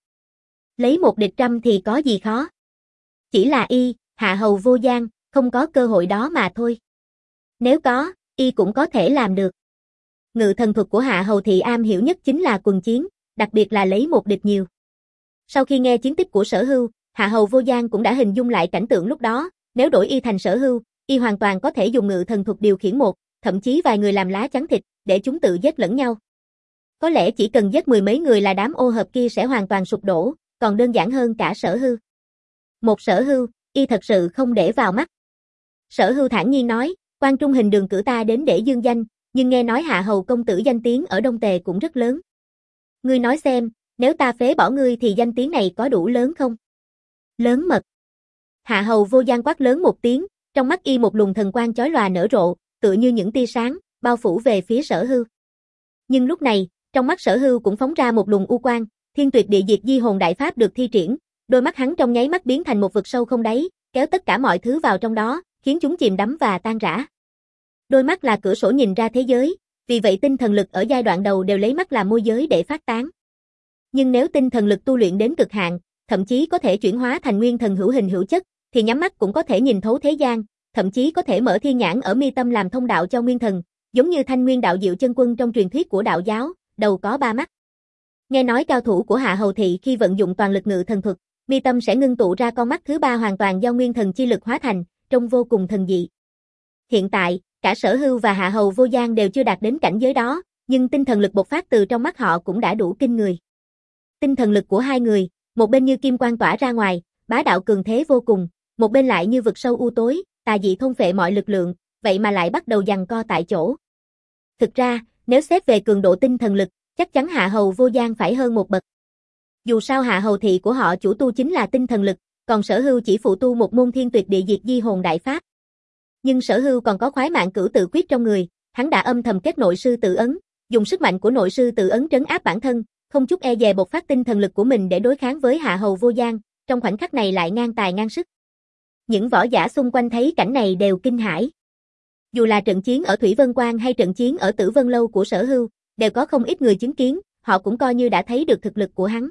Lấy một địch trăm thì có gì khó? Chỉ là y, Hạ Hầu Vô Gian, không có cơ hội đó mà thôi. Nếu có, y cũng có thể làm được. Ngự thần thuật của Hạ Hầu Thị am hiểu nhất chính là quần chiến, đặc biệt là lấy một địch nhiều. Sau khi nghe chiến tích của Sở Hưu, Hạ Hầu Vô Gian cũng đã hình dung lại cảnh tượng lúc đó, nếu đổi y thành Sở Hưu, y hoàn toàn có thể dùng ngự thần thuật điều khiển một, thậm chí vài người làm lá chắn thịt, để chúng tự giết lẫn nhau. Có lẽ chỉ cần giết mười mấy người là đám ô hợp kia sẽ hoàn toàn sụp đổ, còn đơn giản hơn cả Sở Hưu. Một Sở Hưu, y thật sự không để vào mắt. Sở Hưu thản nhiên nói, Quan Trung Hình Đường cử ta đến để dương danh, nhưng nghe nói Hạ Hầu công tử danh tiếng ở Đông Tề cũng rất lớn. Ngươi nói xem, nếu ta phế bỏ ngươi thì danh tiếng này có đủ lớn không? Lớn mật. Hạ Hầu Vô Gian quát lớn một tiếng, trong mắt y một luồng thần quang chói lòa nở rộ, tựa như những tia sáng, bao phủ về phía Sở Hưu. Nhưng lúc này, trong mắt Sở Hưu cũng phóng ra một luồng u quang, Thiên Tuyệt Địa Diệt Di Hồn Đại Pháp được thi triển, đôi mắt hắn trong nháy mắt biến thành một vực sâu không đáy, kéo tất cả mọi thứ vào trong đó, khiến chúng chìm đắm và tan rã. Đôi mắt là cửa sổ nhìn ra thế giới, vì vậy tinh thần lực ở giai đoạn đầu đều lấy mắt làm môi giới để phát tán. Nhưng nếu tinh thần lực tu luyện đến cực hạn, thậm chí có thể chuyển hóa thành nguyên thần hữu hình hữu chất, thì nhắm mắt cũng có thể nhìn thấu thế gian, thậm chí có thể mở thiên nhãn ở mi tâm làm thông đạo cho nguyên thần, giống như Thanh Nguyên Đạo Diệu Chân Quân trong truyền thuyết của đạo giáo, đầu có ba mắt. Nghe nói cao thủ của Hạ Hầu Thị khi vận dụng toàn lực ngự thần thuật, mi tâm sẽ ngưng tụ ra con mắt thứ ba hoàn toàn do nguyên thần chi lực hóa thành, trông vô cùng thần dị. Hiện tại, cả Sở Hưu và Hạ Hầu Vô Gian đều chưa đạt đến cảnh giới đó, nhưng tinh thần lực bộc phát từ trong mắt họ cũng đã đủ kinh người. Tinh thần lực của hai người, một bên như kim quang tỏa ra ngoài, bá đạo cường thế vô cùng, một bên lại như vực sâu u tối, tà dị thôn phệ mọi lực lượng, vậy mà lại bắt đầu giằng co tại chỗ. Thực ra, nếu xét về cường độ tinh thần lực, chắc chắn Hạ Hầu Vô Gian phải hơn một bậc. Dù sao Hạ Hầu Thị của họ chủ tu chính là tinh thần lực, còn Sở Hưu chỉ phụ tu một môn Thiên Tuyệt Địa Diệt Di Hồn Đại Pháp. Nhưng Sở Hưu còn có khoái mạng cửu tự quyết trong người, hắn đã âm thầm kết nội sư tự ấn, dùng sức mạnh của nội sư tự ấn trấn áp bản thân, không chút e dè bộc phát tinh thần lực của mình để đối kháng với Hạ Hầu Vô Gian, trong khoảnh khắc này lại ngang tài ngang sức. Những võ giả xung quanh thấy cảnh này đều kinh hãi. Dù là trận chiến ở Thủy Vân Quan hay trận chiến ở Tử Vân Lâu của Sở Hưu, đều có không ít người chứng kiến, họ cũng coi như đã thấy được thực lực của hắn.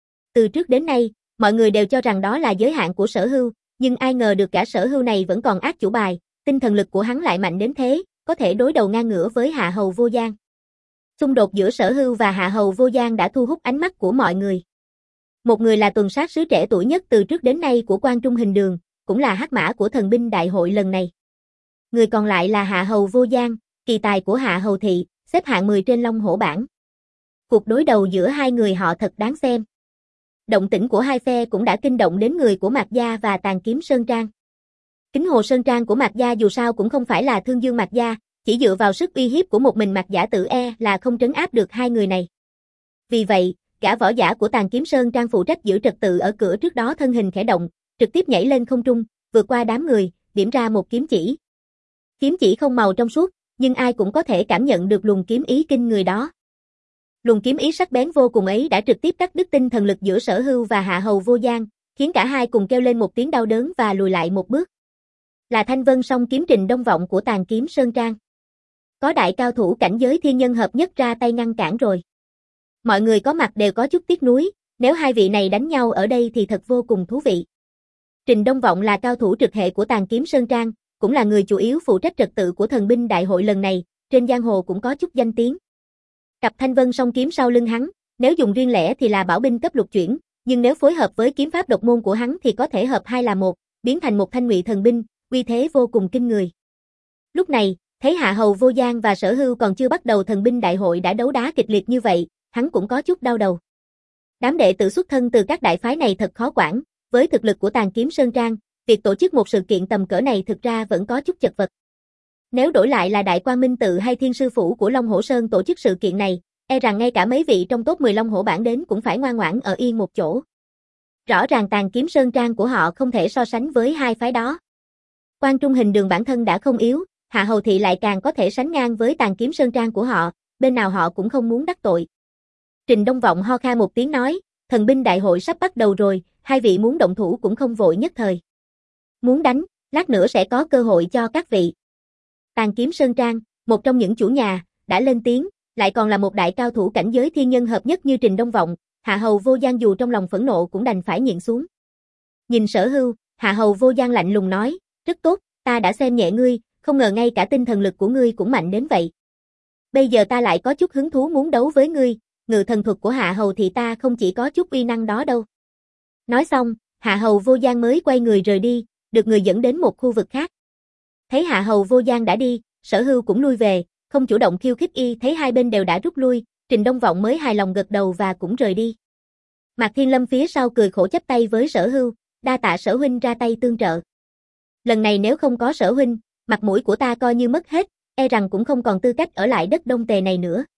Từ trước đến nay, mọi người đều cho rằng đó là giới hạn của Sở Hưu, nhưng ai ngờ được cả Sở Hưu này vẫn còn ác chủ bài, tinh thần lực của hắn lại mạnh đến thế, có thể đối đầu ngang ngửa với Hạ Hầu Vô Gian. Xung đột giữa Sở Hưu và Hạ Hầu Vô Gian đã thu hút ánh mắt của mọi người. Một người là tuần sát sứ trẻ tuổi nhất từ trước đến nay của Quan Trung Hình Đường, cũng là hắc mã của thần binh đại hội lần này. Người còn lại là Hạ Hầu Vô Gian, kỳ tài của Hạ Hầu Thị, xếp hạng mười trên Long Hổ bảng. Cuộc đối đầu giữa hai người họ thật đáng xem. Động tĩnh của hai phe cũng đã kinh động đến người của Mạc Gia và Tàn Kiếm Sơn Trang. Kính Hồ Sơn Trang của Mạc Gia dù sao cũng không phải là Thương Dương Mạc Gia, chỉ dựa vào sức uy hiếp của một mình Mạc Giả Tử e là không trấn áp được hai người này. Vì vậy, gã võ giả của Tàn Kiếm Sơn Trang phụ trách giữ trật tự ở cửa trước đó thân hình khẽ động, trực tiếp nhảy lên không trung, vượt qua đám người, điểm ra một kiếm chỉ. Kiếm chỉ không màu trong suốt, nhưng ai cũng có thể cảm nhận được luồng kiếm ý kinh người đó. Luồng kiếm ý sắc bén vô cùng ấy đã trực tiếp cắt đứt tinh thần lực giữa Sở Hưu và Hạ Hầu Vô Gian, khiến cả hai cùng kêu lên một tiếng đau đớn và lùi lại một bước. Là Thanh Vân Song kiếm Trình Đông Vọng của Tàn Kiếm Sơn Trang. Có đại cao thủ cảnh giới thiên nhân hợp nhất ra tay ngăn cản rồi. Mọi người có mặt đều có chút tiếc nuối, nếu hai vị này đánh nhau ở đây thì thật vô cùng thú vị. Trình Đông Vọng là cao thủ trực hệ của Tàn Kiếm Sơn Trang, cũng là người chủ yếu phụ trách trật tự của thần binh đại hội lần này, trên giang hồ cũng có chút danh tiếng. Cặp Thanh Vân Song kiếm sau lưng hắn, nếu dùng riêng lẻ thì là bảo binh cấp lục chuyển, nhưng nếu phối hợp với kiếm pháp độc môn của hắn thì có thể hợp hai là một, biến thành một thanh ngụy thần binh, uy thế vô cùng kinh người. Lúc này, thấy Hạ Hầu Vô Gian và Sở Hưu còn chưa bắt đầu thần binh đại hội đã đấu đá kịch liệt như vậy, hắn cũng có chút đau đầu. Đám đệ tử xuất thân từ các đại phái này thật khó quản, với thực lực của Tàn Kiếm Sơn Trang, việc tổ chức một sự kiện tầm cỡ này thực ra vẫn có chút chật vật. Nếu đổi lại là Đại Quang Minh Tự hay Thiên Sư Phủ của Long Hổ Sơn tổ chức sự kiện này, e rằng ngay cả mấy vị trong top mười Long Hổ bảng đến cũng phải ngoan ngoãn ở yên một chỗ. Rõ ràng Tàn Kiếm Sơn Trang của họ không thể so sánh với hai phái đó. Quan Trung Hình Đường bản thân đã không yếu, Hạ Hầu Thị lại càng có thể sánh ngang với Tàn Kiếm Sơn Trang của họ, bên nào họ cũng không muốn đắc tội. Trình Đông Vọng ho kha một tiếng nói, thần binh đại hội sắp bắt đầu rồi, hai vị muốn động thủ cũng không vội nhất thời. Muốn đánh, lát nữa sẽ có cơ hội cho các vị. Tàn Kiếm Sơn Trang, một trong những chủ nhà, đã lên tiếng, lại còn là một đại cao thủ cảnh giới thiên nhân hợp nhất như Trình Đông Vọng, Hạ Hầu Vô Gian dù trong lòng phẫn nộ cũng đành phải nhịn xuống. Nhìn Sở Hưu, Hạ Hầu Vô Gian lạnh lùng nói, rất tốt, ta đã xem nhẹ ngươi, không ngờ ngay cả tinh thần lực của ngươi cũng mạnh đến vậy. Bây giờ ta lại có chút hứng thú muốn đấu với ngươi, ngự thần thuật của Hạ Hầu thì ta không chỉ có chút uy năng đó đâu. Nói xong, Hạ Hầu Vô Gian mới quay người rời đi, được người dẫn đến một khu vực khác. Thấy Hạ Hầu Vô Gian đã đi, Sở Hưu cũng lui về, không chủ động khiêu khích y, thấy hai bên đều đã rút lui, Trình Đông Vọng mới hài lòng gật đầu và cũng rời đi. Mạc Thiên Lâm phía sau cười khổ chắp tay với Sở Hưu, đa tạ Sở huynh ra tay tương trợ. Lần này nếu không có Sở huynh, mặt mũi của ta coi như mất hết, e rằng cũng không còn tư cách ở lại đất Đông Tề này nữa.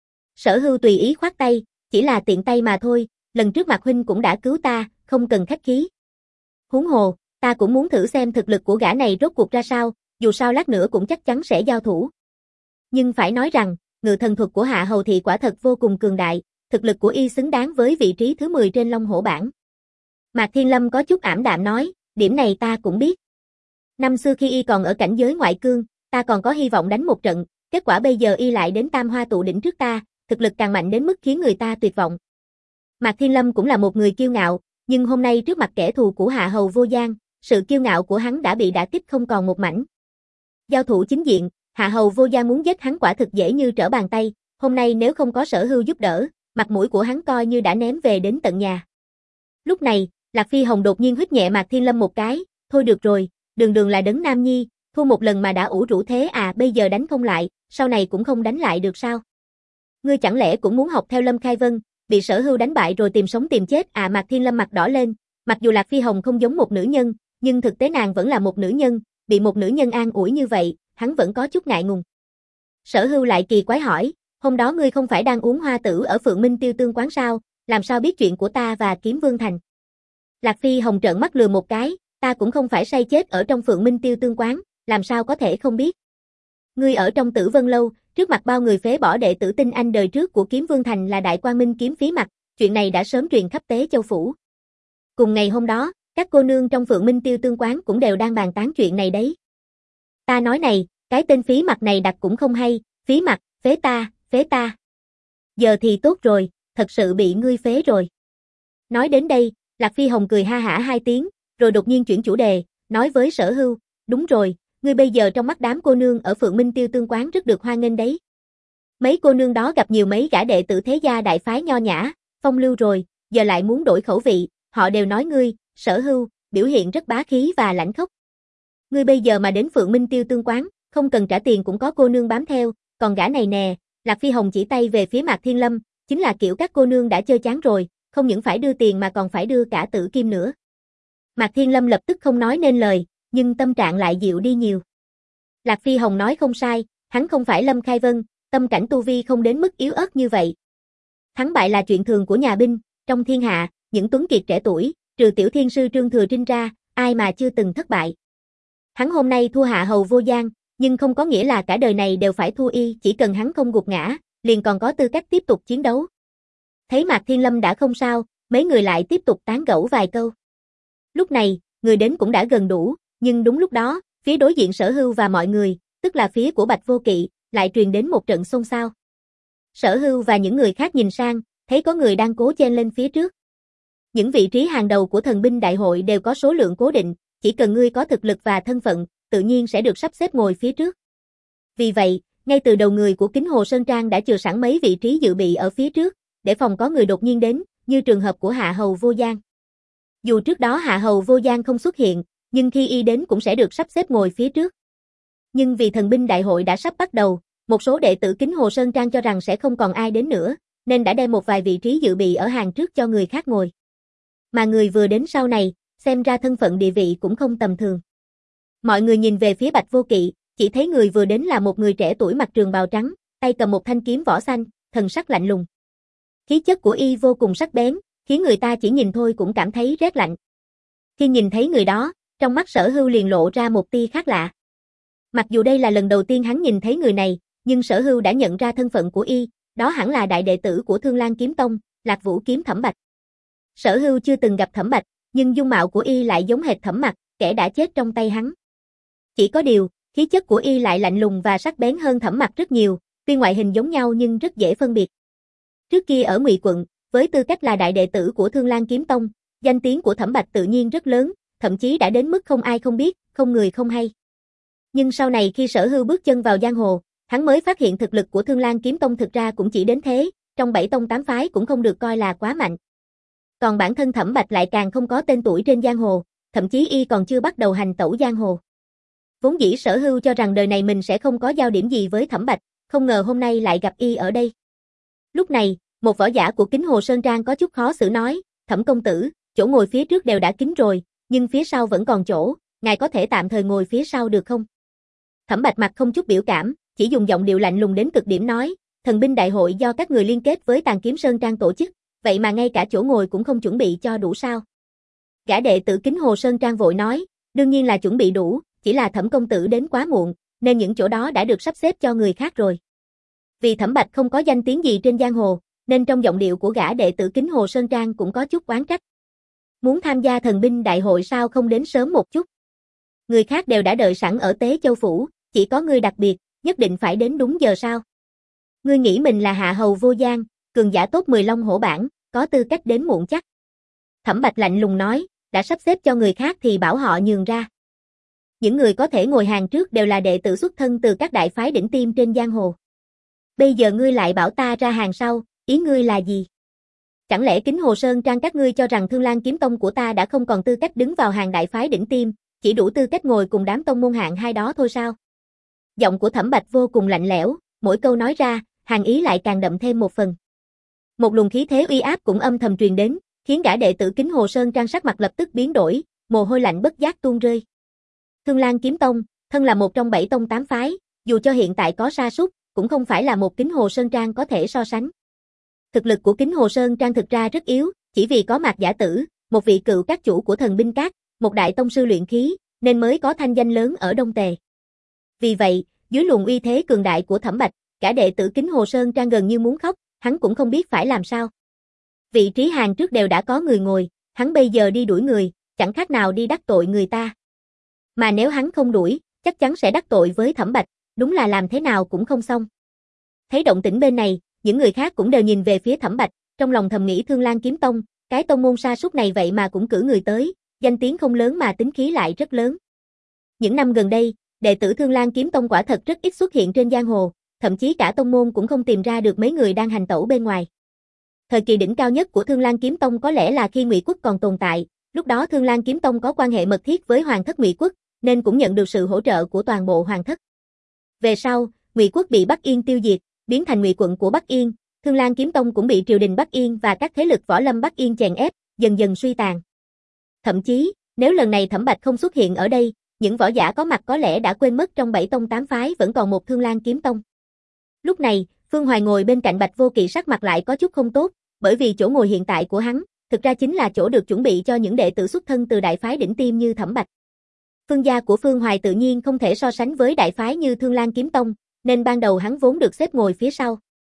Sở Hưu tùy ý khoát tay, chỉ là tiện tay mà thôi, lần trước Mạc huynh cũng đã cứu ta, không cần khách khí. Huống hồ, ta cũng muốn thử xem thực lực của gã này rốt cuộc ra sao, dù sao lát nữa cũng chắc chắn sẽ giao thủ. Nhưng phải nói rằng, ngự thần thuật của Hạ Hầu Thị quả thật vô cùng cường đại, thực lực của y xứng đáng với vị trí thứ mười trên Long Hổ bảng. Mạc Thiên Lâm có chút ảm đạm nói, điểm này ta cũng biết. Năm xưa khi y còn ở cảnh giới ngoại cương, ta còn có hy vọng đánh một trận, kết quả bây giờ y lại đến Tam Hoa tụ đỉnh trước ta, thực lực càng mạnh đến mức khiến người ta tuyệt vọng. Mạc Thiên Lâm cũng là một người kiêu ngạo, nhưng hôm nay trước mặt kẻ thù của Hạ Hầu Vô Gian, sự kiêu ngạo của hắn đã bị đả kích không còn một mảnh. Giao thủ chính diện, Hạ Hầu Vô Gian muốn giết hắn quả thực dễ như trở bàn tay, hôm nay nếu không có Sở Hưu giúp đỡ, mặt mũi của hắn coi như đã ném về đến tận nhà. Lúc này, Lạc Phi Hồng đột nhiên huýt nhẹ Mạc Thiên Lâm một cái, thôi được rồi, đường đường là đấng nam nhi, thua một lần mà đã ủ rũ thế à, bây giờ đánh không lại, sau này cũng không đánh lại được sao? Ngươi chẳng lẽ cũng muốn học theo Lâm Khai Vân, bị Sở Hưu đánh bại rồi tìm sống tìm chết à? Mạc Thiên Lâm mặt đỏ lên, mặc dù Lạc Phi Hồng không giống một nữ nhân, nhưng thực tế nàng vẫn là một nữ nhân, bị một nữ nhân an ủi như vậy, hắn vẫn có chút ngại ngùng. Sở Hưu lại kỳ quái hỏi, hôm đó ngươi không phải đang uống hoa tử ở Phượng Minh Tiêu Tương quán sao, làm sao biết chuyện của ta và Kiếm Vương Thành? Lạc Phi Hồng trợn mắt lừa một cái, ta cũng không phải say chết ở trong Phượng Minh Tiêu Tương quán, làm sao có thể không biết? Ngươi ở trong Tử Vân lâu, trước mặt bao người phế bỏ đệ tử tinh anh đời trước của Kiếm Vương Thành là Đại Quang Minh kiếm phí mặt, chuyện này đã sớm truyền khắp Tế Châu phủ. Cùng ngày hôm đó, các cô nương trong Phượng Minh Tiêu Tương quán cũng đều đang bàn tán chuyện này đấy. Ta nói này, cái tên phí mặt này đặt cũng không hay, phí mặt, phế ta, phế ta. Giờ thì tốt rồi, thật sự bị ngươi phế rồi. Nói đến đây, Lạc Phi Hồng cười ha hả hai tiếng, rồi đột nhiên chuyển chủ đề, nói với Sở Hưu, đúng rồi, ngươi bây giờ trong mắt đám cô nương ở Phượng Minh Tiêu Tương quán rất được hoan nghênh đấy. Mấy cô nương đó gặp nhiều mấy gã đệ tử thế gia đại phái nho nhã, phong lưu rồi, giờ lại muốn đổi khẩu vị, họ đều nói ngươi, Sở Hưu, biểu hiện rất bá khí và lãnh khốc. Ngươi bây giờ mà đến Phượng Minh Tiêu Tương quán, không cần trả tiền cũng có cô nương bám theo, còn gã này nè, Lạc Phi Hồng chỉ tay về phía Mạc Thiên Lâm, chính là kiểu các cô nương đã chơi chán rồi, không những phải đưa tiền mà còn phải đưa cả tử kim nữa. Mạc Thiên Lâm lập tức không nói nên lời, nhưng tâm trạng lại dịu đi nhiều. Lạc Phi Hồng nói không sai, hắn không phải Lâm Khai Vân, tâm cảnh tu vi không đến mức yếu ớt như vậy. Thắng bại là chuyện thường của nhà binh, trong thiên hạ, những tuấn kiệt trẻ tuổi, trừ tiểu thiên sư Trương Thừa Trinh ra, ai mà chưa từng thất bại. Hắn hôm nay thua Hạ Hầu Vô Gian, nhưng không có nghĩa là cả đời này đều phải thua y, chỉ cần hắn không gục ngã, liền còn có tư cách tiếp tục chiến đấu. Thấy Mạc Thiên Lâm đã không sao, mấy người lại tiếp tục tán gẫu vài câu. Lúc này, người đến cũng đã gần đủ, nhưng đúng lúc đó, phía đối diện Sở Hưu và mọi người, tức là phía của Bạch Vô Kỵ, lại truyền đến một trận xôn xao. Sở Hưu và những người khác nhìn sang, thấy có người đang cố chen lên phía trước. Những vị trí hàng đầu của thần binh đại hội đều có số lượng cố định, chỉ cần ngươi có thực lực và thân phận, tự nhiên sẽ được sắp xếp ngồi phía trước. Vì vậy, ngay từ đầu người của Kính Hồ Sơn Trang đã chừa sẵn mấy vị trí dự bị ở phía trước, để phòng có người đột nhiên đến, như trường hợp của Hạ Hầu Vô Gian. Dù trước đó Hạ Hầu Vô Gian không xuất hiện, nhưng khi y đến cũng sẽ được sắp xếp ngồi phía trước. Nhưng vì thần binh đại hội đã sắp bắt đầu, một số đệ tử Kính Hồ Sơn Trang cho rằng sẽ không còn ai đến nữa, nên đã đem một vài vị trí dự bị ở hàng trước cho người khác ngồi. Mà người vừa đến sau này, xem ra thân phận địa vị cũng không tầm thường. Mọi người nhìn về phía Bạch Vô Kỵ, chỉ thấy người vừa đến là một người trẻ tuổi mặc trường bào trắng, tay cầm một thanh kiếm vỏ xanh, thần sắc lạnh lùng. Khí chất của y vô cùng sắc bén, khiến người ta chỉ nhìn thôi cũng cảm thấy rét lạnh. Khi nhìn thấy người đó, trong mắt Sở Hưu liền lộ ra một tia khác lạ. Mặc dù đây là lần đầu tiên hắn nhìn thấy người này, nhưng Sở Hưu đã nhận ra thân phận của y, đó hẳn là đại đệ tử của Thương Lan Kiếm Tông, Lạc Vũ Kiếm Thẩm Bạch. Sở Hưu chưa từng gặp Thẩm Bạch, nhưng dung mạo của y lại giống hệt Thẩm Mặc, kẻ đã chết trong tay hắn. Chỉ có điều, khí chất của y lại lạnh lùng và sắc bén hơn Thẩm Mặc rất nhiều, tuy ngoại hình giống nhau nhưng rất dễ phân biệt. Trước kia ở Ngụy quận, với tư cách là đại đệ tử của Thương Lan Kiếm Tông, danh tiếng của Thẩm Bạch tự nhiên rất lớn, thậm chí đã đến mức không ai không biết, không người không hay. Nhưng sau này khi Sở Hưu bước chân vào giang hồ, hắn mới phát hiện thực lực của Thương Lan Kiếm Tông thực ra cũng chỉ đến thế, trong bảy tông tám phái cũng không được coi là quá mạnh. Còn bản thân Thẩm Bạch lại càng không có tên tuổi trên giang hồ, thậm chí y còn chưa bắt đầu hành tẩu giang hồ. Vốn dĩ Sở Hưu cho rằng đời này mình sẽ không có giao điểm gì với Thẩm Bạch, không ngờ hôm nay lại gặp y ở đây. Lúc này, một võ giả của Kính Hồ Sơn Trang có chút khó xử nói, Thẩm công tử, chỗ ngồi phía trước đều đã kín rồi, nhưng phía sau vẫn còn chỗ, ngài có thể tạm thời ngồi phía sau được không? Thẩm Bạch mặt không chút biểu cảm, chỉ dùng giọng điệu lạnh lùng đến cực điểm nói, thần binh đại hội do các người liên kết với Tàn Kiếm Sơn Trang tổ chức, vậy mà ngay cả chỗ ngồi cũng không chuẩn bị cho đủ sao? Gã đệ tử Kính Hồ Sơn Trang vội nói, đương nhiên là chuẩn bị đủ, chỉ là Thẩm công tử đến quá muộn, nên những chỗ đó đã được sắp xếp cho người khác rồi. Vì Thẩm Bạch không có danh tiếng gì trên giang hồ, nên trong giọng điệu của gã đệ tử Kính Hồ Sơn Trang cũng có chút oán trách. Muốn tham gia thần binh đại hội sao không đến sớm một chút? Người khác đều đã đợi sẵn ở Tế Châu Phủ, chỉ có ngươi đặc biệt, nhất định phải đến đúng giờ sao? Ngươi nghĩ mình là Hạ Hầu Vô Gian, cường giả top mười Long Hổ bảng, có tư cách đến muộn chắc. Thẩm Bạch lạnh lùng nói, đã sắp xếp cho người khác thì bảo họ nhường ra. Những người có thể ngồi hàng trước đều là đệ tử xuất thân từ các đại phái đỉnh tiêm trên giang hồ. Bây giờ ngươi lại bảo ta ra hàng sau, ý ngươi là gì? Chẳng lẽ Kính Hồ Sơn Trang các ngươi cho rằng Thương Lan Kiếm Tông của ta đã không còn tư cách đứng vào hàng đại phái đỉnh tiêm, chỉ đủ tư cách ngồi cùng đám tông môn hạng hai đó thôi sao? Giọng của Thẩm Bạch vô cùng lạnh lẽo, mỗi câu nói ra, hàn ý lại càng đậm thêm một phần. Một luồng khí thế uy áp cũng âm thầm truyền đến, khiến gã đệ tử Kính Hồ Sơn Trang sắc mặt lập tức biến đổi, mồ hôi lạnh bất giác tuôn rơi. Thương Lan Kiếm Tông, thân là một trong bảy tông tám phái, dù cho hiện tại có sa sút, cũng không phải là một Kính Hồ Sơn Trang có thể so sánh. Thực lực của Kính Hồ Sơn Trang thực ra rất yếu, chỉ vì có Mạc Giả Tử, một vị cựu các chủ của Thần Binh Các, một đại tông sư luyện khí, nên mới có thanh danh lớn ở Đông Tề. Vì vậy, dưới luồng uy thế cường đại của Thẩm Bạch, cả đệ tử Kính Hồ Sơn Trang gần như muốn khóc, hắn cũng không biết phải làm sao. Vị trí hàng trước đều đã có người ngồi, hắn bây giờ đi đuổi người, chẳng khác nào đi đắc tội người ta. Mà nếu hắn không đuổi, chắc chắn sẽ đắc tội với Thẩm Bạch, đúng là làm thế nào cũng không xong. Thấy động tĩnh bên này, những người khác cũng đều nhìn về phía Thẩm Bạch, trong lòng thầm nghĩ Thương Lan Kiếm Tông, cái tông môn sa sút này vậy mà cũng cử người tới, danh tiếng không lớn mà tính khí lại rất lớn. Những năm gần đây, đệ tử Thương Lan Kiếm Tông quả thật rất ít xuất hiện trên giang hồ, thậm chí cả tông môn cũng không tìm ra được mấy người đang hành tẩu bên ngoài. Thời kỳ đỉnh cao nhất của Thương Lan Kiếm Tông có lẽ là khi Ngụy Quốc còn tồn tại, lúc đó Thương Lan Kiếm Tông có quan hệ mật thiết với Hoàng thất Ngụy Quốc, nên cũng nhận được sự hỗ trợ của toàn bộ Hoàng thất. Về sau, Ngụy Quốc bị Bắc Yên tiêu diệt, biến thành Ngụy quận của Bắc Yên, Thương Lan Kiếm Tông cũng bị triều đình Bắc Yên và các thế lực võ lâm Bắc Yên chèn ép, dần dần suy tàn. Thậm chí, nếu lần này Thẩm Bạch không xuất hiện ở đây, những võ giả có mặt có lẽ đã quên mất trong bảy tông tám phái vẫn còn một Thương Lan Kiếm Tông. Lúc này, Phương Hoài ngồi bên cạnh Bạch Vô Kỵ sắc mặt lại có chút không tốt, bởi vì chỗ ngồi hiện tại của hắn, thực ra chính là chỗ được chuẩn bị cho những đệ tử xuất thân từ đại phái đỉnh tiêm như Thẩm Bạch. Phương gia của Phương Hoài tự nhiên không thể so sánh với đại phái như Thương Lan Kiếm Tông, nên ban đầu hắn vốn được xếp ngồi phía sau.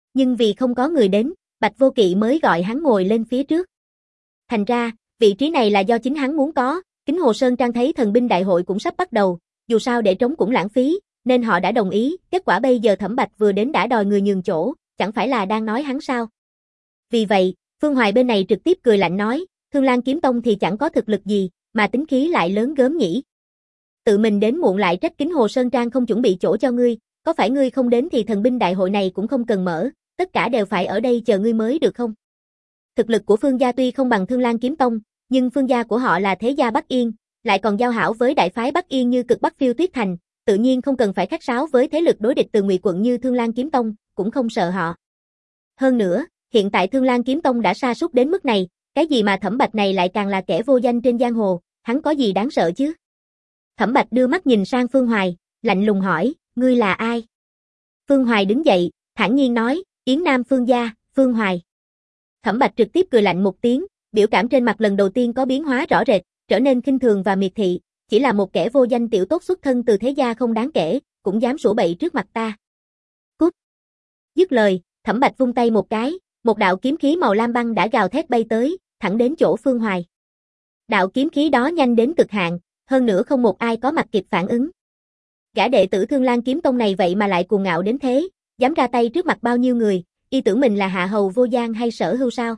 Nhưng vì không có người đến, Bạch Vô Kỵ mới gọi hắn ngồi lên phía trước. Thành ra, vị trí này là do chính hắn muốn có, Kính Hồ Sơn Trang thấy thần binh đại hội cũng sắp bắt đầu, dù sao để trống cũng lãng phí, nên họ đã đồng ý, kết quả bây giờ Thẩm Bạch vừa đến đã đòi người nhường chỗ, chẳng phải là đang nói hắn sao? Vì vậy, Phương Hoài bên này trực tiếp cười lạnh nói, Thương Lan Kiếm Tông thì chẳng có thực lực gì, mà tính khí lại lớn gớm nhỉ. Tự mình đến muộn lại trách Kính Hồ Sơn Trang không chuẩn bị chỗ cho ngươi, có phải ngươi không đến thì thần binh đại hội này cũng không cần mở, tất cả đều phải ở đây chờ ngươi mới được không? Thực lực của Phương gia tuy không bằng Thương Lan Kiếm Tông, nhưng Phương gia của họ là thế gia Bắc Yên, lại còn giao hảo với đại phái Bắc Yên như Cực Bắc Phiêu Tuyết Thành, tự nhiên không cần phải khách sáo với thế lực đối địch từ Ngụy quận như Thương Lan Kiếm Tông, cũng không sợ họ. Hơn nữa, hiện tại Thương Lan Kiếm Tông đã sa sút đến mức này, cái gì mà Thẩm Bạch này lại càng là kẻ vô danh trên giang hồ, hắn có gì đáng sợ chứ? Thẩm Bạch đưa mắt nhìn sang Phương Hoài, lạnh lùng hỏi, ngươi là ai? Phương Hoài đứng dậy, thản nhiên nói, Yến Nam Phương gia, Phương Hoài. Thẩm Bạch trực tiếp cười lạnh một tiếng, biểu cảm trên mặt lần đầu tiên có biến hóa rõ rệt, trở nên khinh thường và miệt thị, chỉ là một kẻ vô danh tiểu tốt xuất thân từ thế gia không đáng kể, cũng dám sủa bậy trước mặt ta. Cút. Dứt lời, Thẩm Bạch vung tay một cái, một đạo kiếm khí màu lam băng đã gào thét bay tới, thẳng đến chỗ Phương Hoài. Đạo kiếm khí đó nhanh đến cực hạn, hơn nữa không một ai có mặt kịp phản ứng. Gã đệ tử Thương Lan Kiếm Tông này vậy mà lại cuồng ngạo đến thế, dám ra tay trước mặt bao nhiêu người, y tưởng mình là hạ hầu vô gian hay Sở Hưu sao?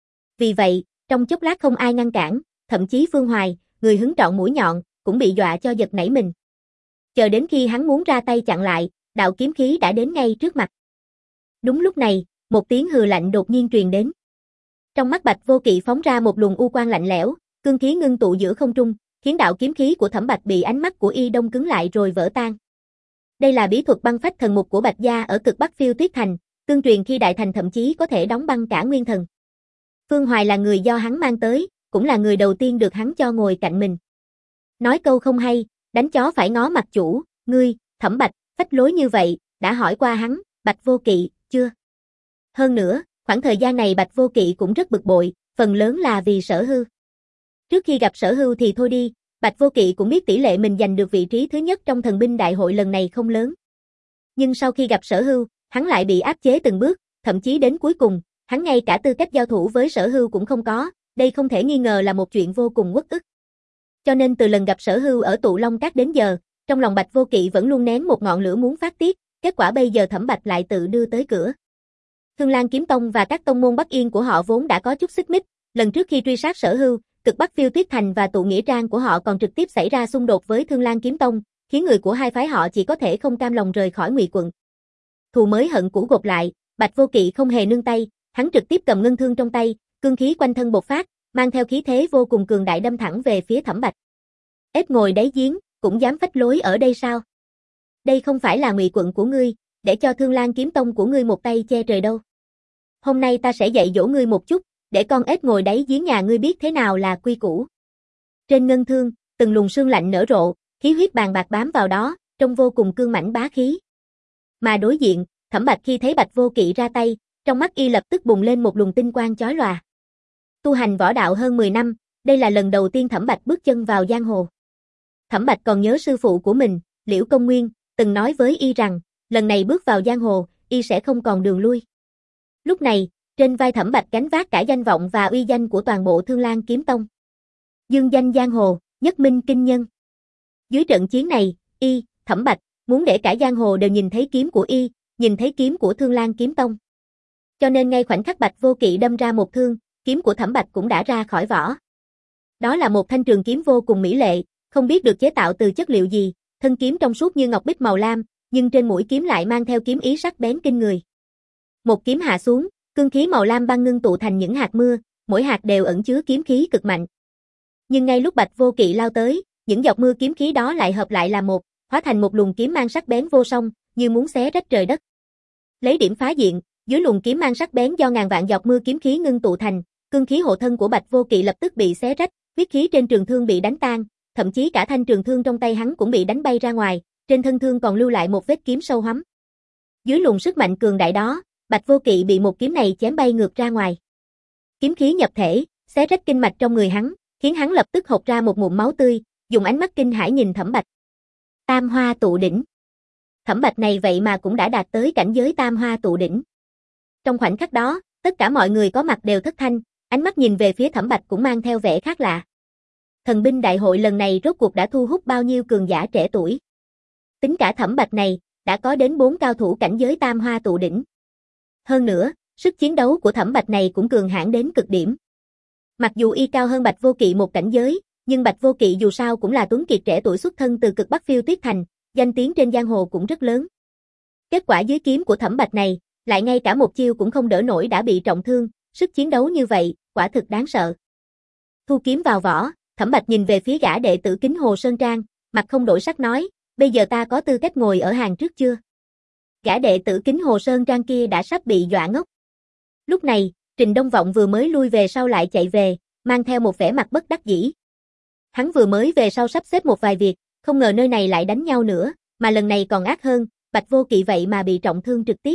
Vì vậy, trong chốc lát không ai ngăn cản, thậm chí Phương Hoài, người hứng trọn mũi nhọn, cũng bị dọa cho giật nảy mình. Chờ đến khi hắn muốn ra tay chặn lại, đạo kiếm khí đã đến ngay trước mặt. Đúng lúc này, một tiếng hừ lạnh đột nhiên truyền đến. Trong mắt Bạch Vô Kỵ phóng ra một luồng u quang lạnh lẽo, cương khí ngưng tụ giữa không trung, khiến đạo kiếm khí của Thẩm Bạch bị ánh mắt của y đông cứng lại rồi vỡ tan. Đây là bí thuật băng phách thần mục của Bạch gia ở Cực Bắc Phiêu Tuyết Thành, tương truyền khi đại thành thậm chí có thể đóng băng cả nguyên thần. Phương Hoài là người do hắn mang tới, cũng là người đầu tiên được hắn cho ngồi cạnh mình. Nói câu không hay, đánh chó phải ngó mặt chủ, ngươi, Thẩm Bạch, phách lối như vậy, đã hỏi qua hắn, Bạch Vô Kỵ, chưa? Hơn nữa, khoảng thời gian này Bạch Vô Kỵ cũng rất bực bội, phần lớn là vì Sở Hưu. Trước khi gặp Sở Hưu thì thôi đi, Bạch Vô Kỵ cũng biết tỷ lệ mình giành được vị trí thứ nhất trong thần binh đại hội lần này không lớn. Nhưng sau khi gặp Sở Hưu, hắn lại bị áp chế từng bước, thậm chí đến cuối cùng, hắn ngay cả tư cách giao thủ với Sở Hưu cũng không có, đây không thể nghi ngờ là một chuyện vô cùng uất ức. Cho nên từ lần gặp Sở Hưu ở Tụ Long Các đến giờ, trong lòng Bạch Vô Kỵ vẫn luôn nén một ngọn lửa muốn phát tiết, kết quả bây giờ Thẩm Bạch lại tự đưa tới cửa. Thương Lan Kiếm Tông và các tông môn Bắc Yên của họ vốn đã có chút xích mích, lần trước khi truy sát Sở Hưu, Cực Bắc Phiêu Tuyết Thành và Tụ Nghĩa Trang của họ còn trực tiếp xảy ra xung đột với Thương Lan Kiếm Tông, khiến người của hai phái họ chỉ có thể không cam lòng rời khỏi Ngụy quận. Thù mới hận cũ gộp lại, Bạch Vô Kỵ không hề nương tay, hắn trực tiếp cầm ngân thương trong tay, cương khí quanh thân bộc phát, mang theo khí thế vô cùng cường đại đâm thẳng về phía Thẩm Bạch. Ếch ngồi đáy giếng, cũng dám phách lối ở đây sao? Đây không phải là Ngụy quận của ngươi, để cho Thương Lan Kiếm Tông của ngươi một tay che trời đâu. Hôm nay ta sẽ dạy dỗ ngươi một chút, để con ếch ngồi đáy giếng nhà ngươi biết thế nào là quy củ. Trên ngân thương, từng luồng sương lạnh nở rộ, khí huyết bàng bạc bám vào đó, trông vô cùng cương mãnh bá khí. Mà đối diện, Thẩm Bạch khi thấy Bạch Vô Kỵ ra tay, trong mắt y lập tức bùng lên một luồng tinh quang chói lòa. Tu hành võ đạo hơn mười năm, đây là lần đầu tiên Thẩm Bạch bước chân vào giang hồ. Thẩm Bạch còn nhớ sư phụ của mình, Liễu Công Nguyên, từng nói với y rằng, lần này bước vào giang hồ, y sẽ không còn đường lui. Lúc này, trên vai Thẩm Bạch gánh vác cả danh vọng và uy danh của toàn bộ Thương Lan Kiếm Tông. Dương danh giang hồ, nhất minh kinh nhân. Dưới trận chiến này, y, Thẩm Bạch, muốn để cả giang hồ đều nhìn thấy kiếm của y, nhìn thấy kiếm của Thương Lan Kiếm Tông. Cho nên ngay khoảnh khắc Bạch Vô Kỵ đâm ra một thương, kiếm của Thẩm Bạch cũng đã ra khỏi vỏ. Đó là một thanh trường kiếm vô cùng mỹ lệ, không biết được chế tạo từ chất liệu gì, thân kiếm trong suốt như ngọc bích màu lam, nhưng trên mũi kiếm lại mang theo kiếm ý sắc bén kinh người. Một kiếm hạ xuống, cương khí màu lam băng ngưng tụ thành những hạt mưa, mỗi hạt đều ẩn chứa kiếm khí cực mạnh. Nhưng ngay lúc Bạch Vô Kỵ lao tới, những giọt mưa kiếm khí đó lại hợp lại là một, hóa thành một luồng kiếm mang sắc bén vô song, như muốn xé rách trời đất. Lấy điểm phá diện, dưới luồng kiếm mang sắc bén do ngàn vạn giọt mưa kiếm khí ngưng tụ thành, cương khí hộ thân của Bạch Vô Kỵ lập tức bị xé rách, huyết khí trên trường thương bị đánh tan, thậm chí cả thanh trường thương trong tay hắn cũng bị đánh bay ra ngoài, trên thân thương còn lưu lại một vết kiếm sâu hoắm. Dưới luồng sức mạnh cường đại đó, Bạch Vô Kỵ bị một kiếm này chém bay ngược ra ngoài. Kiếm khí nhập thể, xé rách kinh mạch trong người hắn, khiến hắn lập tức hộc ra một ngụm máu tươi, dùng ánh mắt kinh hãi nhìn Thẩm Bạch. Tam Hoa Tụ Đỉnh. Thẩm Bạch này vậy mà cũng đã đạt tới cảnh giới Tam Hoa Tụ Đỉnh. Trong khoảnh khắc đó, tất cả mọi người có mặt đều thất thanh, ánh mắt nhìn về phía Thẩm Bạch cũng mang theo vẻ khác lạ. Thần binh đại hội lần này rốt cuộc đã thu hút bao nhiêu cường giả trẻ tuổi. Tính cả Thẩm Bạch này, đã có đến bốn cao thủ cảnh giới tam hoa tụ đỉnh. Hơn nữa, sức chiến đấu của Thẩm Bạch này cũng cường hãn đến cực điểm. Mặc dù y cao hơn Bạch Vô Kỵ một cảnh giới, nhưng Bạch Vô Kỵ dù sao cũng là tuấn kiệt trẻ tuổi xuất thân từ cực Bắc Phiêu Tuyết Thành, danh tiếng trên giang hồ cũng rất lớn. Kết quả dưới kiếm của Thẩm Bạch này, lại ngay cả một chiêu cũng không đỡ nổi đã bị trọng thương, sức chiến đấu như vậy, quả thực đáng sợ. Thu kiếm vào vỏ, Thẩm Bạch nhìn về phía gã đệ tử Kính Hồ Sơn Trang, mặt không đổi sắc nói, bây giờ ta có tư cách ngồi ở hàng trước chưa? Gã đệ tử Kính Hồ Sơn Trang kia đã sắp bị dọa ngốc. Lúc này, Trình Đông Vọng vừa mới lui về sau lại chạy về, mang theo một vẻ mặt bất đắc dĩ. Hắn vừa mới về sau sắp xếp một vài việc, không ngờ nơi này lại đánh nhau nữa, mà lần này còn ác hơn, Bạch Vô Kỵ vậy mà bị trọng thương trực tiếp.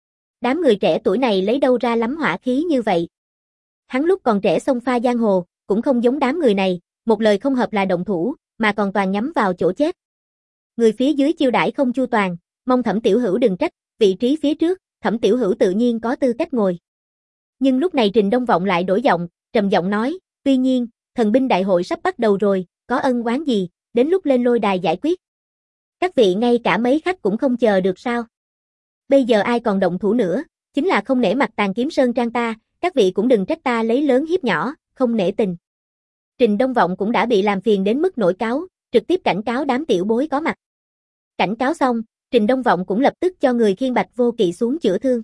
Đám người trẻ tuổi này lấy đâu ra lắm hỏa khí như vậy? Hắn lúc còn trẻ xông pha giang hồ, cũng không giống đám người này, một lời không hợp là động thủ, mà còn toàn nhắm vào chỗ chết. Người phía dưới chiêu đãi không chu toàn, mong Thẩm Tiểu Hữu đừng trách, vị trí phía trước, Thẩm Tiểu Hữu tự nhiên có tư cách ngồi. Nhưng lúc này Trình Đông Vọng lại đổi giọng, trầm giọng nói, tuy nhiên, thần binh đại hội sắp bắt đầu rồi, có ân oán gì, đến lúc lên lôi đài giải quyết. Các vị ngay cả mấy khách cũng không chờ được sao? Bây giờ ai còn động thủ nữa, chính là không nể mặt Tàn Kiếm Sơn Trang ta, các vị cũng đừng trách ta lấy lớn hiếp nhỏ, không nể tình. Trình Đông Vọng cũng đã bị làm phiền đến mức nổi cáu, trực tiếp cảnh cáo đám tiểu bối có mặt. Cảnh cáo xong, Trình Đông Vọng cũng lập tức cho người khiêng Bạch Vô Kỵ xuống chữa thương.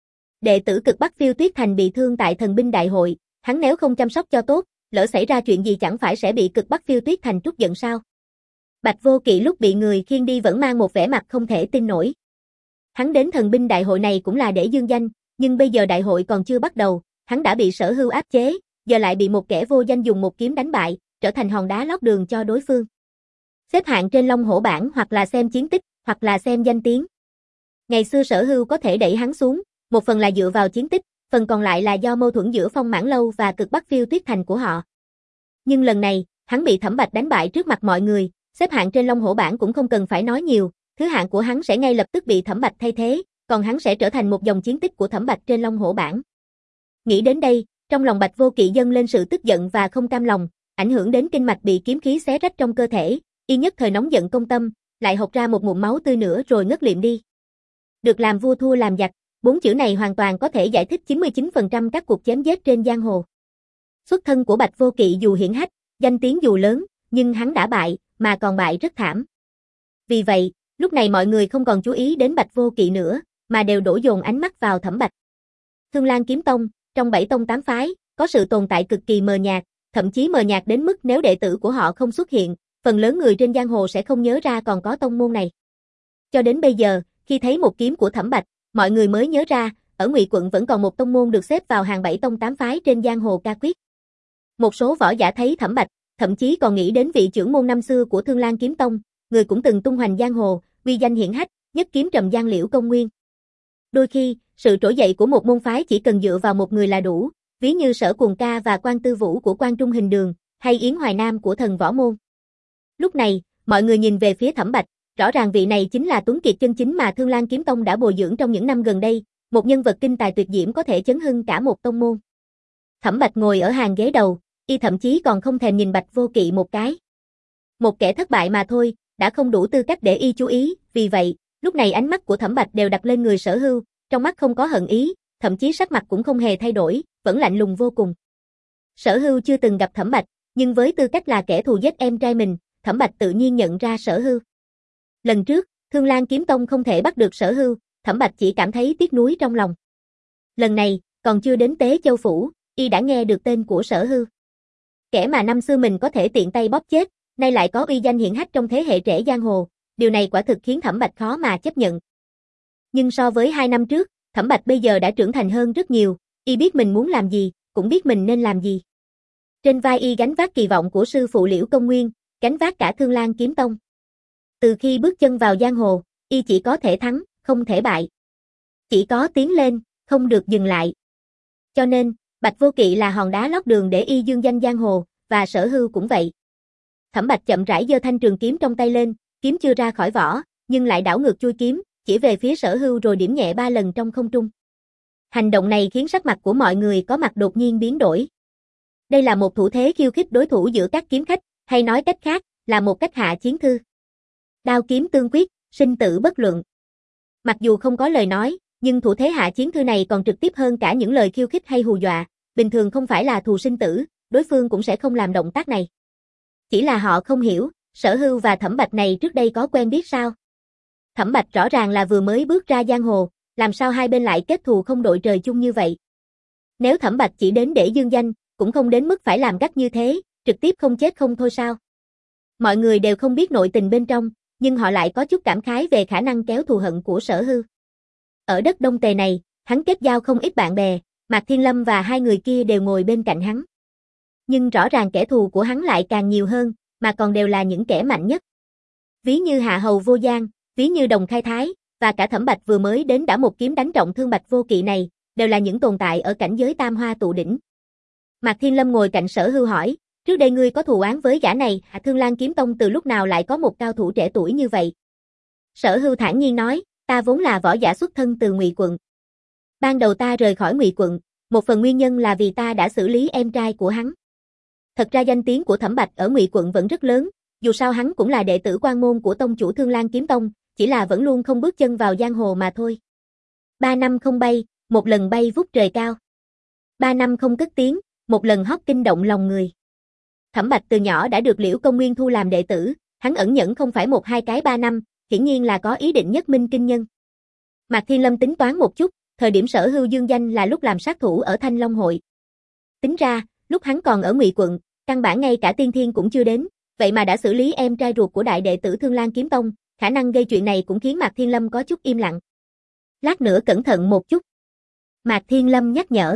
Đệ tử cực Bắc Phiêu Tuyết Thành bị thương tại thần binh đại hội, hắn nếu không chăm sóc cho tốt, lỡ xảy ra chuyện gì chẳng phải sẽ bị cực Bắc Phiêu Tuyết Thành trút giận sao? Bạch Vô Kỵ lúc bị người khiêng đi vẫn mang một vẻ mặt không thể tin nổi. Hắn đến thần binh đại hội này cũng là để dương danh, nhưng bây giờ đại hội còn chưa bắt đầu, hắn đã bị Sở Hưu áp chế, giờ lại bị một kẻ vô danh dùng một kiếm đánh bại, trở thành hòn đá lót đường cho đối phương. Xếp hạng trên Long Hổ bảng hoặc là xem chiến tích, hoặc là xem danh tiếng. Ngày xưa Sở Hưu có thể đẩy hắn xuống, một phần là dựa vào chiến tích, phần còn lại là do mâu thuẫn giữa Phong Mãn Lâu và cực Bắc Phiêu Tuyết Thành của họ. Nhưng lần này, hắn bị Thẩm Bạch đánh bại trước mặt mọi người, xếp hạng trên Long Hổ bảng cũng không cần phải nói nhiều, thứ hạng của hắn sẽ ngay lập tức bị Thẩm Bạch thay thế, còn hắn sẽ trở thành một dòng chiến tích của Thẩm Bạch trên Long Hổ bảng. Nghĩ đến đây, trong lòng Bạch Vô Kỵ dâng lên sự tức giận và không cam lòng, ảnh hưởng đến kinh mạch bị kiếm khí xé rách trong cơ thể, y nhất thời nóng giận công tâm, lại hộc ra một ngụm máu tươi nữa rồi ngất liệm đi. Được làm vua thua làm giặc, bốn chữ này hoàn toàn có thể giải thích chín mươi chín phần trăm các cuộc chém giết trên giang hồ. Xuất thân của Bạch Vô Kỵ dù hiển hách, danh tiếng dù lớn, nhưng hắn đã bại, mà còn bại rất thảm. Vì vậy, lúc này mọi người không còn chú ý đến Bạch Vô Kỵ nữa, mà đều đổ dồn ánh mắt vào Thẩm Bạch. Thương Lan Kiếm Tông, trong bảy tông tám phái, có sự tồn tại cực kỳ mờ nhạt, thậm chí mờ nhạt đến mức nếu đệ tử của họ không xuất hiện, phần lớn người trên giang hồ sẽ không nhớ ra còn có tông môn này. Cho đến bây giờ, khi thấy một kiếm của Thẩm Bạch, mọi người mới nhớ ra, ở Ngụy quận vẫn còn một tông môn được xếp vào hàng bảy tông tám phái trên giang hồ ca quyết. Một số võ giả thấy Thẩm Bạch, thậm chí còn nghĩ đến vị trưởng môn năm xưa của Thương Lan Kiếm Tông, người cũng từng tung hoành giang hồ, uy danh hiển hách, nhất kiếm trầm giang Liễu Công Nguyên. Đôi khi, sự trỗi dậy của một môn phái chỉ cần dựa vào một người là đủ, ví như Sở Cuồng Ca và Quan Tư Vũ của Quan Trung Hình Đường, hay Yến Hoài Nam của Thần Võ Môn. Lúc này, mọi người nhìn về phía Thẩm Bạch, rõ ràng vị này chính là tuấn kiệt chân chính mà Thương Lan Kiếm Tông đã bồi dưỡng trong những năm gần đây, một nhân vật kinh tài tuyệt diễm có thể chấn hưng cả một tông môn. Thẩm Bạch ngồi ở hàng ghế đầu, y thậm chí còn không thèm nhìn Bạch Vô Kỵ một cái. Một kẻ thất bại mà thôi, đã không đủ tư cách để y chú ý, vì vậy, lúc này ánh mắt của Thẩm Bạch đều đặt lên người Sở Hưu, trong mắt không có hận ý, thậm chí sắc mặt cũng không hề thay đổi, vẫn lạnh lùng vô cùng. Sở Hưu chưa từng gặp Thẩm Bạch, nhưng với tư cách là kẻ thù giết em trai mình, Thẩm Bạch tự nhiên nhận ra Sở Hưu. Lần trước, Thương Lan Kiếm Tông không thể bắt được Sở Hưu, Thẩm Bạch chỉ cảm thấy tiếc nuối trong lòng. Lần này, còn chưa đến Tế Châu Phủ, y đã nghe được tên của Sở Hưu. Kẻ mà năm xưa mình có thể tiện tay bóp chết, nay lại có uy danh hiển hách trong thế hệ trẻ giang hồ, điều này quả thực khiến Thẩm Bạch khó mà chấp nhận. Nhưng so với hai năm trước, Thẩm Bạch bây giờ đã trưởng thành hơn rất nhiều, y biết mình muốn làm gì, cũng biết mình nên làm gì. Trên vai y gánh vác kỳ vọng của sư phụ Liễu Công Nguyên, gánh vác cả Thương Lan Kiếm Tông. Từ khi bước chân vào giang hồ, y chỉ có thể thắng, không thể bại. Chỉ có tiến lên, không được dừng lại. Cho nên, Bạch Vô Kỵ là hòn đá lót đường để y dương danh giang hồ, và Sở Hưu cũng vậy. Thẩm Bạch chậm rãi giơ thanh trường kiếm trong tay lên, kiếm chưa ra khỏi vỏ, nhưng lại đảo ngược chuôi kiếm, chỉ về phía Sở Hưu rồi điểm nhẹ ba lần trong không trung. Hành động này khiến sắc mặt của mọi người có mặt đột nhiên biến đổi. Đây là một thủ thế khiêu khích đối thủ giữa các kiếm khách, hay nói cách khác, là một cách hạ chiến thư. Đao kiếm tương quyết, sinh tử bất luận. Mặc dù không có lời nói, nhưng thủ thế hạ chiến thư này còn trực tiếp hơn cả những lời khiêu khích hay hù dọa. Bình thường không phải là thù sinh tử, đối phương cũng sẽ không làm động tác này. Chỉ là họ không hiểu, Sở Hưu và Thẩm Bạch này trước đây có quen biết sao? Thẩm Bạch rõ ràng là vừa mới bước ra giang hồ, làm sao hai bên lại kết thù không đội trời chung như vậy? Nếu Thẩm Bạch chỉ đến để dương danh, cũng không đến mức phải làm gắt như thế, trực tiếp không chết không thôi sao? Mọi người đều không biết nội tình bên trong, nhưng họ lại có chút cảm khái về khả năng kéo thù hận của Sở Hưu. Ở đất Đông Tề này, hắn kết giao không ít bạn bè, Mạc Thiên Lâm và hai người kia đều ngồi bên cạnh hắn. Nhưng rõ ràng kẻ thù của hắn lại càng nhiều hơn, mà còn đều là những kẻ mạnh nhất. Ví như Hạ Hầu Vô Giang, ví như Đồng Khai Thái, và cả Thẩm Bạch vừa mới đến đã một kiếm đánh trọng thương Bạch Vô Kỵ này, đều là những tồn tại ở cảnh giới tam hoa tụ đỉnh. Mạc Thiên Lâm ngồi cạnh Sở Hưu hỏi, trước đây ngươi có thù oán với gã này, Hạ Thương Lan Kiếm Tông từ lúc nào lại có một cao thủ trẻ tuổi như vậy? Sở Hưu thản nhiên nói, ta vốn là võ giả xuất thân từ Ngụy quận. Ban đầu ta rời khỏi Ngụy quận, một phần nguyên nhân là vì ta đã xử lý em trai của hắn. Thật ra danh tiếng của Thẩm Bạch ở Ngụy quận vẫn rất lớn, dù sao hắn cũng là đệ tử quan môn của tông chủ Thương Lan Kiếm Tông, chỉ là vẫn luôn không bước chân vào giang hồ mà thôi. Ba năm không bay, một lần bay vút trời cao. Ba năm không cất tiếng, một lần hót kinh động lòng người. Thẩm Bạch từ nhỏ đã được Liễu Công Nguyên thu làm đệ tử, hắn ẩn nhẫn không phải một hai cái ba năm, hiển nhiên là có ý định nhất minh kinh nhân. Mạc Thiên Lâm tính toán một chút, thời điểm Sở Hưu dương danh là lúc làm sát thủ ở Thanh Long hội. Tính ra, lúc hắn còn ở Ngụy quận, căn bản ngay cả tiên thiên cũng chưa đến, vậy mà đã xử lý em trai ruột của đại đệ tử Thương Lan Kiếm Tông, khả năng gây chuyện này cũng khiến Mạc Thiên Lâm có chút im lặng. Lát nữa cẩn thận một chút. Mạc Thiên Lâm nhắc nhở.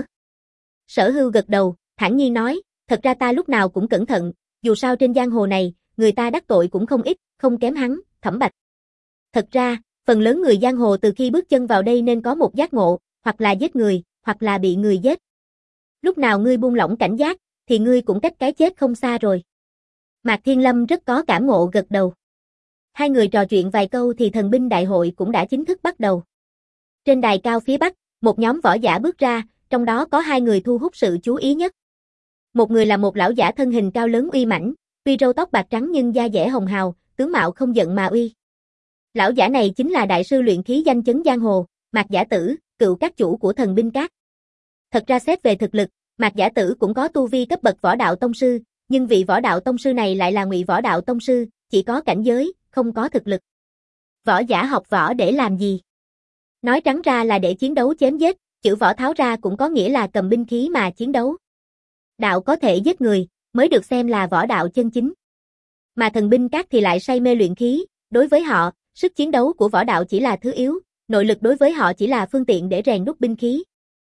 Sở Hưu gật đầu, thản nhiên nói, thật ra ta lúc nào cũng cẩn thận, dù sao trên giang hồ này, người ta đắc tội cũng không ít, không kém hắn, Thẩm Bạch. Thật ra, phần lớn người giang hồ từ khi bước chân vào đây nên có một giác ngộ, hoặc là giết người, hoặc là bị người giết. Lúc nào ngươi buông lỏng cảnh giác, thì ngươi cũng cách cái chết không xa rồi. Mạc Thiên Lâm rất có cảm ngộ gật đầu. Hai người trò chuyện vài câu thì thần binh đại hội cũng đã chính thức bắt đầu. Trên đài cao phía bắc, một nhóm võ giả bước ra, trong đó có hai người thu hút sự chú ý nhất. Một người là một lão giả thân hình cao lớn uy mãnh, tuy râu tóc bạc trắng nhưng da dẻ hồng hào, tướng mạo không giận mà uy. Lão giả này chính là đại sư luyện khí danh chấn giang hồ, Mạc Giả Tử, cựu các chủ của Thần Binh Các. Thật ra xét về thực lực, Mạc Giả Tử cũng có tu vi cấp bậc võ đạo tông sư, nhưng vị võ đạo tông sư này lại là ngụy võ đạo tông sư, chỉ có cảnh giới, không có thực lực. Võ giả học võ để làm gì? Nói trắng ra là để chiến đấu chém giết, chữ võ tháo ra cũng có nghĩa là cầm binh khí mà chiến đấu. Đạo có thể giết người, mới được xem là võ đạo chân chính. Mà Thần Binh Các thì lại say mê luyện khí, đối với họ, sức chiến đấu của võ đạo chỉ là thứ yếu, nội lực đối với họ chỉ là phương tiện để rèn đúc binh khí.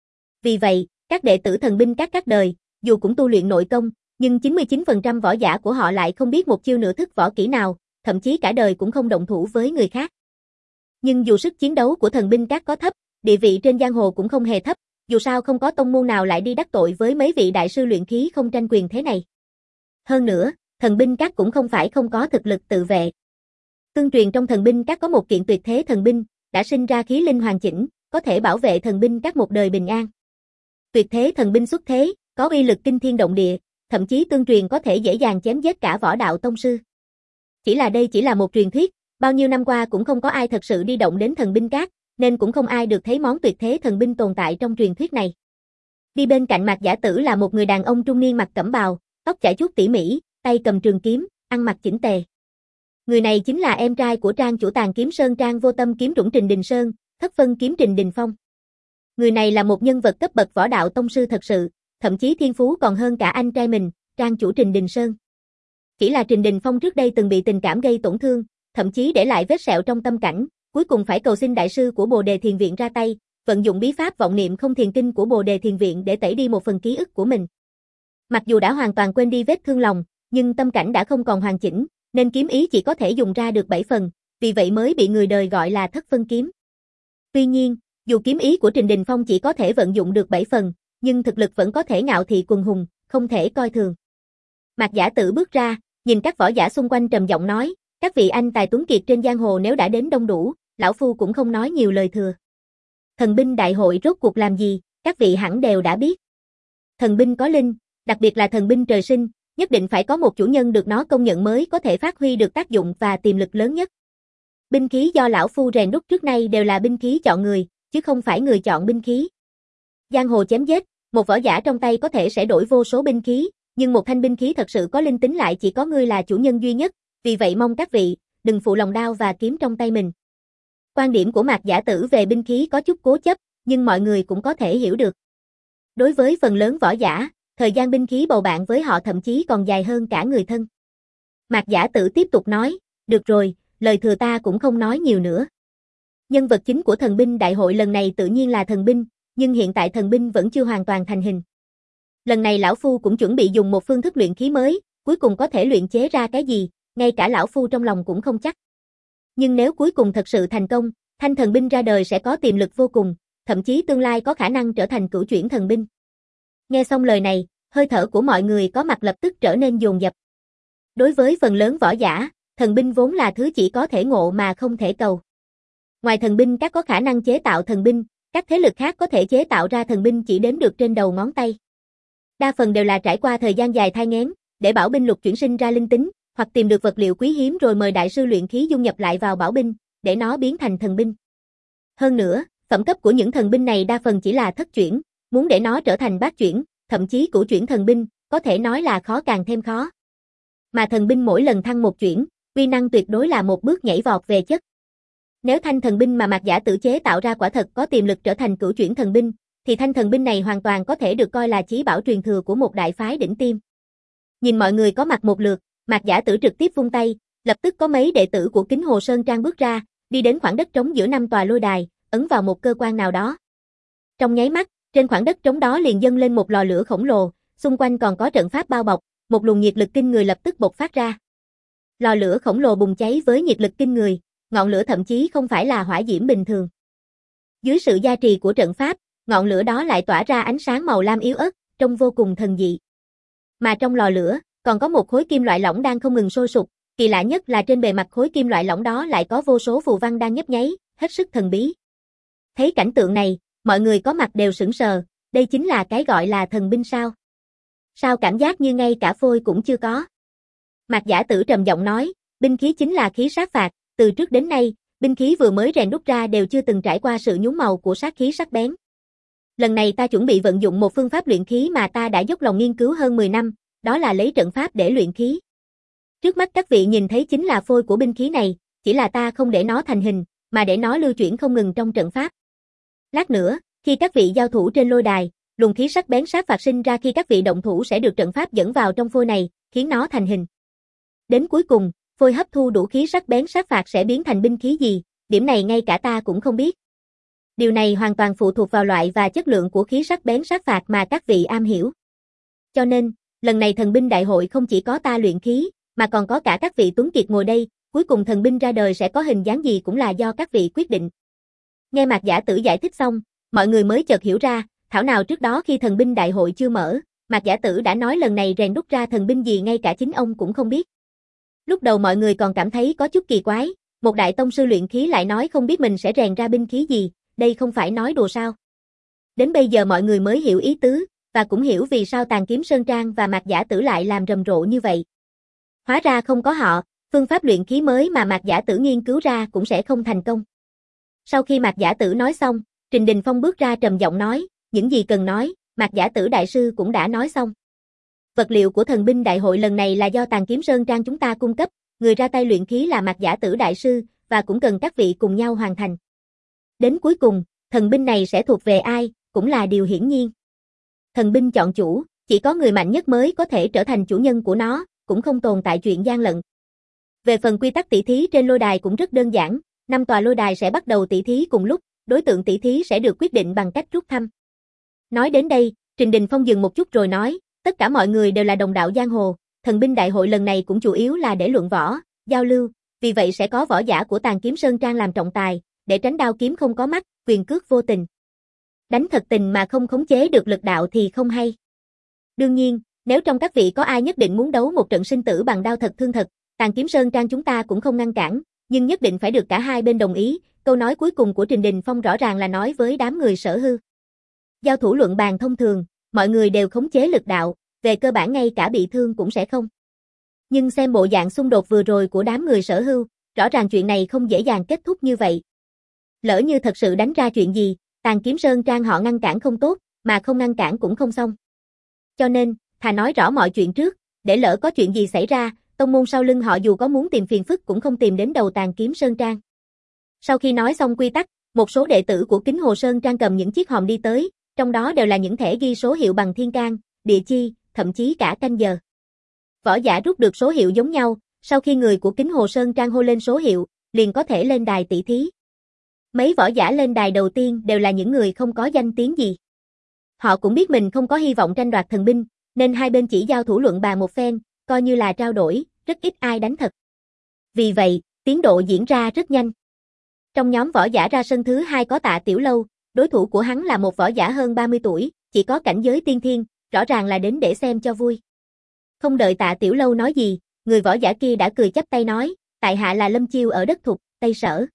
Vì vậy, các đệ tử Thần Binh Các các đời, dù cũng tu luyện nội công, nhưng chín mươi chín phần trăm võ giả của họ lại không biết một chiêu nửa thức võ kỹ nào, thậm chí cả đời cũng không động thủ với người khác. Nhưng dù sức chiến đấu của Thần Binh Các có thấp, địa vị trên giang hồ cũng không hề thấp, dù sao không có tông môn nào lại đi đắc tội với mấy vị đại sư luyện khí không tranh quyền thế này. Hơn nữa, Thần Binh Các cũng không phải không có thực lực tự vệ. Tương truyền trong Thần Binh Các có một kiện tuyệt thế thần binh, đã sinh ra khí linh hoàn chỉnh, có thể bảo vệ Thần Binh Các một đời bình an. Tuyệt thế thần binh xuất thế, có uy lực kinh thiên động địa, thậm chí tương truyền có thể dễ dàng chém giết cả võ đạo tông sư. Chỉ là đây chỉ là một truyền thuyết, bao nhiêu năm qua cũng không có ai thật sự đi động đến Thần Binh Các, nên cũng không ai được thấy món tuyệt thế thần binh tồn tại trong truyền thuyết này. Đi bên cạnh Mạc Giả Tử là một người đàn ông trung niên mặc cẩm bào, tóc chải chuốt tỉ mỉ, tay cầm trường kiếm, ăn mặc chỉnh tề. Người này chính là em trai của Trang chủ Tàn Kiếm Sơn Trang Vô Tâm Kiếm Trũng Trình Đình Sơn, thất phân kiếm Trình Đình Phong. Người này là một nhân vật cấp bậc võ đạo tông sư thật sự, thậm chí thiên phú còn hơn cả anh trai mình, Trang chủ Trình Đình Sơn. Chỉ là Trình Đình Phong trước đây từng bị tình cảm gây tổn thương, thậm chí để lại vết sẹo trong tâm cảnh, cuối cùng phải cầu xin đại sư của Bồ Đề Thiền Viện ra tay, vận dụng bí pháp vọng niệm không thiền kinh của Bồ Đề Thiền Viện để tẩy đi một phần ký ức của mình. Mặc dù đã hoàn toàn quên đi vết thương lòng, nhưng tâm cảnh đã không còn hoàn chỉnh, nên kiếm ý chỉ có thể dùng ra được bảy phần, vì vậy mới bị người đời gọi là thất phân kiếm. Tuy nhiên, dù kiếm ý của Trình Đình Phong chỉ có thể vận dụng được bảy phần, nhưng thực lực vẫn có thể ngạo thị quần hùng, không thể coi thường. Mạc Giả Tử bước ra, nhìn các võ giả xung quanh trầm giọng nói, các vị anh tài tuấn kiệt trên giang hồ nếu đã đến đông đủ, lão phu cũng không nói nhiều lời thừa. Thần binh đại hội rốt cuộc làm gì, các vị hẳn đều đã biết. Thần binh có linh, đặc biệt là thần binh trời sinh, nhất định phải có một chủ nhân được nó công nhận mới có thể phát huy được tác dụng và tiềm lực lớn nhất. Binh khí do lão phu rèn đúc trước nay đều là binh khí chọn người, chứ không phải người chọn binh khí. Giang hồ chém giết, một võ giả trong tay có thể sẽ đổi vô số binh khí, nhưng một thanh binh khí thật sự có linh tính lại chỉ có ngươi là chủ nhân duy nhất, vì vậy mong các vị, đừng phụ lòng đao và kiếm trong tay mình. Quan điểm của Mạc Giả Tử về binh khí có chút cố chấp, nhưng mọi người cũng có thể hiểu được. Đối với phần lớn võ giả, thời gian binh khí bầu bạn với họ thậm chí còn dài hơn cả người thân. Mạc Giả Tử tiếp tục nói, được rồi, lời thừa ta cũng không nói nhiều nữa. Nhân vật chính của thần binh đại hội lần này tự nhiên là thần binh, nhưng hiện tại thần binh vẫn chưa hoàn toàn thành hình. Lần này lão phu cũng chuẩn bị dùng một phương thức luyện khí mới, cuối cùng có thể luyện chế ra cái gì, ngay cả lão phu trong lòng cũng không chắc. Nhưng nếu cuối cùng thật sự thành công, thanh thần binh ra đời sẽ có tiềm lực vô cùng, thậm chí tương lai có khả năng trở thành cửu chuyển thần binh. Nghe xong lời này, hơi thở của mọi người có mặt lập tức trở nên dồn dập. Đối với phần lớn võ giả, thần binh vốn là thứ chỉ có thể ngộ mà không thể cầu. Ngoài thần binh các có khả năng chế tạo thần binh, các thế lực khác có thể chế tạo ra thần binh chỉ đếm được trên đầu ngón tay. Đa phần đều là trải qua thời gian dài thai nghén, để bảo binh lục chuyển sinh ra linh tính, hoặc tìm được vật liệu quý hiếm rồi mời đại sư luyện khí dung nhập lại vào bảo binh, để nó biến thành thần binh. Hơn nữa, phẩm cấp của những thần binh này đa phần chỉ là thất chuyển, muốn để nó trở thành bát chuyển, thậm chí cửu chuyển thần binh, có thể nói là khó càng thêm khó. Mà thần binh mỗi lần thăng một chuyển, uy năng tuyệt đối là một bước nhảy vọt về chất. Nếu thanh thần binh mà Mạc Giả Tử chế tạo ra quả thật có tiềm lực trở thành cửu chuyển thần binh, thì thanh thần binh này hoàn toàn có thể được coi là chí bảo truyền thừa của một đại phái đỉnh tiêm. Nhìn mọi người có mặt một lượt, Mạc Giả Tử trực tiếp vung tay, lập tức có mấy đệ tử của Kính Hồ Sơn Trang bước ra, đi đến khoảng đất trống giữa năm tòa lôi đài, ấn vào một cơ quan nào đó. Trong nháy mắt, trên khoảng đất trống đó liền dâng lên một lò lửa khổng lồ, xung quanh còn có trận pháp bao bọc, một luồng nhiệt lực kinh người lập tức bộc phát ra. Lò lửa khổng lồ bùng cháy với nhiệt lực kinh người, ngọn lửa thậm chí không phải là hỏa diễm bình thường. Dưới sự gia trì của trận pháp, ngọn lửa đó lại tỏa ra ánh sáng màu lam yếu ớt, trông vô cùng thần dị. Mà trong lò lửa, còn có một khối kim loại lỏng đang không ngừng sôi sục, kỳ lạ nhất là trên bề mặt khối kim loại lỏng đó lại có vô số phù văn đang nhấp nháy, hết sức thần bí. Thấy cảnh tượng này, mọi người có mặt đều sững sờ, đây chính là cái gọi là thần binh sao? Sao cảm giác như ngay cả phôi cũng chưa có? Mạc Giả Tử trầm giọng nói, binh khí chính là khí sát phạt, từ trước đến nay, binh khí vừa mới rèn đúc ra đều chưa từng trải qua sự nhuốm màu của sát khí sắc bén. Lần này ta chuẩn bị vận dụng một phương pháp luyện khí mà ta đã dốc lòng nghiên cứu hơn mười năm, đó là lấy trận pháp để luyện khí. Trước mắt các vị nhìn thấy chính là phôi của binh khí này, chỉ là ta không để nó thành hình, mà để nó lưu chuyển không ngừng trong trận pháp. Lát nữa, khi các vị giao thủ trên lôi đài, luồng khí sắc bén sát phạt sinh ra khi các vị động thủ sẽ được trận pháp dẫn vào trong phôi này, khiến nó thành hình. Đến cuối cùng, phôi hấp thu đủ khí sắc bén sát phạt sẽ biến thành binh khí gì, điểm này ngay cả ta cũng không biết. Điều này hoàn toàn phụ thuộc vào loại và chất lượng của khí sắc bén sát phạt mà các vị am hiểu. Cho nên, lần này thần binh đại hội không chỉ có ta luyện khí, mà còn có cả các vị tuấn kiệt ngồi đây, cuối cùng thần binh ra đời sẽ có hình dáng gì cũng là do các vị quyết định. Nghe Mạc Giả Tử giải thích xong, mọi người mới chợt hiểu ra, thảo nào trước đó khi thần binh đại hội chưa mở, Mạc Giả Tử đã nói lần này rèn đúc ra thần binh gì ngay cả chính ông cũng không biết. Lúc đầu mọi người còn cảm thấy có chút kỳ quái, một đại tông sư luyện khí lại nói không biết mình sẽ rèn ra binh khí gì, đây không phải nói đùa sao. Đến bây giờ mọi người mới hiểu ý tứ, và cũng hiểu vì sao Tàn Kiếm Sơn Trang và Mạc Giả Tử lại làm rầm rộ như vậy. Hóa ra không có họ, phương pháp luyện khí mới mà Mạc Giả Tử nghiên cứu ra cũng sẽ không thành công. Sau khi Mạc Giả Tử nói xong, Trình Đình Phong bước ra trầm giọng nói, những gì cần nói, Mạc Giả Tử đại sư cũng đã nói xong. Vật liệu của thần binh đại hội lần này là do Tàn Kiếm Sơn Trang chúng ta cung cấp, người ra tay luyện khí là Mạc Giả Tử đại sư, và cũng cần các vị cùng nhau hoàn thành. Đến cuối cùng, thần binh này sẽ thuộc về ai, cũng là điều hiển nhiên. Thần binh chọn chủ, chỉ có người mạnh nhất mới có thể trở thành chủ nhân của nó, cũng không tồn tại chuyện gian lận. Về phần quy tắc tỷ thí trên lôi đài cũng rất đơn giản, năm tòa lôi đài sẽ bắt đầu tỷ thí cùng lúc, đối tượng tỷ thí sẽ được quyết định bằng cách rút thăm. Nói đến đây, Trình Đình Phong dừng một chút rồi nói, tất cả mọi người đều là đồng đạo giang hồ, thần binh đại hội lần này cũng chủ yếu là để luận võ, giao lưu, vì vậy sẽ có võ giả của Tàn Kiếm Sơn Trang làm trọng tài, để tránh đao kiếm không có mắt, quyền cước vô tình. Đánh thật tình mà không khống chế được lực đạo thì không hay. Đương nhiên, nếu trong các vị có ai nhất định muốn đấu một trận sinh tử bằng đao thật thương thật, Tàn Kiếm Sơn Trang chúng ta cũng không ngăn cản, nhưng nhất định phải được cả hai bên đồng ý. Câu nói cuối cùng của Trình Đình Phong rõ ràng là nói với đám người Sở Hưu. Giao thủ luận bàn thông thường, mọi người đều khống chế lực đạo, về cơ bản ngay cả bị thương cũng sẽ không. Nhưng xem bộ dạng xung đột vừa rồi của đám người Sở Hưu, rõ ràng chuyện này không dễ dàng kết thúc như vậy. Lỡ như thật sự đánh ra chuyện gì, Tàn Kiếm Sơn Trang họ ngăn cản không tốt, mà không ngăn cản cũng không xong. Cho nên, thà nói rõ mọi chuyện trước, để lỡ có chuyện gì xảy ra, tông môn sau lưng họ dù có muốn tìm phiền phức cũng không tìm đến đầu Tàn Kiếm Sơn Trang. Sau khi nói xong quy tắc, một số đệ tử của Kính Hồ Sơn Trang cầm những chiếc hòm đi tới, trong đó đều là những thẻ ghi số hiệu bằng thiên can, địa chi, thậm chí cả canh giờ. Võ giả rút được số hiệu giống nhau, sau khi người của Kính Hồ Sơn Trang hô lên số hiệu, liền có thể lên đài tỷ thí. Mấy võ giả lên đài đầu tiên đều là những người không có danh tiếng gì. Họ cũng biết mình không có hy vọng tranh đoạt thần binh, nên hai bên chỉ giao thủ luận bàn một phen, coi như là trao đổi, rất ít ai đánh thật. Vì vậy, tiến độ diễn ra rất nhanh. Trong nhóm võ giả ra sân thứ hai có Tạ Tiểu Lâu, đối thủ của hắn là một võ giả hơn ba mươi tuổi, chỉ có cảnh giới tiên thiên, rõ ràng là đến để xem cho vui. Không đợi Tạ Tiểu Lâu nói gì, người võ giả kia đã cười chắp tay nói, tại hạ là Lâm Chiêu ở đất Thục, Tây Sở.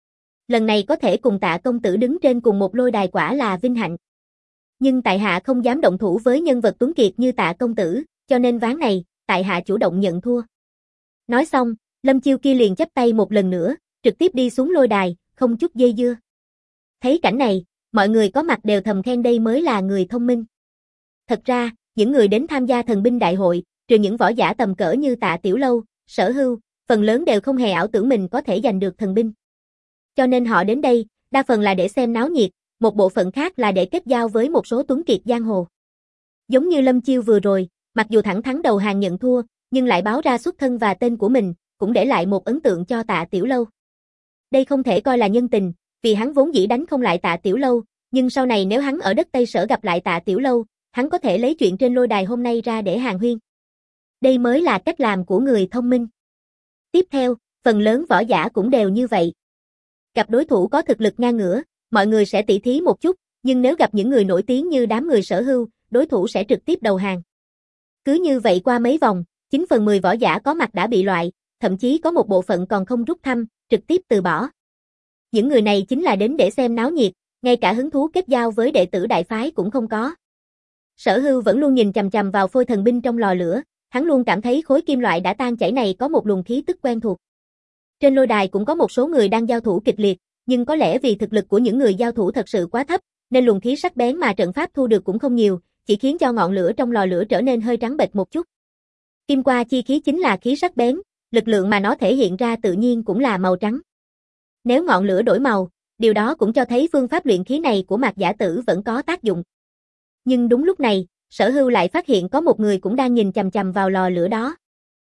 Lần này có thể cùng Tạ công tử đứng trên cùng một lôi đài quả là vinh hạnh. Nhưng tại hạ không dám động thủ với nhân vật tuấn kiệt như Tạ công tử, cho nên ván này, tại hạ chủ động nhận thua. Nói xong, Lâm Chiêu kia liền chắp tay một lần nữa, trực tiếp đi xuống lôi đài, không chút dây dưa. Thấy cảnh này, mọi người có mặt đều thầm khen đây mới là người thông minh. Thật ra, những người đến tham gia thần binh đại hội, trừ những võ giả tầm cỡ như Tạ Tiểu Lâu, Sở Hưu, phần lớn đều không hề ảo tưởng mình có thể giành được thần binh. Cho nên họ đến đây, đa phần là để xem náo nhiệt, một bộ phận khác là để kết giao với một số tuấn kiệt giang hồ. Giống như Lâm Chiêu vừa rồi, mặc dù thẳng thắn đầu hàng nhận thua, nhưng lại báo ra xuất thân và tên của mình, cũng để lại một ấn tượng cho Tạ Tiểu Lâu. Đây không thể coi là nhân tình, vì hắn vốn dĩ đánh không lại Tạ Tiểu Lâu, nhưng sau này nếu hắn ở đất Tây Sở gặp lại Tạ Tiểu Lâu, hắn có thể lấy chuyện trên lôi đài hôm nay ra để hàn huyên. Đây mới là cách làm của người thông minh. Tiếp theo, phần lớn võ giả cũng đều như vậy. Gặp đối thủ có thực lực ngang ngửa, mọi người sẽ tỉ thí một chút, nhưng nếu gặp những người nổi tiếng như đám người Sở Hưu, đối thủ sẽ trực tiếp đầu hàng. Cứ như vậy qua mấy vòng, chín phần mười võ giả có mặt đã bị loại, thậm chí có một bộ phận còn không rút thăm, trực tiếp từ bỏ. Những người này chính là đến để xem náo nhiệt, ngay cả hứng thú kết giao với đệ tử đại phái cũng không có. Sở Hưu vẫn luôn nhìn chằm chằm vào phôi thần binh trong lò lửa, hắn luôn cảm thấy khối kim loại đã tan chảy này có một luồng khí tức quen thuộc. Trên lôi đài cũng có một số người đang giao thủ kịch liệt, nhưng có lẽ vì thực lực của những người giao thủ thật sự quá thấp, nên luồng khí sắc bén mà trận pháp thu được cũng không nhiều, chỉ khiến cho ngọn lửa trong lò lửa trở nên hơi trắng bệch một chút. Kim qua chi khí chính là khí sắc bén, lực lượng mà nó thể hiện ra tự nhiên cũng là màu trắng. Nếu ngọn lửa đổi màu, điều đó cũng cho thấy phương pháp luyện khí này của Mạc Giả Tử vẫn có tác dụng. Nhưng đúng lúc này, Sở Hưu lại phát hiện có một người cũng đang nhìn chằm chằm vào lò lửa đó.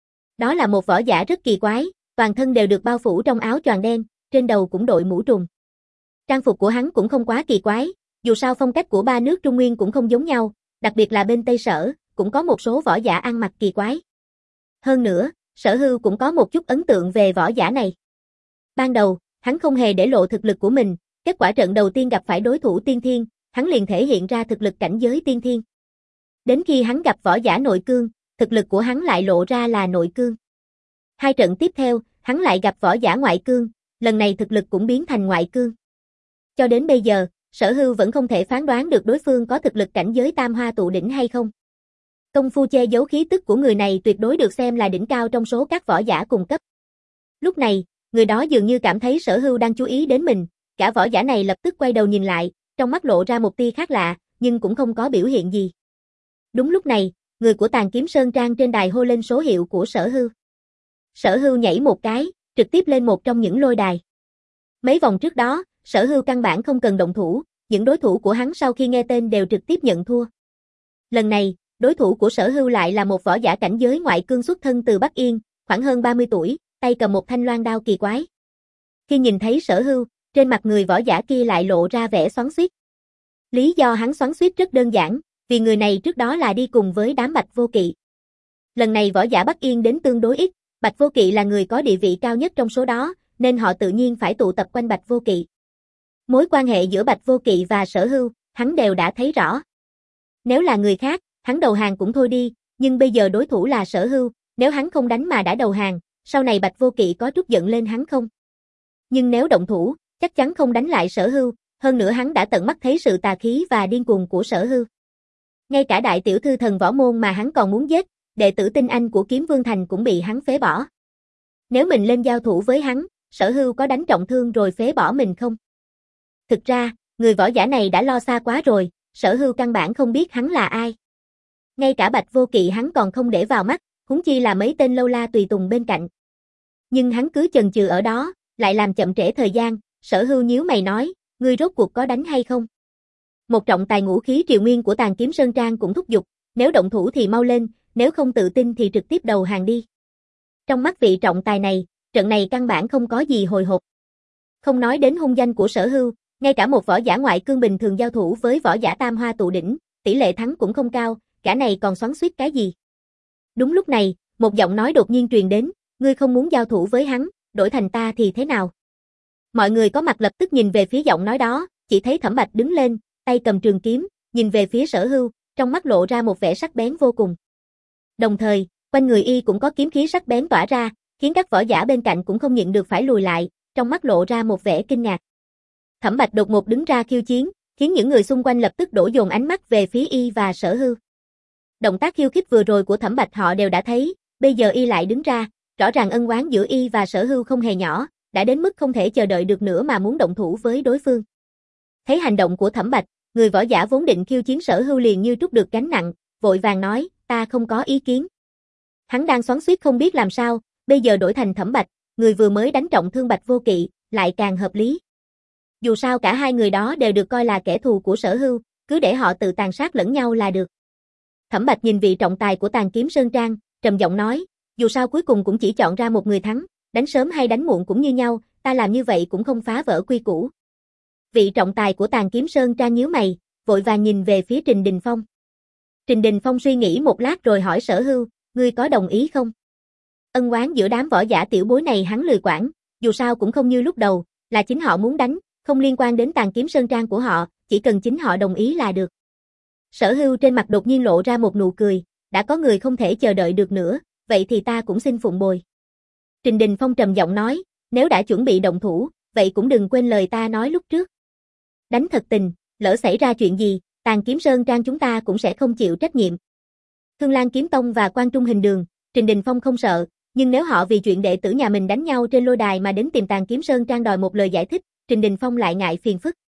Đó là một võ giả rất kỳ quái, toàn thân đều được bao phủ trong áo choàng đen, trên đầu cũng đội mũ trùm. Trang phục của hắn cũng không quá kỳ quái, dù sao phong cách của ba nước Trung Nguyên cũng không giống nhau, đặc biệt là bên Tây Sở, cũng có một số võ giả ăn mặc kỳ quái. Hơn nữa, Sở Hưu cũng có một chút ấn tượng về võ giả này. Ban đầu, hắn không hề để lộ thực lực của mình, kết quả trận đầu tiên gặp phải đối thủ tiên thiên, hắn liền thể hiện ra thực lực cảnh giới tiên thiên. Đến khi hắn gặp võ giả nội cương, thực lực của hắn lại lộ ra là nội cương. Hai trận tiếp theo, hắn lại gặp võ giả ngoại cương, lần này thực lực cũng biến thành ngoại cương. Cho đến bây giờ, Sở Hưu vẫn không thể phán đoán được đối phương có thực lực cảnh giới tam hoa tụ đỉnh hay không. Công phu che giấu khí tức của người này tuyệt đối được xem là đỉnh cao trong số các võ giả cùng cấp. Lúc này, người đó dường như cảm thấy Sở Hưu đang chú ý đến mình, cả võ giả này lập tức quay đầu nhìn lại, trong mắt lộ ra một tia khác lạ, nhưng cũng không có biểu hiện gì. Đúng lúc này, người của Tàn Kiếm Sơn Trang trên đài hô lên số hiệu của Sở Hưu. Sở Hưu nhảy một cái, trực tiếp lên một trong những lôi đài. Mấy vòng trước đó, Sở Hưu căn bản không cần động thủ, những đối thủ của hắn sau khi nghe tên đều trực tiếp nhận thua. Lần này, đối thủ của Sở Hưu lại là một võ giả cảnh giới ngoại cương xuất thân từ Bắc Yên, khoảng hơn ba mươi tuổi, tay cầm một thanh loan đao kỳ quái. Khi nhìn thấy Sở Hưu, trên mặt người võ giả kia lại lộ ra vẻ xoắn xuýt. Lý do hắn xoắn xuýt rất đơn giản, vì người này trước đó là đi cùng với đám Bạch Vô Kỵ. Lần này võ giả Bắc Yên đến tương đối ít, Bạch Vô Kỵ là người có địa vị cao nhất trong số đó, nên họ tự nhiên phải tụ tập quanh Bạch Vô Kỵ. Mối quan hệ giữa Bạch Vô Kỵ và Sở Hưu, hắn đều đã thấy rõ. Nếu là người khác, hắn đầu hàng cũng thôi đi, nhưng bây giờ đối thủ là Sở Hưu, nếu hắn không đánh mà đã đầu hàng, sau này Bạch Vô Kỵ có trút giận lên hắn không? Nhưng nếu động thủ, chắc chắn không đánh lại Sở Hưu, hơn nữa hắn đã tận mắt thấy sự tà khí và điên cuồng của Sở Hưu. Ngay cả đại tiểu thư thần võ môn mà hắn còn muốn giết, đệ tử tinh anh của Kiếm Vương Thành cũng bị hắn phế bỏ. Nếu mình lên giao thủ với hắn, Sở Hưu có đánh trọng thương rồi phế bỏ mình không? Thực ra, người võ giả này đã lo xa quá rồi, Sở Hưu căn bản không biết hắn là ai. Ngay cả Bạch Vô Kỵ hắn còn không để vào mắt, huống chi là mấy tên lâu la tùy tùng bên cạnh. Nhưng hắn cứ chần chừ ở đó, lại làm chậm trễ thời gian, Sở Hưu nhíu mày nói, ngươi rốt cuộc có đánh hay không? Một trọng tài ngũ khí triều nguyên của Tàn Kiếm Sơn Trang cũng thúc giục, nếu động thủ thì mau lên, nếu không tự tin thì trực tiếp đầu hàng đi. Trong mắt vị trọng tài này, trận này căn bản không có gì hồi hộp. Không nói đến hung danh của Sở Hưu, ngay cả một võ giả ngoại cương bình thường giao thủ với võ giả tam hoa tụ đỉnh, tỷ lệ thắng cũng không cao, cả này còn xoắn xuýt cái gì? Đúng lúc này, một giọng nói đột nhiên truyền đến, ngươi không muốn giao thủ với hắn, đổi thành ta thì thế nào? Mọi người có mặt lập tức nhìn về phía giọng nói đó, chỉ thấy Thẩm Bạch đứng lên, tay cầm trường kiếm, nhìn về phía Sở Hưu, trong mắt lộ ra một vẻ sắc bén vô cùng. Đồng thời, quanh người y cũng có kiếm khí sắc bén tỏa ra, khiến các võ giả bên cạnh cũng không nhịn được phải lùi lại, trong mắt lộ ra một vẻ kinh ngạc. Thẩm Bạch đột ngột đứng ra khiêu chiến, khiến những người xung quanh lập tức đổ dồn ánh mắt về phía y và Sở Hưu. Động tác khiêu khích vừa rồi của Thẩm Bạch họ đều đã thấy, bây giờ y lại đứng ra, rõ ràng ân oán giữa y và Sở Hưu không hề nhỏ, đã đến mức không thể chờ đợi được nữa mà muốn động thủ với đối phương. Thấy hành động của Thẩm Bạch, người võ giả vốn định khiêu chiến Sở Hưu liền như trút được gánh nặng, vội vàng nói, ta không có ý kiến. Hắn đang xoắn xuýt không biết làm sao, bây giờ đổi thành Thẩm Bạch, người vừa mới đánh trọng thương Bạch Vô Kỵ, lại càng hợp lý. Dù sao cả hai người đó đều được coi là kẻ thù của Sở Hưu, cứ để họ tự tàn sát lẫn nhau là được. Thẩm Bạch nhìn vị trọng tài của Tàn Kiếm Sơn Trang, trầm giọng nói, dù sao cuối cùng cũng chỉ chọn ra một người thắng, đánh sớm hay đánh muộn cũng như nhau, ta làm như vậy cũng không phá vỡ quy củ. Vị trọng tài của Tàn Kiếm Sơn Trang nhíu mày, vội vàng nhìn về phía Trình Đình Phong. Trình Đình Phong suy nghĩ một lát rồi hỏi Sở Hưu, ngươi có đồng ý không? Ân oán giữa đám võ giả tiểu bối này hắn lười quản, dù sao cũng không như lúc đầu, là chính họ muốn đánh, không liên quan đến Tàn Kiếm Sơn Trang của họ, chỉ cần chính họ đồng ý là được. Sở Hưu trên mặt đột nhiên lộ ra một nụ cười, đã có người không thể chờ đợi được nữa, vậy thì ta cũng xin phụng bồi. Trình Đình Phong trầm giọng nói, nếu đã chuẩn bị động thủ, vậy cũng đừng quên lời ta nói lúc trước. Đánh thật tình, lỡ xảy ra chuyện gì, Tàn Kiếm Sơn Trang chúng ta cũng sẽ không chịu trách nhiệm. Thương Lan Kiếm Tông và Quan Trung Hình Đường, Trình Đình Phong không sợ, nhưng nếu họ vì chuyện đệ tử nhà mình đánh nhau trên lôi đài mà đến tìm Tàn Kiếm Sơn Trang đòi một lời giải thích, Trình Đình Phong lại ngại phiền phức.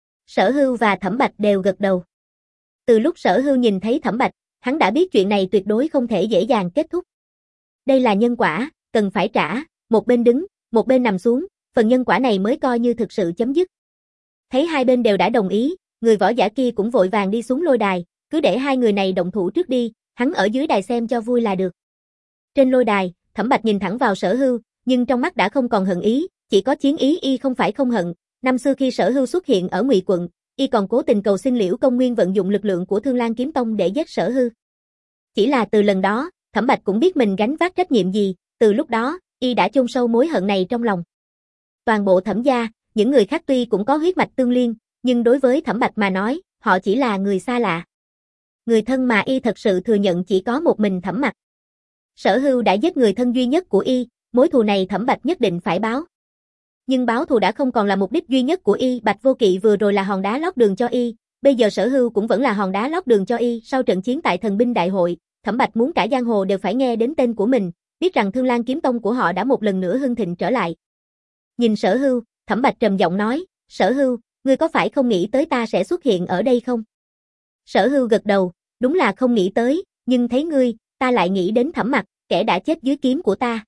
Sở Hưu và Thẩm Bạch đều gật đầu. Từ lúc Sở Hưu nhìn thấy Thẩm Bạch, hắn đã biết chuyện này tuyệt đối không thể dễ dàng kết thúc. Đây là nhân quả, cần phải trả, một bên đứng, một bên nằm xuống, phần nhân quả này mới coi như thực sự chấm dứt. Thấy hai bên đều đã đồng ý, người võ giả kia cũng vội vàng đi xuống lôi đài, cứ để hai người này động thủ trước đi, hắn ở dưới đài xem cho vui là được. Trên lôi đài, Thẩm Bạch nhìn thẳng vào Sở Hưu, nhưng trong mắt đã không còn hận ý, chỉ có chiến ý. Y không phải không hận, năm xưa khi Sở Hưu xuất hiện ở Ngụy quận, y còn cố tình cầu xin Liễu Công Nguyên vận dụng lực lượng của Thương Lan Kiếm Tông để giết Sở Hưu. Chỉ là từ lần đó, Thẩm Bạch cũng biết mình gánh vác trách nhiệm gì, từ lúc đó, y đã chôn sâu mối hận này trong lòng. Toàn bộ Thẩm gia, những người khác tuy cũng có huyết mạch tương liên, nhưng đối với Thẩm Bạch mà nói, họ chỉ là người xa lạ. Người thân mà y thật sự thừa nhận chỉ có một mình Thẩm Mặc. Sở Hưu đã giết người thân duy nhất của y, mối thù này Thẩm Bạch nhất định phải báo. Nhưng báo thù đã không còn là mục đích duy nhất của y, Bạch Vô Kỵ vừa rồi là hòn đá lót đường cho y, bây giờ Sở Hưu cũng vẫn là hòn đá lót đường cho y. Sau trận chiến tại Thần binh đại hội, Thẩm Bạch muốn cả giang hồ đều phải nghe đến tên của mình, biết rằng Thương Lan Kiếm Tông của họ đã một lần nữa hưng thịnh trở lại. Nhìn Sở Hưu, Thẩm Bạch trầm giọng nói, Sở Hưu, ngươi có phải không nghĩ tới ta sẽ xuất hiện ở đây không? Sở Hưu gật đầu, đúng là không nghĩ tới, nhưng thấy ngươi, ta lại nghĩ đến Thẩm Mặc, kẻ đã chết dưới kiếm của ta.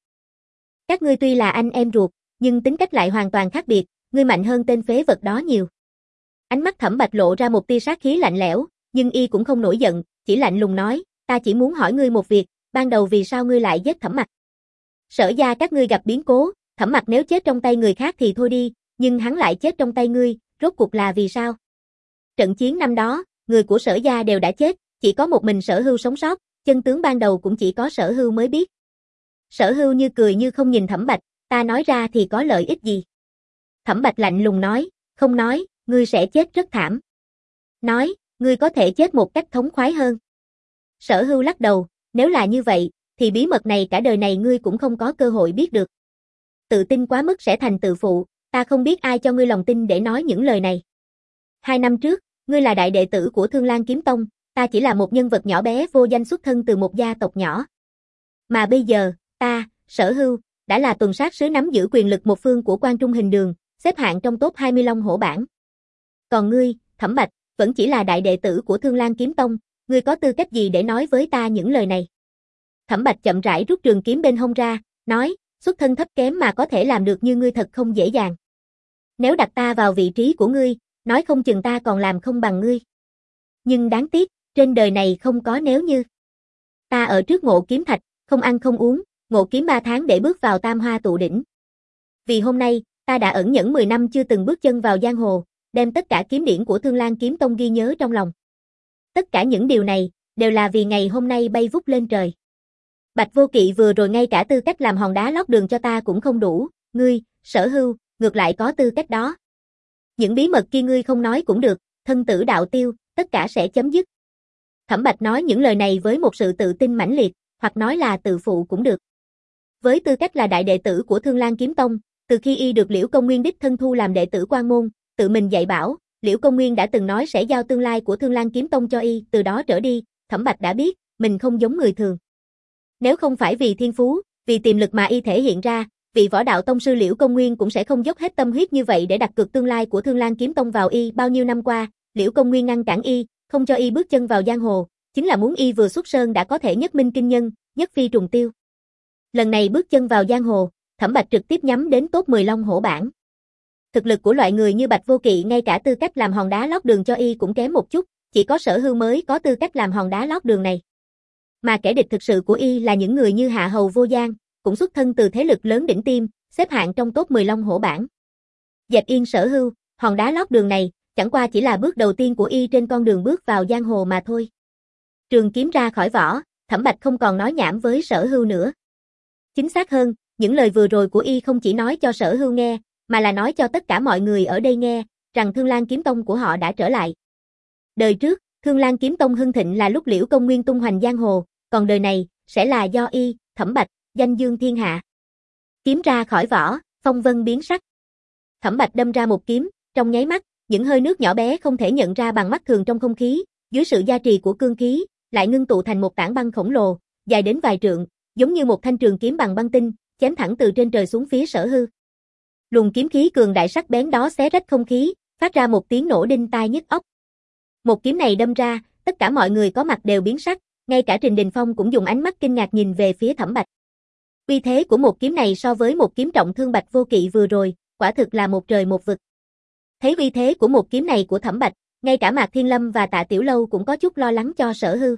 Các ngươi tuy là anh em ruột, nhưng tính cách lại hoàn toàn khác biệt, ngươi mạnh hơn tên phế vật đó nhiều. Ánh mắt Thẩm Bạch lộ ra một tia sát khí lạnh lẽo, nhưng y cũng không nổi giận, chỉ lạnh lùng nói, ta chỉ muốn hỏi ngươi một việc, ban đầu vì sao ngươi lại giết Thẩm Mặc? Sở gia các ngươi gặp biến cố, Thẩm Mặc nếu chết trong tay người khác thì thôi đi, nhưng hắn lại chết trong tay ngươi, rốt cuộc là vì sao? Trận chiến năm đó, người của Sở gia đều đã chết, chỉ có một mình Sở Hưu sống sót, chân tướng ban đầu cũng chỉ có Sở Hưu mới biết. Sở Hưu như cười như không nhìn Thẩm Bạch, ta nói ra thì có lợi ích gì? Thẩm Bạch lạnh lùng nói, không nói, ngươi sẽ chết rất thảm. Nói, ngươi có thể chết một cách thống khoái hơn. Sở Hưu lắc đầu, nếu là như vậy, thì bí mật này cả đời này ngươi cũng không có cơ hội biết được. Tự tin quá mức sẽ thành tự phụ, Ta không biết ai cho ngươi lòng tin để nói những lời này. Hai năm trước, ngươi là đại đệ tử của Thương Lan Kiếm Tông, ta chỉ là một nhân vật nhỏ bé vô danh xuất thân từ một gia tộc nhỏ. Mà bây giờ, ta, Sở Hưu, đã là tuần sát sứ nắm giữ quyền lực một phương của Quan Trung Hình Đường, xếp hạng trong top hai mươi Long Hổ bảng. Còn ngươi, Thẩm Bạch, vẫn chỉ là đại đệ tử của Thương Lan Kiếm Tông, ngươi có tư cách gì để nói với ta những lời này? Thẩm Bạch chậm rãi rút trường kiếm bên hông ra, nói, xuất thân thấp kém mà có thể làm được như ngươi thật không dễ dàng. Nếu đặt ta vào vị trí của ngươi, nói không chừng ta còn làm không bằng ngươi. Nhưng đáng tiếc, trên đời này không có nếu như. Ta ở trước Ngộ Kiếm Thạch, không ăn không uống, ngộ kiếm ba tháng để bước vào Tam Hoa tụ đỉnh. Vì hôm nay, ta đã ẩn nhẫn mười năm chưa từng bước chân vào giang hồ, đem tất cả kiếm điển của Thương Lan Kiếm Tông ghi nhớ trong lòng. Tất cả những điều này, đều là vì ngày hôm nay bay vút lên trời. Bạch Vô Kỵ vừa rồi ngay cả tư cách làm hòn đá lót đường cho ta cũng không đủ, ngươi, Sở Hưu, ngược lại có tư cách đó. Những bí mật kia ngươi không nói cũng được, thân tử đạo tiêu, tất cả sẽ chấm dứt. Thẩm Bạch nói những lời này với một sự tự tin mãnh liệt, hoặc nói là tự phụ cũng được. Với tư cách là đại đệ tử của Thương Lan Kiếm Tông, từ khi y được Liễu Công Nguyên đích thân thu làm đệ tử quan môn, tự mình dạy bảo, Liễu Công Nguyên đã từng nói sẽ giao tương lai của Thương Lan Kiếm Tông cho y, từ đó trở đi, Thẩm Bạch đã biết, mình không giống người thường. Nếu không phải vì thiên phú, vì tiềm lực mà y thể hiện ra, vị võ đạo tông sư Liễu Công Nguyên cũng sẽ không dốc hết tâm huyết như vậy để đặt cược tương lai của Thương Lan Kiếm Tông vào y. Bao nhiêu năm qua, Liễu Công Nguyên ngăn cản y, không cho y bước chân vào giang hồ, chính là muốn y vừa xuất sơn đã có thể nhất minh kinh nhân, nhất phi trùng tiêu. Lần này bước chân vào giang hồ, Thẩm Bạch trực tiếp nhắm đến top mười Long Hổ bảng. Thực lực của loại người như Bạch Vô Kỵ ngay cả tư cách làm hòn đá lót đường cho y cũng kém một chút, chỉ có Sở Hưu mới có tư cách làm hòn đá lót đường này. Mà kẻ địch thực sự của y là những người như Hạ Hầu Vô Giang, cũng xuất thân từ thế lực lớn đỉnh tiêm, xếp hạng trong top mười Long Hổ bảng. Dẹp yên Sở Hưu, hòn đá lót đường này, chẳng qua chỉ là bước đầu tiên của y trên con đường bước vào giang hồ mà thôi. Trường kiếm ra khỏi vỏ, Thẩm Bạch không còn nói nhảm với Sở Hưu nữa. Chính xác hơn, những lời vừa rồi của y không chỉ nói cho Sở Hưu nghe, mà là nói cho tất cả mọi người ở đây nghe, rằng Thương Lan Kiếm Tông của họ đã trở lại. Đời trước, Thương Lan Kiếm Tông hưng thịnh là lúc Liễu Công Nguyên tung hoành giang hồ, còn đời này, sẽ là do y, Thẩm Bạch, danh dương thiên hạ. Kiếm ra khỏi vỏ, phong vân biến sắc. Thẩm Bạch đâm ra một kiếm, trong nháy mắt, những hơi nước nhỏ bé không thể nhận ra bằng mắt thường trong không khí, dưới sự gia trì của cương khí, lại ngưng tụ thành một tảng băng khổng lồ, dài đến vài trượng, giống như một thanh trường kiếm bằng băng tinh, chém thẳng từ trên trời xuống phía Sở Hưu. Luồng kiếm khí cường đại sắc bén đó xé rách không khí, phát ra một tiếng nổ đinh tai nhức óc. Một kiếm này đâm ra, tất cả mọi người có mặt đều biến sắc, ngay cả Trình Đình Phong cũng dùng ánh mắt kinh ngạc nhìn về phía Thẩm Bạch. Uy thế của một kiếm này so với một kiếm trọng thương Bạch Vô Kỵ vừa rồi, quả thực là một trời một vực. Thấy uy thế của một kiếm này của Thẩm Bạch, ngay cả Mạc Thiên Lâm và Tạ Tiểu Lâu cũng có chút lo lắng cho Sở Hưu.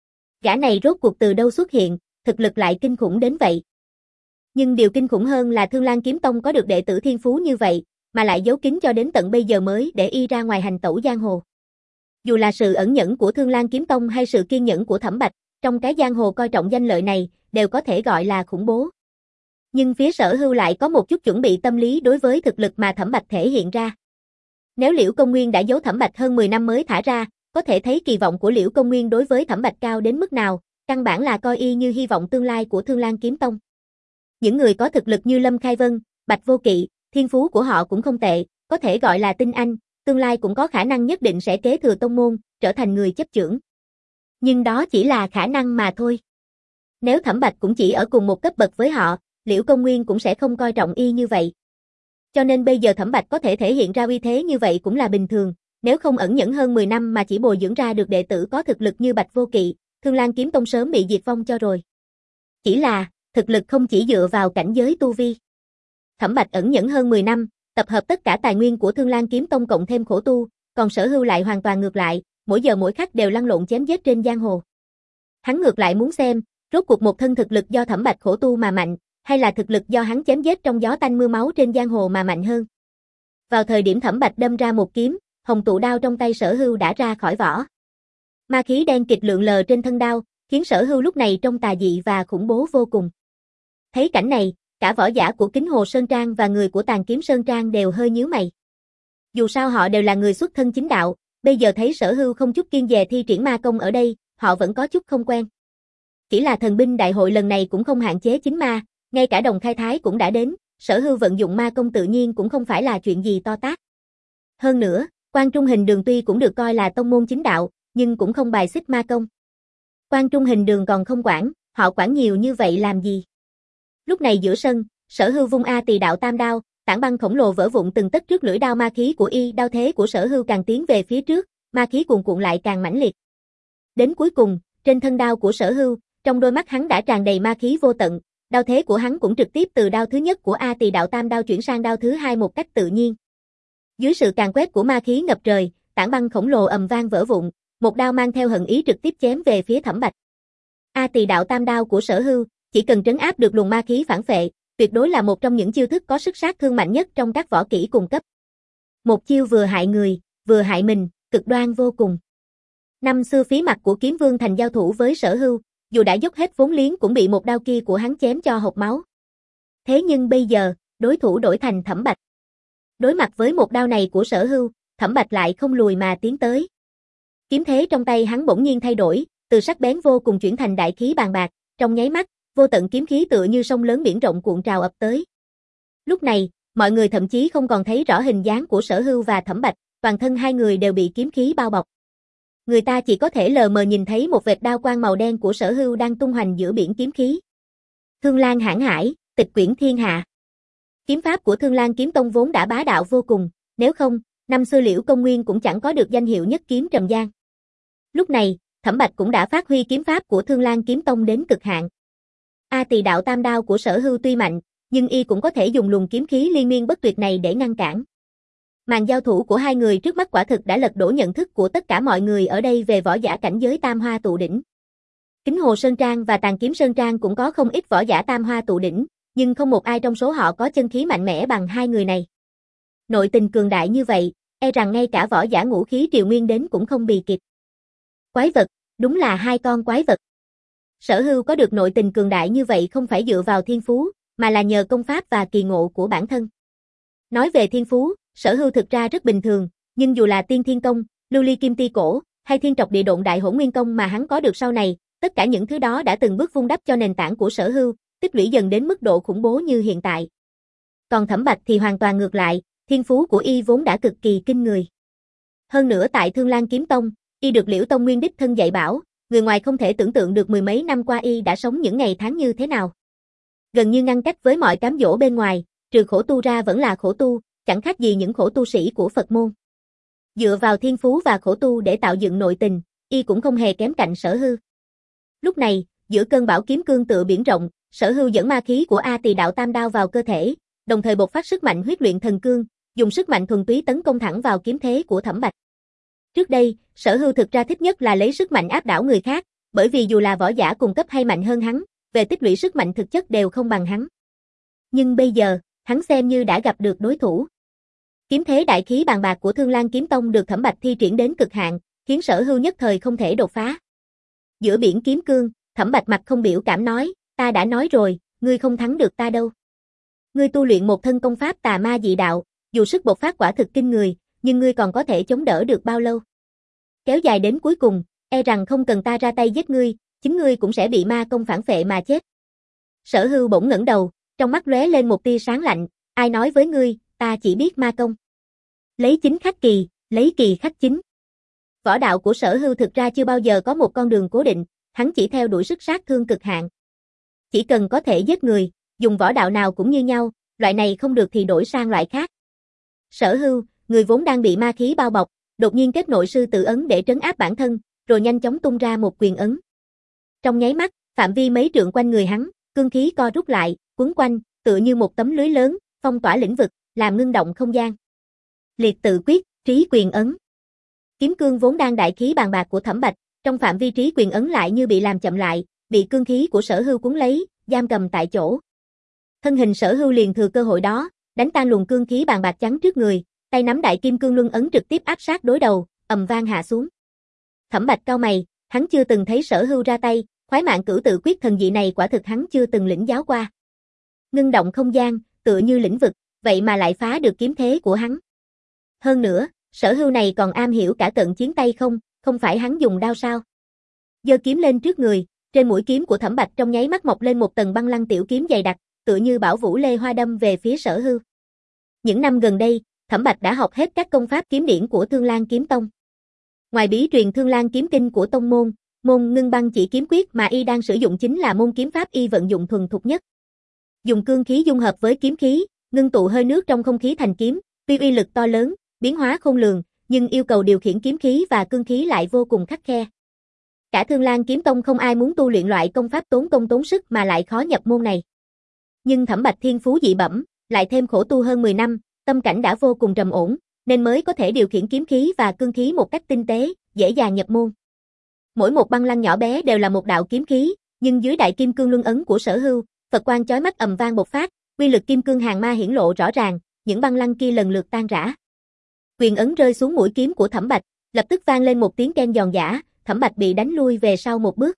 Gã này rốt cuộc từ đâu xuất hiện, thực lực lại kinh khủng đến vậy. Nhưng điều kinh khủng hơn là Thương Lan Kiếm Tông có được đệ tử thiên phú như vậy, mà lại giấu kín cho đến tận bây giờ mới để y ra ngoài hành tẩu giang hồ. Dù là sự ẩn nhẫn của Thương Lan Kiếm Tông hay sự kiên nhẫn của Thẩm Bạch, trong cái giang hồ coi trọng danh lợi này, đều có thể gọi là khủng bố. Nhưng phía Sở Hưu lại có một chút chuẩn bị tâm lý đối với thực lực mà Thẩm Bạch thể hiện ra. Nếu Liễu Công Nguyên đã giấu Thẩm Bạch hơn mười năm mới thả ra, có thể thấy kỳ vọng của Liễu Công Nguyên đối với Thẩm Bạch cao đến mức nào, căn bản là coi y như hy vọng tương lai của Thương Lan Kiếm Tông. Những người có thực lực như Lâm Khai Vân, Bạch Vô Kỵ, thiên phú của họ cũng không tệ, có thể gọi là tinh anh, tương lai cũng có khả năng nhất định sẽ kế thừa tông môn, trở thành người chấp chưởng. Nhưng đó chỉ là khả năng mà thôi. Nếu Thẩm Bạch cũng chỉ ở cùng một cấp bậc với họ, Liễu Công Nguyên cũng sẽ không coi trọng y như vậy. Cho nên bây giờ Thẩm Bạch có thể thể hiện ra uy thế như vậy cũng là bình thường, nếu không ẩn nhẫn hơn mười năm mà chỉ bồi dưỡng ra được đệ tử có thực lực như Bạch Vô Kỵ, Thương Lan Kiếm Tông sớm bị diệt vong cho rồi. Chỉ là, thực lực không chỉ dựa vào cảnh giới tu vi. Thẩm Bạch ẩn nhẫn hơn mười năm, tập hợp tất cả tài nguyên của Thương Lan Kiếm Tông cộng thêm khổ tu, còn Sở Hưu lại hoàn toàn ngược lại, mỗi giờ mỗi khắc đều lăn lộn chém giết trên giang hồ. Hắn ngược lại muốn xem, rốt cuộc một thân thực lực do Thẩm Bạch khổ tu mà mạnh, hay là thực lực do hắn chém giết trong gió tanh mưa máu trên giang hồ mà mạnh hơn. Vào thời điểm Thẩm Bạch đâm ra một kiếm, hồng tụ đao trong tay Sở Hưu đã ra khỏi vỏ. Ma khí đen kịt lượn lờ trên thân đao, khiến Sở Hưu lúc này trông tà dị và khủng bố vô cùng. Thấy cảnh này, cả võ giả của Kính Hồ Sơn Trang và người của Tàn Kiếm Sơn Trang đều hơi nhíu mày. Dù sao họ đều là người xuất thân chính đạo, bây giờ thấy Sở Hưu không chút kiêng dè thi triển ma công ở đây, họ vẫn có chút không quen. Chỉ là thần binh đại hội lần này cũng không hạn chế chính ma, ngay cả Đồng Khai Thái cũng đã đến, Sở Hưu vận dụng ma công tự nhiên cũng không phải là chuyện gì to tát. Hơn nữa, Quan Trung Hình Đường tuy cũng được coi là tông môn chính đạo, nhưng cũng không bài xích ma công. Quan Trung Hình Đường còn không quản, họ quản nhiều như vậy làm gì? Lúc này giữa sân, Sở Hưu vung A Tỳ Đạo Tam Đao, tảng băng khổng lồ vỡ vụn từng tấc trước lưỡi đao ma khí của y, đao thế của Sở Hưu càng tiến về phía trước, ma khí cuồn cuộn lại càng mãnh liệt. Đến cuối cùng, trên thân đao của Sở Hưu, trong đôi mắt hắn đã tràn đầy ma khí vô tận, đao thế của hắn cũng trực tiếp từ đao thứ nhất của A Tỳ Đạo Tam Đao chuyển sang đao thứ hai một cách tự nhiên. Dưới sự càn quét của ma khí ngập trời, tảng băng khổng lồ ầm vang vỡ vụn, một đao mang theo hận ý trực tiếp chém về phía Thẩm Bạch. A Tỳ Đạo Tam Đao của Sở Hưu, chỉ cần trấn áp được luồng ma khí phản phệ, tuyệt đối là một trong những chiêu thức có sức sát thương mạnh nhất trong các võ kỹ cùng cấp. Một chiêu vừa hại người, vừa hại mình, cực đoan vô cùng. Năm xưa phí mặt của Kiếm Vương Thành giao thủ với Sở Hưu, dù đã dốc hết vốn liếng cũng bị một đao kia của hắn chém cho hộc máu. Thế nhưng bây giờ, đối thủ đổi thành Thẩm Bạch. Đối mặt với một đao này của Sở Hưu, Thẩm Bạch lại không lùi mà tiến tới. Kiếm thế trong tay hắn bỗng nhiên thay đổi, từ sắc bén vô cùng chuyển thành đại khí bàn bạc, trong nháy mắt, vô tận kiếm khí tựa như sông lớn biển rộng cuộn trào ập tới. Lúc này, mọi người thậm chí không còn thấy rõ hình dáng của Sở Hưu và Thẩm Bạch, toàn thân hai người đều bị kiếm khí bao bọc. Người ta chỉ có thể lờ mờ nhìn thấy một vệt đao quang màu đen của Sở Hưu đang tung hoành giữa biển kiếm khí. Thương Lan hãn hải, tịch quyển thiên hạ. Kiếm pháp của Thương Lan Kiếm Tông vốn đã bá đạo vô cùng, nếu không, năm xưa Liễu Công Nguyên cũng chẳng có được danh hiệu nhất kiếm trầm giang. Lúc này, Thẩm Bạch cũng đã phát huy kiếm pháp của Thương Lan Kiếm Tông đến cực hạn. A Tỳ Đạo Tam Đao của Sở Hưu tuy mạnh, nhưng y cũng có thể dùng luồng kiếm khí liên miên bất tuyệt này để ngăn cản. Màn giao thủ của hai người trước mắt quả thực đã lật đổ nhận thức của tất cả mọi người ở đây về võ giả cảnh giới Tam Hoa Tụ Đỉnh. Kính Hồ Sơn Trang và Tàn Kiếm Sơn Trang cũng có không ít võ giả Tam Hoa Tụ Đỉnh, nhưng không một ai trong số họ có chân khí mạnh mẽ bằng hai người này. Nội tình cường đại như vậy, e rằng ngay cả võ giả ngũ khí triều nguyên đến cũng không bì kịp. Quái vật, đúng là hai con quái vật. Sở Hưu có được nội tình cường đại như vậy không phải dựa vào thiên phú, mà là nhờ công pháp và kỳ ngộ của bản thân. Nói về thiên phú, Sở Hưu thực ra rất bình thường, nhưng dù là Tiên Thiên Công, Lưu Ly Kim Ti Cổ, hay Thiên Trọc Địa Độn Đại Hỗn Nguyên Công mà hắn có được sau này, tất cả những thứ đó đã từng bước vun đắp cho nền tảng của Sở Hưu, tích lũy dần đến mức độ khủng bố như hiện tại. Còn Thẩm Bạch thì hoàn toàn ngược lại, thiên phú của y vốn đã cực kỳ kinh người. Hơn nữa tại Thương Lan Kiếm Tông, y được Liễu Tông Nguyên đích thân dạy bảo, người ngoài không thể tưởng tượng được mười mấy năm qua y đã sống những ngày tháng như thế nào. Gần như ngăn cách với mọi cám dỗ bên ngoài, trừ khổ tu ra vẫn là khổ tu, chẳng khác gì những khổ tu sĩ của Phật môn. Dựa vào thiên phú và khổ tu để tạo dựng nội tình, y cũng không hề kém cạnh Sở Hưu. Lúc này, giữa cơn bão kiếm cương tựa biển rộng, Sở Hưu dẫn ma khí của A Tỳ Đạo Tam Đao vào cơ thể, đồng thời bộc phát sức mạnh huyết luyện thần cương, dùng sức mạnh thuần túy tấn công thẳng vào kiếm thế của Thẩm Bạch. Trước đây, Sở Hưu thực ra thích nhất là lấy sức mạnh áp đảo người khác, bởi vì dù là võ giả cùng cấp hay mạnh hơn hắn, về tích lũy sức mạnh thực chất đều không bằng hắn. Nhưng bây giờ, hắn xem như đã gặp được đối thủ. Kiếm thế đại khí bàn bạc của Thương Lan Kiếm Tông được Thẩm Bạch thi triển đến cực hạn, khiến Sở Hưu nhất thời không thể đột phá. Giữa biển kiếm cương, Thẩm Bạch mặt không biểu cảm nói, ta đã nói rồi, ngươi không thắng được ta đâu. Ngươi tu luyện một thân công pháp tà ma dị đạo, dù sức bộc phát quả thực kinh người, nhưng ngươi còn có thể chống đỡ được bao lâu? Kéo dài đến cuối cùng, e rằng không cần ta ra tay giết ngươi, chính ngươi cũng sẽ bị ma công phản phệ mà chết. Sở Hưu bỗng ngẩng đầu, trong mắt lóe lên một tia sáng lạnh, ai nói với ngươi, ta chỉ biết ma công. Lấy chính khắc kỳ, lấy kỳ khắc chính. Võ đạo của Sở Hưu thực ra chưa bao giờ có một con đường cố định, hắn chỉ theo đuổi sức sát thương cực hạn. Chỉ cần có thể giết người, dùng võ đạo nào cũng như nhau, loại này không được thì đổi sang loại khác. Sở Hưu, người vốn đang bị ma khí bao bọc, đột nhiên kết nội sư tử ấn để trấn áp bản thân, rồi nhanh chóng tung ra một quyền ấn. Trong nháy mắt, phạm vi mấy trượng quanh người hắn, cương khí co rút lại, quấn quanh, tựa như một tấm lưới lớn, phong tỏa lĩnh vực, làm ngưng động không gian. Liệt tự quyết, trí quyền ấn. Kiếm cương vốn đang đại khí bàn bạc của Thẩm Bạch, trong phạm vi trí quyền ấn lại như bị làm chậm lại, bị cương khí của Sở Hưu cuốn lấy, giam cầm tại chỗ. Thân hình Sở Hưu liền thừa cơ hội đó, đánh tan luồng cương khí bàn bạc chắn trước người, tay nắm đại kim cương luân ấn trực tiếp áp sát đối đầu, ầm vang hạ xuống. Thẩm Bạch cau mày, hắn chưa từng thấy Sở Hưu ra tay, khoái mạng cửu tự quyết thần dị này quả thực hắn chưa từng lĩnh giáo qua. Ngưng động không gian, tựa như lĩnh vực, vậy mà lại phá được kiếm thế của hắn. Hơn nữa, Sở Hưu này còn am hiểu cả cận chiến tay không, không phải hắn dùng đao sao? Giơ kiếm lên trước người, trên mũi kiếm của Thẩm Bạch trong nháy mắt mọc lên một tầng băng lăng tiểu kiếm dày đặc, tựa như bảo vũ lê hoa đâm về phía Sở Hưu. Những năm gần đây, Thẩm Bạch đã học hết các công pháp kiếm điển của Thương Lan Kiếm Tông. Ngoài bí truyền Thương Lan Kiếm Kinh của tông môn, môn Ngưng Băng Chỉ Kiếm Quyết mà y đang sử dụng chính là môn kiếm pháp y vận dụng thuần thục nhất. Dùng cương khí dung hợp với kiếm khí, ngưng tụ hơi nước trong không khí thành kiếm, tuy uy lực to lớn, biến hóa khôn lường, nhưng yêu cầu điều khiển kiếm khí và cương khí lại vô cùng khắt khe. Cả Thương Lan Kiếm Tông không ai muốn tu luyện loại công pháp tốn công tốn sức mà lại khó nhập môn này. Nhưng Thẩm Bạch thiên phú dị bẩm, lại thêm khổ tu hơn mười năm, tâm cảnh đã vô cùng trầm ổn, nên mới có thể điều khiển kiếm khí và cương khí một cách tinh tế, dễ dàng nhập môn. Mỗi một băng lăng nhỏ bé đều là một đạo kiếm khí, nhưng dưới đại kim cương luân ấn của Sở Hưu, Phật quang chói mắt ầm vang bộc phát, uy lực kim cương hàng ma hiển lộ rõ ràng, những băng lăng kia lần lượt tan rã. Quyền ấn rơi xuống mũi kiếm của Thẩm Bạch, lập tức vang lên một tiếng keng giòn giã, Thẩm Bạch bị đánh lui về sau một bước.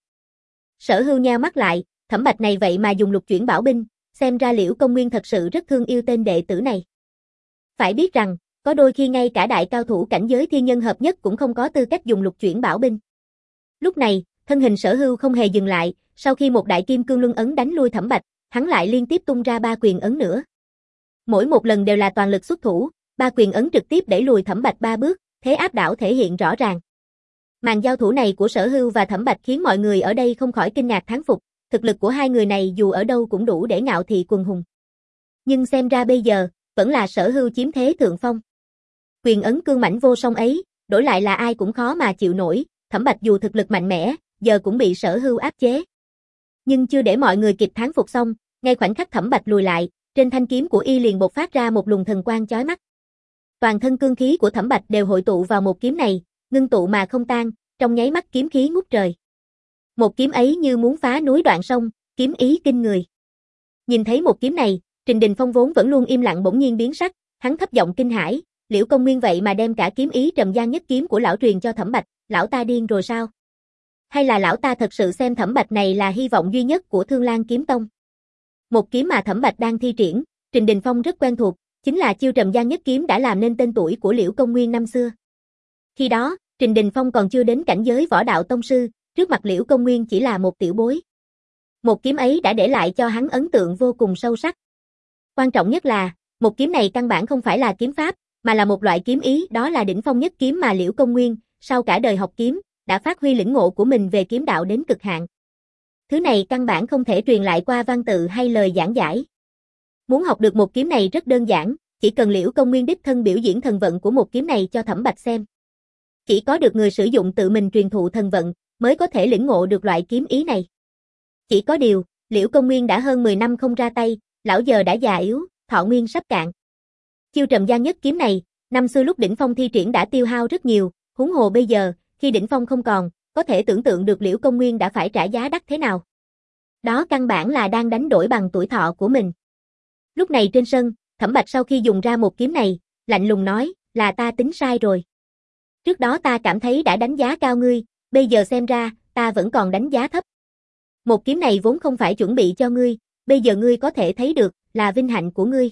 Sở Hưu nheo mắt lại, Thẩm Bạch này vậy mà dùng lục chuyển bảo binh, xem ra Liễu Công Nguyên thật sự rất thương yêu tên đệ tử này. Phải biết rằng, có đôi khi ngay cả đại cao thủ cảnh giới thiên nhân hợp nhất cũng không có tư cách dùng lục chuyển bảo binh. Lúc này, thân hình Sở Hưu không hề dừng lại, sau khi một đại kim cương luân ấn đánh lui Thẩm Bạch, hắn lại liên tiếp tung ra ba quyền ấn nữa. Mỗi một lần đều là toàn lực xuất thủ, ba quyền ấn trực tiếp đẩy lùi Thẩm Bạch ba bước, thế áp đảo thể hiện rõ ràng. Màn giao thủ này của Sở Hưu và Thẩm Bạch khiến mọi người ở đây không khỏi kinh ngạc thán phục, thực lực của hai người này dù ở đâu cũng đủ để ngạo thị quần hùng. Nhưng xem ra bây giờ, vẫn là Sở Hưu chiếm thế thượng phong. Quyền ấn cương mãnh vô song ấy, đổi lại là ai cũng khó mà chịu nổi, Thẩm Bạch dù thực lực mạnh mẽ, giờ cũng bị Sở Hưu áp chế. Nhưng chưa để mọi người kịp thán phục xong, ngay khoảnh khắc Thẩm Bạch lùi lại, trên thanh kiếm của y liền bộc phát ra một luồng thần quang chói mắt. Toàn thân cương khí của Thẩm Bạch đều hội tụ vào một kiếm này, ngưng tụ mà không tan, trong nháy mắt kiếm khí ngút trời. Một kiếm ấy như muốn phá núi đoạn sông, kiếm ý kinh người. Nhìn thấy một kiếm này, Trình Đình Phong vốn vẫn luôn im lặng bỗng nhiên biến sắc, hắn thấp giọng kinh hãi, Liễu Công Nguyên vậy mà đem cả kiếm ý Trầm Giang Nhất Kiếm của lão truyền cho Thẩm Bạch, lão ta điên rồi sao? Hay là lão ta thật sự xem Thẩm Bạch này là hy vọng duy nhất của Thương Lan Kiếm Tông? Một kiếm mà Thẩm Bạch đang thi triển, Trình Đình Phong rất quen thuộc, chính là chiêu Trầm Giang Nhất Kiếm đã làm nên tên tuổi của Liễu Công Nguyên năm xưa. Khi đó, Trình Đình Phong còn chưa đến cảnh giới võ đạo tông sư, trước mặt Liễu Công Nguyên chỉ là một tiểu bối. Một kiếm ấy đã để lại cho hắn ấn tượng vô cùng sâu sắc. Quan trọng nhất là, một kiếm này căn bản không phải là kiếm pháp, mà là một loại kiếm ý, đó là đỉnh phong nhất kiếm mà Liễu Công Nguyên, sau cả đời học kiếm, đã phát huy lĩnh ngộ của mình về kiếm đạo đến cực hạn. Thứ này căn bản không thể truyền lại qua văn tự hay lời giảng giải. Muốn học được một kiếm này rất đơn giản, chỉ cần Liễu Công Nguyên đích thân biểu diễn thần vận của một kiếm này cho Thẩm Bạch xem. Chỉ có được người sử dụng tự mình truyền thụ thần vận, mới có thể lĩnh ngộ được loại kiếm ý này. Chỉ có điều, Liễu Công Nguyên đã hơn mười năm không ra tay, lão giờ đã già yếu, thọ nguyên sắp cạn. Chiêu Trầm Giang Nhất Kiếm này, năm xưa lúc đỉnh phong thi triển đã tiêu hao rất nhiều, huống hồ bây giờ, khi đỉnh phong không còn, có thể tưởng tượng được Liễu Công Nguyên đã phải trả giá đắt thế nào. Đó căn bản là đang đánh đổi bằng tuổi thọ của mình. Lúc này trên sân, Thẩm Bạch sau khi dùng ra một kiếm này, lạnh lùng nói, là ta tính sai rồi. Trước đó ta cảm thấy đã đánh giá cao ngươi, bây giờ xem ra, ta vẫn còn đánh giá thấp. Một kiếm này vốn không phải chuẩn bị cho ngươi, bây giờ ngươi có thể thấy được, là vinh hạnh của ngươi.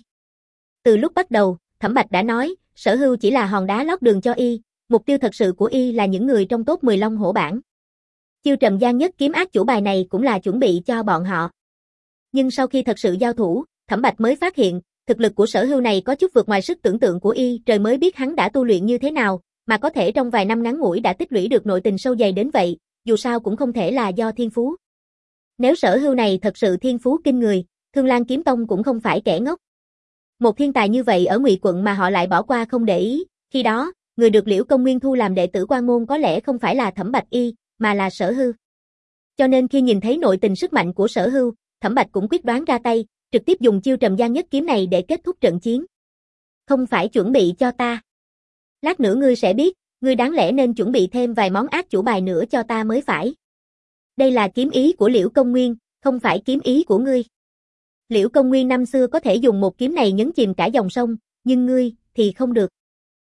Từ lúc bắt đầu, Thẩm Bạch đã nói, Sở Hưu chỉ là hòn đá lót đường cho y, mục tiêu thật sự của y là những người trong top mười Long Hổ bảng. Chiêu Trầm Giang Nhất Kiếm ác chủ bài này cũng là chuẩn bị cho bọn họ. Nhưng sau khi thật sự giao thủ, Thẩm Bạch mới phát hiện, thực lực của Sở Hưu này có chút vượt ngoài sức tưởng tượng của y, trời mới biết hắn đã tu luyện như thế nào, mà có thể trong vài năm ngắn ngủi đã tích lũy được nội tình sâu dày đến vậy, dù sao cũng không thể là do thiên phú. Nếu Sở Hưu này thật sự thiên phú kinh người, Thương Lan Kiếm Tông cũng không phải kẻ ngốc. Một thiên tài như vậy ở Ngụy quận mà họ lại bỏ qua không để ý, khi đó, người được Liễu Công Nguyên thu làm đệ tử quan môn có lẽ không phải là Thẩm Bạch y, mà là Sở Hưu. Cho nên khi nhìn thấy nội tình sức mạnh của Sở Hưu, Thẩm Bạch cũng quyết đoán ra tay, trực tiếp dùng chiêu Trầm Giang Nhất Kiếm này để kết thúc trận chiến. Không phải chuẩn bị cho ta. Lát nữa ngươi sẽ biết, ngươi đáng lẽ nên chuẩn bị thêm vài món ác chủ bài nữa cho ta mới phải. Đây là kiếm ý của Liễu Công Nguyên, không phải kiếm ý của ngươi. Liễu Công Nguyên năm xưa có thể dùng một kiếm này nhấn chìm cả dòng sông, nhưng ngươi, thì không được.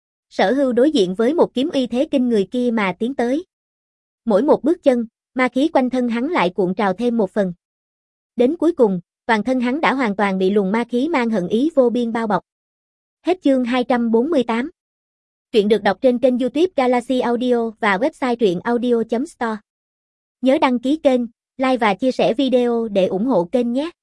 Sở Hưu đối diện với một kiếm uy thế kinh người kia mà tiến tới. Mỗi một bước chân, ma khí quanh thân hắn lại cuộn trào thêm một phần. Đến cuối cùng, toàn thân hắn đã hoàn toàn bị luồng ma khí mang hận ý vô biên bao bọc. Hết chương hai trăm bốn mươi tám. Truyện được đọc trên kênh YouTube Galaxy Audio và website truyện audio chấm store. Nhớ đăng ký kênh, like và chia sẻ video để ủng hộ kênh nhé.